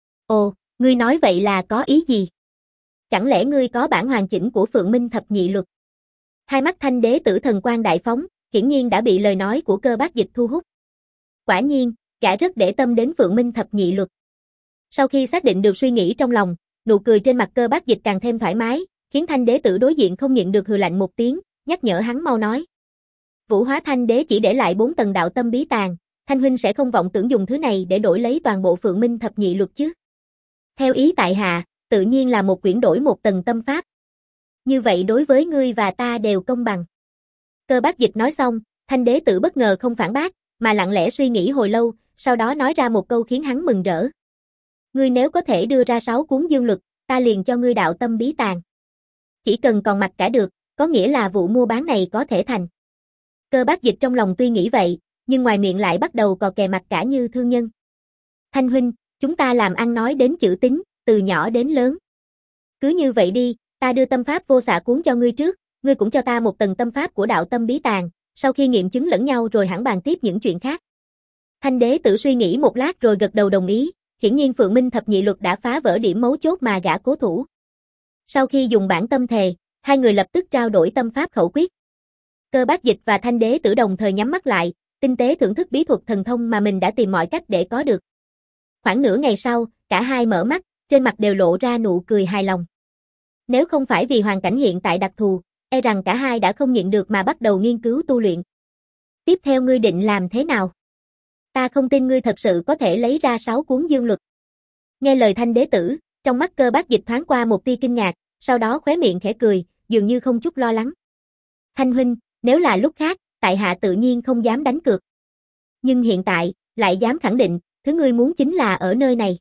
Ồ, ngươi nói vậy là có ý gì? Chẳng lẽ ngươi có bản hoàn chỉnh của Phượng Minh Thập Nhị Luật? Hai mắt Thanh Đế tử thần quang đại phóng, hiển nhiên đã bị lời nói của Cơ Bác Dịch thu hút. Quả nhiên, gã rất để tâm đến Phượng Minh Thập Nhị Luật. Sau khi xác định được suy nghĩ trong lòng, nụ cười trên mặt Cơ Bác Dịch càng thêm thoải mái, khiến Thanh Đế tử đối diện không nhịn được hừ lạnh một tiếng, nhắc nhở hắn mau nói. Vũ Hóa Thanh Đế chỉ để lại bốn tầng đạo tâm bí tàng, Thanh huynh sẽ không vọng tưởng dùng thứ này để đổi lấy toàn bộ Phượng Minh Thập Nhị Luật chứ? Theo ý tại hạ, tự nhiên là một quyển đổi một tầng tâm pháp. Như vậy đối với ngươi và ta đều công bằng. Cơ Bác Dịch nói xong, Thanh Đế tử bất ngờ không phản bác, mà lặng lẽ suy nghĩ hồi lâu, sau đó nói ra một câu khiến hắn mừng rỡ. Ngươi nếu có thể đưa ra sáu cuốn dương lực, ta liền cho ngươi đạo tâm bí tàng. Chỉ cần còn mặt cả được, có nghĩa là vụ mua bán này có thể thành. Cơ Bác Dịch trong lòng tuy nghĩ vậy, nhưng ngoài miệng lại bắt đầu cò kè mặt cả như thương nhân. Thanh huynh, chúng ta làm ăn nói đến chữ tín, từ nhỏ đến lớn. Cứ như vậy đi, ta đưa tâm pháp vô xạ cuốn cho ngươi trước, ngươi cũng cho ta một tầng tâm pháp của đạo tâm bí tàng, sau khi nghiệm chứng lẫn nhau rồi hẳn bàn tiếp những chuyện khác. Thanh Đế tử suy nghĩ một lát rồi gật đầu đồng ý, hiển nhiên Phượng Minh Thập Nhị Luật đã phá vỡ điểm mấu chốt mà gã cố thủ. Sau khi dùng bản tâm thề, hai người lập tức trao đổi tâm pháp khẩu quyết. Cơ Bác Dịch và Thanh Đế tử đồng thời nhắm mắt lại, tinh tế thưởng thức bí thuật thần thông mà mình đã tìm mọi cách để có được. Khoảng nửa ngày sau, cả hai mở mắt, trên mặt đều lộ ra nụ cười hài lòng. Nếu không phải vì hoàn cảnh hiện tại đặc thù, e rằng cả hai đã không nhịn được mà bắt đầu nghiên cứu tu luyện. Tiếp theo ngươi định làm thế nào? Ta không tin ngươi thật sự có thể lấy ra sáu cuốn dương luật. Nghe lời Thanh Đế tử, trong mắt Cơ Bác Dịch thoáng qua một tia kinh ngạc, sau đó khóe miệng khẽ cười, dường như không chút lo lắng. Thanh huynh, nếu là lúc khác, tại hạ tự nhiên không dám đánh cược. Nhưng hiện tại, lại dám khẳng định, thứ ngươi muốn chính là ở nơi này.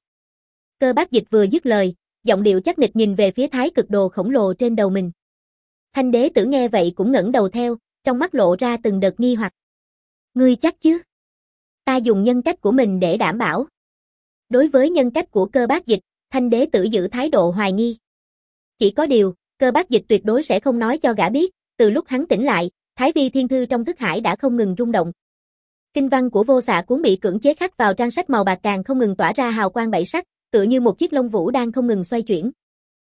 Cơ Bác Dịch vừa dứt lời, giọng điệu chắc nịch nhìn về phía thái cực đồ khổng lồ trên đầu mình. Thanh Đế tử nghe vậy cũng ngẩng đầu theo, trong mắt lộ ra từng đợt nghi hoặc. Ngươi chắc chứ? Ta dùng nhân cách của mình để đảm bảo. Đối với nhân cách của Cơ Bác Dịch, Thanh Đế tử giữ thái độ hoài nghi. Chỉ có điều, Cơ Bác Dịch tuyệt đối sẽ không nói cho gã biết, từ lúc hắn tỉnh lại, Thái Vi Thiên Thư trong thức hải đã không ngừng rung động. Kinh văn của vô xạ cuốn bị cưỡng chế khắc vào trang sách màu bạc càng không ngừng tỏa ra hào quang bảy sắc, tựa như một chiếc lông vũ đang không ngừng xoay chuyển.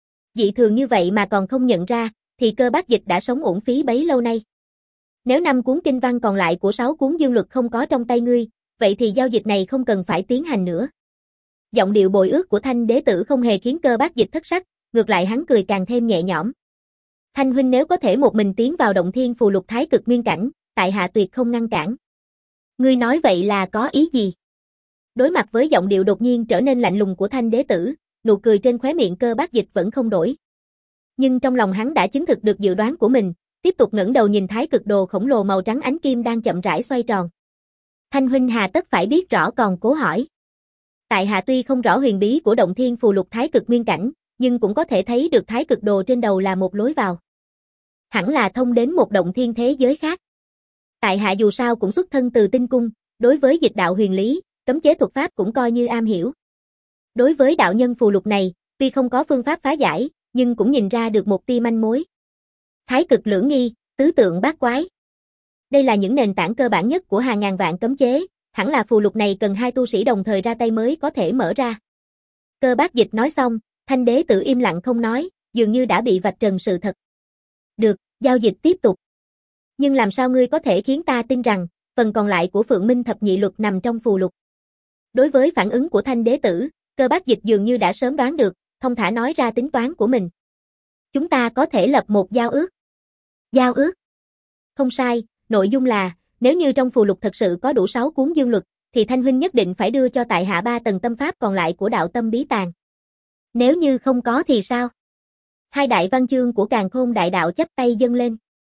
Dị thường như vậy mà còn không nhận ra, thì Cơ Bác Dịch đã sống uổng phí bấy lâu nay. Nếu năm cuốn kinh văn còn lại của sáu cuốn dương luật không có trong tay ngươi, vậy thì giao dịch này không cần phải tiến hành nữa. Giọng điệu bồi ước của Thanh Đế tử không hề khiến Cơ Bác Dịch thất sắc, ngược lại hắn cười càng thêm nhẹ nhõm. Thanh huynh nếu có thể một mình tiến vào động thiên phù lục thái cực nguyên cảnh, tại hạ tuyệt không ngăn cản. Ngươi nói vậy là có ý gì? Đối mặt với giọng điệu đột nhiên trở nên lạnh lùng của Thanh Đế tử, nụ cười trên khóe miệng Cơ Bác Dịch vẫn không đổi. Nhưng trong lòng hắn đã chứng thực được dự đoán của mình, tiếp tục ngẩng đầu nhìn thái cực đồ khổng lồ màu trắng ánh kim đang chậm rãi xoay tròn. Thanh huynh hà tất phải biết rõ còn cố hỏi. Tại hạ tuy không rõ huyền bí của động thiên phù lục thái cực nguyên cảnh, nhưng cũng có thể thấy được thái cực đồ trên đầu là một lối vào. Hẳn là thông đến một động thiên thế giới khác. Tại hạ dù sao cũng xuất thân từ tinh cung, đối với dịch đạo huyền lý, cấm chế thuật pháp cũng coi như am hiểu. Đối với đạo nhân phù lục này, tuy không có phương pháp phá giải, nhưng cũng nhìn ra được một tia manh mối. Thái cực lưỡng nghi, Tứ tượng bát quái. Đây là những nền tảng cơ bản nhất của hàng ngàn vạn cấm chế, hẳn là phù lục này cần hai tu sĩ đồng thời ra tay mới có thể mở ra. Cơ Bác Dịch nói xong, Thanh đế tử im lặng không nói, dường như đã bị vạch trần sự thật. Được, giao dịch tiếp tục. Nhưng làm sao ngươi có thể khiến ta tin rằng, phần còn lại của Phượng Minh thập nhị luật nằm trong phù lục? Đối với phản ứng của Thanh đế tử, Cơ Bác Dịch dường như đã sớm đoán được, thông thả nói ra tính toán của mình. Chúng ta có thể lập một giao ước. Giao ước? Không sai, nội dung là, nếu như trong phù lục thật sự có đủ sáu cuốn dương luật, thì Thanh huynh nhất định phải đưa cho tại hạ ba tầng tâm pháp còn lại của đạo tâm bí tàng. Nếu như không có thì sao? Hai đại văn chương của Càn Khôn đại đạo chắp tay dâng lên.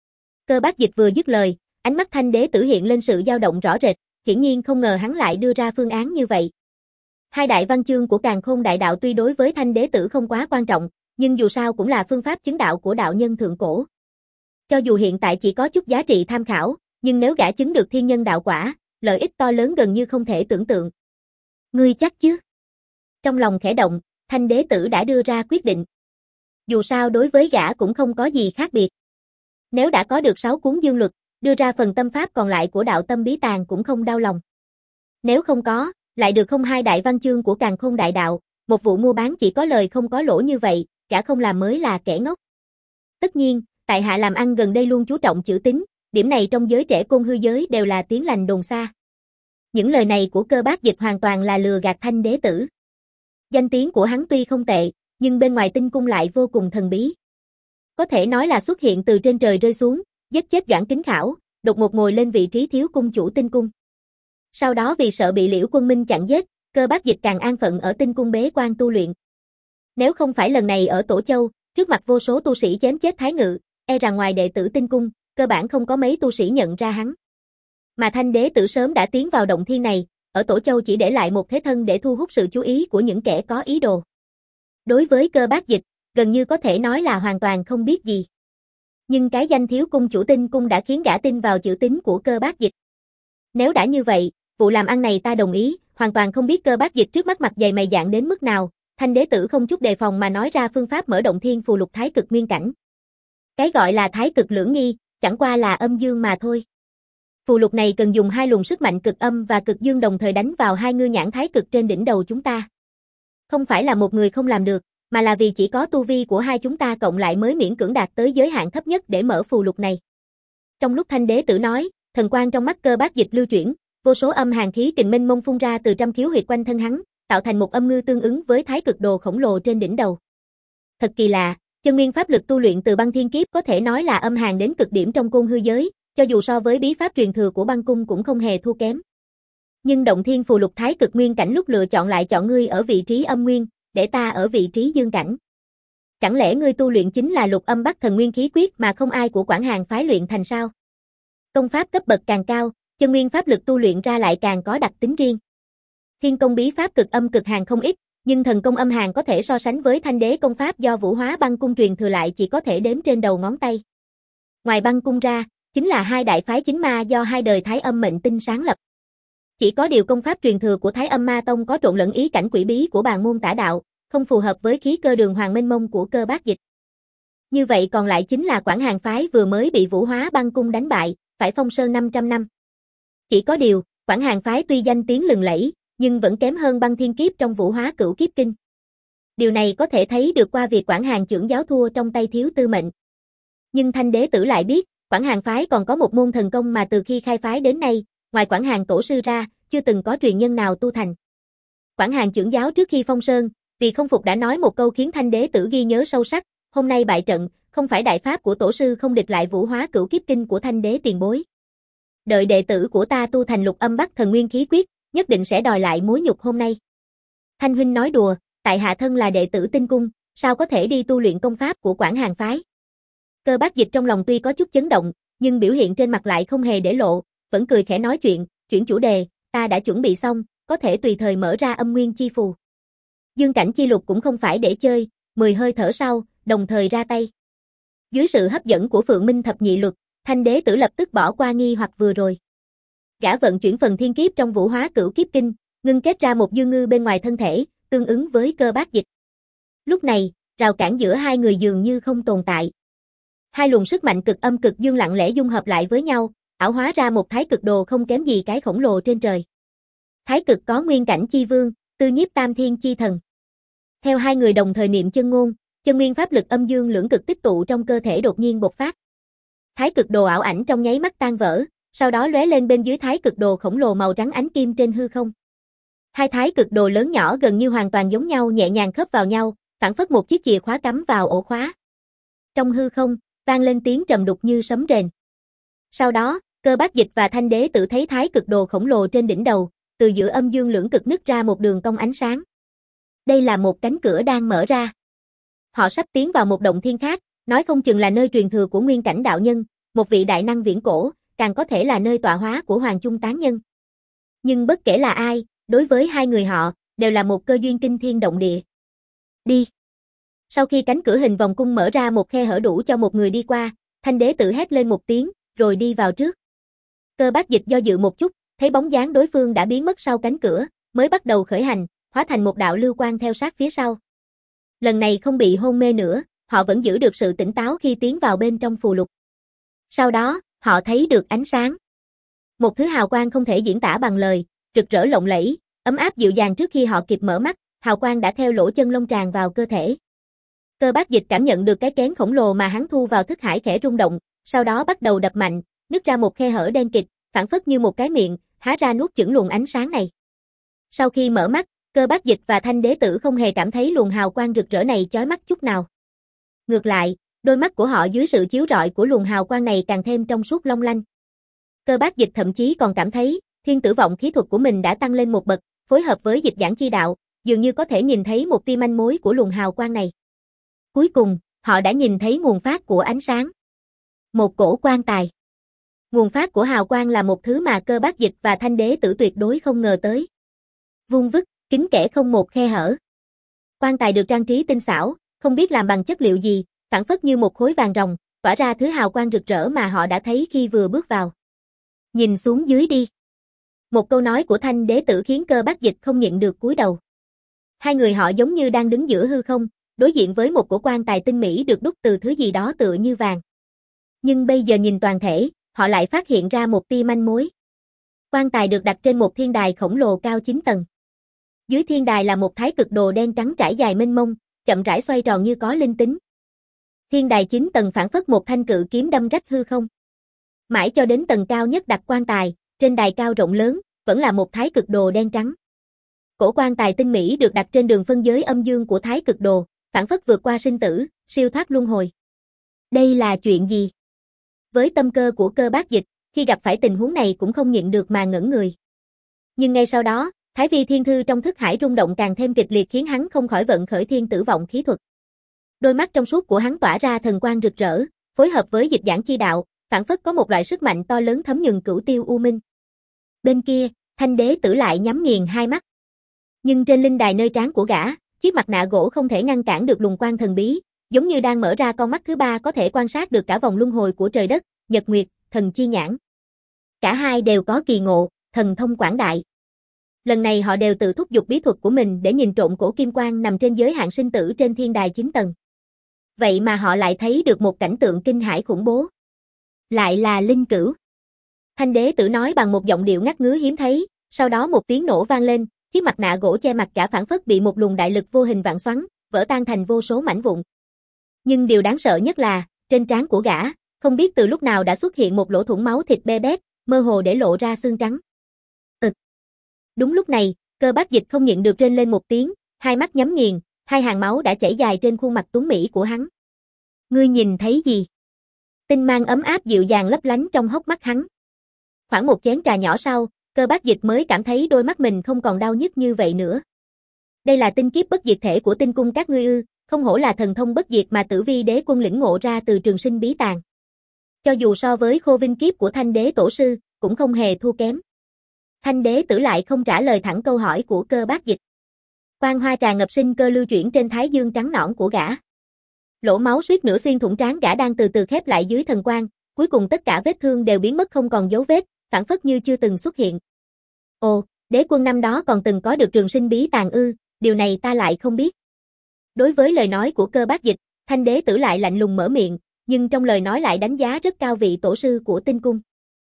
Cơ Bác Dịch vừa dứt lời, ánh mắt Thanh đế tử hiện lên sự dao động rõ rệt, hiển nhiên không ngờ hắn lại đưa ra phương án như vậy. Hai đại văn chương của Càn Khôn đại đạo tuy đối với Thanh đế tử không quá quan trọng, nhưng dù sao cũng là phương pháp chứng đạo của đạo nhân thượng cổ. Cho dù hiện tại chỉ có chút giá trị tham khảo, nhưng nếu gã chứng được thiên nhân đạo quả, lợi ích to lớn gần như không thể tưởng tượng. Ngươi chắc chứ? Trong lòng khẽ động, Thanh đế tử đã đưa ra quyết định. Dù sao đối với gã cũng không có gì khác biệt. Nếu đã có được sáu cuốn dương luật, đưa ra phần tâm pháp còn lại của đạo tâm bí tàng cũng không đau lòng. Nếu không có, lại được không hai đại văn chương của Càn Khôn đại đạo, một vụ mua bán chỉ có lời không có lỗ như vậy, gã không làm mới là kẻ ngốc. Tất nhiên, tại hạ làm ăn gần đây luôn chú trọng chữ tín, điểm này trong giới trẻ côn hư giới đều là tiếng lành đồn xa. Những lời này của Cơ Bác Dịch hoàn toàn là lừa gạt Thanh đế tử. Danh tiếng của hắn tuy không tệ, nhưng bên ngoài tinh cung lại vô cùng thần bí. Có thể nói là xuất hiện từ trên trời rơi xuống, giết chết Doãn Kính Khảo, đột ngột ngồi lên vị trí thiếu cung chủ tinh cung. Sau đó vì sợ bị Liễu Quân Minh chặn giết, Cơ Bác Dịch càng an phận ở tinh cung bế quan tu luyện. Nếu không phải lần này ở Tổ Châu, trước mặt vô số tu sĩ chém chết Thái Ngự, e rằng ngoài đệ tử tinh cung, cơ bản không có mấy tu sĩ nhận ra hắn. Mà Thanh đế tử sớm đã tiến vào động thiên này, ở Tổ Châu chỉ để lại một thế thân để thu hút sự chú ý của những kẻ có ý đồ. Đối với Cơ Bác Dịch, gần như có thể nói là hoàn toàn không biết gì. Nhưng cái danh thiếu cung chủ tinh cung đã khiến gã tin vào chữ tín của Cơ Bác Dịch. Nếu đã như vậy, vụ làm ăn này ta đồng ý, hoàn toàn không biết Cơ Bác Dịch trước mắt mặt dày mày dạn đến mức nào, Thanh đế tử không chút đề phòng mà nói ra phương pháp mở động thiên phù lục thái cực nguyên cảnh. Cái gọi là thái cực lưỡng nghi, chẳng qua là âm dương mà thôi. Phù lục này cần dùng hai luồng sức mạnh cực âm và cực dương đồng thời đánh vào hai ngư nhãn thái cực trên đỉnh đầu chúng ta. Không phải là một người không làm được, mà là vì chỉ có tu vi của hai chúng ta cộng lại mới miễn cưỡng đạt tới giới hạn thấp nhất để mở phù lục này. Trong lúc Thanh đế tử nói, thần quang trong mắt Cơ Bác Dịch lưu chuyển, vô số âm hàn khí kình minh mông phun ra từ trăm khiếu huyệt quanh thân hắn, tạo thành một âm ngư tương ứng với thái cực đồ khổng lồ trên đỉnh đầu. Thật kỳ lạ, chân nguyên pháp lực tu luyện từ băng thiên kiếp có thể nói là âm hàn đến cực điểm trong côn hư giới, cho dù so với bí pháp truyền thừa của băng cung cũng không hề thua kém. Nhưng động thiên phù lục thái cực nguyên cảnh lúc lựa chọn lại chọn ngươi ở vị trí âm nguyên, để ta ở vị trí dương cảnh. Chẳng lẽ ngươi tu luyện chính là lục âm bắc thần nguyên khí quyết mà không ai của Quảng Hàn phái luyện thành sao? Công pháp cấp bậc càng cao, chân nguyên pháp lực tu luyện ra lại càng có đặc tính riêng. Thiên công bí pháp cực âm cực hàn không ít, nhưng thần công âm hàn có thể so sánh với thanh đế công pháp do Vũ Hóa Băng cung truyền thừa lại chỉ có thể đếm trên đầu ngón tay. Ngoài băng cung ra, chính là hai đại phái chính ma do hai đời Thái Âm mệnh tinh sáng lập. Chỉ có điều công pháp truyền thừa của Thái Âm Ma Tông có trộn lẫn ý cảnh quỷ bí của bàn môn tả đạo, không phù hợp với khí cơ đường hoàng mênh mông của Cơ Bác Dịch. Như vậy còn lại chính là Quảng Hàn phái vừa mới bị Vũ Hóa Băng cung đánh bại, phải phong sơn năm trăm năm. Chỉ có điều, Quảng Hàn phái tuy danh tiếng lừng lẫy, nhưng vẫn kém hơn băng thiên kiếp trong Vũ Hóa Cửu Kiếp Kinh. Điều này có thể thấy được qua việc Quảng Hàn trưởng giáo thua trong tay Thiếu Tư Mệnh. Nhưng Thanh đế tử lại biết, Quảng Hàn phái còn có một môn thần công mà từ khi khai phái đến nay, ngoài Quảng Hàn tổ sư ra, chưa từng có truyền nhân nào tu thành. Quảng Hàn trưởng giáo trước khi phong sơn, vì không phục đã nói một câu khiến Thanh đế tử ghi nhớ sâu sắc, hôm nay bại trận, không phải đại pháp của tổ sư không địch lại Vũ Hóa Cửu Kiếp Kinh của Thanh đế tiền bối. Đợi đệ tử của ta tu thành lục âm bắc thần nguyên khí quyết, nhất định sẽ đòi lại mối nhục hôm nay. Thanh huynh nói đùa, tại hạ thân là đệ tử tinh cung, sao có thể đi tu luyện công pháp của Quảng Hàn phái. Cơ Bác Dịch trong lòng tuy có chút chấn động, nhưng biểu hiện trên mặt lại không hề để lộ, vẫn cười khẽ nói chuyện, chuyển chủ đề, ta đã chuẩn bị xong, có thể tùy thời mở ra âm nguyên chi phù. Dương cảnh chi lục cũng không phải để chơi, mười hơi thở sau, đồng thời ra tay. Dưới sự hấp dẫn của Phượng Minh thập nhị luật, Thanh đế tử lập tức bỏ qua nghi hoặc vừa rồi. Gã vận chuyển phần thiên kiếp trong Vũ Hóa Cửu Kiếp Kinh, ngưng kết ra một dương ngư bên ngoài thân thể, tương ứng với Cơ Bác Dịch. Lúc này, rào cản giữa hai người dường như không tồn tại. Hai luồng sức mạnh cực âm cực dương lặng lẽ dung hợp lại với nhau, ảo hóa ra một thái cực đồ không kém gì cái khổng lồ trên trời. Thái cực có nguyên cảnh chi vương, tư nhiếp tam thiên chi thần. Theo hai người đồng thời niệm chân ngôn, chân nguyên pháp lực âm dương lưỡng cực tích tụ trong cơ thể đột nhiên bộc phát. Thái cực đồ ảo ảnh trong nháy mắt tan vỡ, sau đó lóe lên bên dưới thái cực đồ khổng lồ màu trắng ánh kim trên hư không. Hai thái cực đồ lớn nhỏ gần như hoàn toàn giống nhau nhẹ nhàng khớp vào nhau, phảng phất một chiếc chìa khóa cắm vào ổ khóa. Trong hư không, vang lên tiếng trầm đục như sấm rền. Sau đó, Cơ Bác Dịch và Thanh Đế Tử thấy thái cực đồ khổng lồ trên đỉnh đầu, từ giữa âm dương lưỡng cực nứt ra một đường cong ánh sáng. Đây là một cánh cửa đang mở ra. Họ sắp tiến vào một động thiên khác, nói không chừng là nơi truyền thừa của nguyên cảnh đạo nhân, một vị đại năng viễn cổ, càng có thể là nơi tọa hóa của Hoàng Chung tán nhân. Nhưng bất kể là ai, đối với hai người họ, đều là một cơ duyên kinh thiên động địa. Đi. Sau khi cánh cửa hình vòng cung mở ra một khe hở đủ cho một người đi qua, Thanh Đế Tử hét lên một tiếng, rồi đi vào trước. Cơ Bác Dịch do dự một chút, thấy bóng dáng đối phương đã biến mất sau cánh cửa, mới bắt đầu khởi hành, hóa thành một đạo lưu quang theo sát phía sau. Lần này không bị hôn mê nữa, họ vẫn giữ được sự tỉnh táo khi tiến vào bên trong phù lục. Sau đó, họ thấy được ánh sáng. Một thứ hào quang không thể diễn tả bằng lời, rực rỡ lộng lẫy, ấm áp dịu dàng trước khi họ kịp mở mắt, hào quang đã theo lỗ chân lông tràn vào cơ thể. Cơ Bác Dịch cảm nhận được cái kén khổng lồ mà hắn thu vào thức hải khẽ rung động, sau đó bắt đầu đập mạnh, nứt ra một khe hở đen kịt, phảng phất như một cái miệng, há ra nuốt chửng luồng ánh sáng này. Sau khi mở mắt, Cơ Bác Dịch và Thanh Đế Tử không hề cảm thấy luồng hào quang rực rỡ này chói mắt chút nào. Ngược lại, đôi mắt của họ dưới sự chiếu rọi của luồng hào quang này càng thêm trong suốt long lanh. Cơ Bác Dịch thậm chí còn cảm thấy, thiên tử vọng khí thuật của mình đã tăng lên một bậc, phối hợp với dịch giảng chi đạo, dường như có thể nhìn thấy một tia manh mối của luồng hào quang này. Cuối cùng, họ đã nhìn thấy nguồn phát của ánh sáng. Một cổ quan tài. Nguồn phát của hào quang là một thứ mà Cơ Bác Dịch và Thanh Đế Tử tuyệt đối không ngờ tới. Vuông vức, kín kẽ không một khe hở. Quan tài được trang trí tinh xảo, không biết làm bằng chất liệu gì, phảng phất như một khối vàng ròng, tỏa ra thứ hào quang rực rỡ mà họ đã thấy khi vừa bước vào. Nhìn xuống dưới đi. Một câu nói của Thanh Đế Tử khiến Cơ Bác Dịch không nhịn được cúi đầu. Hai người họ giống như đang đứng giữa hư không, đối diện với một cổ quan tài tinh mỹ được đúc từ thứ gì đó tựa như vàng. Nhưng bây giờ nhìn toàn thể, họ lại phát hiện ra một tia manh mối. Quan tài được đặt trên một thiên đài khổng lồ cao chín tầng. Dưới thiên đài là một thái cực đồ đen trắng trải dài mênh mông, chậm rãi xoay tròn như có linh tính. Thiên đài chín tầng phảng phất một thanh cự kiếm đâm rách hư không. Mãi cho đến tầng cao nhất đặt quan tài, trên đài cao rộng lớn, vẫn là một thái cực đồ đen trắng. Cổ quan tài tinh mỹ được đặt trên đường phân giới âm dương của thái cực đồ, phảng phất vượt qua sinh tử, siêu thoát luân hồi. Đây là chuyện gì? Với tâm cơ của Cơ Bác Dịch, khi gặp phải tình huống này cũng không nhịn được mà ngẩn người. Nhưng ngay sau đó, Thái Vi Thiên Thư trong thức hải rung động càng thêm kịch liệt khiến hắn không khỏi vận khởi thiên tử vọng khí thuật. Đôi mắt trong suốt của hắn tỏa ra thần quang rực rỡ, phối hợp với dịch giảng chi đạo, phảng phất có một loại sức mạnh to lớn thấm nhuần cửu tiêu u minh. Bên kia, Thanh Đế Tử lại nhắm nghiền hai mắt. Nhưng trên linh đài nơi trán của gã, chiếc mặt nạ gỗ không thể ngăn cản được luồng quang thần bí, giống như đang mở ra con mắt thứ ba có thể quan sát được cả vòng luân hồi của trời đất, nhật nguyệt, thần chi nhãn. Cả hai đều có kỳ ngộ, thần thông quảng đại. Lần này họ đều tự thúc giục bí thuật của mình để nhìn trộm cổ kim quang nằm trên giới hạn sinh tử trên thiên đài chín tầng. Vậy mà họ lại thấy được một cảnh tượng kinh hãi khủng bố. Lại là linh cửu. Thanh Đế Tử nói bằng một giọng điệu ngắt ngứ hiếm thấy, sau đó một tiếng nổ vang lên, chiếc mặt nạ gỗ che mặt cả phảng phất bị một luồng đại lực vô hình vạn xoắn, vỡ tan thành vô số mảnh vụn. Nhưng điều đáng sợ nhất là, trên trán của gã, không biết từ lúc nào đã xuất hiện một lỗ thủng máu thịt be bét, mơ hồ để lộ ra xương trắng. Ừ. Đúng lúc này, Cơ Bác Dịch không nhịn được rên lên một tiếng, hai mắt nhắm nghiền, hai hàng máu đã chảy dài trên khuôn mặt tuấn mỹ của hắn. Ngươi nhìn thấy gì? Tinh mang ấm áp dịu dàng lấp lánh trong hốc mắt hắn. Khoảng một chén trà nhỏ sau, Cơ Bác Dịch mới cảm thấy đôi mắt mình không còn đau nhức như vậy nữa. Đây là tinh kiếp bất diệt thể của tinh cung các ngươi ư, không hổ là thần thông bất diệt mà Tử Vi Đế Quân lĩnh ngộ ra từ Trường Sinh Bí Tàng. Cho dù so với Khô Vinh kiếp của Thanh Đế Tổ sư, cũng không hề thua kém. Thanh Đế Tử lại không trả lời thẳng câu hỏi của Cơ Bác Dịch. Quang hoa tràn ngập sinh cơ lưu chuyển trên thái dương trắng nõn của gã. Lỗ máu suýt nửa xuyên thủng trán gã đang từ từ khép lại dưới thần quang, cuối cùng tất cả vết thương đều biến mất không còn dấu vết, phảng phất như chưa từng xuất hiện. Ồ, Đế Quân năm đó còn từng có được Trường Sinh Bí Tàng ư, điều này ta lại không biết. Đối với lời nói của Cơ Bác Dịch, Thanh Đế Tử lại lạnh lùng mở miệng, nhưng trong lời nói lại đánh giá rất cao vị tổ sư của tinh cung.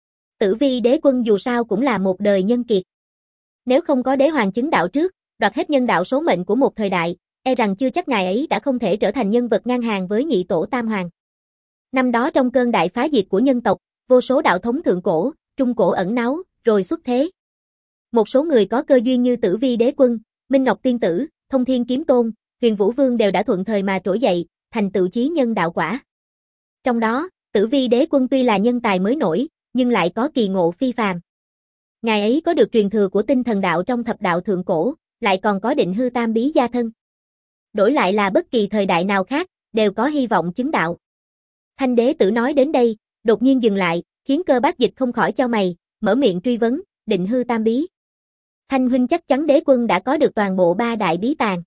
Tử Vi đế quân dù sao cũng là một đời nhân kiệt. Nếu không có đế hoàng chứng đạo trước, đoạt hết nhân đạo số mệnh của một thời đại, e rằng chưa chắc ngài ấy đã không thể trở thành nhân vật ngang hàng với nhị tổ Tam Hoàng. Năm đó trong cơn đại phá diệt của nhân tộc, vô số đạo thống thượng cổ, trung cổ ẩn náu, rồi xuất thế. Một số người có cơ duyên như Tử Vi đế quân, Minh Ngọc tiên tử, Thông Thiên kiếm tôn, Huyền Vũ vương đều đã thuận thời mà trỗi dậy, thành tựu chí nhân đạo quả. Trong đó, Tử Vi đế quân tuy là nhân tài mới nổi, nhưng lại có kỳ ngộ phi phàm. Ngài ấy có được truyền thừa của tinh thần đạo trong thập đạo thượng cổ, lại còn có định hư tam bí gia thân. Đổi lại là bất kỳ thời đại nào khác, đều có hy vọng chứng đạo. Thanh đế tử nói đến đây, đột nhiên dừng lại, khiến Cơ Bác Dịch không khỏi chau mày, mở miệng truy vấn, định hư tam bí. Thanh huynh chắc chắn đế quân đã có được toàn bộ ba đại bí tàng.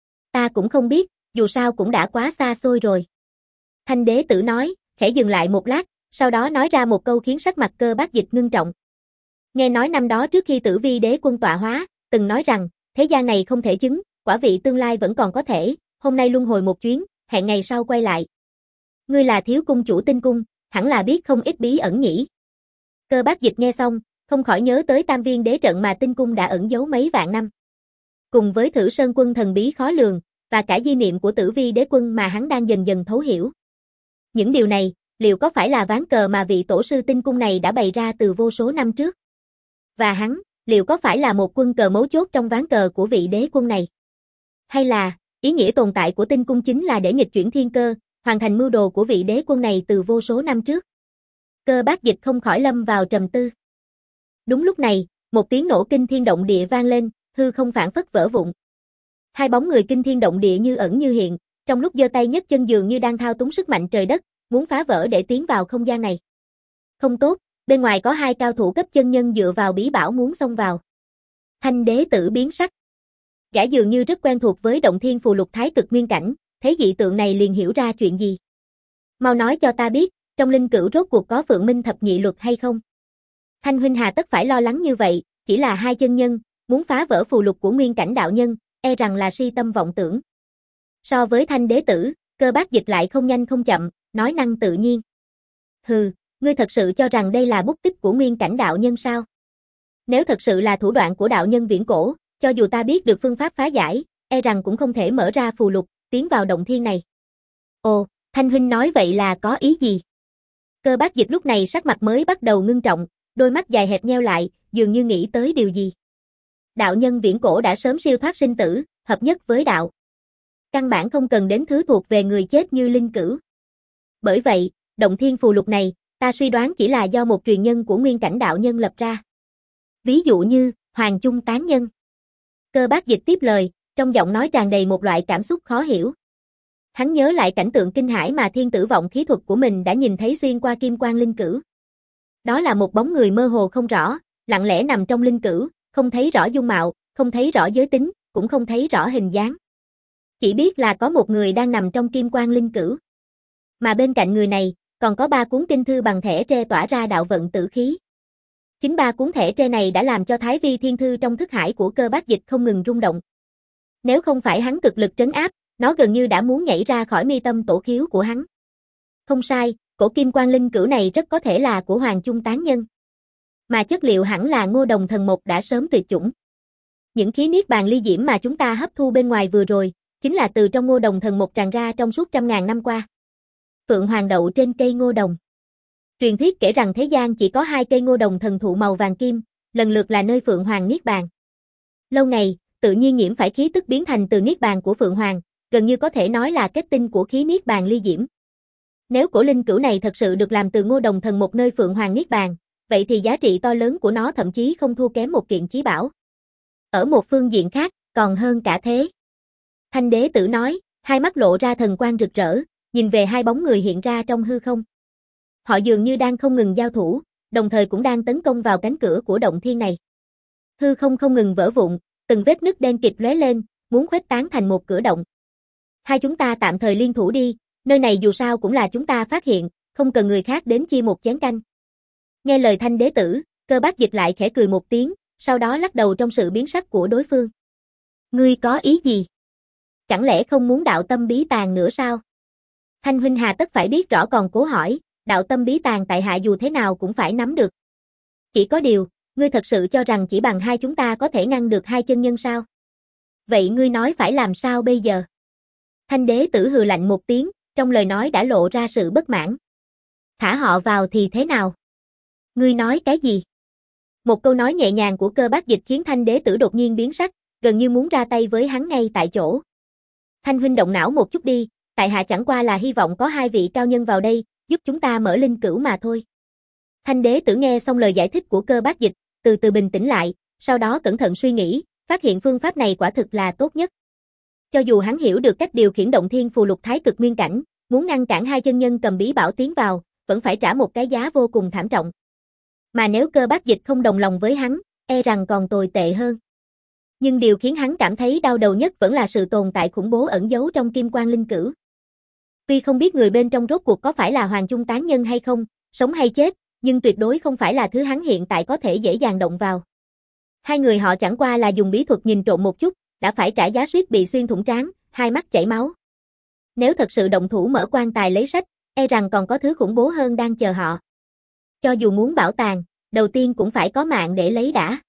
Ta cũng không biết, dù sao cũng đã quá xa xôi rồi. Thanh đế tử nói, khẽ dừng lại một lát, sau đó nói ra một câu khiến sắc mặt Cơ Bác Dịch ngưng trọng. Nghe nói năm đó trước khi Tử Vi đế quân tọa hóa, từng nói rằng, thế gian này không thể chứng, quả vị tương lai vẫn còn có thể, hôm nay luân hồi một chuyến, hẹn ngày sau quay lại. Ngươi là thiếu cung chủ tinh cung, hẳn là biết không ít bí ẩn nhỉ. Cơ Bác Dịch nghe xong, không khỏi nhớ tới tam viên đế trận mà tinh cung đã ẩn giấu mấy vạn năm. Cùng với Thử Sơn quân thần bí khó lường, và cả di niệm của Tử Vi đế quân mà hắn đang dần dần thấu hiểu. Những điều này, liệu có phải là ván cờ mà vị tổ sư tinh cung này đã bày ra từ vô số năm trước? Và hắn, liệu có phải là một quân cờ mấu chốt trong ván cờ của vị đế quân này? Hay là, ý nghĩa tồn tại của tinh cung chính là để nghịch chuyển thiên cơ, hoàn thành mưu đồ của vị đế quân này từ vô số năm trước? Cơ Bác Dịch không khỏi lâm vào trầm tư. Đúng lúc này, một tiếng nổ kinh thiên động địa vang lên, hư không phảng phất vỡ vụn. Hai bóng người kinh thiên động địa như ẩn như hiện, trong lúc giơ tay nhấc chân dường như đang thao túng sức mạnh trời đất, muốn phá vỡ để tiến vào không gian này. Không tốt, bên ngoài có hai cao thủ cấp chân nhân dựa vào bí bảo muốn xông vào. Thanh đế tử biến sắc. Gã dường như rất quen thuộc với động thiên phù lục thái cực nguyên cảnh, thấy dị tượng này liền hiểu ra chuyện gì. Mau nói cho ta biết, trong linh cữu rốt cuộc có Phượng Minh thập nhị luật hay không? Thanh huynh hà tất phải lo lắng như vậy, chỉ là hai chân nhân, muốn phá vỡ phù lục của nguyên cảnh đạo nhân, e rằng là si tâm vọng tưởng. So với Thanh đế tử, Cơ Bác Dịch lại không nhanh không chậm, nói năng tự nhiên. Hừ, ngươi thật sự cho rằng đây là bút tích của nguyên cảnh đạo nhân sao? Nếu thật sự là thủ đoạn của đạo nhân viễn cổ, cho dù ta biết được phương pháp phá giải, e rằng cũng không thể mở ra phù lục, tiến vào động thiên này. Ồ, Thanh huynh nói vậy là có ý gì? Cơ Bác Dịch lúc này sắc mặt mới bắt đầu ngưng trọng, đôi mắt dài hẹp nheo lại, dường như nghĩ tới điều gì. Đạo nhân viễn cổ đã sớm siêu thoát sinh tử, hợp nhất với đạo. Căn bản không cần đến thứ thuộc về người chết như linh cữu. Bởi vậy, động thiên phù lục này, ta suy đoán chỉ là do một truyền nhân của nguyên cảnh đạo nhân lập ra. Ví dụ như, Hoàng Chung tán nhân. Cơ Bác Dịch tiếp lời, trong giọng nói tràn đầy một loại cảm xúc khó hiểu. Hắn nhớ lại cảnh tượng kinh hãi mà thiên tử vọng khí thuật của mình đã nhìn thấy xuyên qua kim quang linh cữu. Đó là một bóng người mơ hồ không rõ, lặng lẽ nằm trong linh cữu, không thấy rõ dung mạo, không thấy rõ giới tính, cũng không thấy rõ hình dáng. Chỉ biết là có một người đang nằm trong kim quang linh cữu. Mà bên cạnh người này, còn có ba cuốn kinh thư bằng thẻ tre tỏa ra đạo vận tử khí. Chính ba cuốn thẻ tre này đã làm cho Thái Vi Thiên Thư trong thức hải của Cơ Bác Dịch không ngừng rung động. Nếu không phải hắn cực lực trấn áp, nó gần như đã muốn nhảy ra khỏi mi tâm tổ khiếu của hắn. Không sai, cổ kim quang linh cữu này rất có thể là của Hoàng Chung tán nhân. Mà chất liệu hẳn là Ngô Đồng thần mộc đã sớm tuyệt chủng. Những khí niết bàn ly diễm mà chúng ta hấp thu bên ngoài vừa rồi, chính là từ trong Ngô Đồng thần mộc tràn ra trong suốt trăm ngàn năm qua. Phượng Hoàng đậu trên cây Ngô Đồng. Truyền thuyết kể rằng thế gian chỉ có hai cây Ngô Đồng thần thụ màu vàng kim, lần lượt là nơi Phượng Hoàng niết bàn. Lâu ngày, tự nhiên nhiễm phải khí tức biến thành từ niết bàn của Phượng Hoàng, gần như có thể nói là kết tinh của khí niết bàn ly diễm. Nếu cổ linh cữu này thật sự được làm từ Ngô Đồng thần một nơi Phượng Hoàng niết bàn, vậy thì giá trị to lớn của nó thậm chí không thua kém một kiện chí bảo. Ở một phương diện khác, còn hơn cả thế. Thanh đế tử nói, hai mắt lộ ra thần quang rực rỡ, nhìn về hai bóng người hiện ra trong hư không. Họ dường như đang không ngừng giao thủ, đồng thời cũng đang tấn công vào cánh cửa của động thiên này. Hư không không ngừng vỡ vụn, từng vết nứt đen kịt lóe lên, muốn khuếch tán thành một cửa động. Hai chúng ta tạm thời liên thủ đi, nơi này dù sao cũng là chúng ta phát hiện, không cần người khác đến chia một chén canh. Nghe lời Thanh đế tử, Cơ Bác Dịch lại khẽ cười một tiếng, sau đó lắc đầu trong sự biến sắc của đối phương. Ngươi có ý gì? Chẳng lẽ không muốn đạo tâm bí tàng nữa sao? Thanh huynh hà tất phải biết rõ còn cố hỏi, đạo tâm bí tàng tại hạ dù thế nào cũng phải nắm được. Chỉ có điều, ngươi thật sự cho rằng chỉ bằng hai chúng ta có thể ngăn được hai chân nhân sao? Vậy ngươi nói phải làm sao bây giờ? Thanh đế tử hừ lạnh một tiếng, trong lời nói đã lộ ra sự bất mãn. Thả họ vào thì thế nào? Ngươi nói cái gì? Một câu nói nhẹ nhàng của Cơ Bác Dịch khiến Thanh đế tử đột nhiên biến sắc, gần như muốn ra tay với hắn ngay tại chỗ. Thanh huynh động não một chút đi, tại hạ chẳng qua là hy vọng có hai vị cao nhân vào đây, giúp chúng ta mở linh cửu mà thôi. Thanh đế tử nghe xong lời giải thích của Cơ Bác Dịch, từ từ bình tĩnh lại, sau đó cẩn thận suy nghĩ, phát hiện phương pháp này quả thực là tốt nhất. Cho dù hắn hiểu được cách điều khiển động thiên phù lục thái cực nguyên cảnh, muốn ngăn cản hai chân nhân cầm bí bảo tiến vào, vẫn phải trả một cái giá vô cùng thảm trọng. Mà nếu Cơ Bác Dịch không đồng lòng với hắn, e rằng còn tồi tệ hơn. Nhưng điều khiến hắn cảm thấy đau đầu nhất vẫn là sự tồn tại khủng bố ẩn giấu trong kim quan linh cửu. Tuy không biết người bên trong rốt cuộc có phải là Hoàng Chung tán nhân hay không, sống hay chết, nhưng tuyệt đối không phải là thứ hắn hiện tại có thể dễ dàng động vào. Hai người họ chẳng qua là dùng bí thuật nhìn trộm một chút, đã phải trả giá suýt bị xuyên thủng trán, hai mắt chảy máu. Nếu thật sự động thủ mở quan tài lấy sách, e rằng còn có thứ khủng bố hơn đang chờ họ. Cho dù muốn bảo tàng, đầu tiên cũng phải có mạng để lấy đã.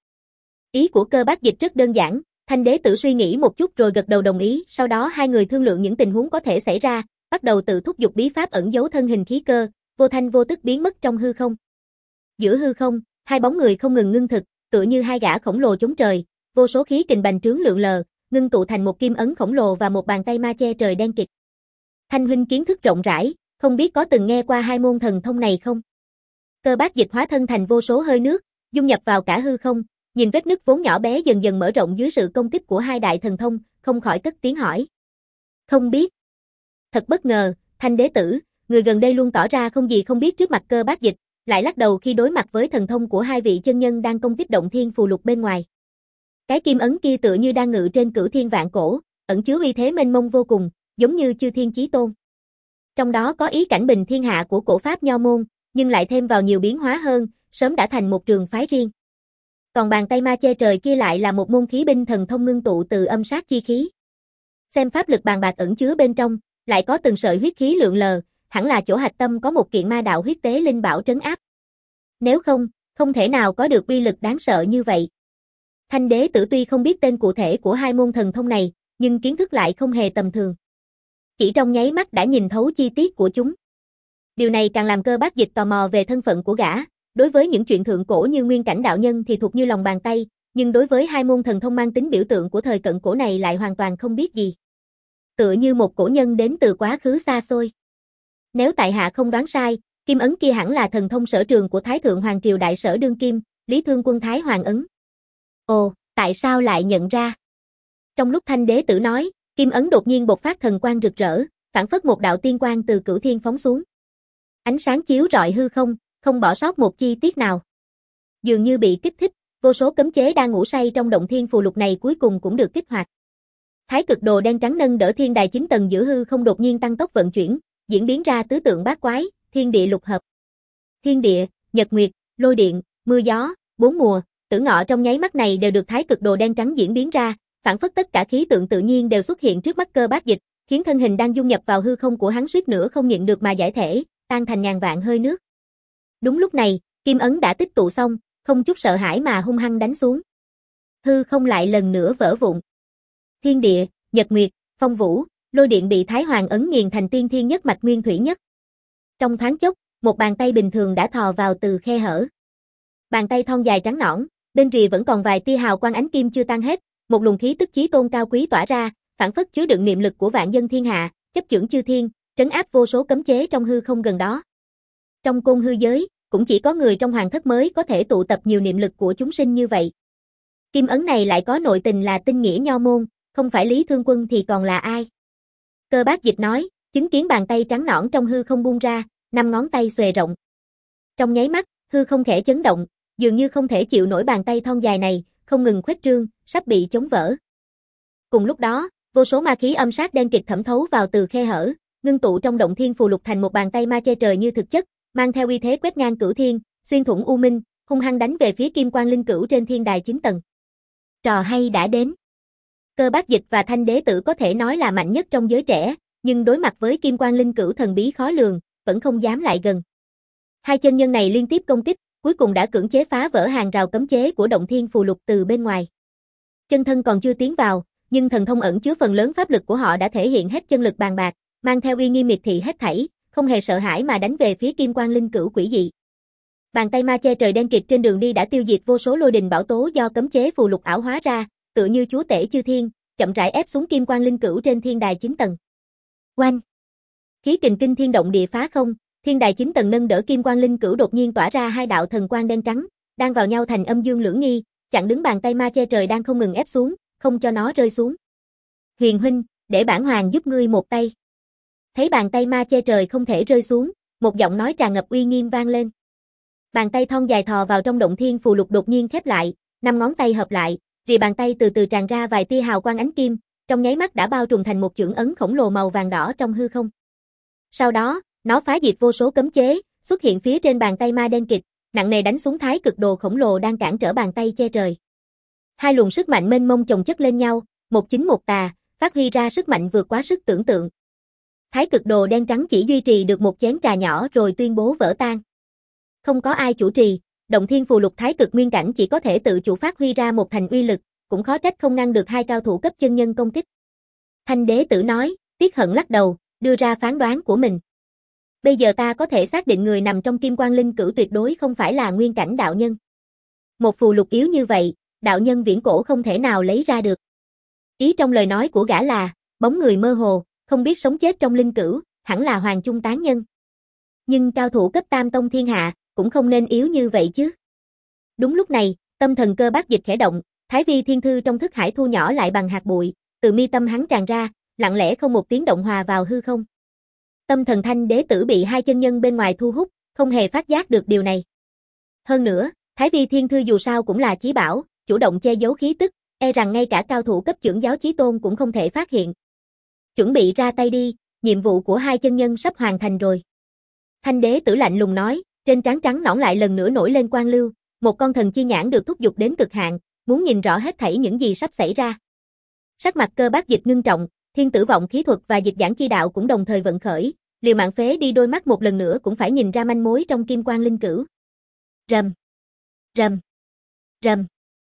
Ý của Cơ Bác Dịch rất đơn giản, Thanh đế tử suy nghĩ một chút rồi gật đầu đồng ý, sau đó hai người thương lượng những tình huống có thể xảy ra, bắt đầu tự thúc giục bí pháp ẩn giấu thân hình khí cơ, vô thanh vô tức biến mất trong hư không. Giữa hư không, hai bóng người không ngừng ngưng thực, tựa như hai gã khổng lồ chống trời, vô số khí kình bành trướng lượn lờ, ngưng tụ thành một kim ấn khổng lồ và một bàn tay ma che trời đen kịt. Thanh huynh kiến thức rộng rãi, không biết có từng nghe qua hai môn thần thông này không? Cơ Bác Dịch hóa thân thành vô số hơi nước, dung nhập vào cả hư không, nhìn vết nứt vốn nhỏ bé dần dần mở rộng dưới sự công kích của hai đại thần thông, không khỏi cất tiếng hỏi. Không biết. Thật bất ngờ, Thanh đế tử, người gần đây luôn tỏ ra không gì không biết trước mặt Cơ Bác Dịch, lại lắc đầu khi đối mặt với thần thông của hai vị chân nhân đang công kích động thiên phù lục bên ngoài. Cái kim ấn kia tựa như đang ngự trên cửu thiên vạn cổ, ẩn chứa uy thế mênh mông vô cùng, giống như chư thiên chí tôn. Trong đó có ý cảnh bình thiên hạ của cổ pháp nho môn, nhưng lại thêm vào nhiều biến hóa hơn, sớm đã thành một trường phái riêng. Còn bàn tay ma che trời kia lại là một môn khí binh thần thông ngưng tụ từ âm sát chi khí. Xem pháp lực bàn bạc ẩn chứa bên trong, lại có từng sợi huyết khí lượn lờ, hẳn là chỗ hạch tâm có một kiện ma đạo huyết tế linh bảo trấn áp. Nếu không, không thể nào có được uy lực đáng sợ như vậy. Thanh đế tử tuy không biết tên cụ thể của hai môn thần thông này, nhưng kiến thức lại không hề tầm thường. Chỉ trong nháy mắt đã nhìn thấu chi tiết của chúng. Điều này càng làm Cơ Bác Dịch tò mò về thân phận của gã, đối với những chuyện thượng cổ như nguyên cảnh đạo nhân thì thuộc như lòng bàn tay, nhưng đối với hai môn thần thông mang tính biểu tượng của thời cận cổ này lại hoàn toàn không biết gì. Tựa như một cổ nhân đến từ quá khứ xa xôi. Nếu tại hạ không đoán sai, kim ấn kia hẳn là thần thông sở trường của Thái Thượng Hoàng Triều Đại Sở Đương Kim, Lý Thương Quân Thái Hoàng Ấn. Ồ, tại sao lại nhận ra? Trong lúc Thanh đế tử nói, kim ấn đột nhiên bộc phát thần quang rực rỡ, phản phất một đạo tiên quang từ cửu thiên phóng xuống. Ánh sáng chiếu rọi hư không, không bỏ sót một chi tiết nào. Dường như bị kích thích, vô số cấm chế đang ngủ say trong động thiên phù lục này cuối cùng cũng được kích hoạt. Thái cực đồ đen trắng nâng đỡ thiên đài chín tầng giữa hư không đột nhiên tăng tốc vận chuyển, diễn biến ra tứ tượng bát quái, thiên địa lục hợp. Thiên địa, nhật nguyệt, lôi điện, mưa gió, bốn mùa, tử ngọ trong nháy mắt này đều được thái cực đồ đen trắng diễn biến ra, phản phất tất cả khí tượng tự nhiên đều xuất hiện trước mắt Cơ Bác Dịch, khiến thân hình đang dung nhập vào hư không của hắn suýt nữa không nhịn được mà giải thể, tan thành ngàn vạn hơi nước. Đúng lúc này, kim ấn đã tích tụ xong, không chút sợ hãi mà hung hăng đánh xuống. Hư không lại lần nữa vỡ vụn. Thiên địa, nhật nguyệt, phong vũ, lôi điện bị Thái Hoàng ấn nghiền thành tiên thiên nhất mạch nguyên thủy nhất. Trong thoáng chốc, một bàn tay bình thường đã thò vào từ khe hở. Bàn tay thon dài trắng nõn, bên rìa vẫn còn vài tia hào quang ánh kim chưa tan hết, một luồng khí tức chí tôn cao quý tỏa ra, phản phất chứa đựng niệm lực của vạn dân thiên hạ, chấp chưởng chư thiên, trấn áp vô số cấm chế trong hư không gần đó. Trong côn hư giới, cũng chỉ có người trong hoàng thất mới có thể tụ tập nhiều niệm lực của chúng sinh như vậy. Kim ấn này lại có nội tình là tinh nghĩa nho môn, không phải Lý Thương Quân thì còn là ai? Cơ Bác Dịch nói, chứng kiến bàn tay trắng nõn trong hư không buông ra, năm ngón tay xòe rộng. Trong nháy mắt, hư không khẽ chấn động, dường như không thể chịu nổi bàn tay thon dài này, không ngừng khuếch trương, sắp bị chống vỡ. Cùng lúc đó, vô số ma khí âm sát đen kịt thẩm thấu vào từ khe hở, ngưng tụ trong động thiên phù lục thành một bàn tay ma che trời như thực chất, mang theo uy thế quét ngang cửu thiên, xuyên thủng u minh, hung hăng đánh về phía kim quang linh cửu trên thiên đài chín tầng. Trò hay đã đến. Cơ Bác Dịch và Thanh đế tử có thể nói là mạnh nhất trong giới trẻ, nhưng đối mặt với kim quang linh cửu thần bí khó lường, vẫn không dám lại gần. Hai chân nhân này liên tiếp công kích, cuối cùng đã cưỡng chế phá vỡ hàng rào cấm chế của Động Thiên Phù Lục từ bên ngoài. Chân thân còn chưa tiến vào, nhưng thần thông ẩn chứa phần lớn pháp lực của họ đã thể hiện hết chân lực bàn bạc, mang theo uy nghi miệt thị hết thảy, không hề sợ hãi mà đánh về phía kim quang linh cửu quỷ dị. Bàn tay ma che trời đen kịt trên đường đi đã tiêu diệt vô số lôi đình bảo tố do cấm chế phù lục ảo hóa ra, tựa như chúa tể chư thiên, chậm rãi ép xuống kim quang linh cửu trên thiên đài chín tầng. Oanh! Khí kình kinh thiên động địa phá không, thiên đài chín tầng nâng đỡ kim quang linh cửu đột nhiên tỏa ra hai đạo thần quang đen trắng, đang vào nhau thành âm dương lưỡng nghi, chặn đứng bàn tay ma che trời đang không ngừng ép xuống, không cho nó rơi xuống. Huyền huynh, để bản hoàng giúp ngươi một tay. Thấy bàn tay ma che trời không thể rơi xuống, một giọng nói tràn ngập uy nghiêm vang lên. Bàn tay thon dài thò vào trong Động Thiên Phù Lục đột nhiên khép lại, năm ngón tay hợp lại, rìa bàn tay từ từ tràn ra vài tia hào quang ánh kim, trong nháy mắt đã bao trùm thành một chưởng ấn khổng lồ màu vàng đỏ trong hư không. Sau đó, nó phá diệt vô số cấm chế, xuất hiện phía trên bàn tay ma đen kịt, nặng nề đánh xuống thái cực đồ khổng lồ đang cản trở bàn tay che trời. Hai luồng sức mạnh mênh mông chồng chất lên nhau, một chính một tà, phát huy ra sức mạnh vượt quá sức tưởng tượng. Thái cực đồ đen trắng chỉ duy trì được một chén trà nhỏ rồi tuyên bố vỡ tan. Không có ai chủ trì, Động Thiên Phù Lục thái cực nguyên cảnh chỉ có thể tự chủ phát huy ra một thành uy lực, cũng khó trách không ngăn được hai cao thủ cấp chân nhân công kích. Thanh đế tử nói, tiếc hận lắc đầu, đưa ra phán đoán của mình. Bây giờ ta có thể xác định người nằm trong kim quang linh cửu tuyệt đối không phải là nguyên cảnh đạo nhân. Một phù lục yếu như vậy, đạo nhân viễn cổ không thể nào lấy ra được. Ý trong lời nói của gã là, bóng người mơ hồ, không biết sống chết trong linh cửu, hẳn là hoàng chung tán nhân. Nhưng cao thủ cấp tam tông thiên hạ, cũng không nên yếu như vậy chứ. Đúng lúc này, tâm thần cơ bát dịch khẽ động, Thái Vi Thiên Thư trong thức hải thu nhỏ lại bằng hạt bụi, từ mi tâm hắn tràn ra, lặng lẽ không một tiếng động hòa vào hư không. Tâm thần thanh đế tử bị hai chân nhân bên ngoài thu hút, không hề phát giác được điều này. Hơn nữa, Thái Vi Thiên Thư dù sao cũng là chí bảo, chủ động che giấu khí tức, e rằng ngay cả cao thủ cấp trưởng giáo chí tôn cũng không thể phát hiện. Chuẩn bị ra tay đi, nhiệm vụ của hai chân nhân sắp hoàn thành rồi. Thanh đế tử lạnh lùng nói, trên trán trắng nõn lại lần nữa nổi lên quang lưu, một con thần chi nhãn được thúc giục đến cực hạn, muốn nhìn rõ hết thảy những gì sắp xảy ra. Sắc mặt cơ bát dịch ngưng trọng, thiên tử vọng khí thuật và dịch giảng chi đạo cũng đồng thời vận khởi, liều mạng phế đi đôi mắt một lần nữa cũng phải nhìn ra manh mối trong kim quang linh cửu. Rầm, rầm, rầm.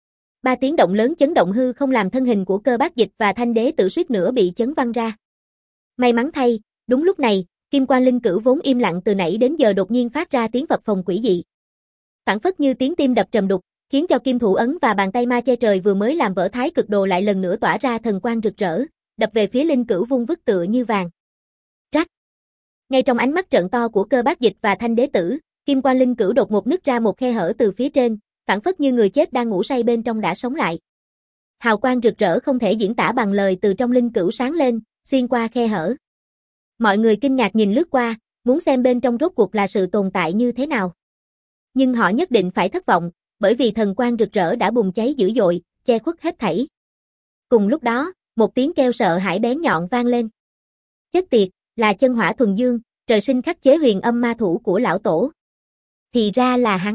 Ba tiếng động lớn chấn động hư không làm thân hình của cơ bát dịch và thanh đế tử suýt nữa bị chấn văng ra. May mắn thay, đúng lúc này, kim quang linh cửu vốn im lặng từ nãy đến giờ đột nhiên phát ra tiếng phập phồng quỷ dị. Phản phất như tiếng tim đập trầm đục, khiến cho kim thủ ấn và bàn tay ma che trời vừa mới làm vỡ thái cực đồ lại lần nữa tỏa ra thần quang rực rỡ, đập về phía linh cửu vung vức tựa như vàng. Rắc. Ngay trong ánh mắt trợn to của cơ bát dịch và thanh đế tử, kim quang linh cửu đột ngột nứt ra một khe hở từ phía trên, phản phất như người chết đang ngủ say bên trong đã sống lại. Hào quang rực rỡ không thể diễn tả bằng lời từ trong linh cửu sáng lên, xuyên qua khe hở. Mọi người kinh ngạc nhìn lướt qua, muốn xem bên trong rốt cuộc là sự tồn tại như thế nào. Nhưng họ nhất định phải thất vọng, bởi vì thần quang rực rỡ đã bùng cháy dữ dội, che khuất hết thảy. Cùng lúc đó, một tiếng kêu sợ hãi bén nhọn vang lên. Chết tiệt, là chân hỏa thuần dương, trời sinh khắc chế huyền âm ma thủ của lão tổ. Thì ra là hắn.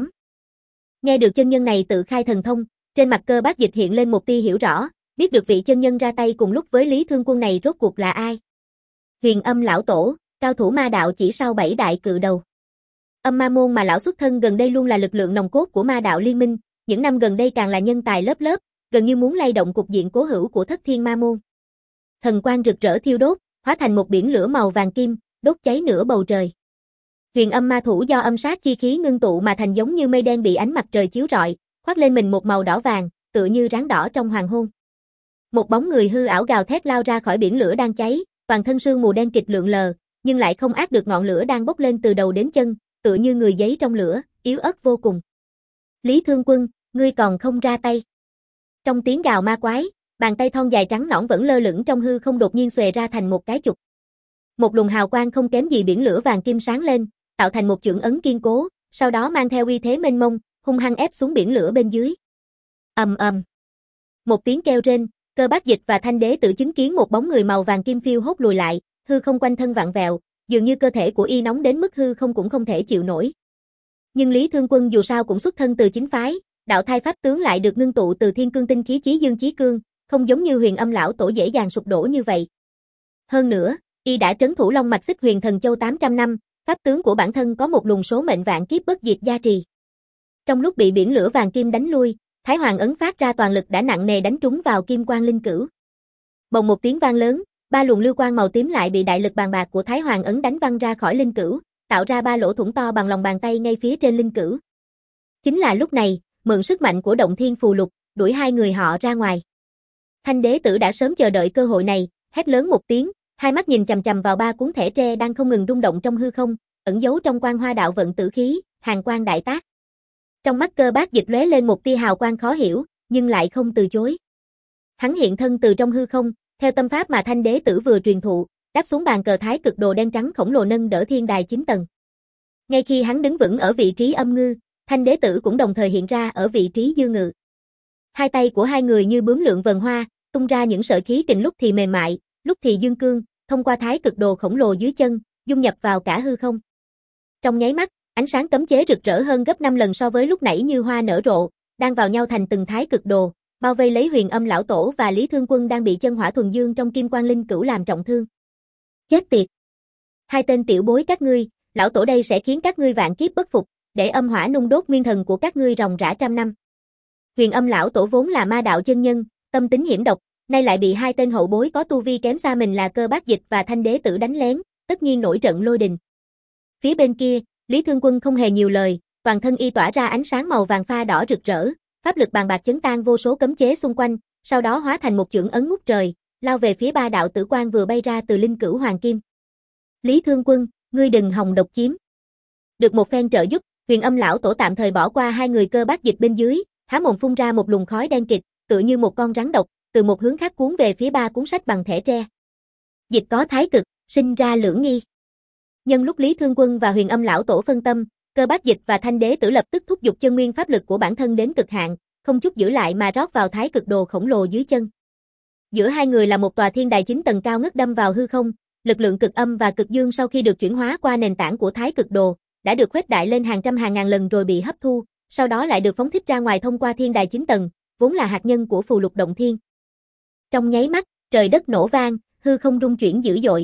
Nghe được chân nhân này tự khai thần thông, trên mặt cơ bát dịch hiện lên một tia hiểu rõ, biết được vị chân nhân ra tay cùng lúc với Lý Thương Quân này rốt cuộc là ai. Huyền âm lão tổ, cao thủ ma đạo chỉ sau bảy đại cự đầu. Âm ma môn mà lão xuất thân gần đây luôn là lực lượng nòng cốt của ma đạo liên minh, những năm gần đây càng là nhân tài lớp lớp, gần như muốn lay động cục diện cố hữu của Thất Thiên Ma môn. Thần quang rực rỡ thiêu đốt, hóa thành một biển lửa màu vàng kim, đốt cháy nửa bầu trời. Huyền âm ma thủ do âm sát chi khí ngưng tụ mà thành giống như mây đen bị ánh mặt trời chiếu rọi, khoác lên mình một màu đỏ vàng, tựa như rắn đỏ trong hoàng hôn. Một bóng người hư ảo gào thét lao ra khỏi biển lửa đang cháy, toàn thân sương mù đen kịt lượn lờ, nhưng lại không át được ngọn lửa đang bốc lên từ đầu đến chân, tựa như người giấy trong lửa, yếu ớt vô cùng. Lý Thương Quân, ngươi còn không ra tay. Trong tiếng gào ma quái, bàn tay thon dài trắng nõn vẫn lơ lửng trong hư không đột nhiên xòe ra thành một cái chụp. Một luồng hào quang không kém gì biển lửa vàng kim sáng lên, tạo thành một chưởng ấn kiên cố, sau đó mang theo uy thế mênh mông, hung hăng ép xuống biển lửa bên dưới. Ầm ầm. Một tiếng kêu rên, cơ bát dịch và thanh đế tự chứng kiến một bóng người màu vàng kim phiêu hốt lùi lại, hư không quanh thân vặn vẹo, dường như cơ thể của y nóng đến mức hư không cũng không thể chịu nổi. Nhưng Lý Thương Quân dù sao cũng xuất thân từ chính phái, đạo thai pháp tướng lại được ngưng tụ từ thiên cương tinh khí chí dương chí cương, không giống như huyền âm lão tổ dễ dàng sụp đổ như vậy. Hơn nữa, Y đã trấn thủ Long Mạch Xích Huyền Thần Châu tám trăm năm, pháp tướng của bản thân có một luồng số mệnh vạn kiếp bất diệt gia trì. Trong lúc bị biển lửa vàng kim đánh lui, Thái Hoàng ấn phát ra toàn lực đã nặng nề đánh trúng vào kim quang linh cữu. Bồng một tiếng vang lớn, ba luồng lưu quang màu tím lại bị đại lực bàn bạc của Thái Hoàng ấn đánh văng ra khỏi linh cữu, tạo ra ba lỗ thủng to bằng lòng bàn tay ngay phía trên linh cữu. Chính là lúc này, mượn sức mạnh của Động Thiên Phù Lục, đuổi hai người họ ra ngoài. Thanh đế tử đã sớm chờ đợi cơ hội này, hét lớn một tiếng, hai mắt nhìn chằm chằm vào ba cuốn thẻ tre đang không ngừng rung động trong hư không, ẩn giấu trong quang hoa đạo vận tử khí, hàn quang đại tác. Trong mắt Cơ Bác Dịch lóe lên một tia hào quang khó hiểu, nhưng lại không từ chối. Hắn hiện thân từ trong hư không, theo tâm pháp mà Thanh đế tử vừa truyền thụ, đáp xuống bàn cờ thái cực đồ đen trắng khổng lồ nâng đỡ thiên đài chín tầng. Ngay khi hắn đứng vững ở vị trí âm ngư, Thanh đế tử cũng đồng thời hiện ra ở vị trí dương ngự. Hai tay của hai người như bướm lượn vần hoa, tung ra những sợi khí kình lúc thì mềm mại, lúc thì dương cương, thông qua thái cực đồ khổng lồ dưới chân, dung nhập vào cả hư không. Trong nháy mắt, ánh sáng cấm chế rực rỡ hơn gấp năm lần so với lúc nãy như hoa nở rộ, đang vào nhau thành từng thái cực đồ, bao vây lấy Huyền Âm lão tổ và Lý Thương Quân đang bị chân hỏa thuần dương trong kim quang linh cửu làm trọng thương. Chết tiệt! Hai tên tiểu bối các ngươi, lão tổ đây sẽ khiến các ngươi vạn kiếp bất phục, để âm hỏa nung đốt nguyên thần của các ngươi ròng rã trăm năm. Huyền Âm lão tổ vốn là ma đạo chân nhân, tâm tính hiểm độc, nay lại bị hai tên hậu bối có tu vi kém xa mình là Cơ Bác Dịch và Thanh đế tử đánh lén, tất nhiên nổi trận lôi đình. Phía bên kia, Lý Thương Quân không hề nhiều lời, toàn thân y tỏa ra ánh sáng màu vàng pha đỏ rực rỡ, pháp lực bàn bạc chấn tan vô số cấm chế xung quanh, sau đó hóa thành một chưởng ấn ngút trời, lao về phía ba đạo tử quang vừa bay ra từ linh cửu hoàng kim. Lý Thương Quân, ngươi đừng hòng độc chiếm. Được một phen trợ giúp, Huyền Âm lão tổ tạm thời bỏ qua hai người Cơ Bác Dịch bên dưới, há mồm phun ra một luồng khói đen kịt, tựa như một con rắn độc, từ một hướng khác cuốn về phía ba cuốn sách bằng thẻ tre. Dịch có thái cực, sinh ra lưỡng nghi. Nhân lúc Lý Thương Quân và Huyền Âm lão tổ phân tâm, Cơ Bác Dịch và Thanh đế tử lập tức thúc giục chân nguyên pháp lực của bản thân đến cực hạn, không chút giữ lại mà rót vào thái cực đồ khổng lồ dưới chân. Giữa hai người là một tòa thiên đài chín tầng cao ngất đâm vào hư không, lực lượng cực âm và cực dương sau khi được chuyển hóa qua nền tảng của thái cực đồ, đã được khuếch đại lên hàng trăm hàng ngàn lần rồi bị hấp thu, sau đó lại được phóng thích ra ngoài thông qua thiên đài chín tầng, vốn là hạt nhân của phù lục động thiên. Trong nháy mắt, trời đất nổ vang, hư không rung chuyển dữ dội.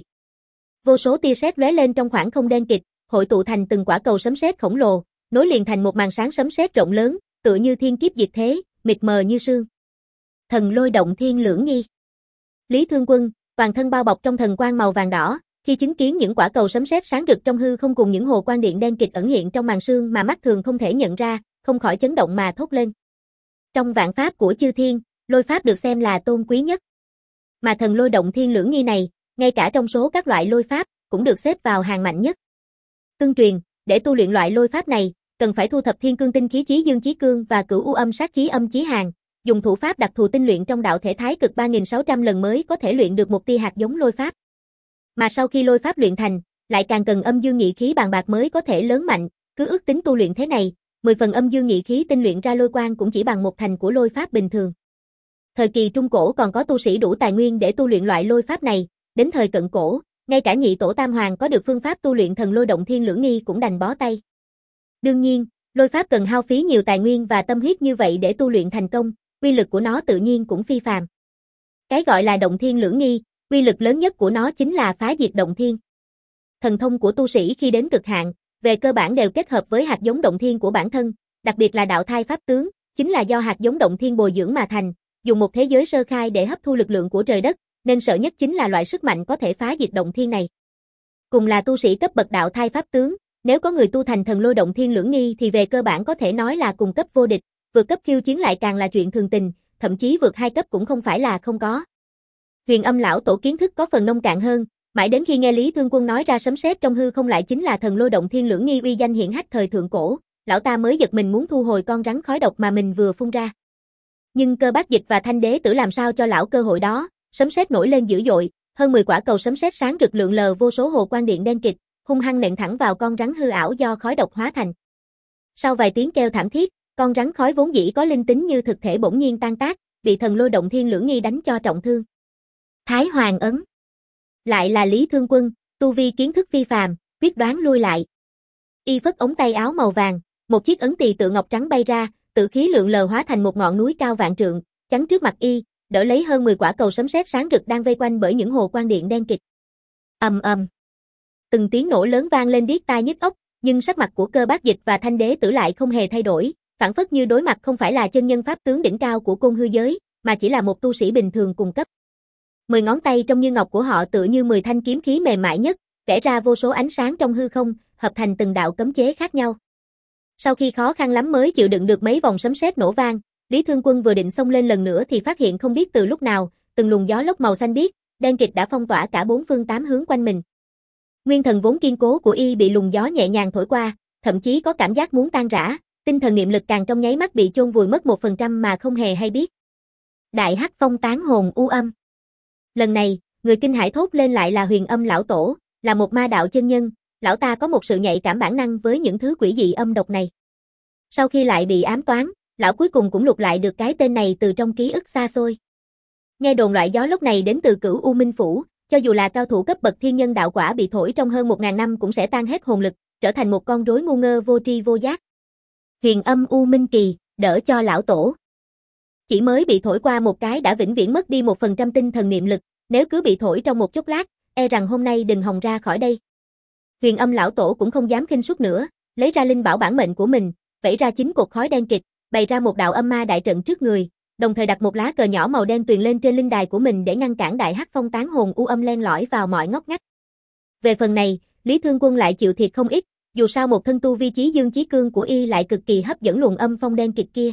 Vô số tia sét lóe lên trong khoảng không đen kịt, hội tụ thành từng quả cầu sấm sét khổng lồ, nối liền thành một màn sáng sấm sét rộng lớn, tựa như thiên kiếp diệt thế, mịt mờ như sương. Thần lôi động thiên lưỡng nghi. Lý Thương Quân, toàn thân bao bọc trong thần quang màu vàng đỏ, khi chứng kiến những quả cầu sấm sét sáng rực trong hư không cùng những hồ quang điện đen kịt ẩn hiện trong màn sương mà mắt thường không thể nhận ra, không khỏi chấn động mà thốt lên. Trong vạn pháp của chư thiên, lôi pháp được xem là tôn quý nhất. Mà thần lôi động thiên lưỡng nghi này, ngay cả trong số các loại lôi pháp, cũng được xếp vào hàng mạnh nhất. Tương truyền, để tu luyện loại lôi pháp này, cần phải thu thập thiên cương tinh khí chí dương chí cương và cửu u âm sát chí âm chí hàn, dùng thủ pháp đặc thù tinh luyện trong đạo thể thái cực ba nghìn sáu trăm lần mới có thể luyện được một tia hạt giống lôi pháp. Mà sau khi lôi pháp luyện thành, lại càng cần âm dương nghị khí bàn bạc mới có thể lớn mạnh, cứ ước tính tu luyện thế này, mười phần âm dương nghị khí tinh luyện ra lôi quang cũng chỉ bằng một thành của lôi pháp bình thường. Thời kỳ Trung Cổ còn có tu sĩ đủ tài nguyên để tu luyện loại lôi pháp này, đến thời Cận Cổ, ngay cả nhị tổ Tam Hoàng có được phương pháp tu luyện thần lôi động thiên lưỡng nghi cũng đành bó tay. Đương nhiên, lôi pháp cần hao phí nhiều tài nguyên và tâm huyết như vậy để tu luyện thành công, uy lực của nó tự nhiên cũng phi phàm. Cái gọi là động thiên lưỡng nghi, uy lực lớn nhất của nó chính là phá diệt động thiên. Thần thông của tu sĩ khi đến cực hạn, về cơ bản đều kết hợp với hạt giống động thiên của bản thân, đặc biệt là đạo thai pháp tướng, chính là do hạt giống động thiên bồi dưỡng mà thành, dùng một thế giới sơ khai để hấp thu lực lượng của trời đất, nên sợ nhất chính là loại sức mạnh có thể phá diệt động thiên này. Cùng là tu sĩ cấp bậc đạo thai pháp tướng, nếu có người tu thành thần lôi động thiên lưỡng nghi thì về cơ bản có thể nói là cùng cấp vô địch, vượt cấp khiêu chiến lại càng là chuyện thường tình, thậm chí vượt hai cấp cũng không phải là không có. Huyền Âm lão tổ kiến thức có phần nông cạn hơn, mãi đến khi nghe Lý Thương Quân nói ra sấm sét trong hư không lại chính là thần lôi động thiên lưỡng nghi uy danh hiển hách thời thượng cổ, lão ta mới giật mình muốn thu hồi con rắn khói độc mà mình vừa phun ra. Nhưng Cơ Bác Dịch và Thanh đế tử làm sao cho lão cơ hội đó, sấm sét nổi lên dữ dội, hơn mười quả cầu sấm sét sáng rực lượn lờ vô số hồ quang điện đen kịt, hung hăng nện thẳng vào con rắn hư ảo do khói độc hóa thành. Sau vài tiếng kêu thảm thiết, con rắn khói vốn dĩ có linh tính như thực thể bỗng nhiên tan tác, bị thần lôi động thiên lưỡng nghi đánh cho trọng thương. Thái Hoàng ấn. Lại là Lý Thương Quân, tu vi kiến thức phi phàm, quyết đoán lui lại. Y phất ống tay áo màu vàng, một chiếc ấn tỳ tự ngọc trắng bay ra, tự khí lượn lờ hóa thành một ngọn núi cao vạn trượng, chắn trước mặt y, đỡ lấy hơn mười quả cầu sấm sét sáng rực đang vây quanh bởi những hồ quang điện đen kịt. Ầm ầm. Từng tiếng nổ lớn vang lên điếc tai nhức óc, nhưng sắc mặt của Cơ Bác Dịch và Thanh Đế Tử lại không hề thay đổi, phản phất như đối mặt không phải là chân nhân pháp tướng đỉnh cao của Côn Hư giới, mà chỉ là một tu sĩ bình thường cùng cấp. Mười ngón tay trong như ngọc của họ tựa như mười thanh kiếm khí mềm mại nhất, vẽ ra vô số ánh sáng trong hư không, hợp thành từng đạo cấm chế khác nhau. Sau khi khó khăn lắm mới chịu đựng được mấy vòng sấm sét nổ vang, Lý Thương Quân vừa định xông lên lần nữa thì phát hiện không biết từ lúc nào, từng luồng gió lốc màu xanh biếc, đen kịt đã phong tỏa cả bốn phương tám hướng quanh mình. Nguyên thần vốn kiên cố của y bị luồng gió nhẹ nhàng thổi qua, thậm chí có cảm giác muốn tan rã, tinh thần niệm lực càng trong nháy mắt bị chôn vùi mất một phần trăm mà không hề hay biết. Đại Hắc Phong tán hồn u âm. Lần này, người kinh hãi thốt lên lại là Huyền Âm lão tổ, là một ma đạo chân nhân, lão ta có một sự nhạy cảm bản năng với những thứ quỷ dị âm độc này. Sau khi lại bị ám toán, lão cuối cùng cũng lục lại được cái tên này từ trong ký ức xa xôi. Nghe đồn loại gió lốc này đến từ Cửu U Minh Phủ, cho dù là cao thủ cấp bậc thiên nhân đạo quả bị thổi trong hơn một ngàn năm cũng sẽ tan hết hồn lực, trở thành một con rối ngu ngơ vô tri vô giác. Huyền Âm U Minh Kỳ, đỡ cho lão tổ. Chỉ mới bị thổi qua một cái đã vĩnh viễn mất đi một phần trăm tinh thần niệm lực, nếu cứ bị thổi trong một chốc lát, e rằng hôm nay đừng hòng ra khỏi đây. Huyền Âm lão tổ cũng không dám khinh suất nữa, lấy ra linh bảo bản mệnh của mình, vẫy ra chín cột khói đen kịt, bày ra một đạo âm ma đại trận trước người, đồng thời đặt một lá cờ nhỏ màu đen tuyền lên trên linh đài của mình để ngăn cản Đại Hắc Phong tán hồn u âm len lỏi vào mọi ngóc ngách. Về phần này, Lý Thương Quân lại chịu thiệt không ít, dù sao một thân tu vi chí dương chí cương của y lại cực kỳ hấp dẫn luồng âm phong đen kịt kia.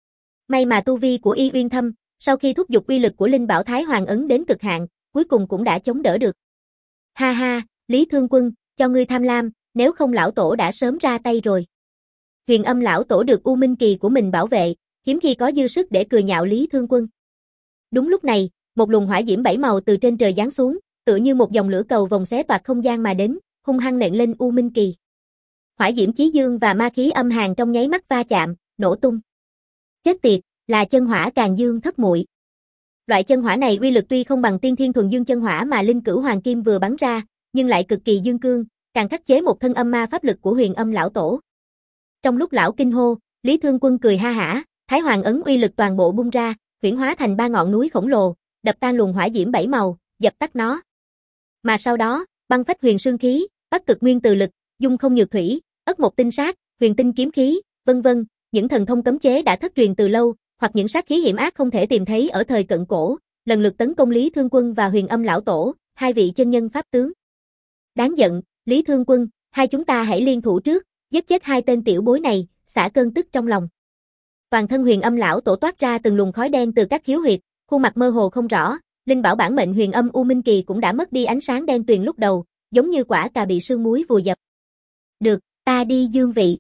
May mà tu vi của y uyên thâm, sau khi thúc giục uy lực của linh bảo Thái Hoàng ấn đến cực hạn, cuối cùng cũng đã chống đỡ được. Ha ha, Lý Thương Quân, cho ngươi tham lam, nếu không lão tổ đã sớm ra tay rồi. Huyền Âm lão tổ được U Minh Kỳ của mình bảo vệ, hiếm khi có dư sức để cười nhạo Lý Thương Quân. Đúng lúc này, một luồng hỏa diễm bảy màu từ trên trời giáng xuống, tựa như một dòng lửa cầu vòng xé toạc không gian mà đến, hung hăng nện lên U Minh Kỳ. Hỏa diễm chí dương và ma khí âm hàn trong nháy mắt va chạm, nổ tung. Chết tiệt, là chân hỏa Càn Dương thất muội. Loại chân hỏa này uy lực tuy không bằng Tiên Thiên thuần dương chân hỏa mà Linh Cửu Hoàng Kim vừa bắn ra, nhưng lại cực kỳ dương cương, càng khắc chế một thân âm ma pháp lực của Huyền Âm lão tổ. Trong lúc lão kinh hô, Lý Thương Quân cười ha hả, Thái Hoàng ấn uy lực toàn bộ bung ra, huyễn hóa thành ba ngọn núi khổng lồ, đập tan luồng hỏa diễm bảy màu, dập tắt nó. Mà sau đó, băng phách huyền xương khí, bắc cực nguyên từ lực, dung không nhược thủy, ất một tinh sát, huyền tinh kiếm khí, vân vân, những thần thông cấm chế đã thất truyền từ lâu, hoặc những sát khí hiểm ác không thể tìm thấy ở thời cận cổ, lần lượt tấn công Lý Thương Quân và Huyền Âm lão tổ, hai vị chân nhân pháp tướng. Đáng giận, Lý Thương Quân, hai chúng ta hãy liên thủ trước, giết chết hai tên tiểu bối này, xả cơn tức trong lòng. Toàn thân Huyền Âm lão tổ toát ra từng luồng khói đen từ các khiếu huyệt, khuôn mặt mơ hồ không rõ, linh bảo bản mệnh Huyền Âm U Minh Kỳ cũng đã mất đi ánh sáng đen tuyền lúc đầu, giống như quả cà bị sương muối vùi dập. Được, ta đi dương vị.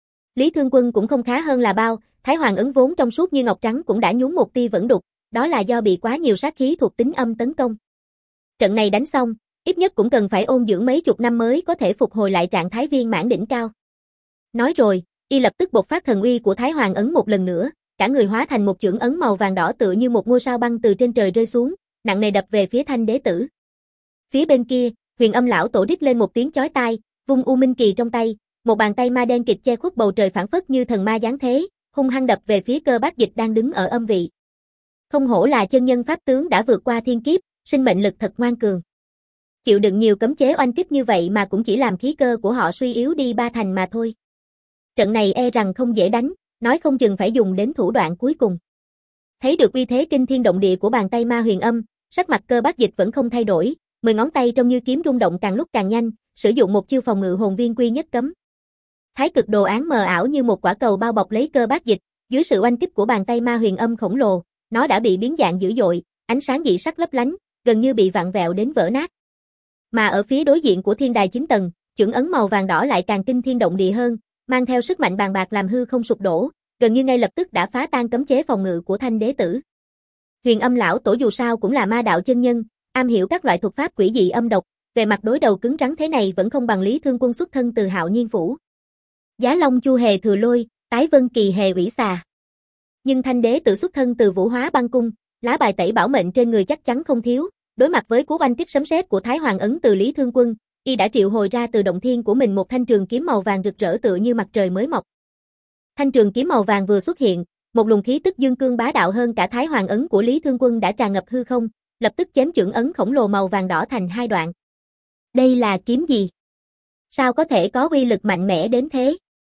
Lý Thương Quân cũng không khá hơn là bao, Thái Hoàng ấn vốn trong suốt như ngọc trắng cũng đã nhúng một tia vẫn đục, đó là do bị quá nhiều sát khí thuộc tính âm tấn công. Trận này đánh xong, ít nhất cũng cần phải ôn dưỡng mấy chục năm mới có thể phục hồi lại trạng thái viên mãn đỉnh cao. Nói rồi, y lập tức bộc phát thần uy của Thái Hoàng ấn một lần nữa, cả người hóa thành một chưởng ấn màu vàng đỏ tựa như một ngôi sao băng từ trên trời rơi xuống, nặng nề đập về phía Thanh Đế Tử. Phía bên kia, Huyền Âm lão tổ rít lên một tiếng chói tai, vung U Minh Kỳ trong tay, một bàn tay ma đen kịt che khuất bầu trời phảng phất như thần ma giáng thế, hung hăng đập về phía Cơ Bác Dịch đang đứng ở âm vị. Không hổ là chân nhân pháp tướng đã vượt qua thiên kiếp, sinh mệnh lực thật ngoan cường. Chịu đựng nhiều cấm chế oanh kích như vậy mà cũng chỉ làm khí cơ của họ suy yếu đi ba thành mà thôi. Trận này e rằng không dễ đánh, nói không chừng phải dùng đến thủ đoạn cuối cùng. Thấy được uy thế kinh thiên động địa của bàn tay ma Huyền Âm, sắc mặt Cơ Bác Dịch vẫn không thay đổi, mười ngón tay trông như kiếm rung động càng lúc càng nhanh, sử dụng một chiêu phòng ngự hồn viên quy nhất cấm. Thái cực đồ án mờ ảo như một quả cầu bao bọc lấy Cơ Bác Dịch, dưới sự oanh kích của bàn tay ma Huyền Âm khổng lồ, nó đã bị biến dạng dữ dội, ánh sáng dị sắc lấp lánh, gần như bị vặn vẹo đến vỡ nát. Mà ở phía đối diện của thiên đài chín tầng, chưởng ấn màu vàng đỏ lại càng kinh thiên động địa hơn, mang theo sức mạnh bàn bạc làm hư không sụp đổ, gần như ngay lập tức đã phá tan cấm chế phòng ngự của Thanh Đế Tử. Huyền Âm lão tổ dù sao cũng là ma đạo chân nhân, am hiểu các loại thuật pháp quỷ dị âm độc, về mặt đối đầu cứng rắn thế này vẫn không bằng Lý Thương Quân xuất thân từ Hạo Nhiên phủ. Giá Long Chu hề thừa lôi, Tái Vân Kỳ hề ủy xà. Nhưng Thanh Đế Tử xuất thân từ Vũ Hóa Băng cung, lá bài tẩy bảo mệnh trên người chắc chắn không thiếu, đối mặt với cú oanh kích sấm sét của Thái Hoàng ấn từ Lý Thương Quân, y đã triệu hồi ra từ động thiên của mình một thanh trường kiếm màu vàng rực rỡ tựa như mặt trời mới mọc. Thanh trường kiếm màu vàng vừa xuất hiện, một luồng khí tức dương cương bá đạo hơn cả Thái Hoàng ấn của Lý Thương Quân đã tràn ngập hư không, lập tức chém chưởng ấn khổng lồ màu vàng đỏ thành hai đoạn. Đây là kiếm gì? Sao có thể có uy lực mạnh mẽ đến thế?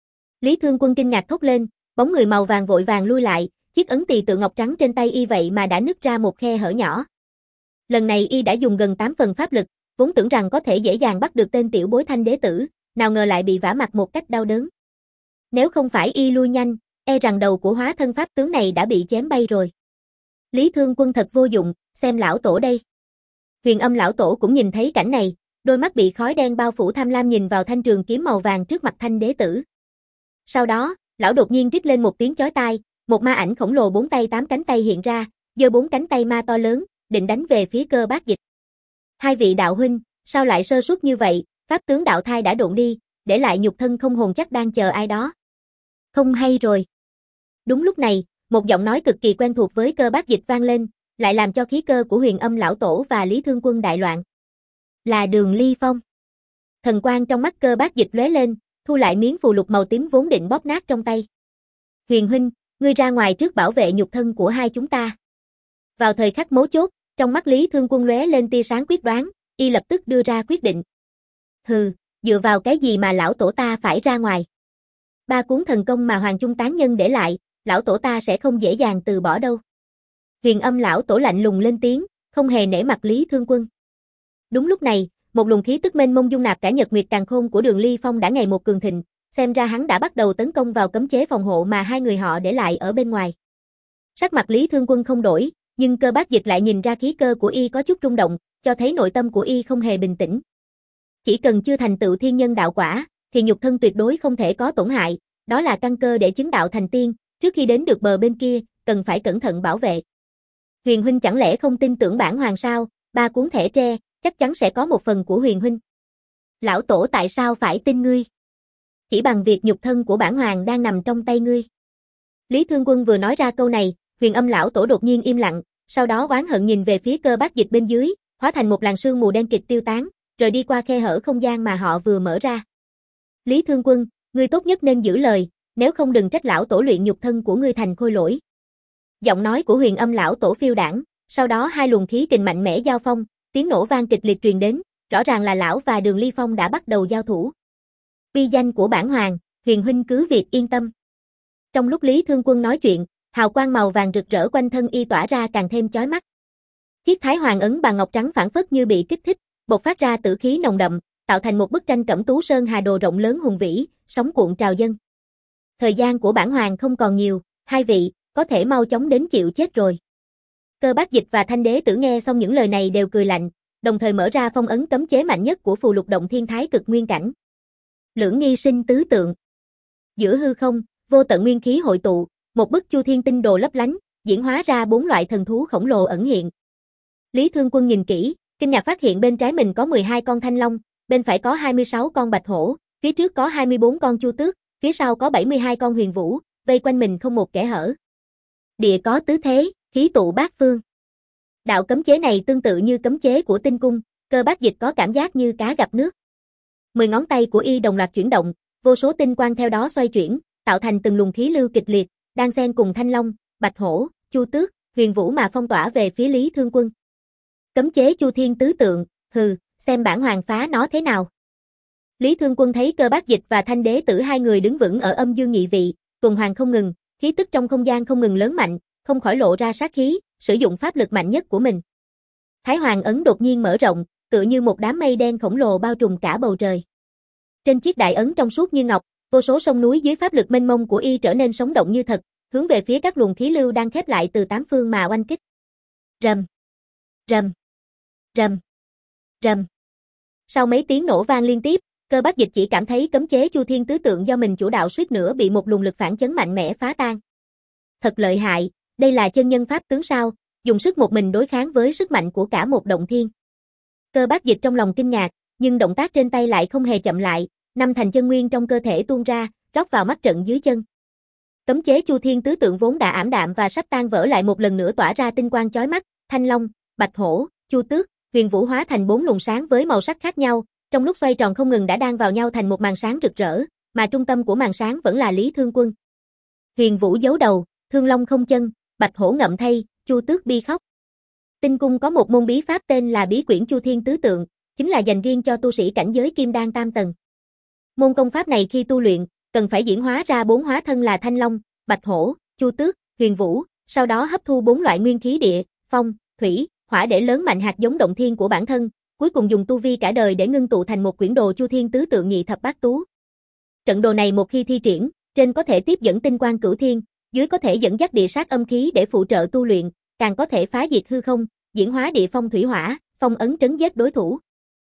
Lý Thương Quân kinh ngạc thốt lên, bóng người màu vàng vội vàng lui lại, chiếc ấn tỳ tượng ngọc trắng trên tay y vậy mà đã nứt ra một khe hở nhỏ. Lần này y đã dùng gần tám phần pháp lực, vốn tưởng rằng có thể dễ dàng bắt được tên tiểu bối Thanh đế tử, nào ngờ lại bị vả mặt một cách đau đớn. Nếu không phải y lui nhanh, e rằng đầu của hóa thân pháp tướng này đã bị chém bay rồi. Lý Thương Quân thật vô dụng, xem lão tổ đây. Huyền Âm lão tổ cũng nhìn thấy cảnh này, đôi mắt bị khói đen bao phủ tham lam nhìn vào thanh trường kiếm màu vàng trước mặt Thanh đế tử. Sau đó, lão đột nhiên rít lên một tiếng chói tai, một ma ảnh khổng lồ bốn tay tám cánh tay hiện ra, giơ bốn cánh tay ma to lớn, định đánh về phía Cơ Bát Dịch. Hai vị đạo huynh, sao lại sơ suất như vậy, pháp tướng đạo thai đã độn đi, để lại nhục thân không hồn chắc đang chờ ai đó. Không hay rồi. Đúng lúc này, một giọng nói cực kỳ quen thuộc với Cơ Bát Dịch vang lên, lại làm cho khí cơ của Huyền Âm lão tổ và Lý Thương Quân đại loạn. Là Đường Ly Phong. Thần quang trong mắt Cơ Bát Dịch lóe lên, thu lại miếng phù lục màu tím vốn định bóp nát trong tay. Huyền huynh, ngươi ra ngoài trước bảo vệ nhục thân của hai chúng ta. Vào thời khắc mấu chốt, trong mắt Lý Thương Quân lóe lên tia sáng quyết đoán, y lập tức đưa ra quyết định. Hừ, dựa vào cái gì mà lão tổ ta phải ra ngoài? Ba cuốn thần công mà Hoàng Chung tán nhân để lại, lão tổ ta sẽ không dễ dàng từ bỏ đâu. Huyền Âm lão tổ lạnh lùng lên tiếng, không hề nể mặt Lý Thương Quân. Đúng lúc này, một luồng khí tức mênh mông dung nạp cả nhật nguyệt càn khôn của Đường Ly Phong đã ngày một cường thịnh, xem ra hắn đã bắt đầu tấn công vào cấm chế phòng hộ mà hai người họ để lại ở bên ngoài. Sắc mặt Lý Thương Quân không đổi, nhưng Cơ Bát Dịch lại nhìn ra khí cơ của y có chút rung động, cho thấy nội tâm của y không hề bình tĩnh. Chỉ cần chưa thành tựu thiên nhân đạo quả, thì nhục thân tuyệt đối không thể có tổn hại, đó là căn cơ để chứng đạo thành tiên, trước khi đến được bờ bên kia, cần phải cẩn thận bảo vệ. Huyền huynh chẳng lẽ không tin tưởng bản hoàng sao, ba cuốn thẻ tre, chắc chắn sẽ có một phần của Huyền huynh. Lão tổ tại sao phải tin ngươi? Chỉ bằng việc nhục thân của bản hoàng đang nằm trong tay ngươi. Lý Thương Quân vừa nói ra câu này, Huyền Âm lão tổ đột nhiên im lặng, sau đó oán hận nhìn về phía Cơ Bát Dịch bên dưới, hóa thành một làn sương mù đen kịt tiêu tán, rồi đi qua khe hở không gian mà họ vừa mở ra. Lý Thương Quân, ngươi tốt nhất nên giữ lời, nếu không đừng trách lão tổ luyện nhục thân của ngươi thành khôi lỗi. Giọng nói của Huyền Âm lão tổ phiêu đãng, sau đó hai luồng khí kình mạnh mẽ giao phong, tiếng nổ vang kịch liệt truyền đến, rõ ràng là lão và Đường Ly Phong đã bắt đầu giao thủ. Uy danh của bản hoàng, Huyền huynh cứ việc yên tâm. Trong lúc Lý Thương Quân nói chuyện, hào quang màu vàng rực rỡ quanh thân y tỏa ra càng thêm chói mắt. Chiếc Thái Hoàng ấn bằng ngọc trắng phảng phất như bị kích thích, bộc phát ra tử khí nồng đậm, tạo thành một bức tranh cẩm tú sơn hà đồ rộng lớn hùng vĩ, sóng cuộn trào dâng. Thời gian của bản hoàng không còn nhiều, hai vị, có thể mau chóng đến chịu chết rồi. Cơ Bát Dịch và Thanh đế tử nghe xong những lời này đều cười lạnh, đồng thời mở ra phong ấn cấm chế mạnh nhất của phù lục động thiên thái cực nguyên cảnh. Lưỡng nghi sinh tứ tượng. Giữa hư không, vô tận nguyên khí hội tụ, một bức chu thiên tinh đồ lấp lánh, diễn hóa ra bốn loại thần thú khổng lồ ẩn hiện. Lý Thương Quân nhìn kỹ, kinh ngạc phát hiện bên trái mình có mười hai con thanh long, bên phải có hai mươi sáu con bạch hổ, phía trước có hai mươi bốn con chu tước, phía sau có bảy mươi hai con huyền vũ, vây quanh mình không một kẽ hở. Địa có tứ thế, khí tụ bát phương. Đạo cấm chế này tương tự như cấm chế của tinh cung, Cơ Bát Dịch có cảm giác như cá gặp nước. Mười ngón tay của y đồng loạt chuyển động, vô số tinh quang theo đó xoay chuyển, tạo thành từng luồng khí lưu kịch liệt, đang xen cùng thanh long, bạch hổ, chu tước, huyền vũ mà phong tỏa về phía Lý Thương Quân. Cấm chế chu thiên tứ tượng, hừ, xem bản hoàng phá nó thế nào. Lý Thương Quân thấy Cơ Bát Dịch và Thanh đế tử hai người đứng vững ở âm dương nhị vị, tuần hoàn không ngừng, khí tức trong không gian không ngừng lớn mạnh, không khỏi lộ ra sát khí, sử dụng pháp lực mạnh nhất của mình. Thái Hoàng ấn đột nhiên mở rộng, tựa như một đám mây đen khổng lồ bao trùm cả bầu trời. Trên chiếc đại ấn trong suốt như ngọc, vô số sông núi dưới pháp lực mênh mông của y trở nên sống động như thật, hướng về phía các luồng khí lưu đang khép lại từ tám phương mà oanh kích. Rầm, rầm, rầm, rầm. Sau mấy tiếng nổ vang liên tiếp, Cơ Bát Dịch chỉ cảm thấy cấm chế chu thiên tứ tượng do mình chủ đạo suýt nữa bị một luồng lực phản chấn mạnh mẽ phá tan. Thật lợi hại, đây là chân nhân pháp tướng sao, dùng sức một mình đối kháng với sức mạnh của cả một động thiên. Cơ Bát Dịch trong lòng kinh ngạc, nhưng động tác trên tay lại không hề chậm lại, năm thành chân nguyên trong cơ thể tuôn ra, rót vào mắt trận dưới chân. Cấm chế chu thiên tứ tượng vốn đã ảm đạm và sắp tan vỡ lại một lần nữa tỏa ra tinh quang chói mắt, thanh long, bạch hổ, chu tước, huyền vũ hóa thành bốn luồng sáng với màu sắc khác nhau, trong lúc xoay tròn không ngừng đã đan vào nhau thành một màn sáng rực rỡ, mà trung tâm của màn sáng vẫn là Lý Thương Quân. Huyền vũ giấu đầu, thương long không chân, bạch hổ ngậm thây, chu tước bi khóc. Tinh cung có một môn bí pháp tên là bí quyển chu thiên tứ tượng, chính là dành riêng cho tu sĩ cảnh giới kim đan tam tầng. Môn công pháp này khi tu luyện, cần phải diễn hóa ra bốn hóa thân là Thanh Long, Bạch Hổ, Chu Tước, Huyền Vũ, sau đó hấp thu bốn loại nguyên khí địa, phong, thủy, hỏa để lớn mạnh hạt giống động thiên của bản thân, cuối cùng dùng tu vi cả đời để ngưng tụ thành một quyển đồ Chu Thiên tứ tượng nhị thập bát tú. Trận đồ này một khi thi triển, trên có thể tiếp dẫn tinh quang cửu thiên, dưới có thể dẫn dắt địa sát âm khí để phụ trợ tu luyện, càng có thể phá diệt hư không, diễn hóa địa phong thủy hỏa, phong ấn trấn giết đối thủ.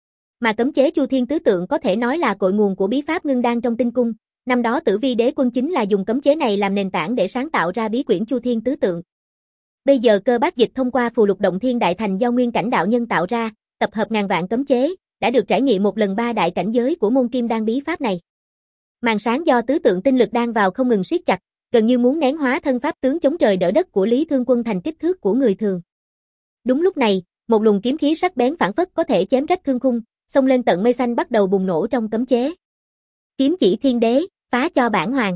Mà cấm chế Chu Thiên tứ tượng có thể nói là cội nguồn của bí pháp ngưng đan trong tinh cung, năm đó Tử Vi Đế Quân chính là dùng cấm chế này làm nền tảng để sáng tạo ra bí quyển Chu Thiên tứ tượng. Bây giờ Cơ Bác Dịch thông qua phù lục động thiên đại thành do nguyên cảnh đạo nhân tạo ra, tập hợp ngàn vạn cấm chế, đã được trải nghiệm một lần ba đại cảnh giới của môn kim đan bí pháp này. Màn sáng do tứ tượng tinh lực đang vào không ngừng siết chặt, gần như muốn nén hóa thân pháp tướng chống trời đỡ đất của Lý Thương Quân thành kích thước của người thường. Đúng lúc này, một luồng kiếm khí sắc bén phảng phất có thể chém rách thương khung, xông lên tận mây xanh bắt đầu bùng nổ trong cấm chế. Kiếm chỉ thiên đế, phá cho bản hoàng.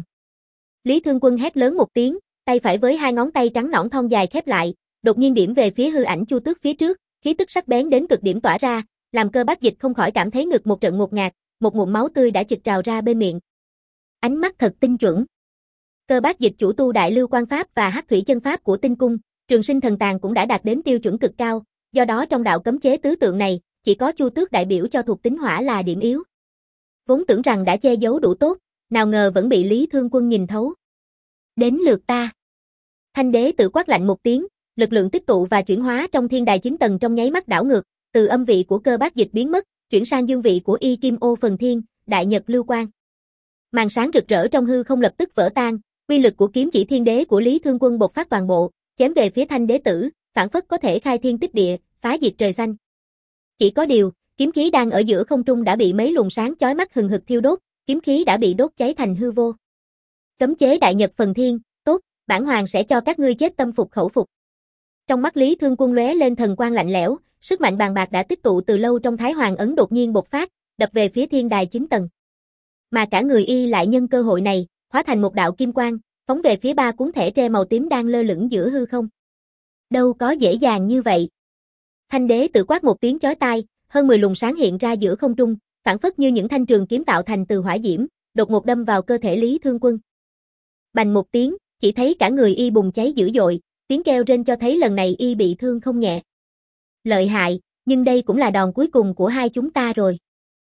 Lý Thương Quân hét lớn một tiếng, tay phải với hai ngón tay trắng nõn thon dài khép lại, đột nhiên điểm về phía hư ảnh Chu Tước phía trước, khí tức sắc bén đến cực điểm tỏa ra, làm Cơ Bác Dịch không khỏi cảm thấy ngực một trận ngột ngạt, một ngụm máu tươi đã chực trào ra bên miệng. Ánh mắt thật tinh chuẩn. Cơ Bác Dịch chủ tu Đại Lưu Quan Pháp và Hắc Thủy Chân Pháp của Tinh Cung, Trường Sinh Thần Tàng cũng đã đạt đến tiêu chuẩn cực cao, do đó trong đạo cấm chế tứ tượng này, chỉ có Chu Tước đại biểu cho thuộc tính hỏa là điểm yếu. Vốn tưởng rằng đã che giấu đủ tốt, nào ngờ vẫn bị Lý Thương Quân nhìn thấu. Đến lượt ta. Thanh đế tự quát lạnh một tiếng, lực lượng tích tụ và chuyển hóa trong thiên đài chín tầng trong nháy mắt đảo ngược, từ âm vị của Cơ Bác Dịch biến mất, chuyển sang dương vị của Y Kim Ô Phần Thiên, Đại Nhật Lưu Quang. Màn sáng rực rỡ trong hư không lập tức vỡ tan, uy lực của kiếm chỉ thiên đế của Lý Thương Quân bộc phát toàn bộ, chém về phía thanh đế tử, phản phất có thể khai thiên tích địa, phá diệt trời xanh. Chỉ có điều, kiếm khí đang ở giữa không trung đã bị mấy luồng sáng chói mắt hừng hực thiêu đốt, kiếm khí đã bị đốt cháy thành hư vô. Cấm chế Đại Nhật Phần Thiên, tốt, bản hoàng sẽ cho các ngươi chết tâm phục khẩu phục. Trong mắt Lý Thương Quân lóe lên thần quang lạnh lẽo, sức mạnh bàn bạc đã tích tụ từ lâu trong Thái Hoàng ấn đột nhiên bộc phát, đập về phía thiên đài chín tầng. Mà cả người y lại nhân cơ hội này, hóa thành một đạo kim quang, phóng về phía ba cuốn thẻ tre màu tím đang lơ lửng giữa hư không. Đâu có dễ dàng như vậy. Thanh đế tự quát một tiếng chói tai, hơn mười luồng sáng hiện ra giữa không trung, phản phất như những thanh trường kiếm tạo thành từ hỏa diễm, đột ngột đâm vào cơ thể Lý Thương Quân. Bành một tiếng, chỉ thấy cả người y bùng cháy dữ dội, tiếng kêu rên cho thấy lần này y bị thương không nhẹ. Lợi hại, nhưng đây cũng là đòn cuối cùng của hai chúng ta rồi.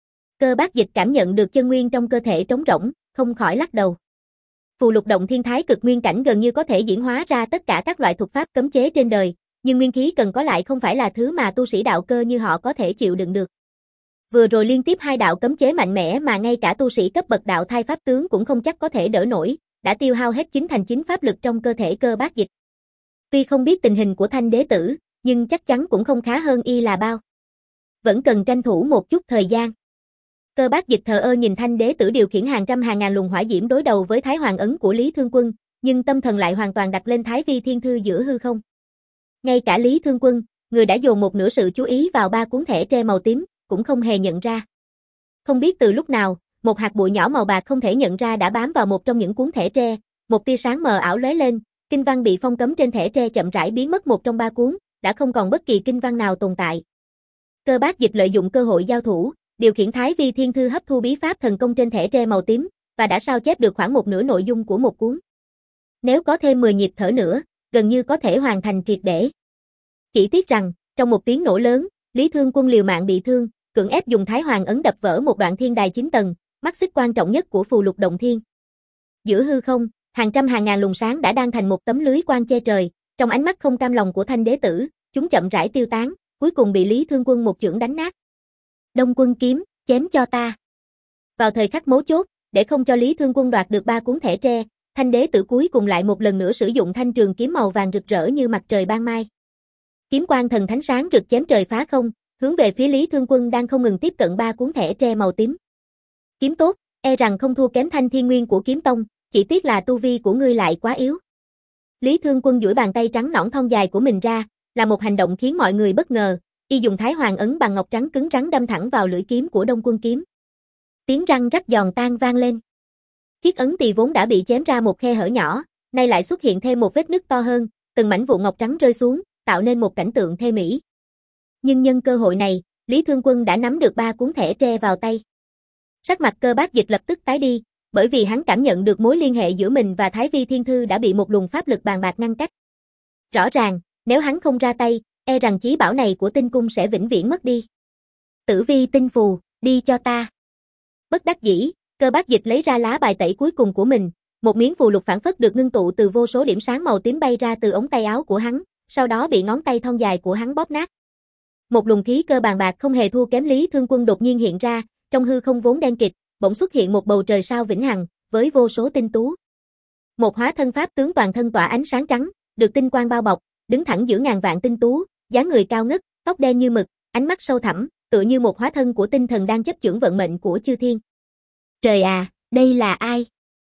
Cơ Bác Dịch cảm nhận được chân nguyên trong cơ thể trống rỗng, không khỏi lắc đầu. Phù lục động thiên thái cực nguyên cảnh gần như có thể diễn hóa ra tất cả các loại thuật pháp cấm chế trên đời, nhưng nguyên khí cần có lại không phải là thứ mà tu sĩ đạo cơ như họ có thể chịu đựng được. Vừa rồi liên tiếp hai đạo cấm chế mạnh mẽ mà ngay cả tu sĩ cấp bậc đạo thai pháp tướng cũng không chắc có thể đỡ nổi, đã tiêu hao hết chín thành chín pháp lực trong cơ thể Cơ Bác Dịch. Tuy không biết tình hình của thanh đế tử, nhưng chắc chắn cũng không khá hơn y là bao. Vẫn cần tranh thủ một chút thời gian. Cơ Bác Dịch thờ ơ nhìn thanh đế tử điều khiển hàng trăm hàng ngàn luồng hỏa diễm đối đầu với Thái Hoàng ấn của Lý Thương Quân, nhưng tâm thần lại hoàn toàn đặt lên Thái Vi Thiên Thư giữa hư không. Ngay cả Lý Thương Quân, người đã dồn một nửa sự chú ý vào ba cuốn thẻ tre màu tím, cũng không hề nhận ra. Không biết từ lúc nào, một hạt bụi nhỏ màu bạc không thể nhận ra đã bám vào một trong những cuốn thẻ tre, một tia sáng mờ ảo lóe lên, kinh văn bị phong cấm trên thẻ tre chậm rãi biến mất một trong ba cuốn, đã không còn bất kỳ kinh văn nào tồn tại. Cơ Bác Dịch lợi dụng cơ hội giao thủ, điều khiển Thái Vi Thiên Thư hấp thu bí pháp thần công trên thẻ tre màu tím, và đã sao chép được khoảng một nửa nội dung của một cuốn. Nếu có thêm mười nhịp thở nữa, gần như có thể hoàn thành triệt để. Chỉ tiếc rằng, trong một tiếng nổ lớn, Lý Thương Quân liều mạng bị thương, cưỡng ép dùng Thái Hoàng ấn đập vỡ một đoạn thiên đài chín tầng, mắt xích quan trọng nhất của phù lục động thiên. Giữa hư không, hàng trăm hàng ngàn luồng sáng đã đan thành một tấm lưới quang che trời, trong ánh mắt không cam lòng của thanh đế tử, chúng chậm rãi tiêu tán, cuối cùng bị Lý Thương Quân một chưởng đánh nát. Đông Quân kiếm, chém cho ta. Vào thời khắc mấu chốt, để không cho Lý Thương Quân đoạt được ba cuốn thẻ tre, thanh đế tử cuối cùng lại một lần nữa sử dụng thanh trường kiếm màu vàng rực rỡ như mặt trời ban mai. Kiếm quang thần thánh sáng rực chém trời phá không, hướng về phía Lý Thương Quân đang không ngừng tiếp cận ba cuốn thẻ tre màu tím. Kiếm tốt, e rằng không thua kém thanh thiên nguyên của kiếm tông, chỉ tiếc là tu vi của ngươi lại quá yếu. Lý Thương Quân duỗi bàn tay trắng nõn thon dài của mình ra, là một hành động khiến mọi người bất ngờ, y dùng Thái Hoàng ấn bằng ngọc trắng cứng rắn đâm thẳng vào lưỡi kiếm của Đông Quân kiếm. Tiếng răng rắc giòn tan vang lên. Chiếc ấn tỳ vốn đã bị chém ra một khe hở nhỏ, nay lại xuất hiện thêm một vết nứt to hơn, từng mảnh vụn ngọc trắng rơi xuống, tạo nên một cảnh tượng thê mỹ. Nhưng nhân cơ hội này, Lý Thương Quân đã nắm được ba cuốn thẻ tre vào tay. Sắc mặt Cơ Bác Dịch lập tức tái đi, bởi vì hắn cảm nhận được mối liên hệ giữa mình và Thái Vi Thiên Thư đã bị một luồng pháp lực bàn bạc ngăn cách. Rõ ràng, nếu hắn không ra tay, e rằng chí bảo này của tinh cung sẽ vĩnh viễn mất đi. Tử vi tinh phù, đi cho ta. Bất đắc dĩ, Cơ Bác Dịch lấy ra lá bài tẩy cuối cùng của mình, một miếng phù lục phảng phất được ngưng tụ từ vô số điểm sáng màu tím bay ra từ ống tay áo của hắn, sau đó bị ngón tay thon dài của hắn bóp nát. Một luồng khí cơ bàn bạc không hề thua kém Lý Thương Quân đột nhiên hiện ra, trong hư không vốn đen kịt, bỗng xuất hiện một bầu trời sao vĩnh hằng, với vô số tinh tú. Một hóa thân pháp tướng toàn thân tỏa ánh sáng trắng, được tinh quang bao bọc, đứng thẳng giữa ngàn vạn tinh tú, dáng người cao ngất, tóc đen như mực, ánh mắt sâu thẳm, tựa như một hóa thân của tinh thần đang chấp chưởng vận mệnh của chư thiên. Trời à, đây là ai?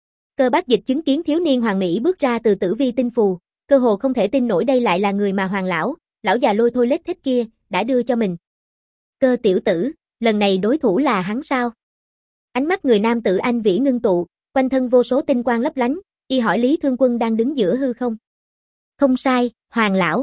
Cơ Bác Dịch chứng kiến thiếu niên hoàng mỹ bước ra từ tử vi tinh phù, cơ hồ không thể tin nổi đây lại là người mà Hoàng lão, lão già lôi thôi lết thích kia, đã đưa cho mình. Cơ tiểu tử, lần này đối thủ là hắn sao? Ánh mắt người nam tử anh vĩ ngưng tụ, quanh thân vô số tinh quang lấp lánh, y hỏi Lý Thương Quân đang đứng giữa hư không. Không sai, Hoàng lão.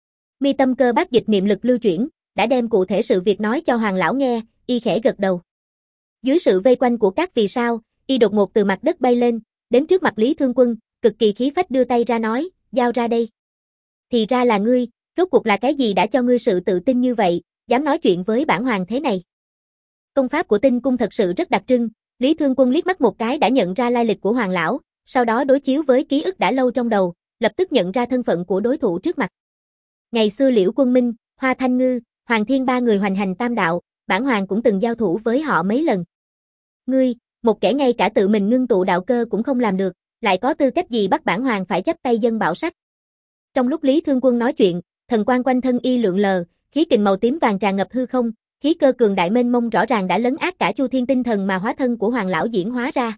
Mi tâm Cơ Bác Dịch niệm lực lưu chuyển, đã đem cụ thể sự việc nói cho Hoàng lão nghe, y khẽ gật đầu. Dưới sự vây quanh của các vì sao, y đột ngột từ mặt đất bay lên, đến trước mặt Lý Thương Quân, cực kỳ khí phách đưa tay ra nói, giao ra đây. Thì ra là ngươi, rốt cuộc là cái gì đã cho ngươi sự tự tin như vậy, dám nói chuyện với bản hoàng thế này. Công pháp của tinh cung thật sự rất đặc trưng, Lý Thương Quân liếc mắt một cái đã nhận ra lai lịch của Hoàng lão, sau đó đối chiếu với ký ức đã lâu trong đầu, lập tức nhận ra thân phận của đối thủ trước mặt. Ngày xưa Liễu Quân Minh, Hoa Thanh Ngư, Hoàng Thiên ba người hoành hành tam đạo, bản hoàng cũng từng giao thủ với họ mấy lần. Ngươi, một kẻ ngay cả tự mình ngưng tụ đạo cơ cũng không làm được, lại có tư cách gì bắt bản hoàng phải chấp tay dân bảo sách. Trong lúc Lý Thương Quân nói chuyện, thần quang quanh thân y lượn lờ, khí kình màu tím vàng tràn ngập hư không, khí cơ cường đại mênh mông rõ ràng đã lấn át cả chu thiên tinh thần mà hóa thân của Hoàng lão diễn hóa ra.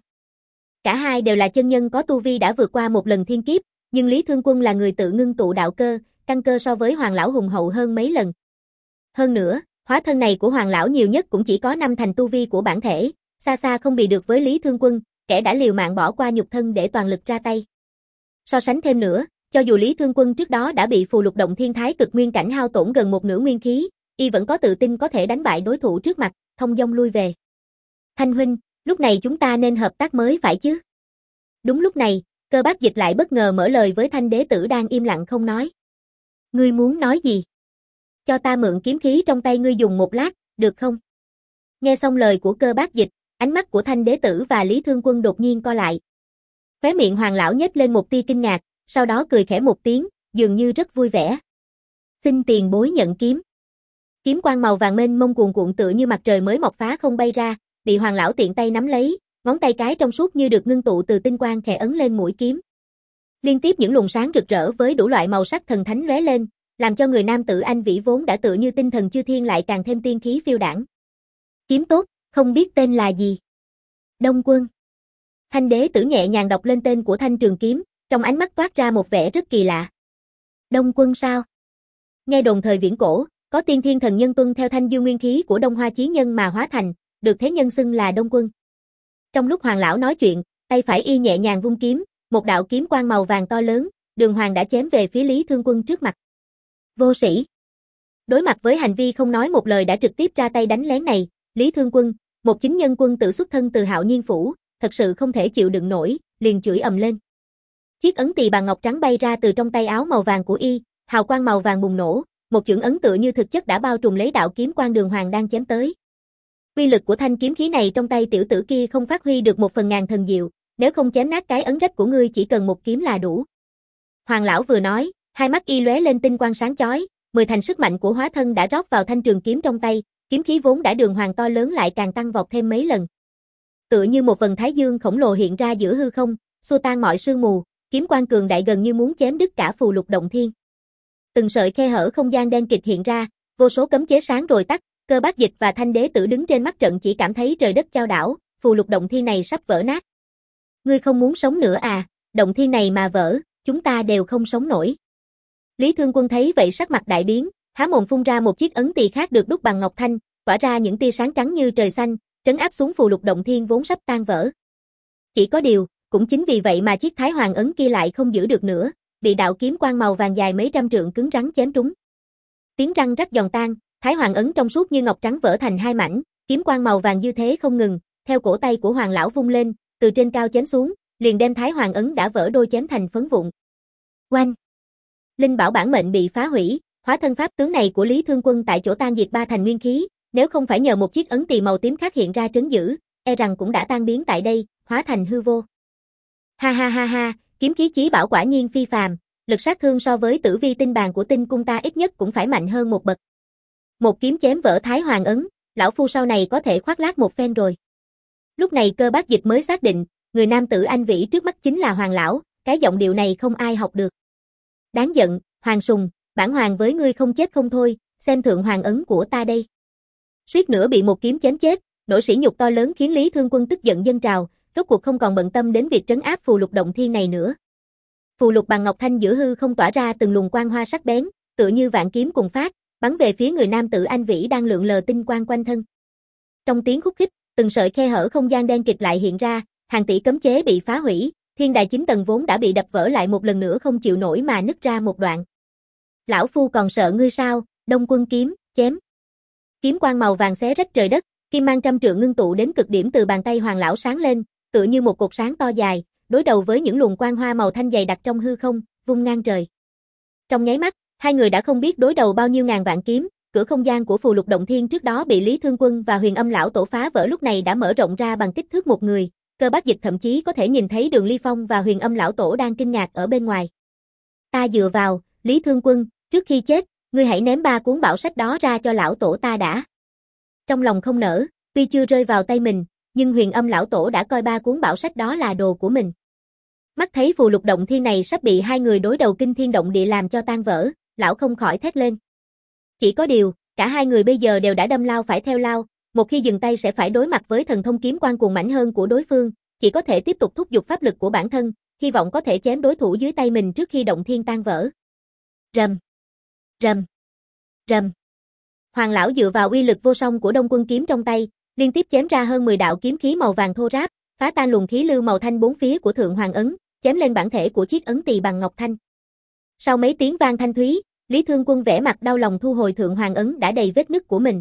Cả hai đều là chân nhân có tu vi đã vượt qua một lần thiên kiếp, nhưng Lý Thương Quân là người tự ngưng tụ đạo cơ, căn cơ so với Hoàng lão hùng hậu hơn mấy lần. Hơn nữa, hóa thân này của Hoàng lão nhiều nhất cũng chỉ có năm thành tu vi của bản thể, xa xa không bị được với Lý Thương Quân, kẻ đã liều mạng bỏ qua nhục thân để toàn lực ra tay. So sánh thêm nữa, cho dù Lý Thương Quân trước đó đã bị phù lục động thiên thái cực nguyên cảnh hao tổn gần một nửa nguyên khí, y vẫn có tự tin có thể đánh bại đối thủ trước mặt, thông dong lui về. Thanh huynh, lúc này chúng ta nên hợp tác mới phải chứ? Đúng lúc này, Cơ Bác Dịch lại bất ngờ mở lời với Thanh đế tử đang im lặng không nói. Ngươi muốn nói gì? Cho ta mượn kiếm khí trong tay ngươi dùng một lát, được không? Nghe xong lời của Cơ Bác Dịch, ánh mắt của Thanh đế tử và Lý Thương Quân đột nhiên co lại. Khóe miệng Hoàng lão nhếch lên một tia kinh ngạc, sau đó cười khẽ một tiếng, dường như rất vui vẻ. Xin tiền bối nhận kiếm. Kiếm quang màu vàng mênh mông cuồn cuộn tựa như mặt trời mới mọc phá không bay ra, bị Hoàng lão tiện tay nắm lấy, ngón tay cái trong suốt như được ngưng tụ từ tinh quang khẽ ấn lên mũi kiếm. Liên tiếp những luồng sáng rực rỡ với đủ loại màu sắc thần thánh lóe lên, làm cho người nam tử anh vĩ vốn đã tựa như tinh thần chư thiên lại càng thêm tiên khí phiêu đãng. Kiếm tốt, không biết tên là gì. Đông Quân. Thanh đế tử nhẹ nhàng đọc lên tên của thanh trường kiếm, trong ánh mắt toát ra một vẻ rất kỳ lạ. Đông Quân sao? Nghe đồn thời viễn cổ, có tiên thiên thần nhân tuân theo thanh dương nguyên khí của Đông Hoa chí nhân mà hóa thành, được thế nhân xưng là Đông Quân. Trong lúc Hoàng lão nói chuyện, tay phải y nhẹ nhàng vung kiếm, một đạo kiếm quang màu vàng to lớn, đường hoàng đã chém về phía Lý Thương Quân trước mặt. Vô sĩ. Đối mặt với hành vi không nói một lời đã trực tiếp ra tay đánh lén này, Lý Thương Quân, một chính nhân quân tự xuất thân từ Hạo Nhiên phủ, thật sự không thể chịu đựng nổi, liền chửi ầm lên. Chiếc ấn tỳ bằng ngọc trắng bay ra từ trong tay áo màu vàng của y, hào quang màu vàng bùng nổ, một chưởng ấn tựa như thực chất đã bao trùm lấy đạo kiếm quang đường hoàng đang chém tới. Uy lực của thanh kiếm khí này trong tay tiểu tử kia không phát huy được một phần ngàn thần diệu, nếu không chém nát cái ấn rách của ngươi chỉ cần một kiếm là đủ. Hoàng lão vừa nói, hai mắt y lóe lên tinh quang sáng chói, mười thành sức mạnh của hóa thân đã rót vào thanh trường kiếm trong tay, kiếm khí vốn đã đường hoàng to lớn lại càng tăng vọt thêm mấy lần. Tựa như một vầng thái dương khổng lồ hiện ra giữa hư không, xua tan mọi sương mù, kiếm quang cường đại gần như muốn chém đứt cả phù lục động thiên. Từng sợi khe hở không gian đen kịt hiện ra, vô số cấm chế sáng rồi tắt, Cơ Bác Dịch và Thanh đế tử đứng trên mắt trận chỉ cảm thấy trời đất chao đảo, phù lục động thiên này sắp vỡ nát. Ngươi không muốn sống nữa à, động thiên này mà vỡ, chúng ta đều không sống nổi. Lý Thương Quân thấy vậy sắc mặt đại biến, há mồm phun ra một chiếc ấn tỳ khác được đúc bằng ngọc thanh, tỏa ra những tia sáng trắng như trời xanh, trấn áp xuống phù lục động thiên vốn sắp tan vỡ. Chỉ có điều, cũng chính vì vậy mà chiếc Thái Hoàng ấn kia lại không giữ được nữa, bị đạo kiếm quang màu vàng dài mấy trăm trượng cứng rắn chém trúng. Tiếng răng rắc giòn tan, Thái Hoàng ấn trong suốt như ngọc trắng vỡ thành hai mảnh, kiếm quang màu vàng dư thế không ngừng, theo cổ tay của Hoàng lão vung lên, từ trên cao chém xuống, liền đem Thái Hoàng ấn đã vỡ đôi chém thành phấn vụn. Oanh! Linh bảo bản mệnh bị phá hủy, hóa thân pháp tướng này của Lý Thương Quân tại chỗ tan diệt ba thành nguyên khí, nếu không phải nhờ một chiếc ấn tỳ màu tím khác hiện ra trấn giữ, e rằng cũng đã tan biến tại đây, hóa thành hư vô. Ha ha ha ha, kiếm khí chí bảo quả nhiên phi phàm, lực sát thương so với tử vi tinh bàn của tinh cung ta ít nhất cũng phải mạnh hơn một bậc. Một kiếm chém vỡ Thái Hoàng ấn, lão phu sau này có thể khoác lác một phen rồi. Lúc này Cơ Bác Dịch mới xác định, người nam tử anh vĩ trước mắt chính là Hoàng lão, cái giọng điệu này không ai học được. Đáng giận, Hoàng Sùng, bản hoàng với ngươi không chết không thôi, xem thượng hoàng ấn của ta đây. Suýt nữa bị một kiếm chém chết, nỗi sỉ nhục to lớn khiến Lý Thương Quân tức giận dâng trào, rốt cuộc không còn bận tâm đến việc trấn áp phù lục động thiên này nữa. Phù lục bằng ngọc thanh giữa hư không tỏa ra từng luồng quang hoa sắc bén, tựa như vạn kiếm cùng phát, bắn về phía người nam tử anh vĩ đang lượn lờ tinh quang quanh thân. Trong tiếng khúc khích, từng sợi khe hở không gian đen kịt lại hiện ra, hàng tỷ cấm chế bị phá hủy, thiên đài chín tầng vốn đã bị đập vỡ lại một lần nữa không chịu nổi mà nứt ra một đoạn. Lão phu còn sợ ngươi sao? Đông Quân kiếm, chém. Kiếm quang màu vàng xé rách trời đất, kim mang trăm trượng ngưng tụ đến cực điểm từ bàn tay Hoàng lão sáng lên, tựa như một cột sáng to dài, đối đầu với những luồng quang hoa màu thanh dày đặc trong hư không, vung ngang trời. Trong nháy mắt, hai người đã không biết đối đầu bao nhiêu ngàn vạn kiếm, cửa không gian của phù lục động thiên trước đó bị Lý Thương Quân và Huyền Âm lão tổ phá vỡ lúc này đã mở rộng ra bằng kích thước một người, Cơ Bác Dịch thậm chí có thể nhìn thấy Đường Ly Phong và Huyền Âm lão tổ đang kinh ngạc ở bên ngoài. Ta dựa vào, Lý Thương Quân, trước khi chết, ngươi hãy ném ba cuốn bảo sách đó ra cho lão tổ ta đã. Trong lòng không nỡ, tuy chưa rơi vào tay mình, nhưng Huyền Âm lão tổ đã coi ba cuốn bảo sách đó là đồ của mình. Mắt thấy phù lục động thiên này sắp bị hai người đối đầu kinh thiên động địa làm cho tan vỡ, lão không khỏi thét lên. Chỉ có điều, cả hai người bây giờ đều đã đâm lao phải theo lao, một khi dừng tay sẽ phải đối mặt với thần thông kiếm quang cuồng mãnh hơn của đối phương, chỉ có thể tiếp tục thúc giục pháp lực của bản thân, hy vọng có thể chém đối thủ dưới tay mình trước khi động thiên tan vỡ. Rầm, rầm, rầm. Hoàng lão dựa vào uy lực vô song của Đông Quân kiếm trong tay, liên tiếp chém ra hơn mười đạo kiếm khí màu vàng thô ráp, phá tan luồng khí lưu màu thanh bốn phía của thượng hoàng ấn, chém lên bản thể của chiếc ấn tỳ bằng ngọc thanh. Sau mấy tiếng vang thanh thúy, Lý Thương Quân vẻ mặt đau lòng thu hồi thượng hoàng ấn đã đầy vết nứt của mình.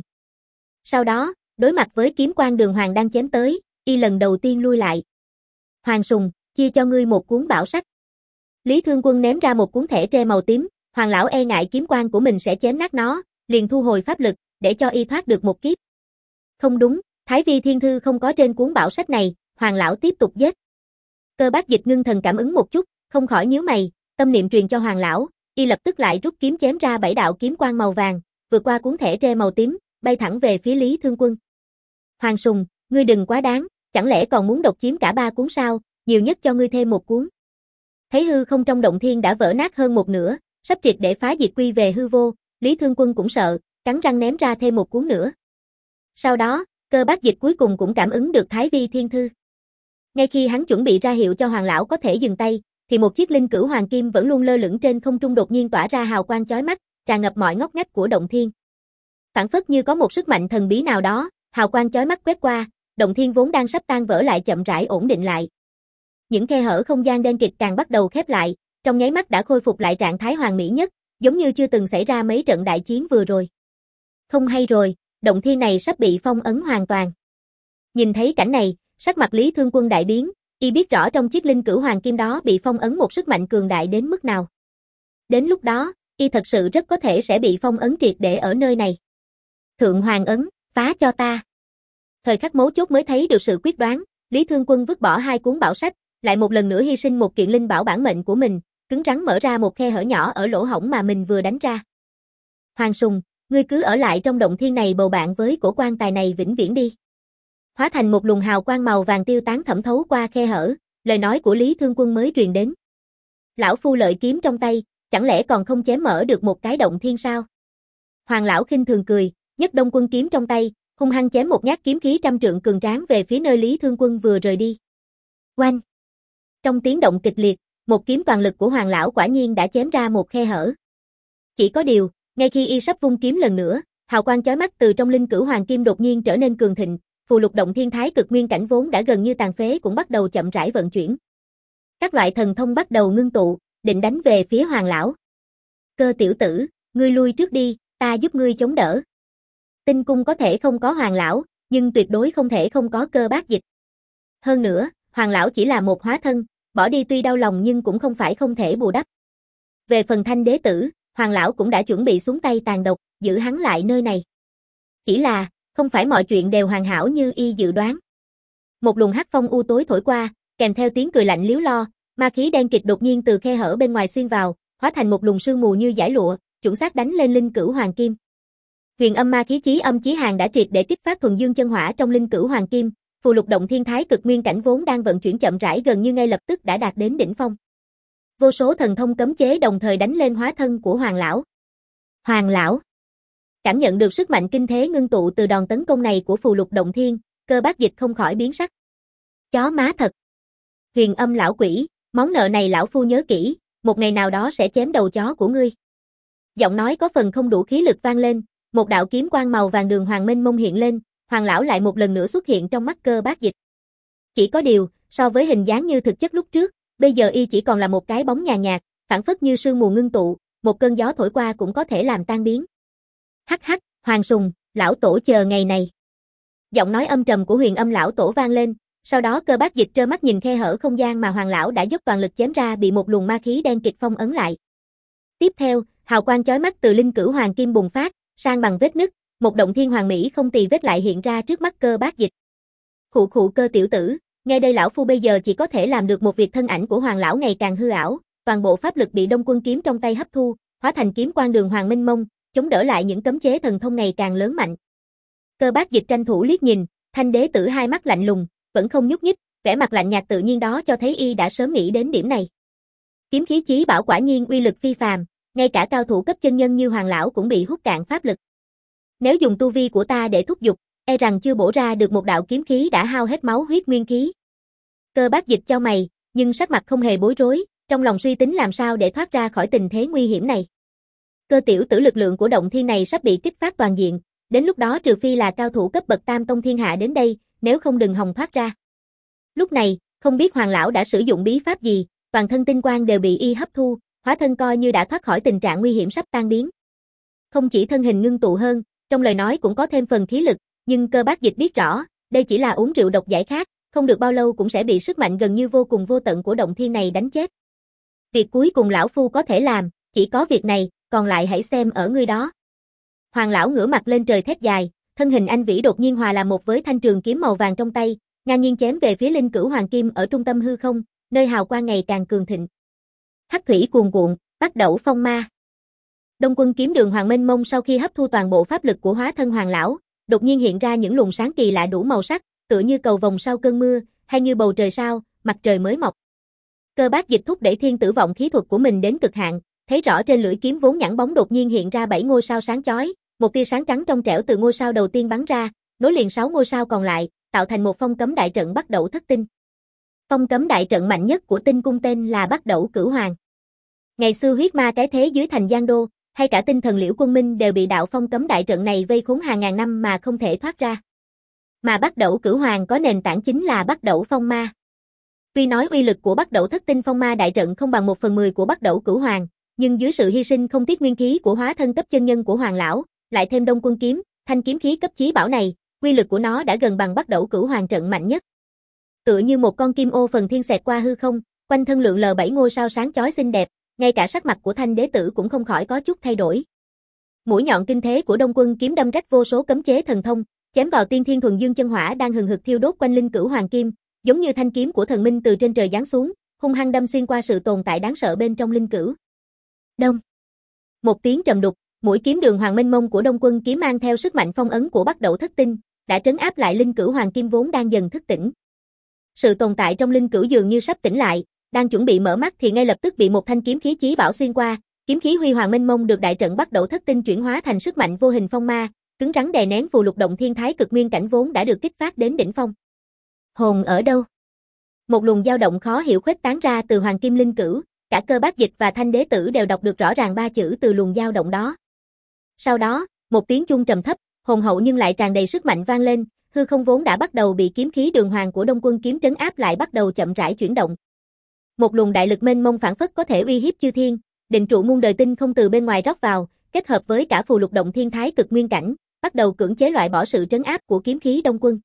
Sau đó, đối mặt với kiếm quang Đường Hoàng đang chém tới, y lần đầu tiên lui lại. Hoàng Sùng, chia cho ngươi một cuốn bảo sách. Lý Thương Quân ném ra một cuốn thẻ tre màu tím, Hoàng lão e ngại kiếm quang của mình sẽ chém nát nó, liền thu hồi pháp lực, để cho y thoát được một kiếp. Không đúng, Thái Vi Thiên Thư không có trên cuốn bảo sách này, Hoàng lão tiếp tục giết. Cơ Bác Dịch ngưng thần cảm ứng một chút, không khỏi nhíu mày, tâm niệm truyền cho Hoàng lão, y lập tức lại rút kiếm chém ra bảy đạo kiếm quang màu vàng, vượt qua cuốn thẻ tre màu tím, bay thẳng về phía Lý Thương Quân. Hoàng Sùng, ngươi đừng quá đáng, chẳng lẽ còn muốn độc chiếm cả ba cuốn sao, nhiều nhất cho ngươi thêm một cuốn. Thấy hư không trong động thiên đã vỡ nát hơn một nửa, sắp triệt để phá diệt quy về hư vô, Lý Thương Quân cũng sợ, cắn răng ném ra thêm một cuốn nữa. Sau đó, Cơ Bác Dịch cuối cùng cũng cảm ứng được Thái Vi Thiên Thư. Ngay khi hắn chuẩn bị ra hiệu cho Hoàng lão có thể dừng tay, thì một chiếc linh cửu hoàng kim vẫn luôn lơ lửng trên không trung đột nhiên tỏa ra hào quang chói mắt, tràn ngập mọi ngóc ngách của động thiên. Phảng phất như có một sức mạnh thần bí nào đó, hào quang chói mắt quét qua, động thiên vốn đang sắp tan vỡ lại chậm rãi ổn định lại. Những khe hở không gian đen kịt càng bắt đầu khép lại, trong nháy mắt đã khôi phục lại trạng thái hoàn mỹ nhất, giống như chưa từng xảy ra mấy trận đại chiến vừa rồi. Không hay rồi, động thiên này sắp bị phong ấn hoàn toàn. Nhìn thấy cảnh này, sắc mặt Lý Thương Quân đại biến, y biết rõ trong chiếc linh cửu hoàng kim đó bị phong ấn một sức mạnh cường đại đến mức nào. Đến lúc đó, y thật sự rất có thể sẽ bị phong ấn triệt để ở nơi này. Thượng hoàng ấn, phá cho ta. Thời khắc mấu chốt mới thấy được sự quyết đoán, Lý Thương Quân vứt bỏ hai cuốn bảo sách, lại một lần nữa hy sinh một kiện linh bảo bản mệnh của mình, cứng rắn mở ra một khe hở nhỏ ở lỗ hổng mà mình vừa đánh ra. Hoàng Sùng, ngươi cứ ở lại trong động thiên này bầu bạn với cổ quan tài này vĩnh viễn đi. Hóa thành một luồng hào quang màu vàng tiêu tán thẩm thấu qua khe hở, lời nói của Lý Thương Quân mới truyền đến. Lão phu lợi kiếm trong tay, chẳng lẽ còn không chém mở được một cái động thiên sao? Hoàng lão khinh thường cười, nhấc Đông Quân kiếm trong tay, hung hăng chém một nhát kiếm khí trăm trượng cường tráng về phía nơi Lý Thương Quân vừa rời đi. Oanh! Trong tiếng động kịch liệt, một kiếm toàn lực của Hoàng lão quả nhiên đã chém ra một khe hở. Chỉ có điều, ngay khi y sắp vung kiếm lần nữa, hào quang chói mắt từ trong linh cửu hoàng kim đột nhiên trở nên cường thịnh, phù lục động thiên thái cực nguyên cảnh vốn đã gần như tàn phế cũng bắt đầu chậm rãi vận chuyển. Các loại thần thông bắt đầu ngưng tụ, định đánh về phía Hoàng lão. Cơ tiểu tử, ngươi lui trước đi, ta giúp ngươi chống đỡ. Tinh cung có thể không có Hoàng lão, nhưng tuyệt đối không thể không có Cơ Bác Dịch. Hơn nữa, Hoàng lão chỉ là một hóa thân, bỏ đi tuy đau lòng nhưng cũng không phải không thể bù đắp. Về phần Thanh đế tử, Hoàng lão cũng đã chuẩn bị xuống tay tàn độc, giữ hắn lại nơi này. Chỉ là, không phải mọi chuyện đều hoàn hảo như y dự đoán. Một luồng hắc phong u tối thổi qua, kèm theo tiếng cười lạnh líu lo, ma khí đen kịt đột nhiên từ khe hở bên ngoài xuyên vào, hóa thành một luồng sương mù như dải lụa, chuẩn xác đánh lên linh cửu hoàng kim. Huyền âm ma khí chí âm chí hàng đã triệt để kích phát thuần dương chân hỏa trong linh cửu hoàng kim, phù lục động thiên thái cực nguyên cảnh vốn đang vận chuyển chậm rãi gần như ngay lập tức đã đạt đến đỉnh phong. Vô số thần thông cấm chế đồng thời đánh lên hóa thân của Hoàng lão. Hoàng lão cảm nhận được sức mạnh kinh thế ngưng tụ từ đòn tấn công này của phù lục động thiên, Cơ Bác Dịch không khỏi biến sắc. Chó má thật. Huyền âm lão quỷ, món nợ này lão phu nhớ kỹ, một ngày nào đó sẽ chém đầu chó của ngươi. Giọng nói có phần không đủ khí lực vang lên, một đạo kiếm quang màu vàng đường hoàng mênh mông hiện lên, Hoàng lão lại một lần nữa xuất hiện trong mắt Cơ Bác Dịch. Chỉ có điều, so với hình dáng như thực chất lúc trước, bây giờ y chỉ còn là một cái bóng nhàn nhạt, phảng phất như sương mù ngưng tụ, một cơn gió thổi qua cũng có thể làm tan biến. Hắc hắc, Hoàng Sùng, lão tổ chờ ngày này. Giọng nói âm trầm của Huyền âm lão tổ vang lên, sau đó Cơ Bác Dịch trơ mắt nhìn khe hở không gian mà Hoàng lão đã dốc toàn lực chém ra bị một luồng ma khí đen kịt phong ấn lại. Tiếp theo, hào quang chói mắt từ linh cửu hoàng kim bùng phát, sang bằng vết nứt, một động thiên hoàng mỹ không tì vết lại hiện ra trước mắt Cơ Bác Dịch. Khụ khụ Cơ tiểu tử, nghe đây lão phu bây giờ chỉ có thể làm được một việc, thân ảnh của Hoàng lão ngày càng hư ảo, toàn bộ pháp lực bị Đông Quân kiếm trong tay hấp thu, hóa thành kiếm quang đường hoàng minh mông, chống đỡ lại những cấm chế thần thông ngày càng lớn mạnh. Cơ Bác Dịch tranh thủ liếc nhìn, Thanh đế tử hai mắt lạnh lùng, vẫn không nhúc nhích, vẻ mặt lạnh nhạt tự nhiên đó cho thấy y đã sớm nghĩ đến điểm này. Kiếm khí chí bảo quả nhiên uy lực phi phàm, ngay cả cao thủ cấp chân nhân như Hoàng lão cũng bị hút cạn pháp lực. Nếu dùng tu vi của ta để thúc giục, e rằng chưa bổ ra được một đạo kiếm khí đã hao hết máu huyết nguyên khí. Cơ Bác Dịch chau mày, nhưng sắc mặt không hề bối rối, trong lòng suy tính làm sao để thoát ra khỏi tình thế nguy hiểm này. Cơ tiểu tử, lực lượng của động thiên này sắp bị kích phát toàn diện, đến lúc đó trừ phi là cao thủ cấp bậc tam tông thiên hạ đến đây, nếu không đừng hòng thoát ra. Lúc này, không biết Hoàng lão đã sử dụng bí pháp gì, toàn thân tinh quang đều bị y hấp thu, hóa thân coi như đã thoát khỏi tình trạng nguy hiểm sắp tan biến. Không chỉ thân hình ngưng tụ hơn, trong lời nói cũng có thêm phần khí lực, nhưng Cơ Bác Dịch biết rõ, đây chỉ là uống rượu độc giải khát, không được bao lâu cũng sẽ bị sức mạnh gần như vô cùng vô tận của động thiên này đánh chết. Việc cuối cùng lão phu có thể làm, chỉ có việc này, còn lại hãy xem ở ngươi đó. Hoàng lão ngửa mặt lên trời thét dài, thân hình anh vĩ đột nhiên hòa làm một với thanh trường kiếm màu vàng trong tay, ngang nhiên chém về phía linh cửu hoàng kim ở trung tâm hư không, nơi hào quang ngày càng cường thịnh. Hắc thủy cuồn cuộn, bắt đẩu phong ma. Đông Quân kiếm đường hoàng mênh mông sau khi hấp thu toàn bộ pháp lực của hóa thân Hoàng lão, đột nhiên hiện ra những luồng sáng kỳ lạ đủ màu sắc, tựa như cầu vồng sau cơn mưa, hay như bầu trời sao, mặt trời mới mọc. Cơ Bác Dịch thúc đẩy thiên tử vọng khí thuật của mình đến cực hạn, thấy rõ trên lưỡi kiếm vốn nhẵn bóng đột nhiên hiện ra bảy ngôi sao sáng chói, một tia sáng trắng trong trẻo từ ngôi sao đầu tiên bắn ra, nối liền sáu ngôi sao còn lại, tạo thành một phong cấm đại trận Bắt Đẩu Thất Tinh. Phong cấm đại trận mạnh nhất của Tinh cung tên là Bắt Đẩu Cửu Hoàng. Ngày xưa huyết ma cái thế dưới thành Giang Đô, hay cả tinh thần Liễu Quân Minh đều bị đạo phong cấm đại trận này vây khốn hàng ngàn năm mà không thể thoát ra. Mà Bắt Đẩu Cửu Hoàng có nền tảng chính là Bắt Đẩu Phong Ma. Tuy nói uy lực của Bắt Đẩu Thất Tinh Phong Ma đại trận không bằng một phần mười của Bắt Đẩu Cửu Hoàng, nhưng dưới sự hy sinh không tiếc nguyên khí của hóa thân cấp chân nhân của Hoàng lão, lại thêm Đông Quân kiếm, thanh kiếm khí cấp chí bảo này, uy lực của nó đã gần bằng Bắt Đẩu Cửu Hoàng trận mạnh nhất. Tựa như một con kim ô phần thiên xẹt qua hư không, quanh thân lượn lờ bảy ngôi sao sáng chói xinh đẹp, ngay cả sắc mặt của Thanh đế tử cũng không khỏi có chút thay đổi. Mũi nhọn kinh thế của Đông Quân kiếm đâm rách vô số cấm chế thần thông, chém vào tiên thiên thuần dương chân hỏa đang hừng hực thiêu đốt quanh linh cửu hoàng kim, giống như thanh kiếm của thần minh từ trên trời giáng xuống, hung hăng đâm xuyên qua sự tồn tại đáng sợ bên trong linh cửu. Đông. Một tiếng trầm đục, mũi kiếm đường hoàng mênh mông của Đông Quân kiếm mang theo sức mạnh phong ấn của Bắt Đẩu Thất Tinh, đã trấn áp lại linh cửu hoàng kim vốn đang dần thức tỉnh. Sự tồn tại trong linh cửu dường như sắp tỉnh lại, đang chuẩn bị mở mắt thì ngay lập tức bị một thanh kiếm khí chí bảo xuyên qua, kiếm khí huy hoàng mênh mông được đại trận Bắt Đẩu Thất Tinh chuyển hóa thành sức mạnh vô hình phong ma, cứng rắn đè nén phù lục động thiên thái cực nguyên cảnh vốn đã được kích phát đến đỉnh phong. Hồn ở đâu? Một luồng dao động khó hiểu khuếch tán ra từ hoàng kim linh cửu, cả Cơ Bác Dịch và Thanh đế tử đều đọc được rõ ràng ba chữ từ luồng dao động đó. Sau đó, một tiếng chuông trầm thấp, hồn hậu nhưng lại tràn đầy sức mạnh vang lên, hư không vốn đã bắt đầu bị kiếm khí đường hoàng của Đông Quân kiếm trấn áp lại bắt đầu chậm rãi chuyển động. Một luồng đại lực mênh mông phảng phất có thể uy hiếp chư thiên, định trụ muôn đời tinh không từ bên ngoài rót vào, kết hợp với cả phù lục động thiên thái cực nguyên cảnh, bắt đầu cưỡng chế loại bỏ sự trấn áp của kiếm khí Đông Quân.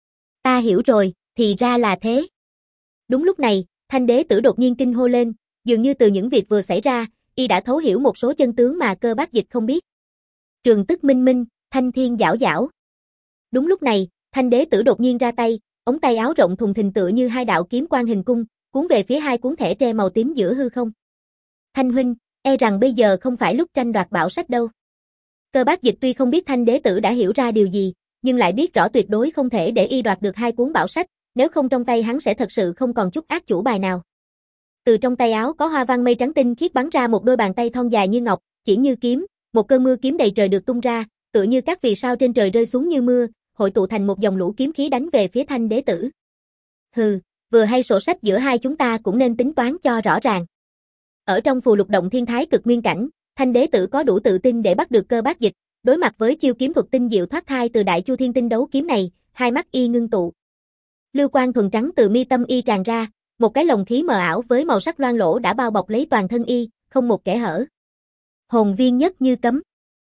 Ta hiểu rồi, thì ra là thế. Đúng lúc này, Thanh đế tử đột nhiên kinh hô lên, dường như từ những việc vừa xảy ra, y đã thấu hiểu một số chân tướng mà Cơ Bác Dịch không biết. Trường tức minh minh, thanh thiên giảo giảo. Đúng lúc này, Thanh đế tử đột nhiên ra tay, ống tay áo rộng thùng thình tựa như hai đạo kiếm quang hình cung, cuốn về phía hai cuốn thẻ tre màu tím giữa hư không. Thanh huynh, e rằng bây giờ không phải lúc tranh đoạt bảo sách đâu. Cơ Bác Dịch tuy không biết Thanh đế tử đã hiểu ra điều gì, nhưng lại biết rõ tuyệt đối không thể để y đoạt được hai cuốn bảo sách, nếu không trong tay hắn sẽ thật sự không còn chút ác chủ bài nào. Từ trong tay áo có hoa văn mây trắng tinh khiết bắn ra một đôi bàn tay thon dài như ngọc, chỉ như kiếm, một cơn mưa kiếm đầy trời được tung ra, tựa như các vì sao trên trời rơi xuống như mưa, hội tụ thành một dòng lũ kiếm khí đánh về phía Thanh đế tử. Hừ, vừa hay sổ sách giữa hai chúng ta cũng nên tính toán cho rõ ràng. Ở trong phù lục động thiên thái cực nguyên cảnh, Thanh đế tử có đủ tự tin để bắt được Cơ Bác Dịch, đối mặt với chiêu kiếm thuật tinh diệu thoát thai từ Đại Chu Thiên Tinh đấu kiếm này, hai mắt y ngưng tụ. Lưu quang thuần trắng từ mi tâm y tràn ra, một cái lồng khí mờ ảo với màu sắc loang lỗ đã bao bọc lấy toàn thân y, không một kẽ hở. Hồn viên nhất như cấm.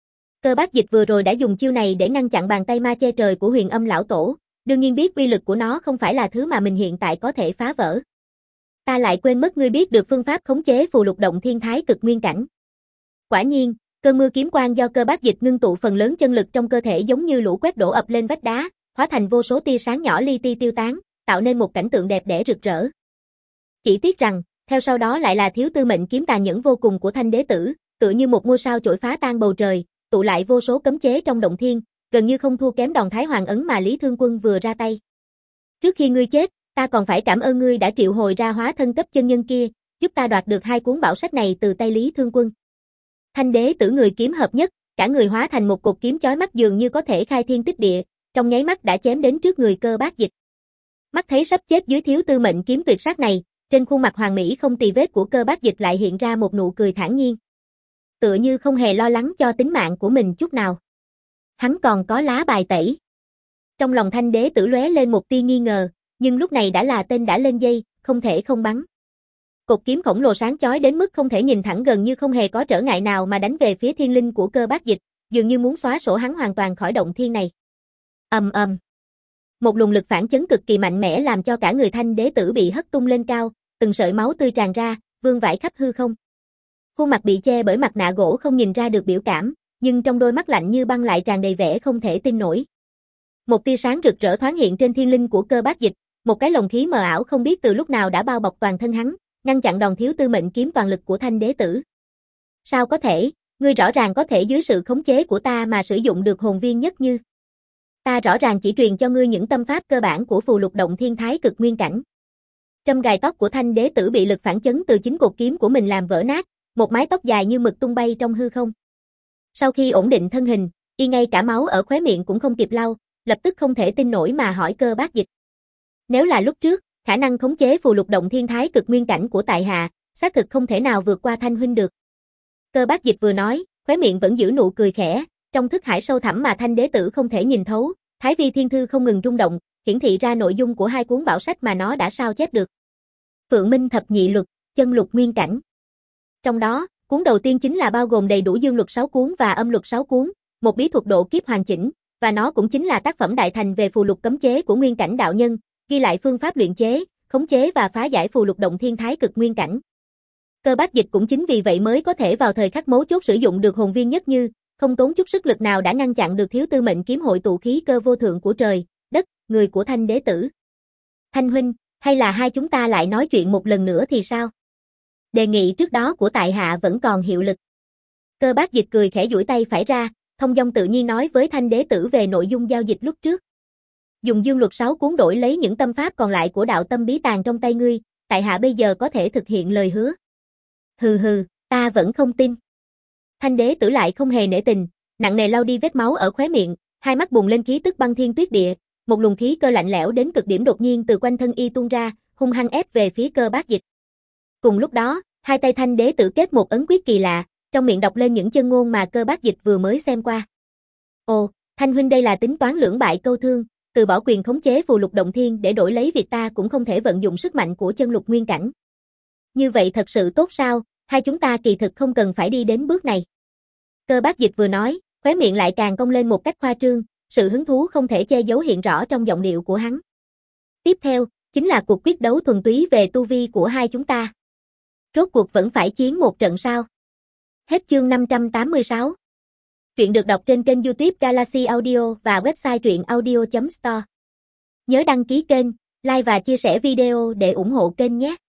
Cơ Bác Dịch vừa rồi đã dùng chiêu này để ngăn chặn bàn tay ma che trời của Huyền Âm lão tổ, đương nhiên biết uy lực của nó không phải là thứ mà mình hiện tại có thể phá vỡ. Ta lại quên mất ngươi biết được phương pháp khống chế phù lục động thiên thái cực nguyên cảnh. Quả nhiên, cơn mưa kiếm quang do Cơ Bác Dịch ngưng tụ phần lớn chân lực trong cơ thể giống như lũ quét đổ ập lên vách đá, hóa thành vô số tia sáng nhỏ li ti tiêu tán, tạo nên một cảnh tượng đẹp đẽ rực rỡ. Chỉ tiếc rằng, theo sau đó lại là thiếu tư mệnh kiếm tàn nhẫn vô cùng của Thanh đế tử, tựa như một ngôi sao chổi phá tan bầu trời, tụ lại vô số cấm chế trong động thiên, gần như không thua kém đòn Thái Hoàng ấn mà Lý Thương Quân vừa ra tay. Trước khi ngươi chết, ta còn phải cảm ơn ngươi đã triệu hồi ra hóa thân cấp chân nhân kia, giúp ta đoạt được hai cuốn bảo sách này từ tay Lý Thương Quân. Thanh đế tử người kiếm hợp nhất, cả người hóa thành một cột kiếm chói mắt dường như có thể khai thiên tích địa, trong nháy mắt đã chém đến trước người Cơ Bác Dịch. Mắt thấy sắp chết dưới thiếu tư mệnh kiếm tuyệt sát này, trên khuôn mặt hoàng mỹ không tì vết của Cơ Bác Dịch lại hiện ra một nụ cười thản nhiên. Tựa như không hề lo lắng cho tính mạng của mình chút nào. Hắn còn có lá bài tẩy. Trong lòng Thanh đế tử lóe lên một tia nghi ngờ, nhưng lúc này đã là tên đã lên dây, không thể không bắn. Cột kiếm khổng lồ sáng chói đến mức không thể nhìn thẳng gần như không hề có trở ngại nào mà đánh về phía thiên linh của Cơ Bác Dịch, dường như muốn xóa sổ hắn hoàn toàn khỏi động thiên này. Ầm ầm. Một luồng lực phản chấn cực kỳ mạnh mẽ làm cho cả người Thanh đế tử bị hất tung lên cao, từng sợi máu tươi tràn ra, vương vãi khắp hư không. Khuôn mặt bị che bởi mặt nạ gỗ không nhìn ra được biểu cảm, nhưng trong đôi mắt lạnh như băng lại tràn đầy vẻ không thể tin nổi. Một tia sáng rực rỡ thoáng hiện trên thiên linh của Cơ Bác Dịch, một cái lồng khí mờ ảo không biết từ lúc nào đã bao bọc toàn thân hắn, ngăn chặn đòn thiếu tư mệnh kiếm toàn lực của Thanh đế tử. Sao có thể, ngươi rõ ràng có thể dưới sự khống chế của ta mà sử dụng được hồn viên nhất như. Ta rõ ràng chỉ truyền cho ngươi những tâm pháp cơ bản của phù lục động thiên thái cực nguyên cảnh. Trâm gài tóc của Thanh đế tử bị lực phản chấn từ chính cột kiếm của mình làm vỡ nát, một mái tóc dài như mực tung bay trong hư không. Sau khi ổn định thân hình, y ngay cả máu ở khóe miệng cũng không kịp lau, lập tức không thể tin nổi mà hỏi Cơ Bác Dịch. Nếu là lúc trước, khả năng khống chế phù lục động thiên thái cực nguyên cảnh của tại hạ, xác thực không thể nào vượt qua Thanh huynh được. Cơ Bác Dịch vừa nói, khóe miệng vẫn giữ nụ cười khẽ, trong thức hải sâu thẳm mà Thanh đế tử không thể nhìn thấu, Thái Vi Thiên Thư không ngừng rung động, hiển thị ra nội dung của hai cuốn bảo sách mà nó đã sao chép được. Phượng Minh thập nhị luật, chân lục nguyên cảnh. Trong đó, cuốn đầu tiên chính là bao gồm đầy đủ dương luật sáu cuốn và âm luật sáu cuốn, một bí thuật độ kiếp hoàn chỉnh, và nó cũng chính là tác phẩm đại thành về phù lục cấm chế của nguyên cảnh đạo nhân, ghi lại phương pháp luyện chế, khống chế và phá giải phù lục động thiên thái cực nguyên cảnh. Cơ Bác Dịch cũng chính vì vậy mới có thể vào thời khắc mấu chốt sử dụng được hồn viên nhất như, không tốn chút sức lực nào đã ngăn chặn được thiếu tư mệnh kiếm hội tụ khí cơ vô thượng của trời, đất, người của Thanh đế tử. Thanh huynh, hay là hai chúng ta lại nói chuyện một lần nữa thì sao? Đề nghị trước đó của tại hạ vẫn còn hiệu lực. Cơ Bác Dịch cười khẽ duỗi tay phải ra, thông dong tự nhiên nói với Thanh đế tử về nội dung giao dịch lúc trước. Dùng dương luật sáu cuốn đổi lấy những tâm pháp còn lại của đạo tâm bí tàng trong tay ngươi, tại hạ bây giờ có thể thực hiện lời hứa. Hừ hừ, ta vẫn không tin. Thanh đế tử lại không hề nể tình, nặng nề lau đi vết máu ở khóe miệng, hai mắt bùng lên khí tức băng thiên tuyết địa, một luồng khí cơ lạnh lẽo đến cực điểm đột nhiên từ quanh thân y tuôn ra, hung hăng ép về phía Cơ Bác Dịch. Cùng lúc đó, hai tay Thanh đế tử kết một ấn quyết kỳ lạ, trong miệng đọc lên những chân ngôn mà Cơ Bác Dịch vừa mới xem qua. Ồ, Thanh huynh đây là tính toán lưỡng bại câu thương, từ bỏ quyền khống chế phù lục động thiên để đổi lấy việc ta cũng không thể vận dụng sức mạnh của chân lục nguyên cảnh. Như vậy thật sự tốt sao, hai chúng ta kỳ thực không cần phải đi đến bước này. Cơ Bác Dịch vừa nói, Khóe miệng lại càng cong lên một cách khoa trương, sự hứng thú không thể che giấu hiện rõ trong giọng điệu của hắn. Tiếp theo, chính là cuộc quyết đấu thuần túy về tu vi của hai chúng ta. Rốt cuộc vẫn phải chiến một trận sao? Hết chương năm trăm tám mươi sáu. Truyện được đọc trên kênh YouTube Galaxy Audio và website truyện audio chấm store. Nhớ đăng ký kênh, like và chia sẻ video để ủng hộ kênh nhé.